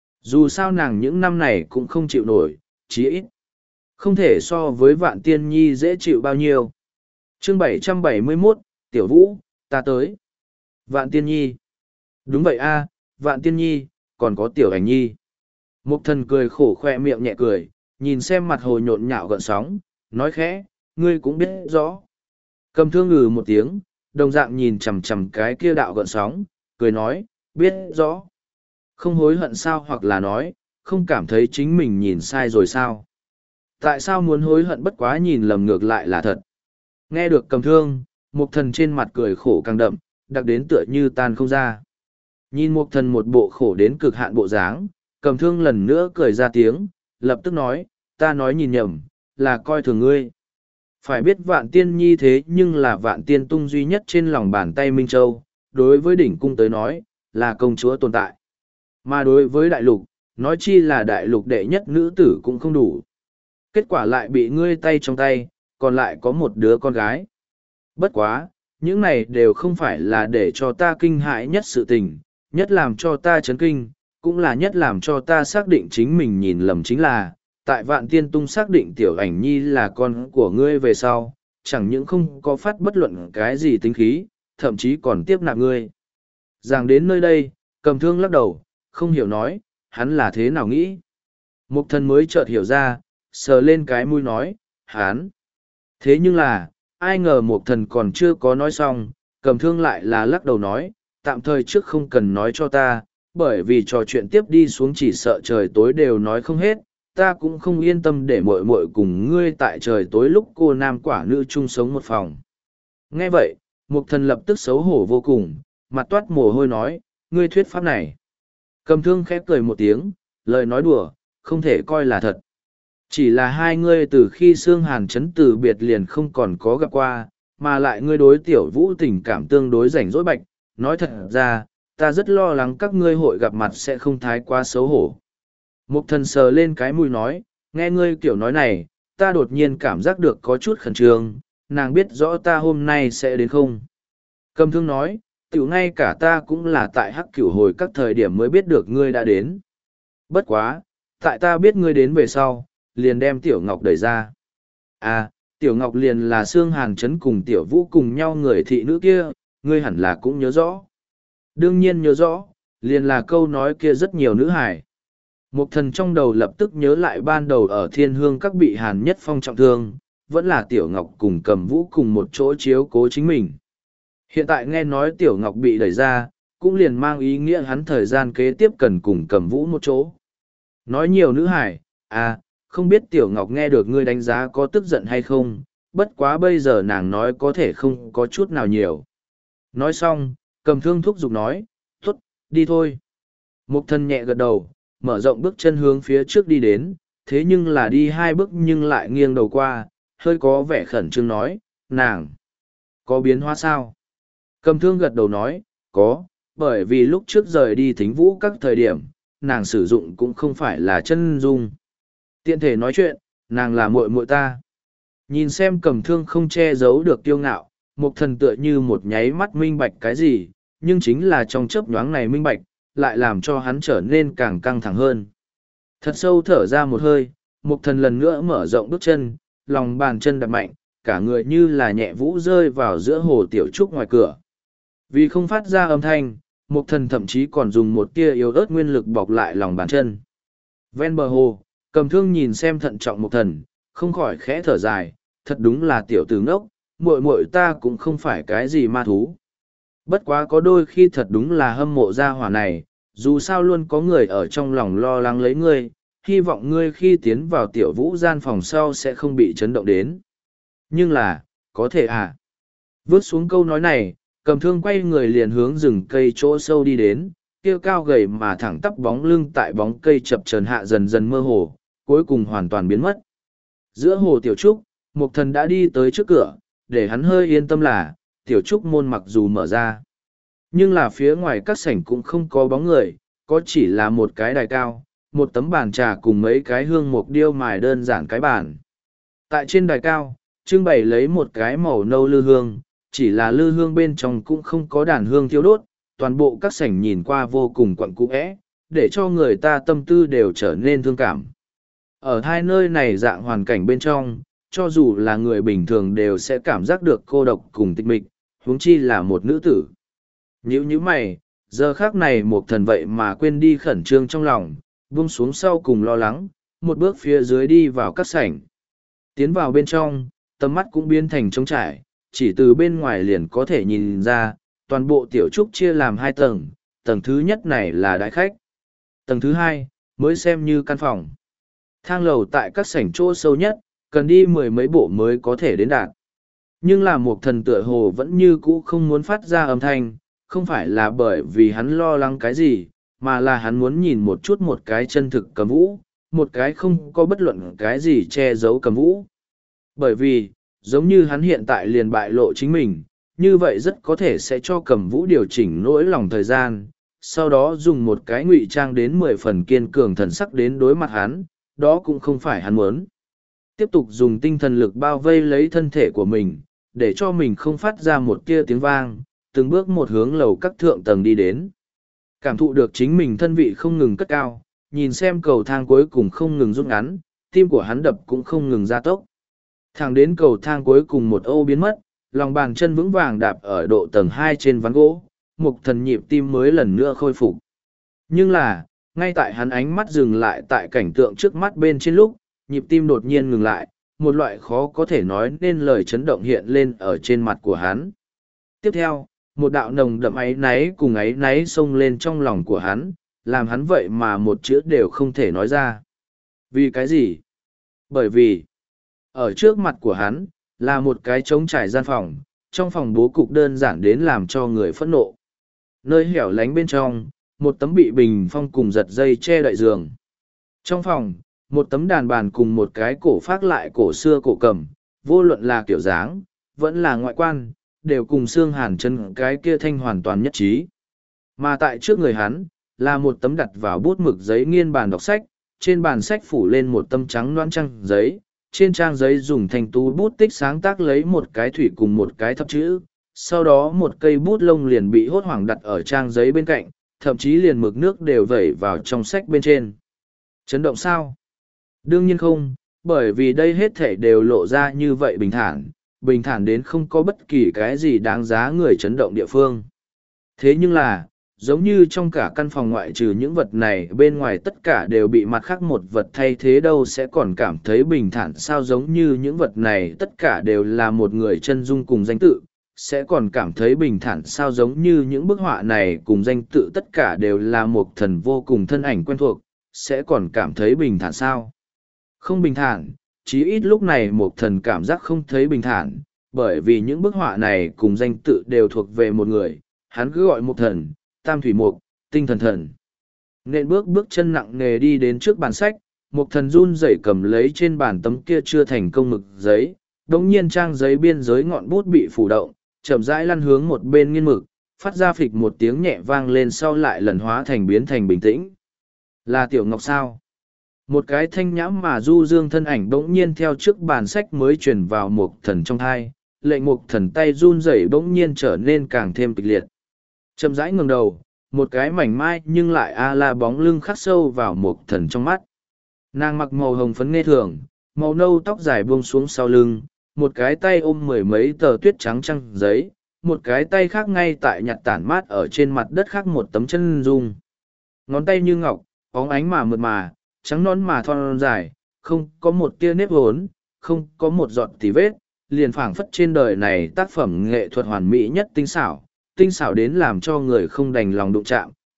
Dù sao nàng những năm này cũng không chịu nổi, chí ít. Không thể so với Vạn Tiên Nhi dễ chịu bao nhiêu. Chương bảy trăm bảy mươi mốt, Tiểu Vũ, ta tới. Vạn Tiên Nhi. Đúng vậy a, Vạn Tiên Nhi, còn có Tiểu Ảnh Nhi. Mục Thần cười khổ khoe miệng nhẹ cười, nhìn xem mặt hồ nhộn nhạo gợn sóng, nói khẽ, ngươi cũng biết rõ. Cầm Thương ngừ một tiếng, đồng dạng nhìn chằm chằm cái kia đạo gợn sóng, cười nói, biết rõ. Không hối hận sao, hoặc là nói, không cảm thấy chính mình nhìn sai rồi sao. Tại sao muốn hối hận, bất quá nhìn lầm ngược lại là thật. Nghe được Cầm Thương, Mục Thần trên mặt cười khổ càng đậm, đặc đến tựa như tan không ra. Nhìn Mục Thần một bộ khổ đến cực hạn bộ dáng, Cầm Thương lần nữa cười ra tiếng, lập tức nói, ta nói nhìn nhầm, là coi thường ngươi. Phải biết Vạn Tiên Nhi thế nhưng là Vạn Tiên Tung duy nhất trên lòng bàn tay Minh Châu, đối với đỉnh cung tới nói, là công chúa tồn tại. Mà đối với đại lục, nói chi là đại lục đệ nhất nữ tử cũng không đủ. Kết quả lại bị ngươi tay trong tay, còn lại có một đứa con gái. Bất quá, những này đều không phải là để cho ta kinh hãi nhất sự tình, nhất làm cho ta chấn kinh, cũng là nhất làm cho ta xác định chính mình nhìn lầm chính là, tại Vạn Tiên Tung xác định Tiểu Ảnh Nhi là con của ngươi về sau, chẳng những không có phát bất luận cái gì tính khí, thậm chí còn tiếp nạp ngươi. Giảng đến nơi đây, Cầm Thương lắc đầu, không hiểu nói, hắn là thế nào nghĩ. Mục Thần mới chợt hiểu ra, sờ lên cái mũi nói, hắn. Thế nhưng là, ai ngờ Mục Thần còn chưa có nói xong, Cầm Thương lại là lắc đầu nói, tạm thời trước không cần nói cho ta, bởi vì trò chuyện tiếp đi xuống chỉ sợ trời tối đều nói không hết, ta cũng không yên tâm để muội muội cùng ngươi tại trời tối lúc cô nam quả nữ chung sống một phòng. Nghe vậy, Mục Thần lập tức xấu hổ vô cùng, mặt toát mồ hôi nói, ngươi thuyết pháp này. Cầm Thương khép cười một tiếng, lời nói đùa, không thể coi là thật. Chỉ là hai ngươi từ khi Sương Hàn Chấn từ biệt liền không còn có gặp qua, mà lại ngươi đối Tiểu Vũ tình cảm tương đối rảnh rỗi bạch, nói thật ra, ta rất lo lắng các ngươi hội gặp mặt sẽ không thái quá xấu hổ. Mục Thần sờ lên cái mũi nói, nghe ngươi kiểu nói này, ta đột nhiên cảm giác được có chút khẩn trương, nàng biết rõ ta hôm nay sẽ đến không. Cầm Thương nói, tiểu ngay cả ta cũng là tại Hắc Cửu hồi các thời điểm mới biết được ngươi đã đến. Bất quá, tại ta biết ngươi đến về sau, liền đem Tiểu Ngọc đẩy ra. À, Tiểu Ngọc liền là Sương Hàn Chấn cùng Tiểu Vũ cùng nhau người thị nữ kia, ngươi hẳn là cũng nhớ rõ. Đương nhiên nhớ rõ, liền là câu nói kia rất nhiều nữ hài. Mục Thần trong đầu lập tức nhớ lại ban đầu ở Thiên Hương các bị Hàn Nhất Phong trọng thương, vẫn là Tiểu Ngọc cùng Cầm Vũ cùng một chỗ chiếu cố chính mình. Hiện tại nghe nói Tiểu Ngọc bị đẩy ra, cũng liền mang ý nghĩa hắn thời gian kế tiếp cần cùng Cầm Vũ một chỗ. Nói nhiều nữ hải, à, không biết Tiểu Ngọc nghe được ngươi đánh giá có tức giận hay không, bất quá bây giờ nàng nói có thể không có chút nào nhiều. Nói xong, Cầm Thương thúc giục nói, tốt, đi thôi. Mục Thần nhẹ gật đầu, mở rộng bước chân hướng phía trước đi đến, thế nhưng là đi hai bước nhưng lại nghiêng đầu qua, hơi có vẻ khẩn trương nói, nàng, có biến hóa sao? Cầm Thương gật đầu nói, có, bởi vì lúc trước rời đi Thính Vũ các thời điểm, nàng sử dụng cũng không phải là chân dung. Tiện thể nói chuyện, nàng là muội muội ta. Nhìn xem Cầm Thương không che giấu được kiêu ngạo, Mục Thần tựa như một nháy mắt minh bạch cái gì, nhưng chính là trong chớp nhoáng này minh bạch, lại làm cho hắn trở nên càng căng thẳng hơn. Thật sâu thở ra một hơi, Mục Thần lần nữa mở rộng bước chân, lòng bàn chân đạp mạnh, cả người như là nhẹ vũ rơi vào giữa hồ tiểu trúc ngoài cửa. Vì không phát ra âm thanh, Mục Thần thậm chí còn dùng một tia yếu ớt nguyên lực bọc lại lòng bàn chân. Ven bờ hồ, Cầm Thương nhìn xem thận trọng Mục Thần, không khỏi khẽ thở dài, thật đúng là tiểu tử ngốc, muội muội ta cũng không phải cái gì ma thú. Bất quá có đôi khi thật đúng là hâm mộ gia hỏa này, Dù sao luôn có người ở trong lòng lo lắng lấy ngươi, hy vọng ngươi khi tiến vào tiểu vũ gian phòng sau sẽ không bị chấn động đến. Nhưng là, có thể à? Vớt xuống câu nói này, cầm thương quay người liền hướng rừng cây chỗ sâu đi đến, kia cao gầy mà thẳng tắp bóng lưng tại bóng cây chập chờn hạ dần dần mơ hồ, cuối cùng hoàn toàn biến mất. Giữa hồ tiểu trúc, Mục Thần đã đi tới trước cửa, để hắn hơi yên tâm là, tiểu trúc môn mặc dù mở ra. Nhưng là phía ngoài các sảnh cũng không có bóng người, có chỉ là một cái đài cao, một tấm bàn trà cùng mấy cái hương mục điêu mài đơn giản cái bàn. Tại trên đài cao, trưng bày lấy một cái màu nâu lư hương, chỉ là lư hương bên trong cũng không có đàn hương thiêu đốt, toàn bộ các sảnh nhìn qua vô cùng quặn cũ é, để cho người ta tâm tư đều trở nên thương cảm. Ở hai nơi này dạng hoàn cảnh bên trong, cho dù là người bình thường đều sẽ cảm giác được cô độc cùng tịch mịch, huống chi là một nữ tử. Nhữ như mày, giờ khác này một thần vậy mà quên đi khẩn trương trong lòng, buông xuống sau cùng lo lắng, một bước phía dưới đi vào các sảnh. Tiến vào bên trong, tầm mắt cũng biến thành trống trải, chỉ từ bên ngoài liền có thể nhìn ra, toàn bộ tiểu trúc chia làm hai tầng, tầng thứ nhất này là đại khách. Tầng thứ hai, mới xem như căn phòng. Thang lầu tại các sảnh chỗ sâu nhất, cần đi mười mấy bộ mới có thể đến đạt. Nhưng là một thần tựa hồ vẫn như cũ không muốn phát ra âm thanh, không phải là bởi vì hắn lo lắng cái gì, mà là hắn muốn nhìn một chút một cái chân thực cầm vũ, một cái không có bất luận cái gì che giấu cầm vũ. Bởi vì, giống như hắn hiện tại liền bại lộ chính mình, như vậy rất có thể sẽ cho cầm vũ điều chỉnh nỗi lòng thời gian, sau đó dùng một cái ngụy trang đến mười phần kiên cường thần sắc đến đối mặt hắn, đó cũng không phải hắn muốn. Tiếp tục dùng tinh thần lực bao vây lấy thân thể của mình, để cho mình không phát ra một tia tiếng vang, từng bước một hướng lầu các thượng tầng đi đến. Cảm thụ được chính mình thân vị không ngừng cất cao, nhìn xem cầu thang cuối cùng không ngừng rút ngắn, tim của hắn đập cũng không ngừng gia tốc. Thẳng đến cầu thang cuối cùng một ô biến mất, lòng bàn chân vững vàng đạp ở độ tầng hai trên ván gỗ, Mục Thần nhịp tim mới lần nữa khôi phục. Nhưng là, ngay tại hắn ánh mắt dừng lại tại cảnh tượng trước mắt bên trên lúc, nhịp tim đột nhiên ngừng lại, một loại khó có thể nói nên lời chấn động hiện lên ở trên mặt của hắn. Tiếp theo, một đạo nồng đậm áy náy cùng áy náy xông lên trong lòng của hắn, làm hắn vậy mà một chữ đều không thể nói ra. Vì cái gì? Bởi vì, ở trước mặt của hắn, là một cái trống trải gian phòng, trong phòng bố cục đơn giản đến làm cho người phẫn nộ. Nơi hẻo lánh bên trong, một tấm bị bình phong cùng giật dây che đậy giường. Trong phòng, một tấm đàn bàn cùng một cái cổ phác lại cổ xưa cổ cầm, vô luận là kiểu dáng, vẫn là ngoại quan, đều cùng xương hàn chân cái kia thanh hoàn toàn nhất trí. Mà tại trước người hắn, là một tấm đặt vào bút mực giấy nghiên bàn đọc sách, trên bàn sách phủ lên một tấm trắng loãng trang giấy, trên trang giấy dùng thành tú bút tích sáng tác lấy một cái thủy cùng một cái thập chữ, sau đó một cây bút lông liền bị hốt hoảng đặt ở trang giấy bên cạnh, thậm chí liền mực nước đều vẩy vào trong sách bên trên. Chấn động sao? Đương nhiên không, bởi vì đây hết thể đều lộ ra như vậy bình thản, bình thản đến không có bất kỳ cái gì đáng giá người chấn động địa phương. Thế nhưng là, giống như trong cả căn phòng ngoại trừ những vật này bên ngoài tất cả đều bị mặt khác một vật thay thế đâu sẽ còn cảm thấy bình thản sao giống như những vật này tất cả đều là một người chân dung cùng danh tự, sẽ còn cảm thấy bình thản sao giống như những bức họa này cùng danh tự tất cả đều là một thần vô cùng thân ảnh quen thuộc, sẽ còn cảm thấy bình thản sao. Không bình thản, chí ít lúc này một thần cảm giác không thấy bình thản, bởi vì những bức họa này cùng danh tự đều thuộc về một người, hắn cứ gọi một thần, tam thủy mục, tinh thần thần. Nên bước bước chân nặng nề đi đến trước bàn sách, một thần run rẩy cầm lấy trên bàn tấm kia chưa thành công mực giấy, đống nhiên trang giấy biên giới ngọn bút bị phủ động, chậm rãi lăn hướng một bên nghiên mực, phát ra phịch một tiếng nhẹ vang lên sau lại lần hóa thành biến thành bình tĩnh. Là Tiểu Ngọc sao? Một cái thanh nhãm mà du dương thân ảnh bỗng nhiên theo trước bàn sách mới truyền vào một thần trong thai, lệnh một thần tay run rẩy bỗng nhiên trở nên càng thêm kịch liệt. Chậm rãi ngẩng đầu, một cái mảnh mai nhưng lại a la bóng lưng khắc sâu vào một thần trong mắt. Nàng mặc màu hồng phấn nghe thường, màu nâu tóc dài buông xuống sau lưng, một cái tay ôm mười mấy tờ tuyết trắng trăng giấy, một cái tay khác ngay tại nhặt tản mát ở trên mặt đất khác một tấm chân dung. Ngón tay như ngọc, óng ánh mà mượt mà, trắng non mà thon dài, không có một tia nếp hốn, không có một giọt tì vết, liền phảng phất trên đời này tác phẩm nghệ thuật hoàn mỹ nhất tinh xảo, tinh xảo đến làm cho người không đành lòng đụng chạm,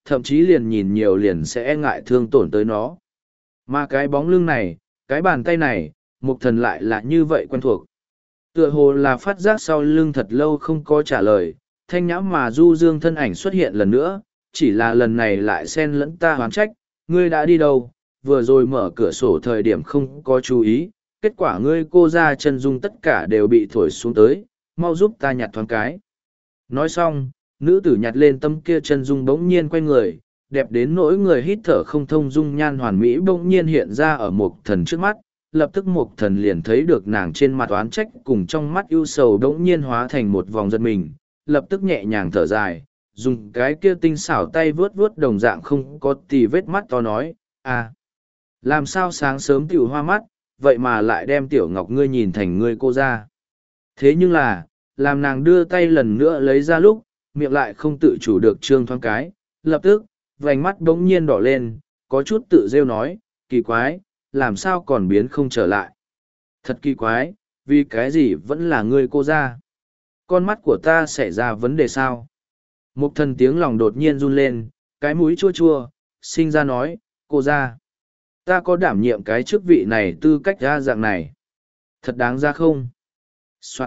thậm chí liền nhìn nhiều liền sẽ e ngại thương tổn tới nó. Mà cái bóng lưng này, cái bàn tay này, Mục Thần lại là như vậy quen thuộc. Tựa hồ là phát giác sau lưng thật lâu không có trả lời, thanh nhã mà du dương thân ảnh xuất hiện lần nữa, chỉ là lần này lại xen lẫn ta hoán trách, ngươi đã đi đâu, vừa rồi mở cửa sổ thời điểm không có chú ý, kết quả ngươi cô ra chân dung tất cả đều bị thổi xuống tới, mau giúp ta nhặt thoáng cái. Nói xong, nữ tử nhặt lên tâm kia chân dung bỗng nhiên quay người, đẹp đến nỗi người hít thở không thông dung nhan hoàn mỹ bỗng nhiên hiện ra ở Mục Thần trước mắt, lập tức Mục Thần liền thấy được nàng trên mặt oán trách cùng trong mắt ưu sầu bỗng nhiên hóa thành một vòng giật mình, lập tức nhẹ nhàng thở dài, dùng cái kia tinh xảo tay vướt vướt đồng dạng không có tì vết mắt to nói, à, làm sao sáng sớm tiểu hoa mắt, vậy mà lại đem Tiểu Ngọc ngươi nhìn thành ngươi cô ra. Thế nhưng là, làm nàng đưa tay lần nữa lấy ra lúc, miệng lại không tự chủ được trương thoáng cái, lập tức, vành mắt bỗng nhiên đỏ lên, có chút tự rêu nói, kỳ quái, làm sao còn biến không trở lại. Thật kỳ quái, vì cái gì vẫn là ngươi cô ra. Con mắt của ta xảy ra vấn đề sao? Mục Thần tiếng lòng đột nhiên run lên, cái mũi chua chua, sinh ra nói, cô ra. Ta có đảm nhiệm cái chức vị này tư cách ra dạng này. Thật đáng ra không? Soạn.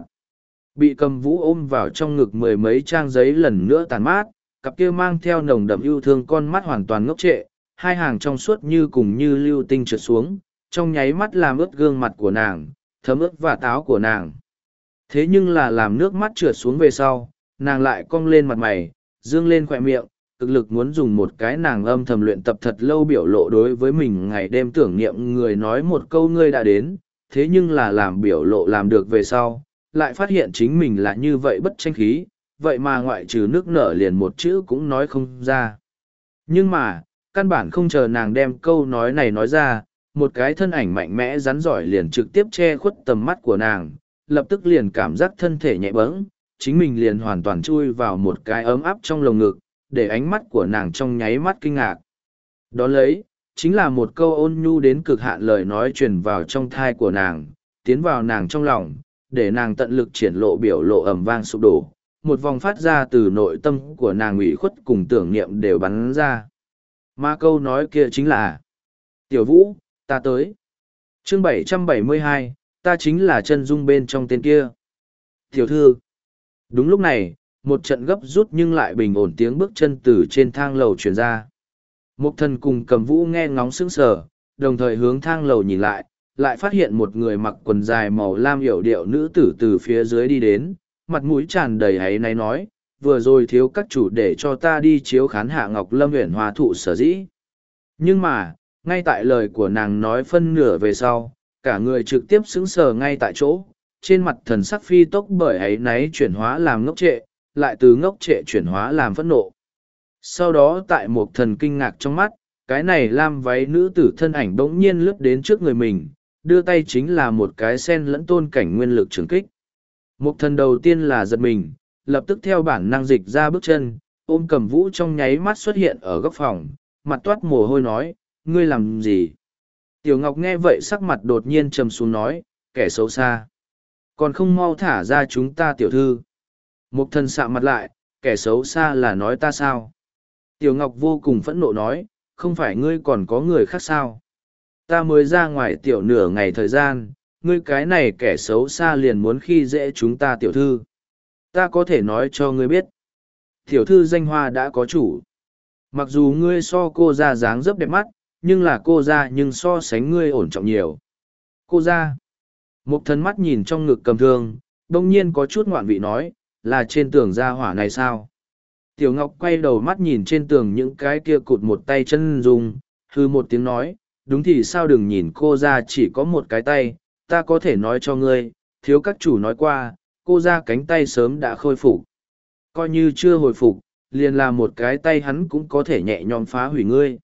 Bị Cầm Vũ ôm vào trong ngực mười mấy trang giấy lần nữa tàn mát, cặp kia mang theo nồng đậm yêu thương con mắt hoàn toàn ngốc trệ, hai hàng trong suốt như cùng như lưu tinh trượt xuống, trong nháy mắt làm ướt gương mặt của nàng, thấm ướt và táo của nàng. Thế nhưng là làm nước mắt trượt xuống về sau, nàng lại cong lên mặt mày, dương lên khỏe miệng, cực lực muốn dùng một cái nàng âm thầm luyện tập thật lâu biểu lộ đối với mình ngày đêm tưởng niệm người nói một câu ngươi đã đến, thế nhưng là làm biểu lộ làm được về sau, lại phát hiện chính mình là như vậy bất tranh khí, vậy mà ngoại trừ nước nở liền một chữ cũng nói không ra. Nhưng mà, căn bản không chờ nàng đem câu nói này nói ra, một cái thân ảnh mạnh mẽ rắn giỏi liền trực tiếp che khuất tầm mắt của nàng, lập tức liền cảm giác thân thể nhẹ bẫng, chính mình liền hoàn toàn chui vào một cái ấm áp trong lồng ngực, để ánh mắt của nàng trong nháy mắt kinh ngạc. Đó lấy, chính là một câu ôn nhu đến cực hạn lời nói truyền vào trong thai của nàng, tiến vào nàng trong lòng, để nàng tận lực triển lộ biểu lộ ầm vang sụp đổ, một vòng phát ra từ nội tâm của nàng ủy khuất cùng tưởng niệm đều bắn ra. Mà câu nói kia chính là: Tiểu Vũ, ta tới. Chương bảy trăm bảy mươi hai, ta chính là chân dung bên trong tên kia. Tiểu thư. Đúng lúc này, một trận gấp rút nhưng lại bình ổn tiếng bước chân từ trên thang lầu truyền ra. Mục Thần cùng Cầm Vũ nghe ngóng sững sờ, đồng thời hướng thang lầu nhìn lại, lại phát hiện một người mặc quần dài màu lam yểu điệu nữ tử từ phía dưới đi đến, mặt mũi tràn đầy áy náy nói, vừa rồi thiếu các chủ để cho ta đi chiếu khán Hạ Ngọc Lâm Uyển Hòa thụ sở dĩ. Nhưng mà, ngay tại lời của nàng nói phân nửa về sau, cả người trực tiếp sững sờ ngay tại chỗ, trên mặt thần sắc phi tốc bởi áy náy chuyển hóa làm ngốc trệ, lại từ ngốc trệ chuyển hóa làm phẫn nộ. Sau đó tại một thần kinh ngạc trong mắt, cái này lam váy nữ tử thân ảnh bỗng nhiên lướt đến trước người mình, đưa tay chính là một cái sen lẫn tôn cảnh nguyên lực trường kích. Một thần đầu tiên là giật mình, lập tức theo bản năng dịch ra bước chân, ôm Cầm Vũ trong nháy mắt xuất hiện ở góc phòng, mặt toát mồ hôi nói, ngươi làm gì? Tiểu Ngọc nghe vậy sắc mặt đột nhiên trầm xuống nói, kẻ xấu xa. Còn không mau thả ra chúng ta tiểu thư. Một thần sạm mặt lại, kẻ xấu xa là nói ta sao? Tiểu Ngọc vô cùng phẫn nộ nói, không phải ngươi còn có người khác sao? Ta mới ra ngoài tiểu nửa ngày thời gian, ngươi cái này kẻ xấu xa liền muốn khi dễ chúng ta tiểu thư. Ta có thể nói cho ngươi biết. Tiểu thư danh hoa đã có chủ. Mặc dù ngươi so cô ra dáng dấp đẹp mắt, nhưng là cô ra nhưng so sánh ngươi ổn trọng nhiều. Cô ra. Một thần mắt nhìn trong ngực cầm thương, đông nhiên có chút ngoạn vị nói, là trên tường ra hỏa này sao? Tiểu Ngọc quay đầu mắt nhìn trên tường những cái kia cụt một tay chân dùng, hư một tiếng nói, đúng thì sao đừng nhìn cô ra chỉ có một cái tay, ta có thể nói cho ngươi, thiếu các chủ nói qua, cô ra cánh tay sớm đã khôi phục. Coi như chưa hồi phục, liền là một cái tay hắn cũng có thể nhẹ nhõm phá hủy ngươi.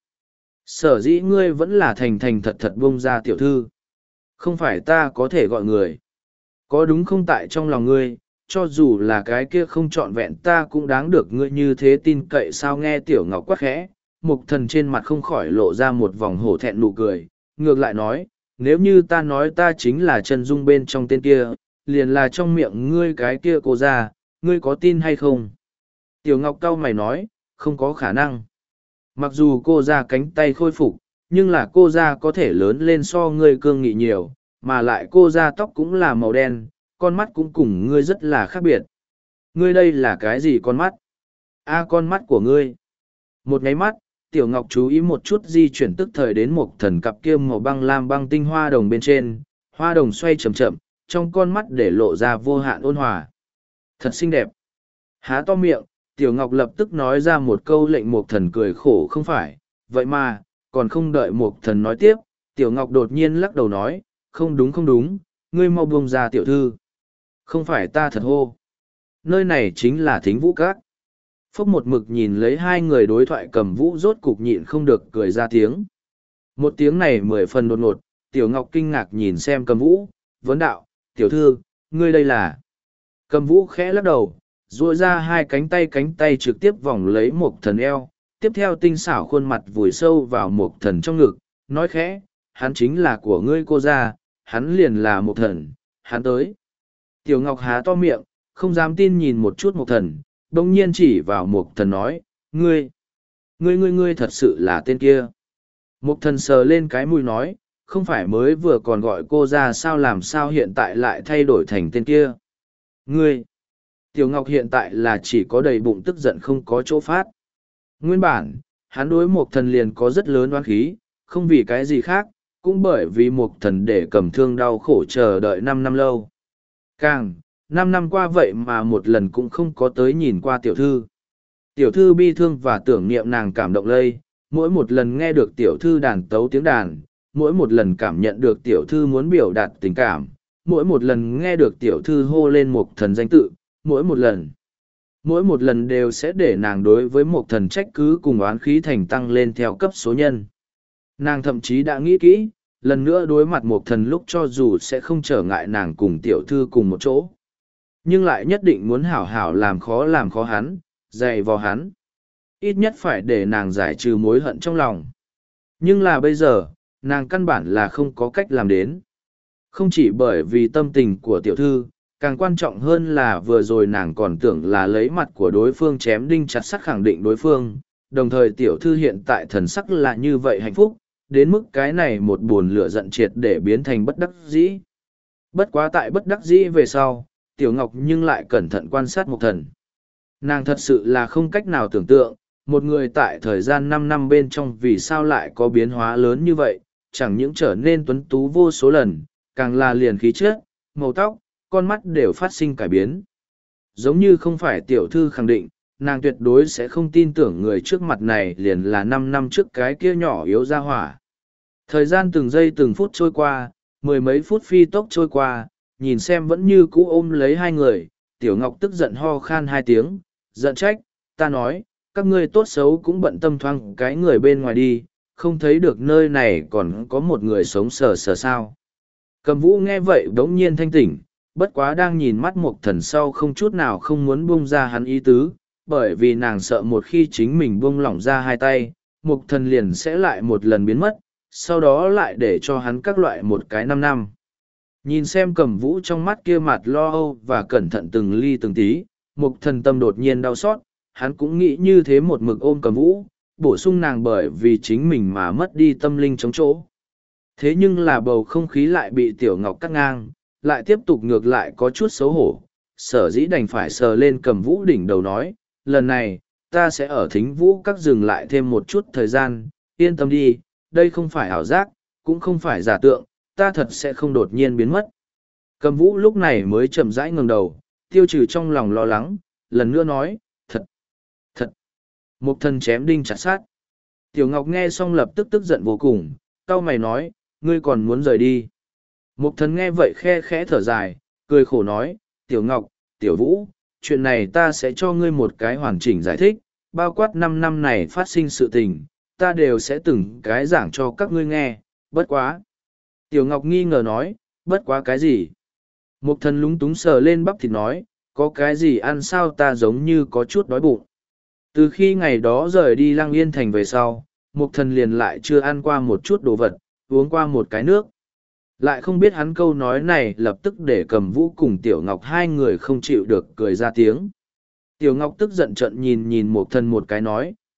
Sở dĩ ngươi vẫn là thành thành thật thật bông ra tiểu thư. Không phải ta có thể gọi người. Có đúng không tại trong lòng ngươi, cho dù là cái kia không trọn vẹn ta cũng đáng được ngươi như thế tin cậy sao nghe Tiểu Ngọc quát khẽ. Mục thần trên mặt không khỏi lộ ra một vòng hổ thẹn nụ cười, ngược lại nói, nếu như ta nói ta chính là chân dung bên trong tên kia, liền là trong miệng ngươi cái kia cô ra, ngươi có tin hay không? Tiểu Ngọc cau mày nói, không có khả năng. Mặc dù cô ra cánh tay khôi phục, nhưng là cô ra có thể lớn lên so ngươi cương nghị nhiều, mà lại cô ra tóc cũng là màu đen, con mắt cũng cùng ngươi rất là khác biệt. Ngươi đây là cái gì con mắt? A con mắt của ngươi. Một nháy mắt, Tiểu Ngọc chú ý một chút di chuyển tức thời đến một thần cặp kia màu băng lam băng tinh hoa đồng bên trên, hoa đồng xoay chậm chậm, trong con mắt để lộ ra vô hạn ôn hòa. Thật xinh đẹp. Há to miệng, Tiểu Ngọc lập tức nói ra một câu lệnh Mộc Thần cười khổ không phải, vậy mà, còn không đợi Mộc Thần nói tiếp, Tiểu Ngọc đột nhiên lắc đầu nói, không đúng không đúng, ngươi mau buông ra tiểu thư. Không phải ta thật hô. Nơi này chính là Thính Vũ Các. Phúc một mực nhìn lấy hai người đối thoại Cầm Vũ rốt cục nhịn không được cười ra tiếng. Một tiếng này mười phần đột ngột, Tiểu Ngọc kinh ngạc nhìn xem Cầm Vũ, vấn đạo, tiểu thư, ngươi đây là. Cầm Vũ khẽ lắc đầu, duỗi ra hai cánh tay cánh tay trực tiếp vòng lấy Mộc Thần eo, tiếp theo tinh xảo khuôn mặt vùi sâu vào Mộc Thần trong ngực, nói khẽ, hắn chính là của ngươi cô gia, hắn liền là Mộc Thần, hắn tới. Tiểu Ngọc há to miệng, không dám tin nhìn một chút Mộc Thần, đông nhiên chỉ vào Mộc Thần nói, ngươi, ngươi ngươi ngươi thật sự là tên kia. Mộc Thần sờ lên cái mũi nói, không phải mới vừa còn gọi cô ra sao làm sao hiện tại lại thay đổi thành tên kia. Ngươi, Tiểu Ngọc hiện tại là chỉ có đầy bụng tức giận không có chỗ phát. Nguyên bản, hắn đối Mộc Thần liền có rất lớn oán khí, không vì cái gì khác, cũng bởi vì Mộc Thần để cầm thương đau khổ chờ đợi năm năm lâu. Càng, năm năm qua vậy mà một lần cũng không có tới nhìn qua tiểu thư. Tiểu thư bi thương và tưởng niệm nàng cảm động lây, mỗi một lần nghe được tiểu thư đàn tấu tiếng đàn, mỗi một lần cảm nhận được tiểu thư muốn biểu đạt tình cảm, mỗi một lần nghe được tiểu thư hô lên Mộc Thần danh tự, mỗi một lần. Mỗi một lần đều sẽ để nàng đối với Mộc Thần trách cứ cùng oán khí thành tăng lên theo cấp số nhân. Nàng thậm chí đã nghĩ kỹ, lần nữa đối mặt Mộc Thần lúc cho dù sẽ không trở ngại nàng cùng tiểu thư cùng một chỗ. Nhưng lại nhất định muốn hảo hảo làm khó làm khó hắn, dạy vò hắn. Ít nhất phải để nàng giải trừ mối hận trong lòng. Nhưng là bây giờ, nàng căn bản là không có cách làm đến. Không chỉ bởi vì tâm tình của tiểu thư, càng quan trọng hơn là vừa rồi nàng còn tưởng là lấy mặt của đối phương chém đinh chặt sắt khẳng định đối phương, đồng thời tiểu thư hiện tại thần sắc là như vậy hạnh phúc, đến mức cái này một buồn lửa giận triệt để biến thành bất đắc dĩ. Bất quá tại bất đắc dĩ về sau, Tiểu Ngọc nhưng lại cẩn thận quan sát Mộc Thần. Nàng thật sự là không cách nào tưởng tượng, một người tại thời gian năm năm bên trong vì sao lại có biến hóa lớn như vậy, chẳng những trở nên tuấn tú vô số lần, càng là liền khí chất, màu tóc, con mắt đều phát sinh cải biến. Giống như không phải tiểu thư khẳng định, nàng tuyệt đối sẽ không tin tưởng người trước mặt này liền là năm năm trước cái kia nhỏ yếu ra hỏa. Thời gian từng giây từng phút trôi qua, mười mấy phút phi tốc trôi qua, nhìn xem vẫn như cũ ôm lấy hai người, Tiểu Ngọc tức giận ho khan hai tiếng, giận trách, ta nói, các ngươi tốt xấu cũng bận tâm thoáng cái người bên ngoài đi, không thấy được nơi này còn có một người sống sờ sờ sao. Cầm Vũ nghe vậy đống nhiên thanh tỉnh, bất quá đang nhìn mắt Mộc Thần sau không chút nào không muốn buông ra hắn ý tứ, bởi vì nàng sợ một khi chính mình buông lỏng ra hai tay, Mộc Thần liền sẽ lại một lần biến mất, sau đó lại để cho hắn các loại một cái năm năm. Nhìn xem Cầm Vũ trong mắt kia mặt lo âu và cẩn thận từng ly từng tí, Mộc Thần tâm đột nhiên đau xót, hắn cũng nghĩ như thế một mực ôm Cầm Vũ, bổ sung nàng bởi vì chính mình mà mất đi tâm linh chống chỗ. Thế nhưng là bầu không khí lại bị Tiểu Ngọc cắt ngang, lại tiếp tục ngược lại có chút xấu hổ, sở dĩ đành phải sờ lên Cầm Vũ đỉnh đầu nói, lần này, ta sẽ ở Thính Vũ Các dừng lại thêm một chút thời gian, yên tâm đi, đây không phải ảo giác, cũng không phải giả tượng, ta thật sẽ không đột nhiên biến mất. Cầm Vũ lúc này mới chậm rãi ngẩng đầu, tiêu trừ trong lòng lo lắng, lần nữa nói, thật, thật. Mộc Thần chém đinh chặt sát. Tiểu Ngọc nghe xong lập tức tức giận vô cùng, cau mày nói, ngươi còn muốn rời đi. Mộc Thần nghe vậy khe khẽ thở dài, cười khổ nói, Tiểu Ngọc, Tiểu Vũ, chuyện này ta sẽ cho ngươi một cái hoàn chỉnh giải thích, bao quát năm năm này phát sinh sự tình, ta đều sẽ từng cái giảng cho các ngươi nghe, bất quá. Tiểu Ngọc nghi ngờ nói, bất quá cái gì? Mộc Thần lúng túng sờ lên bắp thịt nói, có cái gì ăn sao ta giống như có chút đói bụng. Từ khi ngày đó rời đi Lăng Yên Thành về sau, Mộc Thần liền lại chưa ăn qua một chút đồ vật, uống qua một cái nước. Lại không biết hắn câu nói này lập tức để Cầm Vũ cùng Tiểu Ngọc hai người không chịu được cười ra tiếng. Tiểu Ngọc tức giận trận nhìn nhìn Mộc Thần một cái nói,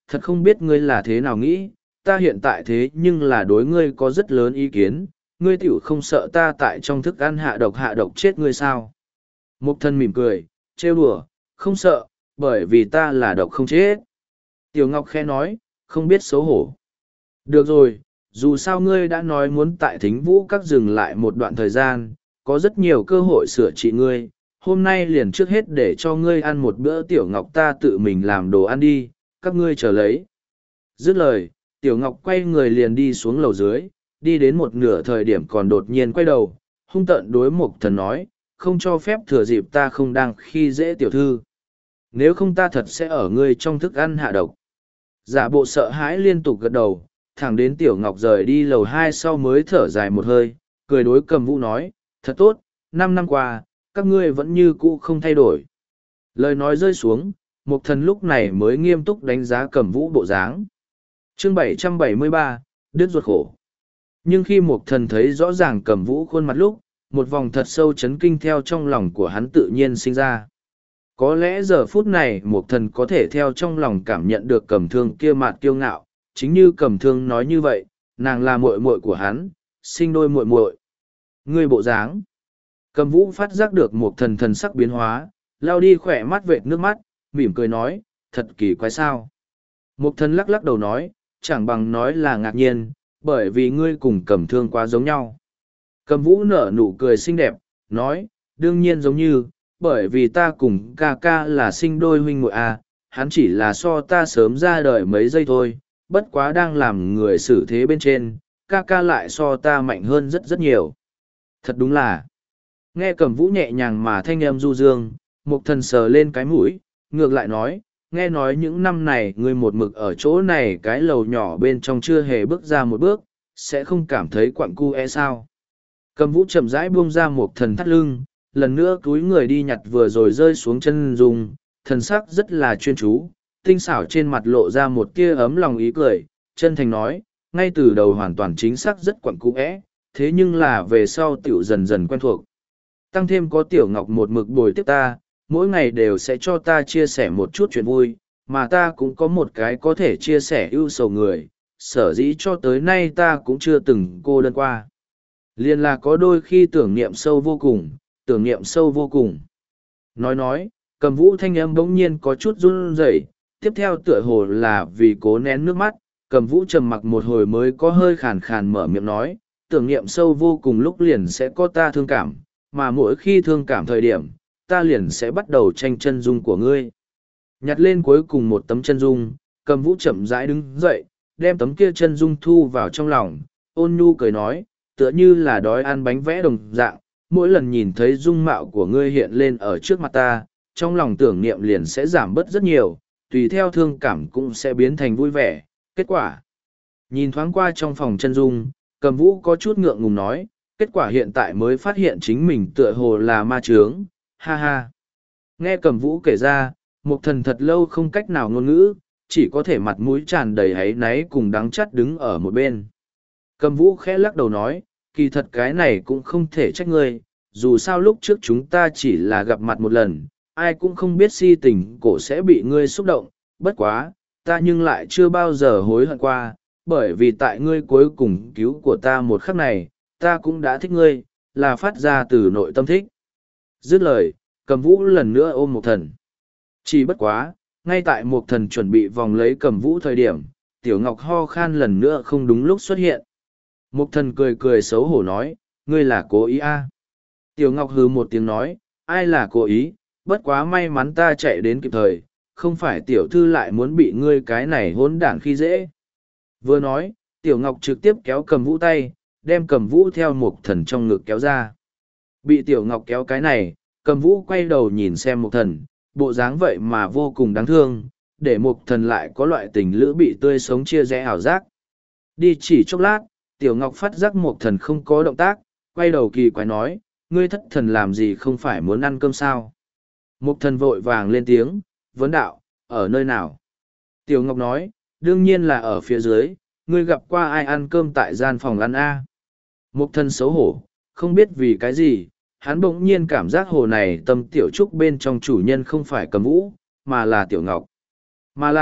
thật không biết ngươi là thế nào nghĩ, ta hiện tại thế nhưng là đối ngươi có rất lớn ý kiến, ngươi tiểu không sợ ta tại trong thức ăn hạ độc hạ độc chết ngươi sao? Mục thần mỉm cười, trêu đùa, không sợ, bởi vì ta là độc không chết. Tiểu Ngọc khẽ nói, không biết xấu hổ. Được rồi, dù sao ngươi đã nói muốn tại Thính Vũ Các dừng lại một đoạn thời gian, có rất nhiều cơ hội sửa trị ngươi. Hôm nay liền trước hết để cho ngươi ăn một bữa Tiểu Ngọc ta tự mình làm đồ ăn đi, các ngươi chờ lấy. Dứt lời, Tiểu Ngọc quay người liền đi xuống lầu dưới, đi đến một nửa thời điểm còn đột nhiên quay đầu, hung tợn đối Mục Thần nói, không cho phép thừa dịp ta không đang khi dễ tiểu thư. Nếu không ta thật sẽ ở ngươi trong thức ăn hạ độc. Giả bộ sợ hãi liên tục gật đầu, thẳng đến Tiểu Ngọc rời đi lầu hai sau mới thở dài một hơi, cười đối Cầm Vũ nói, thật tốt, năm năm qua, các ngươi vẫn như cũ không thay đổi. Lời nói rơi xuống, Mục Thần lúc này mới nghiêm túc đánh giá Cầm Vũ bộ dáng. Chương bảy trăm bảy mươi ba, đứt ruột khổ. Nhưng khi Mục Thần thấy rõ ràng Cầm Vũ khuôn mặt lúc, một vòng thật sâu chấn kinh theo trong lòng của hắn tự nhiên sinh ra. Có lẽ giờ phút này Mục Thần có thể theo trong lòng cảm nhận được Cầm Thương kia mạt kiêu ngạo, chính như Cầm Thương nói như vậy, nàng là muội muội của hắn, sinh đôi muội muội. Ngươi bộ dáng. Cầm Vũ phát giác được Mục Thần thần sắc biến hóa, lao đi khỏe mắt vệt nước mắt, mỉm cười nói, thật kỳ quái sao. Mục Thần lắc lắc đầu nói, chẳng bằng nói là ngạc nhiên, bởi vì ngươi cùng Cầm Thương quá giống nhau. Cầm Vũ nở nụ cười xinh đẹp, nói, đương nhiên giống như, bởi vì ta cùng ca ca là sinh đôi huynh muội à, hắn chỉ là so ta sớm ra đời mấy giây thôi, bất quá đang làm người xử thế bên trên, ca ca lại so ta mạnh hơn rất rất nhiều. Thật đúng là, nghe Cầm Vũ nhẹ nhàng mà thanh âm du dương, Mục Thần sờ lên cái mũi, ngược lại nói, nghe nói những năm này ngươi một mực ở chỗ này cái lầu nhỏ bên trong chưa hề bước ra một bước, sẽ không cảm thấy quặn cu e sao. Cầm Vũ chậm rãi buông ra Mục Thần thắt lưng, lần nữa cúi người đi nhặt vừa rồi rơi xuống chân dung, thần sắc rất là chuyên chú, tinh xảo trên mặt lộ ra một tia ấm lòng ý cười, chân thành nói, ngay từ đầu hoàn toàn chính xác rất quặn cũ é, thế nhưng là về sau tiểu dần dần quen thuộc. Tăng thêm có Tiểu Ngọc một mực bồi tiếp ta, mỗi ngày đều sẽ cho ta chia sẻ một chút chuyện vui, mà ta cũng có một cái có thể chia sẻ ưu sầu người, sở dĩ cho tới nay ta cũng chưa từng cô đơn qua. Liên là có đôi khi tưởng niệm sâu vô cùng, tưởng niệm sâu vô cùng. Nói nói, Cầm Vũ thanh âm bỗng nhiên có chút run rẩy, tiếp theo tựa hồ là vì cố nén nước mắt, Cầm Vũ trầm mặc một hồi mới có hơi khàn khàn mở miệng nói, tưởng niệm sâu vô cùng lúc liền sẽ có ta thương cảm, mà mỗi khi thương cảm thời điểm, ta liền sẽ bắt đầu tranh chân dung của ngươi. Nhặt lên cuối cùng một tấm chân dung, Cầm Vũ chậm rãi đứng dậy, đem tấm kia chân dung thu vào trong lòng, ôn nhu cười nói, tựa như là đói ăn bánh vẽ đồng dạng, mỗi lần nhìn thấy dung mạo của ngươi hiện lên ở trước mặt ta, trong lòng tưởng niệm liền sẽ giảm bớt rất nhiều, tùy theo thương cảm cũng sẽ biến thành vui vẻ. Kết quả, nhìn thoáng qua trong phòng chân dung, Cầm Vũ có chút ngượng ngùng nói, kết quả hiện tại mới phát hiện chính mình tựa hồ là ma chướng, ha ha. Nghe Cầm Vũ kể ra, Mục Thần thật lâu không cách nào ngôn ngữ, chỉ có thể mặt mũi tràn đầy áy náy cùng đắng chắt đứng ở một bên. Cầm Vũ khẽ lắc đầu nói, kỳ thật cái này cũng không thể trách ngươi, dù sao lúc trước chúng ta chỉ là gặp mặt một lần, ai cũng không biết si tình cổ sẽ bị ngươi xúc động, bất quá, ta nhưng lại chưa bao giờ hối hận qua, bởi vì tại ngươi cuối cùng cứu của ta một khắc này, ta cũng đã thích ngươi, là phát ra từ nội tâm thích. Dứt lời, Cầm Vũ lần nữa ôm Mục Thần. Chỉ bất quá, ngay tại Mục Thần chuẩn bị vòng lấy Cầm Vũ thời điểm, Tiểu Ngọc ho khan lần nữa không đúng lúc xuất hiện. Mục Thần cười cười xấu hổ nói, ngươi là cố ý à. Tiểu Ngọc hừ một tiếng nói, ai là cố ý, bất quá may mắn ta chạy đến kịp thời, không phải tiểu thư lại muốn bị ngươi cái này hỗn đản khi dễ. Vừa nói, Tiểu Ngọc trực tiếp kéo Cầm Vũ tay, đem Cầm Vũ theo Mục Thần trong ngực kéo ra. Bị Tiểu Ngọc kéo cái này, Cầm Vũ quay đầu nhìn xem Mục Thần, bộ dáng vậy mà vô cùng đáng thương, để Mục Thần lại có loại tình lữ bị tươi sống chia rẽ ảo giác. Đi chỉ chốc lát, Tiểu Ngọc phát giác Mục Thần không có động tác, quay đầu kỳ quái nói, ngươi thất thần làm gì không phải muốn ăn cơm sao? Mục Thần vội vàng lên tiếng, vấn đạo, ở nơi nào? Tiểu Ngọc nói, đương nhiên là ở phía dưới, ngươi gặp qua ai ăn cơm tại gian phòng ăn a? Mục Thần xấu hổ, không biết vì cái gì, hắn bỗng nhiên cảm giác hồ này tâm tiểu trúc bên trong chủ nhân không phải Cầm Vũ, mà là Tiểu Ngọc. Mà lại,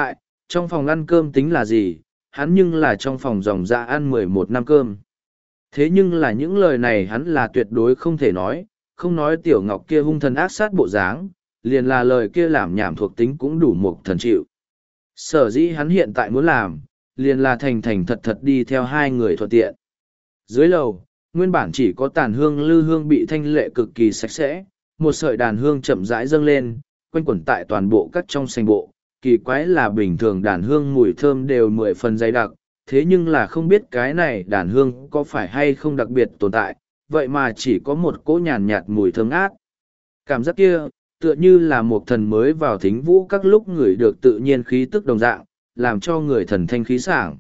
trong phòng ăn cơm tính là gì, hắn nhưng là trong phòng dòng dạ ăn mười một năm cơm. Thế nhưng là những lời này hắn là tuyệt đối không thể nói, không nói tiểu ngọc kia hung thần ác sát bộ dáng, liền là lời kia làm nhảm thuộc tính cũng đủ một thần chịu. Sở dĩ hắn hiện tại muốn làm, liền là thành thành thật thật đi theo hai người thuận tiện. Dưới lầu, nguyên bản chỉ có tàn hương lư hương bị thanh lệ cực kỳ sạch sẽ, một sợi đàn hương chậm rãi dâng lên, quanh quẩn tại toàn bộ các trong sành bộ. Kỳ quái là bình thường đàn hương mùi thơm đều mười phần dày đặc, thế nhưng là không biết cái này đàn hương có phải hay không đặc biệt tồn tại, vậy mà chỉ có một cỗ nhàn nhạt mùi thơm át. Cảm giác kia, tựa như là một thần mới vào thính vũ các lúc người được tự nhiên khí tức đồng dạng, làm cho người thần thanh khí sảng.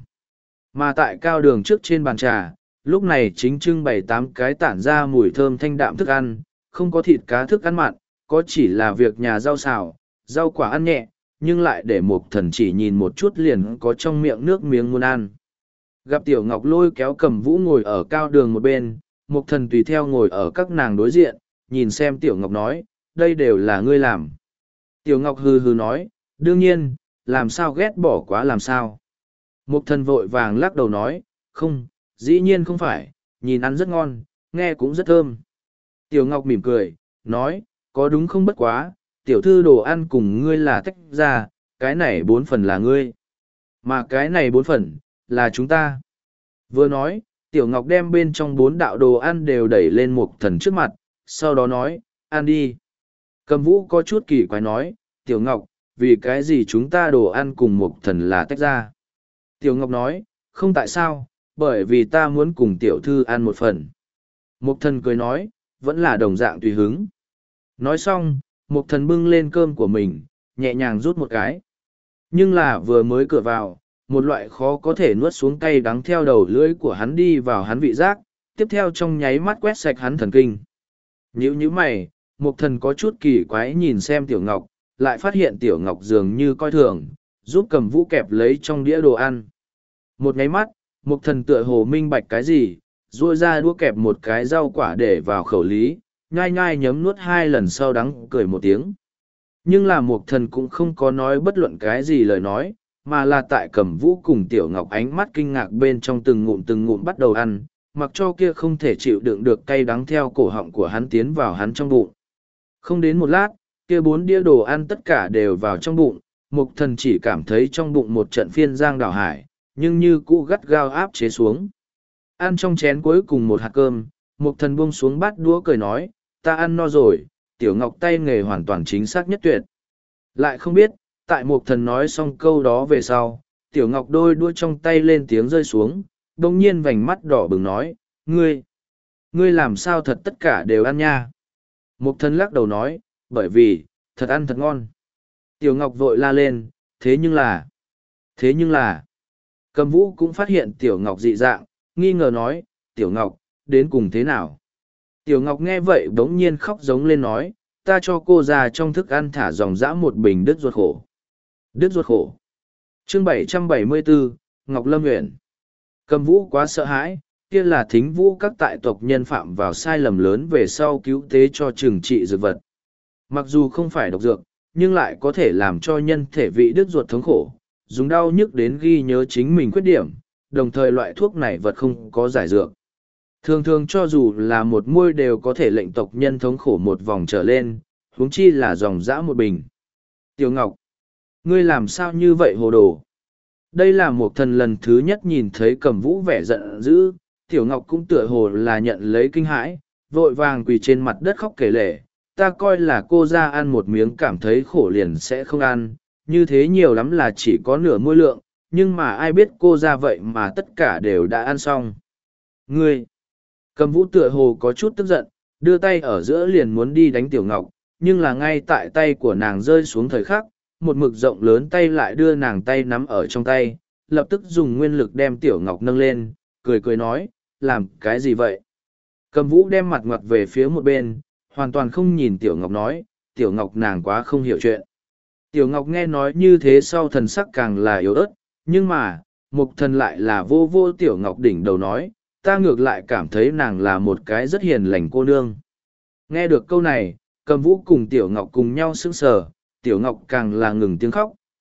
Mà tại cao đường trước trên bàn trà, lúc này chính trưng bày tám cái tản ra mùi thơm thanh đạm thức ăn, không có thịt cá thức ăn mặn, có chỉ là việc nhà rau xào, rau quả ăn nhẹ, nhưng lại để một thần chỉ nhìn một chút liền có trong miệng nước miếng muốn ăn. Gặp tiểu ngọc lôi kéo cầm vũ ngồi ở cao đường một bên, một thần tùy theo ngồi ở các nàng đối diện, nhìn xem tiểu ngọc nói, đây đều là ngươi làm. Tiểu ngọc hừ hừ nói, đương nhiên, làm sao ghét bỏ quá làm sao. Một thần vội vàng lắc đầu nói, không, dĩ nhiên không phải, nhìn ăn rất ngon, nghe cũng rất thơm. Tiểu ngọc mỉm cười, nói, có đúng không bất quá, tiểu thư đồ ăn cùng ngươi là tách ra, cái này bốn phần là ngươi. Mà cái này bốn phần, là chúng ta. Vừa nói, tiểu ngọc đem bên trong bốn đạo đồ ăn đều đẩy lên một thần trước mặt, sau đó nói, ăn đi. Cầm vũ có chút kỳ quái nói, tiểu ngọc, vì cái gì chúng ta đồ ăn cùng một thần là tách ra. Tiểu ngọc nói, không tại sao, bởi vì ta muốn cùng tiểu thư ăn một phần. Một thần cười nói, vẫn là đồng dạng tùy hứng. Nói xong, một thần bưng lên cơm của mình, nhẹ nhàng rút một cái. Nhưng là vừa mới cửa vào, một loại khó có thể nuốt xuống cay đắng theo đầu lưỡi của hắn đi vào hắn vị giác, tiếp theo trong nháy mắt quét sạch hắn thần kinh. Nhữ như mày, một thần có chút kỳ quái nhìn xem tiểu ngọc, lại phát hiện tiểu ngọc dường như coi thường, giúp cầm vũ kẹp lấy trong đĩa đồ ăn. Một nháy mắt, một thần tựa hồ minh bạch cái gì, ruôi ra đũa kẹp một cái rau quả để vào khẩu lý, nhai nhai nhấm nuốt hai lần sau đắng cười một tiếng. Nhưng là một thần cũng không có nói bất luận cái gì lời nói, mà là tại cầm vũ cùng tiểu ngọc ánh mắt kinh ngạc bên trong từng ngụm từng ngụm bắt đầu ăn, mặc cho kia không thể chịu đựng được cay đắng theo cổ họng của hắn tiến vào hắn trong bụng. Không đến một lát, kia bốn đĩa đồ ăn tất cả đều vào trong bụng, mục thần chỉ cảm thấy trong bụng một trận phiên giang đảo hải, nhưng như cũ gắt gao áp chế xuống. Ăn trong chén cuối cùng một hạt cơm, mục thần buông xuống bát đũa cười nói, ta ăn no rồi, tiểu ngọc tay nghề hoàn toàn chính xác nhất tuyệt. Lại không biết, tại mục thần nói xong câu đó về sau, tiểu ngọc đôi đũa trong tay lên tiếng rơi xuống, đồng nhiên vành mắt đỏ bừng nói, ngươi, ngươi làm sao thật tất cả đều ăn nha. Mục thần lắc đầu nói, bởi vì, thật ăn thật ngon. Tiểu ngọc vội la lên, thế nhưng là, thế nhưng là, cầm vũ cũng phát hiện tiểu ngọc dị dạng, nghi ngờ nói, tiểu ngọc, đến cùng thế nào? Tiểu ngọc nghe vậy bỗng nhiên khóc giống lên nói, ta cho cô già trong thức ăn thả dòng dã một bình đứt ruột khổ. Đứt ruột khổ. Chương bảy trăm bảy mươi bốn, Ngọc Lâm Uyển. Cầm vũ quá sợ hãi, kia là thính vũ các tại tộc nhân phạm vào sai lầm lớn về sau cứu tế cho trừng trị dược vật. Mặc dù không phải độc dược, nhưng lại có thể làm cho nhân thể vị đứt ruột thống khổ, dùng đau nhức đến ghi nhớ chính mình khuyết điểm, đồng thời loại thuốc này vật không có giải dược. Thường thường cho dù là một môi đều có thể lệnh tộc nhân thống khổ một vòng trở lên, huống chi là dòng dã một bình. Tiểu Ngọc, ngươi làm sao như vậy hồ đồ? Đây là một thần lần thứ nhất nhìn thấy Cầm Vũ vẻ giận dữ, Tiểu Ngọc cũng tựa hồ là nhận lấy kinh hãi, vội vàng quỳ trên mặt đất khóc kể lể, ta coi là cô ra ăn một miếng cảm thấy khổ liền sẽ không ăn, như thế nhiều lắm là chỉ có nửa môi lượng, nhưng mà ai biết cô ra vậy mà tất cả đều đã ăn xong. Ngươi! Cầm Vũ tựa hồ có chút tức giận, đưa tay ở giữa liền muốn đi đánh Tiểu Ngọc, nhưng là ngay tại tay của nàng rơi xuống thời khắc, một mực rộng lớn tay lại đưa nàng tay nắm ở trong tay, lập tức dùng nguyên lực đem Tiểu Ngọc nâng lên, cười cười nói, làm cái gì vậy? Cầm Vũ đem mặt ngoặt về phía một bên, hoàn toàn không nhìn Tiểu Ngọc nói, Tiểu Ngọc nàng quá không hiểu chuyện. Tiểu Ngọc nghe nói như thế sau thần sắc càng là yếu ớt, nhưng mà, mục thần lại là vô vô Tiểu Ngọc đỉnh đầu nói, ta ngược lại cảm thấy nàng là một cái rất hiền lành cô nương. Nghe được câu này, Cầm Vũ cùng Tiểu Ngọc cùng nhau sững sờ, Tiểu Ngọc càng là ngừng tiếng khóc,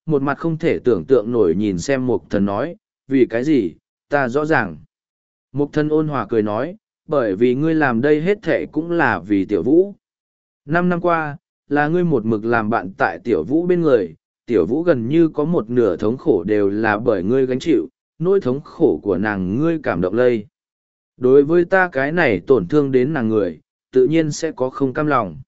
một mặt không thể tưởng tượng nổi nhìn xem mục thần nói, vì cái gì, ta rõ ràng. Mục thần ôn hòa cười nói, bởi vì ngươi làm đây hết thệ cũng là vì tiểu vũ. Năm năm qua, là ngươi một mực làm bạn tại tiểu vũ bên người, tiểu vũ gần như có một nửa thống khổ đều là bởi ngươi gánh chịu, nỗi thống khổ của nàng ngươi cảm động lây. Đối với ta cái này tổn thương đến nàng người, tự nhiên sẽ có không cam lòng.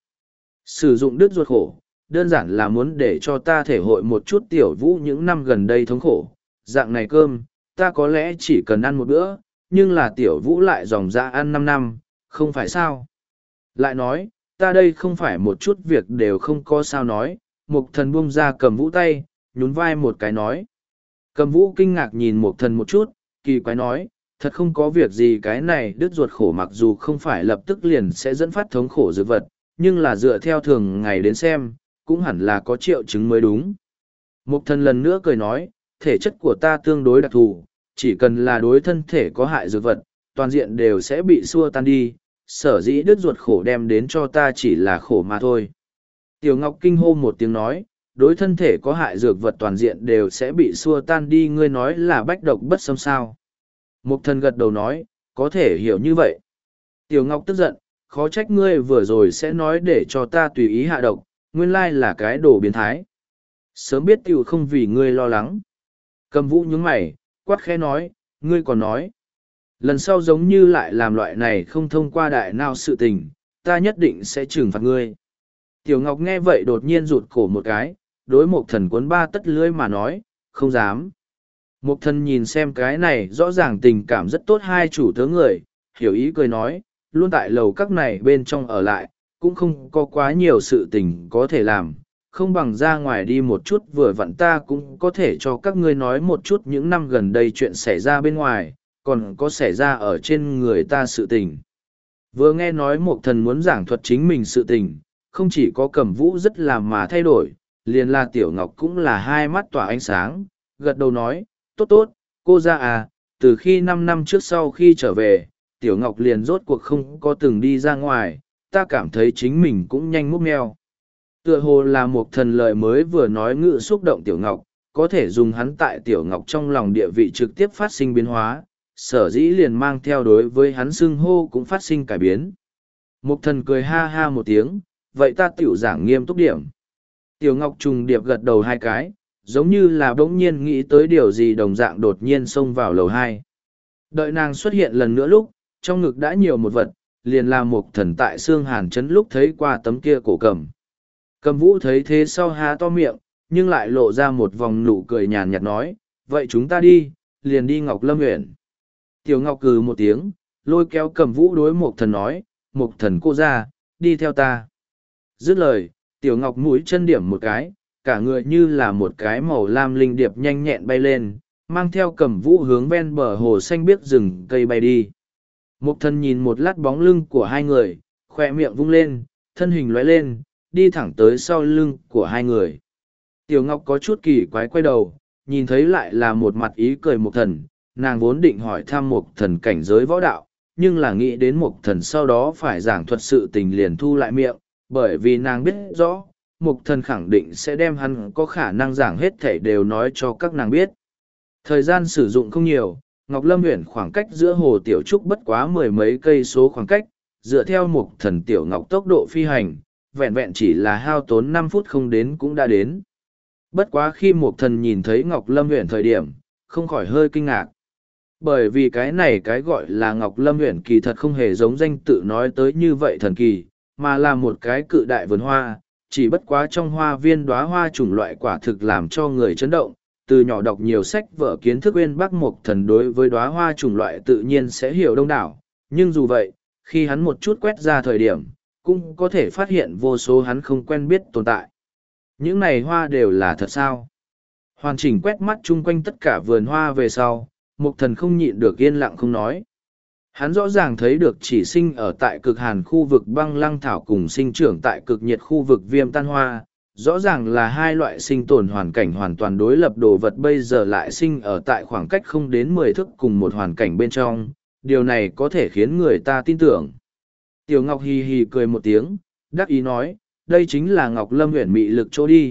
Sử dụng đứt ruột khổ, đơn giản là muốn để cho ta thể hội một chút tiểu vũ những năm gần đây thống khổ. Dạng này cơm, ta có lẽ chỉ cần ăn một bữa, nhưng là tiểu vũ lại dòng ra ăn năm năm, không phải sao. Lại nói, ta đây không phải một chút việc đều không có sao nói, mục thần buông ra cầm vũ tay, nhún vai một cái nói. Cầm vũ kinh ngạc nhìn mục thần một chút, kỳ quái nói, thật không có việc gì cái này đứt ruột khổ mặc dù không phải lập tức liền sẽ dẫn phát thống khổ dược vật, nhưng là dựa theo thường ngày đến xem, cũng hẳn là có triệu chứng mới đúng. Mục thần lần nữa cười nói, thể chất của ta tương đối đặc thù, chỉ cần là đối thân thể có hại dược vật, toàn diện đều sẽ bị xua tan đi, sở dĩ đứt ruột khổ đem đến cho ta chỉ là khổ mà thôi. Tiểu Ngọc kinh hô một tiếng nói, đối thân thể có hại dược vật toàn diện đều sẽ bị xua tan đi, ngươi nói là bách độc bất xâm sao. Mục thần gật đầu nói, có thể hiểu như vậy. Tiểu Ngọc tức giận, khó trách ngươi vừa rồi sẽ nói để cho ta tùy ý hạ độc, nguyên lai là cái đồ biến thái. Sớm biết tiểu không vì ngươi lo lắng. Cầm vũ nhướng mày, quát khẽ nói, ngươi còn nói. Lần sau giống như lại làm loại này không thông qua đại nào sự tình, ta nhất định sẽ trừng phạt ngươi. Tiểu Ngọc nghe vậy đột nhiên rụt cổ một cái, đối mục thần cuốn ba tất lưỡi mà nói, không dám. Mục thần nhìn xem cái này rõ ràng tình cảm rất tốt hai chủ tớ người, hiểu ý cười nói, luôn tại lầu các này bên trong ở lại, cũng không có quá nhiều sự tình có thể làm, không bằng ra ngoài đi một chút vừa vặn ta cũng có thể cho các ngươi nói một chút những năm gần đây chuyện xảy ra bên ngoài, còn có xảy ra ở trên người ta sự tình. Vừa nghe nói một thần muốn giảng thuật chính mình sự tình, không chỉ có Cẩm Vũ rất là mà thay đổi, liền là Tiểu Ngọc cũng là hai mắt tỏa ánh sáng, gật đầu nói, tốt tốt, cô ra à, từ khi năm năm trước sau khi trở về, Tiểu Ngọc liền rốt cuộc không có từng đi ra ngoài, ta cảm thấy chính mình cũng nhanh múc meo. Tựa hồ là một thần lời mới vừa nói ngự xúc động Tiểu Ngọc, có thể dùng hắn tại Tiểu Ngọc trong lòng địa vị trực tiếp phát sinh biến hóa, sở dĩ liền mang theo đối với hắn xưng hô cũng phát sinh cải biến. Một thần cười ha ha một tiếng, vậy ta tiểu giảng nghiêm túc điểm. Tiểu Ngọc trùng điệp gật đầu hai cái, giống như là bỗng nhiên nghĩ tới điều gì đồng dạng đột nhiên xông vào lầu hai. Đợi nàng xuất hiện lần nữa lúc, trong ngực đã nhiều một vật, liền là một thần tại xương hàn chấn lúc thấy qua tấm kia cổ cầm. Cầm Vũ thấy thế sau há to miệng, nhưng lại lộ ra một vòng nụ cười nhàn nhạt nói, vậy chúng ta đi, liền đi Ngọc Lâm huyện. Tiểu Ngọc cừ một tiếng, lôi kéo Cầm Vũ đối một thần nói, một thần cô ra, đi theo ta. Dứt lời, Tiểu Ngọc mũi chân điểm một cái, cả người như là một cái màu lam linh điệp nhanh nhẹn bay lên, mang theo Cầm Vũ hướng ven bờ hồ xanh biếc rừng cây bay đi. Một thần nhìn một lát bóng lưng của hai người, khoe miệng vung lên, thân hình lóe lên, đi thẳng tới sau lưng của hai người. Tiểu Ngọc có chút kỳ quái quay đầu, nhìn thấy lại là một mặt ý cười một thần, nàng vốn định hỏi thăm một thần cảnh giới võ đạo, nhưng là nghĩ đến một thần sau đó phải giảng thuật sự tình liền thu lại miệng, bởi vì nàng biết rõ, một thần khẳng định sẽ đem hắn có khả năng giảng hết thể đều nói cho các nàng biết. Thời gian sử dụng không nhiều, Ngọc Lâm huyện khoảng cách giữa hồ Tiểu Trúc bất quá mười mấy cây số khoảng cách, dựa theo một thần Tiểu Ngọc tốc độ phi hành, vẹn vẹn chỉ là hao tốn năm phút không đến cũng đã đến. Bất quá khi một thần nhìn thấy Ngọc Lâm huyện thời điểm, không khỏi hơi kinh ngạc. Bởi vì cái này cái gọi là Ngọc Lâm huyện kỳ thật không hề giống danh tự nói tới như vậy thần kỳ, mà là một cái cự đại vườn hoa, chỉ bất quá trong hoa viên đóa hoa chủng loại quả thực làm cho người chấn động. Từ nhỏ đọc nhiều sách vở kiến thức uyên bác một thần đối với đóa hoa chủng loại tự nhiên sẽ hiểu đông đảo, nhưng dù vậy, khi hắn một chút quét ra thời điểm, cũng có thể phát hiện vô số hắn không quen biết tồn tại. Những này hoa đều là thật sao? Hoàn chỉnh quét mắt chung quanh tất cả vườn hoa về sau, Mục Thần không nhịn được yên lặng không nói. Hắn rõ ràng thấy được chỉ sinh ở tại cực hàn khu vực băng lăng thảo cùng sinh trưởng tại cực nhiệt khu vực viêm tan hoa, rõ ràng là hai loại sinh tồn hoàn cảnh hoàn toàn đối lập đồ vật bây giờ lại sinh ở tại khoảng cách không đến mười thước cùng một hoàn cảnh bên trong, điều này có thể khiến người ta tin tưởng. Tiểu Ngọc hì hì cười một tiếng, đắc ý nói, đây chính là Ngọc Lâm huyện mị lực chỗ đi,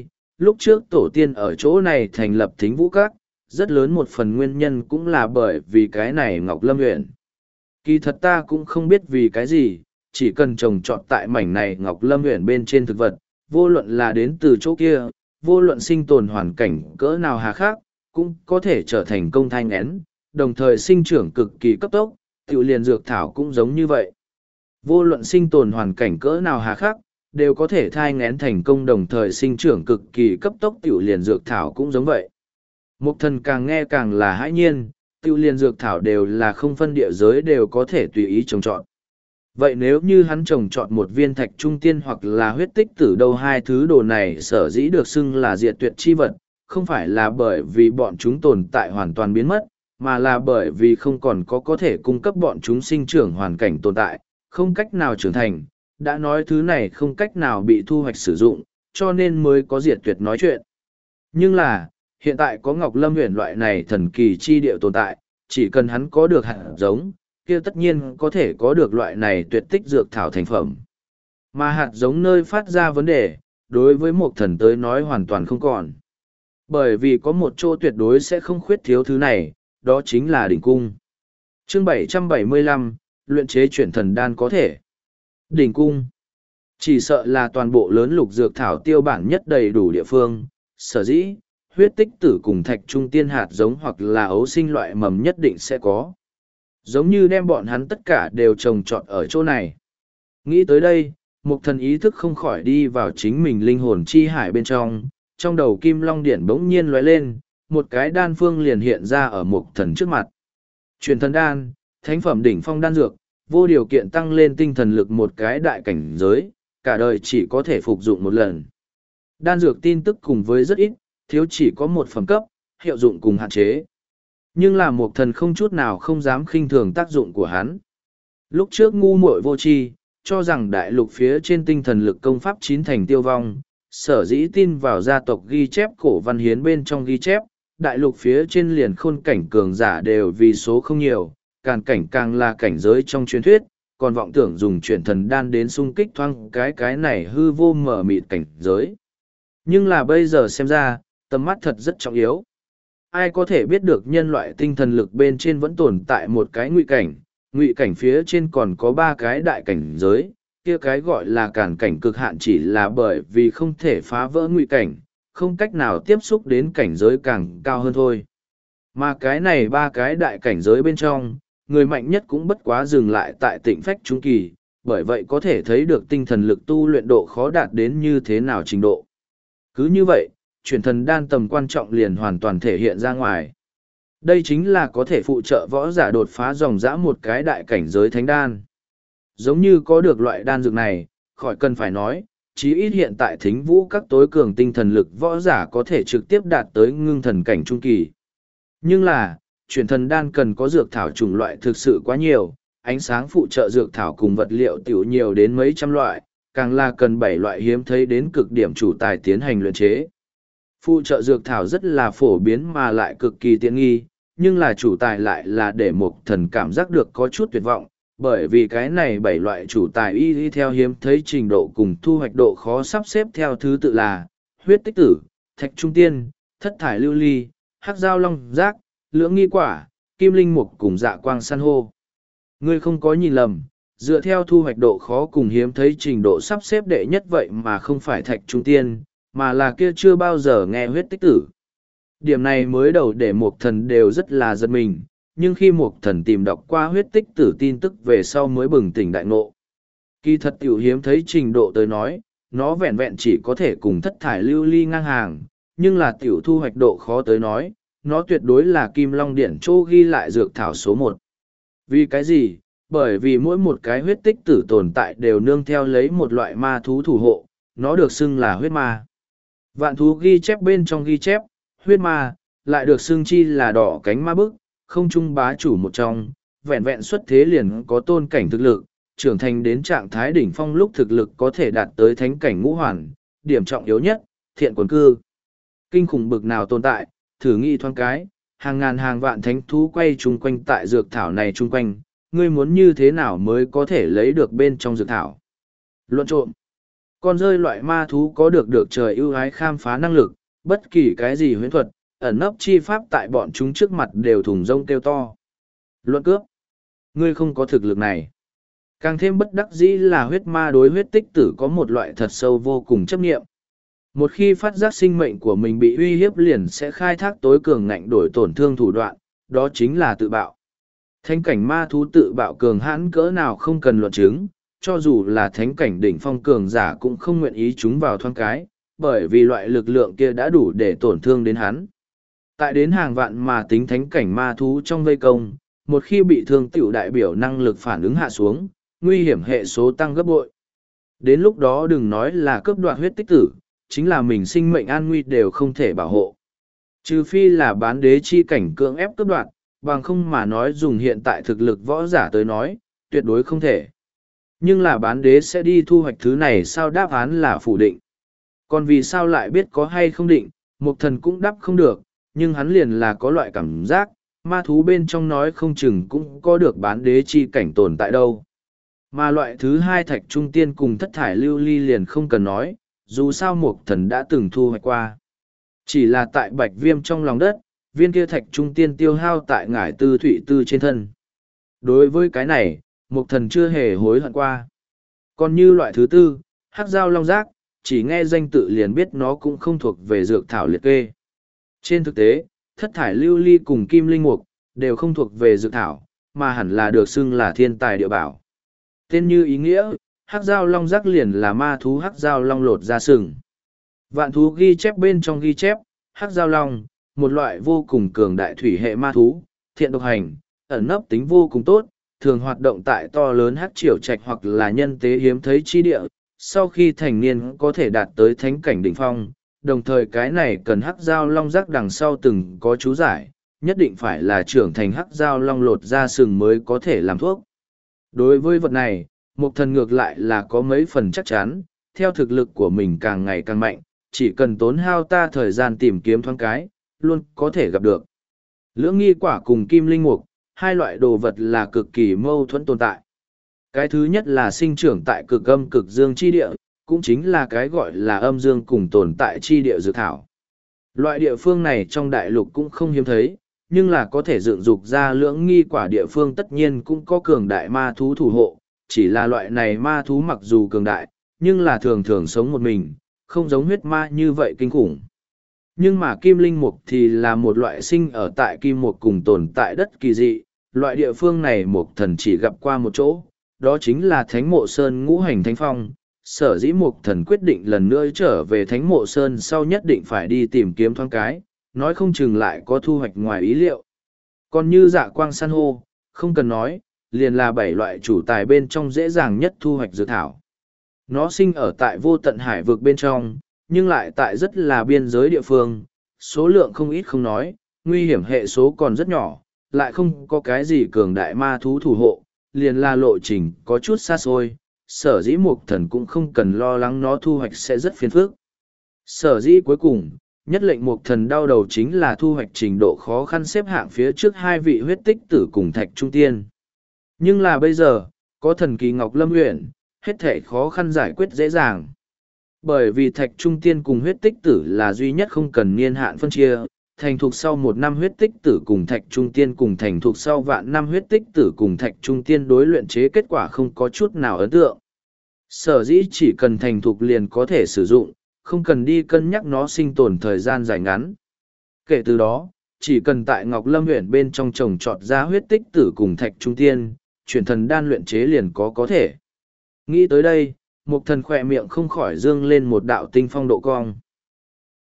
lúc trước tổ tiên ở chỗ này thành lập thính vũ các, rất lớn một phần nguyên nhân cũng là bởi vì cái này Ngọc Lâm huyện. Kỳ thật ta cũng không biết vì cái gì, chỉ cần trồng trọt tại mảnh này Ngọc Lâm huyện bên trên thực vật, vô luận là đến từ chỗ kia, vô luận sinh tồn hoàn cảnh cỡ nào hà khắc, cũng có thể trở thành công thai nghén, đồng thời sinh trưởng cực kỳ cấp tốc, tiểu liền dược thảo cũng giống như vậy. Vô luận sinh tồn hoàn cảnh cỡ nào hà khắc, đều có thể thai nghén thành công đồng thời sinh trưởng cực kỳ cấp tốc, tiểu liền dược thảo cũng giống vậy. Mục thần càng nghe càng là hãi nhiên, tiểu liền dược thảo đều là không phân địa giới đều có thể tùy ý trồng trọt. Vậy nếu như hắn trồng trọt một viên thạch trung tiên hoặc là huyết tích tử đâu, hai thứ đồ này sở dĩ được xưng là diệt tuyệt chi vật, không phải là bởi vì bọn chúng tồn tại hoàn toàn biến mất, mà là bởi vì không còn có có thể cung cấp bọn chúng sinh trưởng hoàn cảnh tồn tại, không cách nào trưởng thành, đã nói thứ này không cách nào bị thu hoạch sử dụng, cho nên mới có diệt tuyệt nói chuyện. Nhưng là, hiện tại có Ngọc Lâm huyền loại này thần kỳ chi địa tồn tại, chỉ cần hắn có được hạt giống, kia tất nhiên có thể có được loại này tuyệt tích dược thảo thành phẩm. Mà hạt giống nơi phát ra vấn đề, đối với một thần tới nói hoàn toàn không còn. Bởi vì có một chỗ tuyệt đối sẽ không khuyết thiếu thứ này, đó chính là đỉnh cung. Chương bảy trăm bảy mươi lăm, luyện chế chuyển thần đan có thể. Đỉnh cung. Chỉ sợ là toàn bộ lớn lục dược thảo tiêu bản nhất đầy đủ địa phương, sở dĩ, huyết tích tử cùng thạch trung tiên hạt giống hoặc là ấu sinh loại mầm nhất định sẽ có. Giống như đem bọn hắn tất cả đều trồng trọt ở chỗ này. Nghĩ tới đây, một thần ý thức không khỏi đi vào chính mình linh hồn chi hải bên trong, trong đầu kim long điển bỗng nhiên lóe lên, một cái đan phương liền hiện ra ở một thần trước mặt. Truyền thần đan, thánh phẩm đỉnh phong đan dược, vô điều kiện tăng lên tinh thần lực một cái đại cảnh giới, cả đời chỉ có thể phục dụng một lần. Đan dược tin tức cùng với rất ít, thiếu chỉ có một phẩm cấp, hiệu dụng cùng hạn chế. Nhưng là một thần không chút nào không dám khinh thường tác dụng của hắn. Lúc trước ngu muội vô tri, cho rằng đại lục phía trên tinh thần lực công pháp chín thành tiêu vong, sở dĩ tin vào gia tộc ghi chép cổ văn hiến bên trong ghi chép, đại lục phía trên liền khôn cảnh cường giả đều vì số không nhiều, càng cảnh càng là cảnh giới trong truyền thuyết, còn vọng tưởng dùng chuyển thần đan đến xung kích thoang cái cái này hư vô mở mịt cảnh giới. Nhưng là bây giờ xem ra, tầm mắt thật rất trọng yếu. Ai có thể biết được nhân loại tinh thần lực bên trên vẫn tồn tại một cái ngụy cảnh, ngụy cảnh phía trên còn có ba cái đại cảnh giới, kia cái gọi là cản cảnh cực hạn chỉ là bởi vì không thể phá vỡ ngụy cảnh, không cách nào tiếp xúc đến cảnh giới càng cao hơn thôi. Mà cái này ba cái đại cảnh giới bên trong, người mạnh nhất cũng bất quá dừng lại tại tịnh phách trung kỳ, bởi vậy có thể thấy được tinh thần lực tu luyện độ khó đạt đến như thế nào trình độ. Cứ như vậy, chuyển thần đan tầm quan trọng liền hoàn toàn thể hiện ra ngoài. Đây chính là có thể phụ trợ võ giả đột phá dòng dã một cái đại cảnh giới thánh đan. Giống như có được loại đan dược này, khỏi cần phải nói, chí ít hiện tại thính vũ các tối cường tinh thần lực võ giả có thể trực tiếp đạt tới ngưng thần cảnh trung kỳ. Nhưng là, chuyển thần đan cần có dược thảo chủng loại thực sự quá nhiều, ánh sáng phụ trợ dược thảo cùng vật liệu tiểu nhiều đến mấy trăm loại, càng là cần bảy loại hiếm thấy đến cực điểm chủ tài tiến hành luyện chế. Phụ trợ dược thảo rất là phổ biến mà lại cực kỳ tiện nghi, nhưng là chủ tài lại là để một thần cảm giác được có chút tuyệt vọng, bởi vì cái này bảy loại chủ tài y y theo hiếm thấy trình độ cùng thu hoạch độ khó sắp xếp theo thứ tự là huyết tích tử, thạch trung tiên, thất thải lưu ly, hắc giao long giác, lưỡng nghi quả, kim linh mục cùng dạ quang san hô. Ngươi không có nhìn lầm, dựa theo thu hoạch độ khó cùng hiếm thấy trình độ sắp xếp đệ nhất vậy mà không phải thạch trung tiên, mà là kia chưa bao giờ nghe huyết tích tử. Điểm này mới đầu để một thần đều rất là giật mình, nhưng khi một thần tìm đọc qua huyết tích tử tin tức về sau mới bừng tỉnh đại ngộ. Kỳ thật tiểu hiếm thấy trình độ tới nói, nó vẹn vẹn chỉ có thể cùng thất thải lưu ly ngang hàng, nhưng là tiểu thu hoạch độ khó tới nói, nó tuyệt đối là kim long điển châu ghi lại dược thảo số một. Vì cái gì? Bởi vì mỗi một cái huyết tích tử tồn tại đều nương theo lấy một loại ma thú thủ hộ, nó được xưng là huyết ma. Vạn thú ghi chép bên trong ghi chép, huyết ma, lại được xưng chi là đỏ cánh ma bức, không trung bá chủ một trong, vẹn vẹn xuất thế liền có tôn cảnh thực lực, trưởng thành đến trạng thái đỉnh phong lúc thực lực có thể đạt tới thánh cảnh ngũ hoàn, điểm trọng yếu nhất, thiện quần cư. Kinh khủng bực nào tồn tại, thử nghĩ thoáng cái, hàng ngàn hàng vạn thánh thú quay chung quanh tại dược thảo này chung quanh, ngươi muốn như thế nào mới có thể lấy được bên trong dược thảo. Luận trộm. Con rơi loại ma thú có được được trời ưu ái khám phá năng lực, bất kỳ cái gì huyễn thuật, ẩn nấp chi pháp tại bọn chúng trước mặt đều thùng rông kêu to. Luận cướp. Ngươi không có thực lực này. Càng thêm bất đắc dĩ là huyết ma đối huyết tích tử có một loại thật sâu vô cùng chấp nghiệm. Một khi phát giác sinh mệnh của mình bị uy hiếp liền sẽ khai thác tối cường ngạnh đổi tổn thương thủ đoạn, đó chính là tự bạo. Thánh cảnh ma thú tự bạo cường hãn cỡ nào không cần luận chứng, cho dù là thánh cảnh đỉnh phong cường giả cũng không nguyện ý chúng vào thoáng cái, bởi vì loại lực lượng kia đã đủ để tổn thương đến hắn. Tại đến hàng vạn mà tính thánh cảnh ma thú trong vây công, một khi bị thương tiểu đại biểu năng lực phản ứng hạ xuống, nguy hiểm hệ số tăng gấp bội. Đến lúc đó đừng nói là cướp đoạt huyết tích tử, chính là mình sinh mệnh an nguy đều không thể bảo hộ. Trừ phi là bán đế chi cảnh cưỡng ép cướp đoạt, bằng không mà nói dùng hiện tại thực lực võ giả tới nói, tuyệt đối không thể. Nhưng là bán đế sẽ đi thu hoạch thứ này sao đáp án là phủ định. Còn vì sao lại biết có hay không định, Mục Thần cũng đáp không được, nhưng hắn liền là có loại cảm giác, ma thú bên trong nói không chừng cũng có được bán đế chi cảnh tồn tại đâu. Mà loại thứ hai thạch trung tiên cùng thất thải lưu ly liền không cần nói, dù sao Mục Thần đã từng thu hoạch qua. Chỉ là tại bạch viêm trong lòng đất, viên kia thạch trung tiên tiêu hao tại ngải tư thụy tư trên thân. Đối với cái này, Mục Thần chưa hề hối hận qua. Còn như loại thứ tư, hắc giao long giác, chỉ nghe danh tự liền biết nó cũng không thuộc về dược thảo liệt kê. Trên thực tế, thất thải lưu ly cùng kim linh mục, đều không thuộc về dược thảo, mà hẳn là được xưng là thiên tài địa bảo. Tên như ý nghĩa, hắc giao long giác liền là ma thú hắc giao long lột ra sừng. Vạn thú ghi chép bên trong ghi chép, hắc giao long, một loại vô cùng cường đại thủy hệ ma thú, thiện độc hành, ẩn nấp tính vô cùng tốt, thường hoạt động tại to lớn hắc triều trạch hoặc là nhân tế hiếm thấy chi địa, sau khi thành niên có thể đạt tới thánh cảnh đỉnh phong, đồng thời cái này cần hắc giao long giác đằng sau từng có chú giải, nhất định phải là trưởng thành hắc giao long lột ra sừng mới có thể làm thuốc. Đối với vật này, Mục Thần ngược lại là có mấy phần chắc chắn, theo thực lực của mình càng ngày càng mạnh, chỉ cần tốn hao ta thời gian tìm kiếm thoáng cái, luôn có thể gặp được. Lưỡng nghi quả cùng kim linh mục, hai loại đồ vật là cực kỳ mâu thuẫn tồn tại. Cái thứ nhất là sinh trưởng tại cực âm cực dương chi địa, cũng chính là cái gọi là âm dương cùng tồn tại chi địa dược thảo. Loại địa phương này trong đại lục cũng không hiếm thấy, nhưng là có thể dựng dục ra lưỡng nghi quả địa phương tất nhiên cũng có cường đại ma thú thủ hộ, chỉ là loại này ma thú mặc dù cường đại, nhưng là thường thường sống một mình, không giống huyết ma như vậy kinh khủng. Nhưng mà kim linh mục thì là một loại sinh ở tại kim mục cùng tồn tại đất kỳ dị, loại địa phương này Mục Thần chỉ gặp qua một chỗ, đó chính là Thánh Mộ Sơn ngũ hành thánh phong. Sở dĩ Mục Thần quyết định lần nữa trở về Thánh Mộ Sơn sau nhất định phải đi tìm kiếm thoáng cái, nói không chừng lại có thu hoạch ngoài ý liệu. Còn như dạ quang san hô, không cần nói, liền là bảy loại chủ tài bên trong dễ dàng nhất thu hoạch dược thảo. Nó sinh ở tại vô tận hải vực bên trong, nhưng lại tại rất là biên giới địa phương, số lượng không ít không nói, nguy hiểm hệ số còn rất nhỏ, lại không có cái gì cường đại ma thú thủ hộ, liền là lộ trình có chút xa xôi, sở dĩ Mục Thần cũng không cần lo lắng nó thu hoạch sẽ rất phiền phức. Sở dĩ cuối cùng, nhất lệnh Mục Thần đau đầu chính là thu hoạch trình độ khó khăn xếp hạng phía trước hai vị huyết tích tử cùng thạch trung tiên. Nhưng là bây giờ, có thần kỳ ngọc lâm uyển, hết thể khó khăn giải quyết dễ dàng. Bởi vì thạch trung tiên cùng huyết tích tử là duy nhất không cần niên hạn phân chia, thành thục sau một năm huyết tích tử cùng thạch trung tiên cùng thành thục sau vạn năm huyết tích tử cùng thạch trung tiên đối luyện chế kết quả không có chút nào ấn tượng. Sở dĩ chỉ cần thành thục liền có thể sử dụng, không cần đi cân nhắc nó sinh tồn thời gian dài ngắn. Kể từ đó, chỉ cần tại Ngọc Lâm huyện bên trong trồng trọt ra huyết tích tử cùng thạch trung tiên, chuyển thần đan luyện chế liền có có thể. Nghĩ tới đây, Mục Thần khỏe miệng không khỏi dương lên một đạo tinh phong độ cong.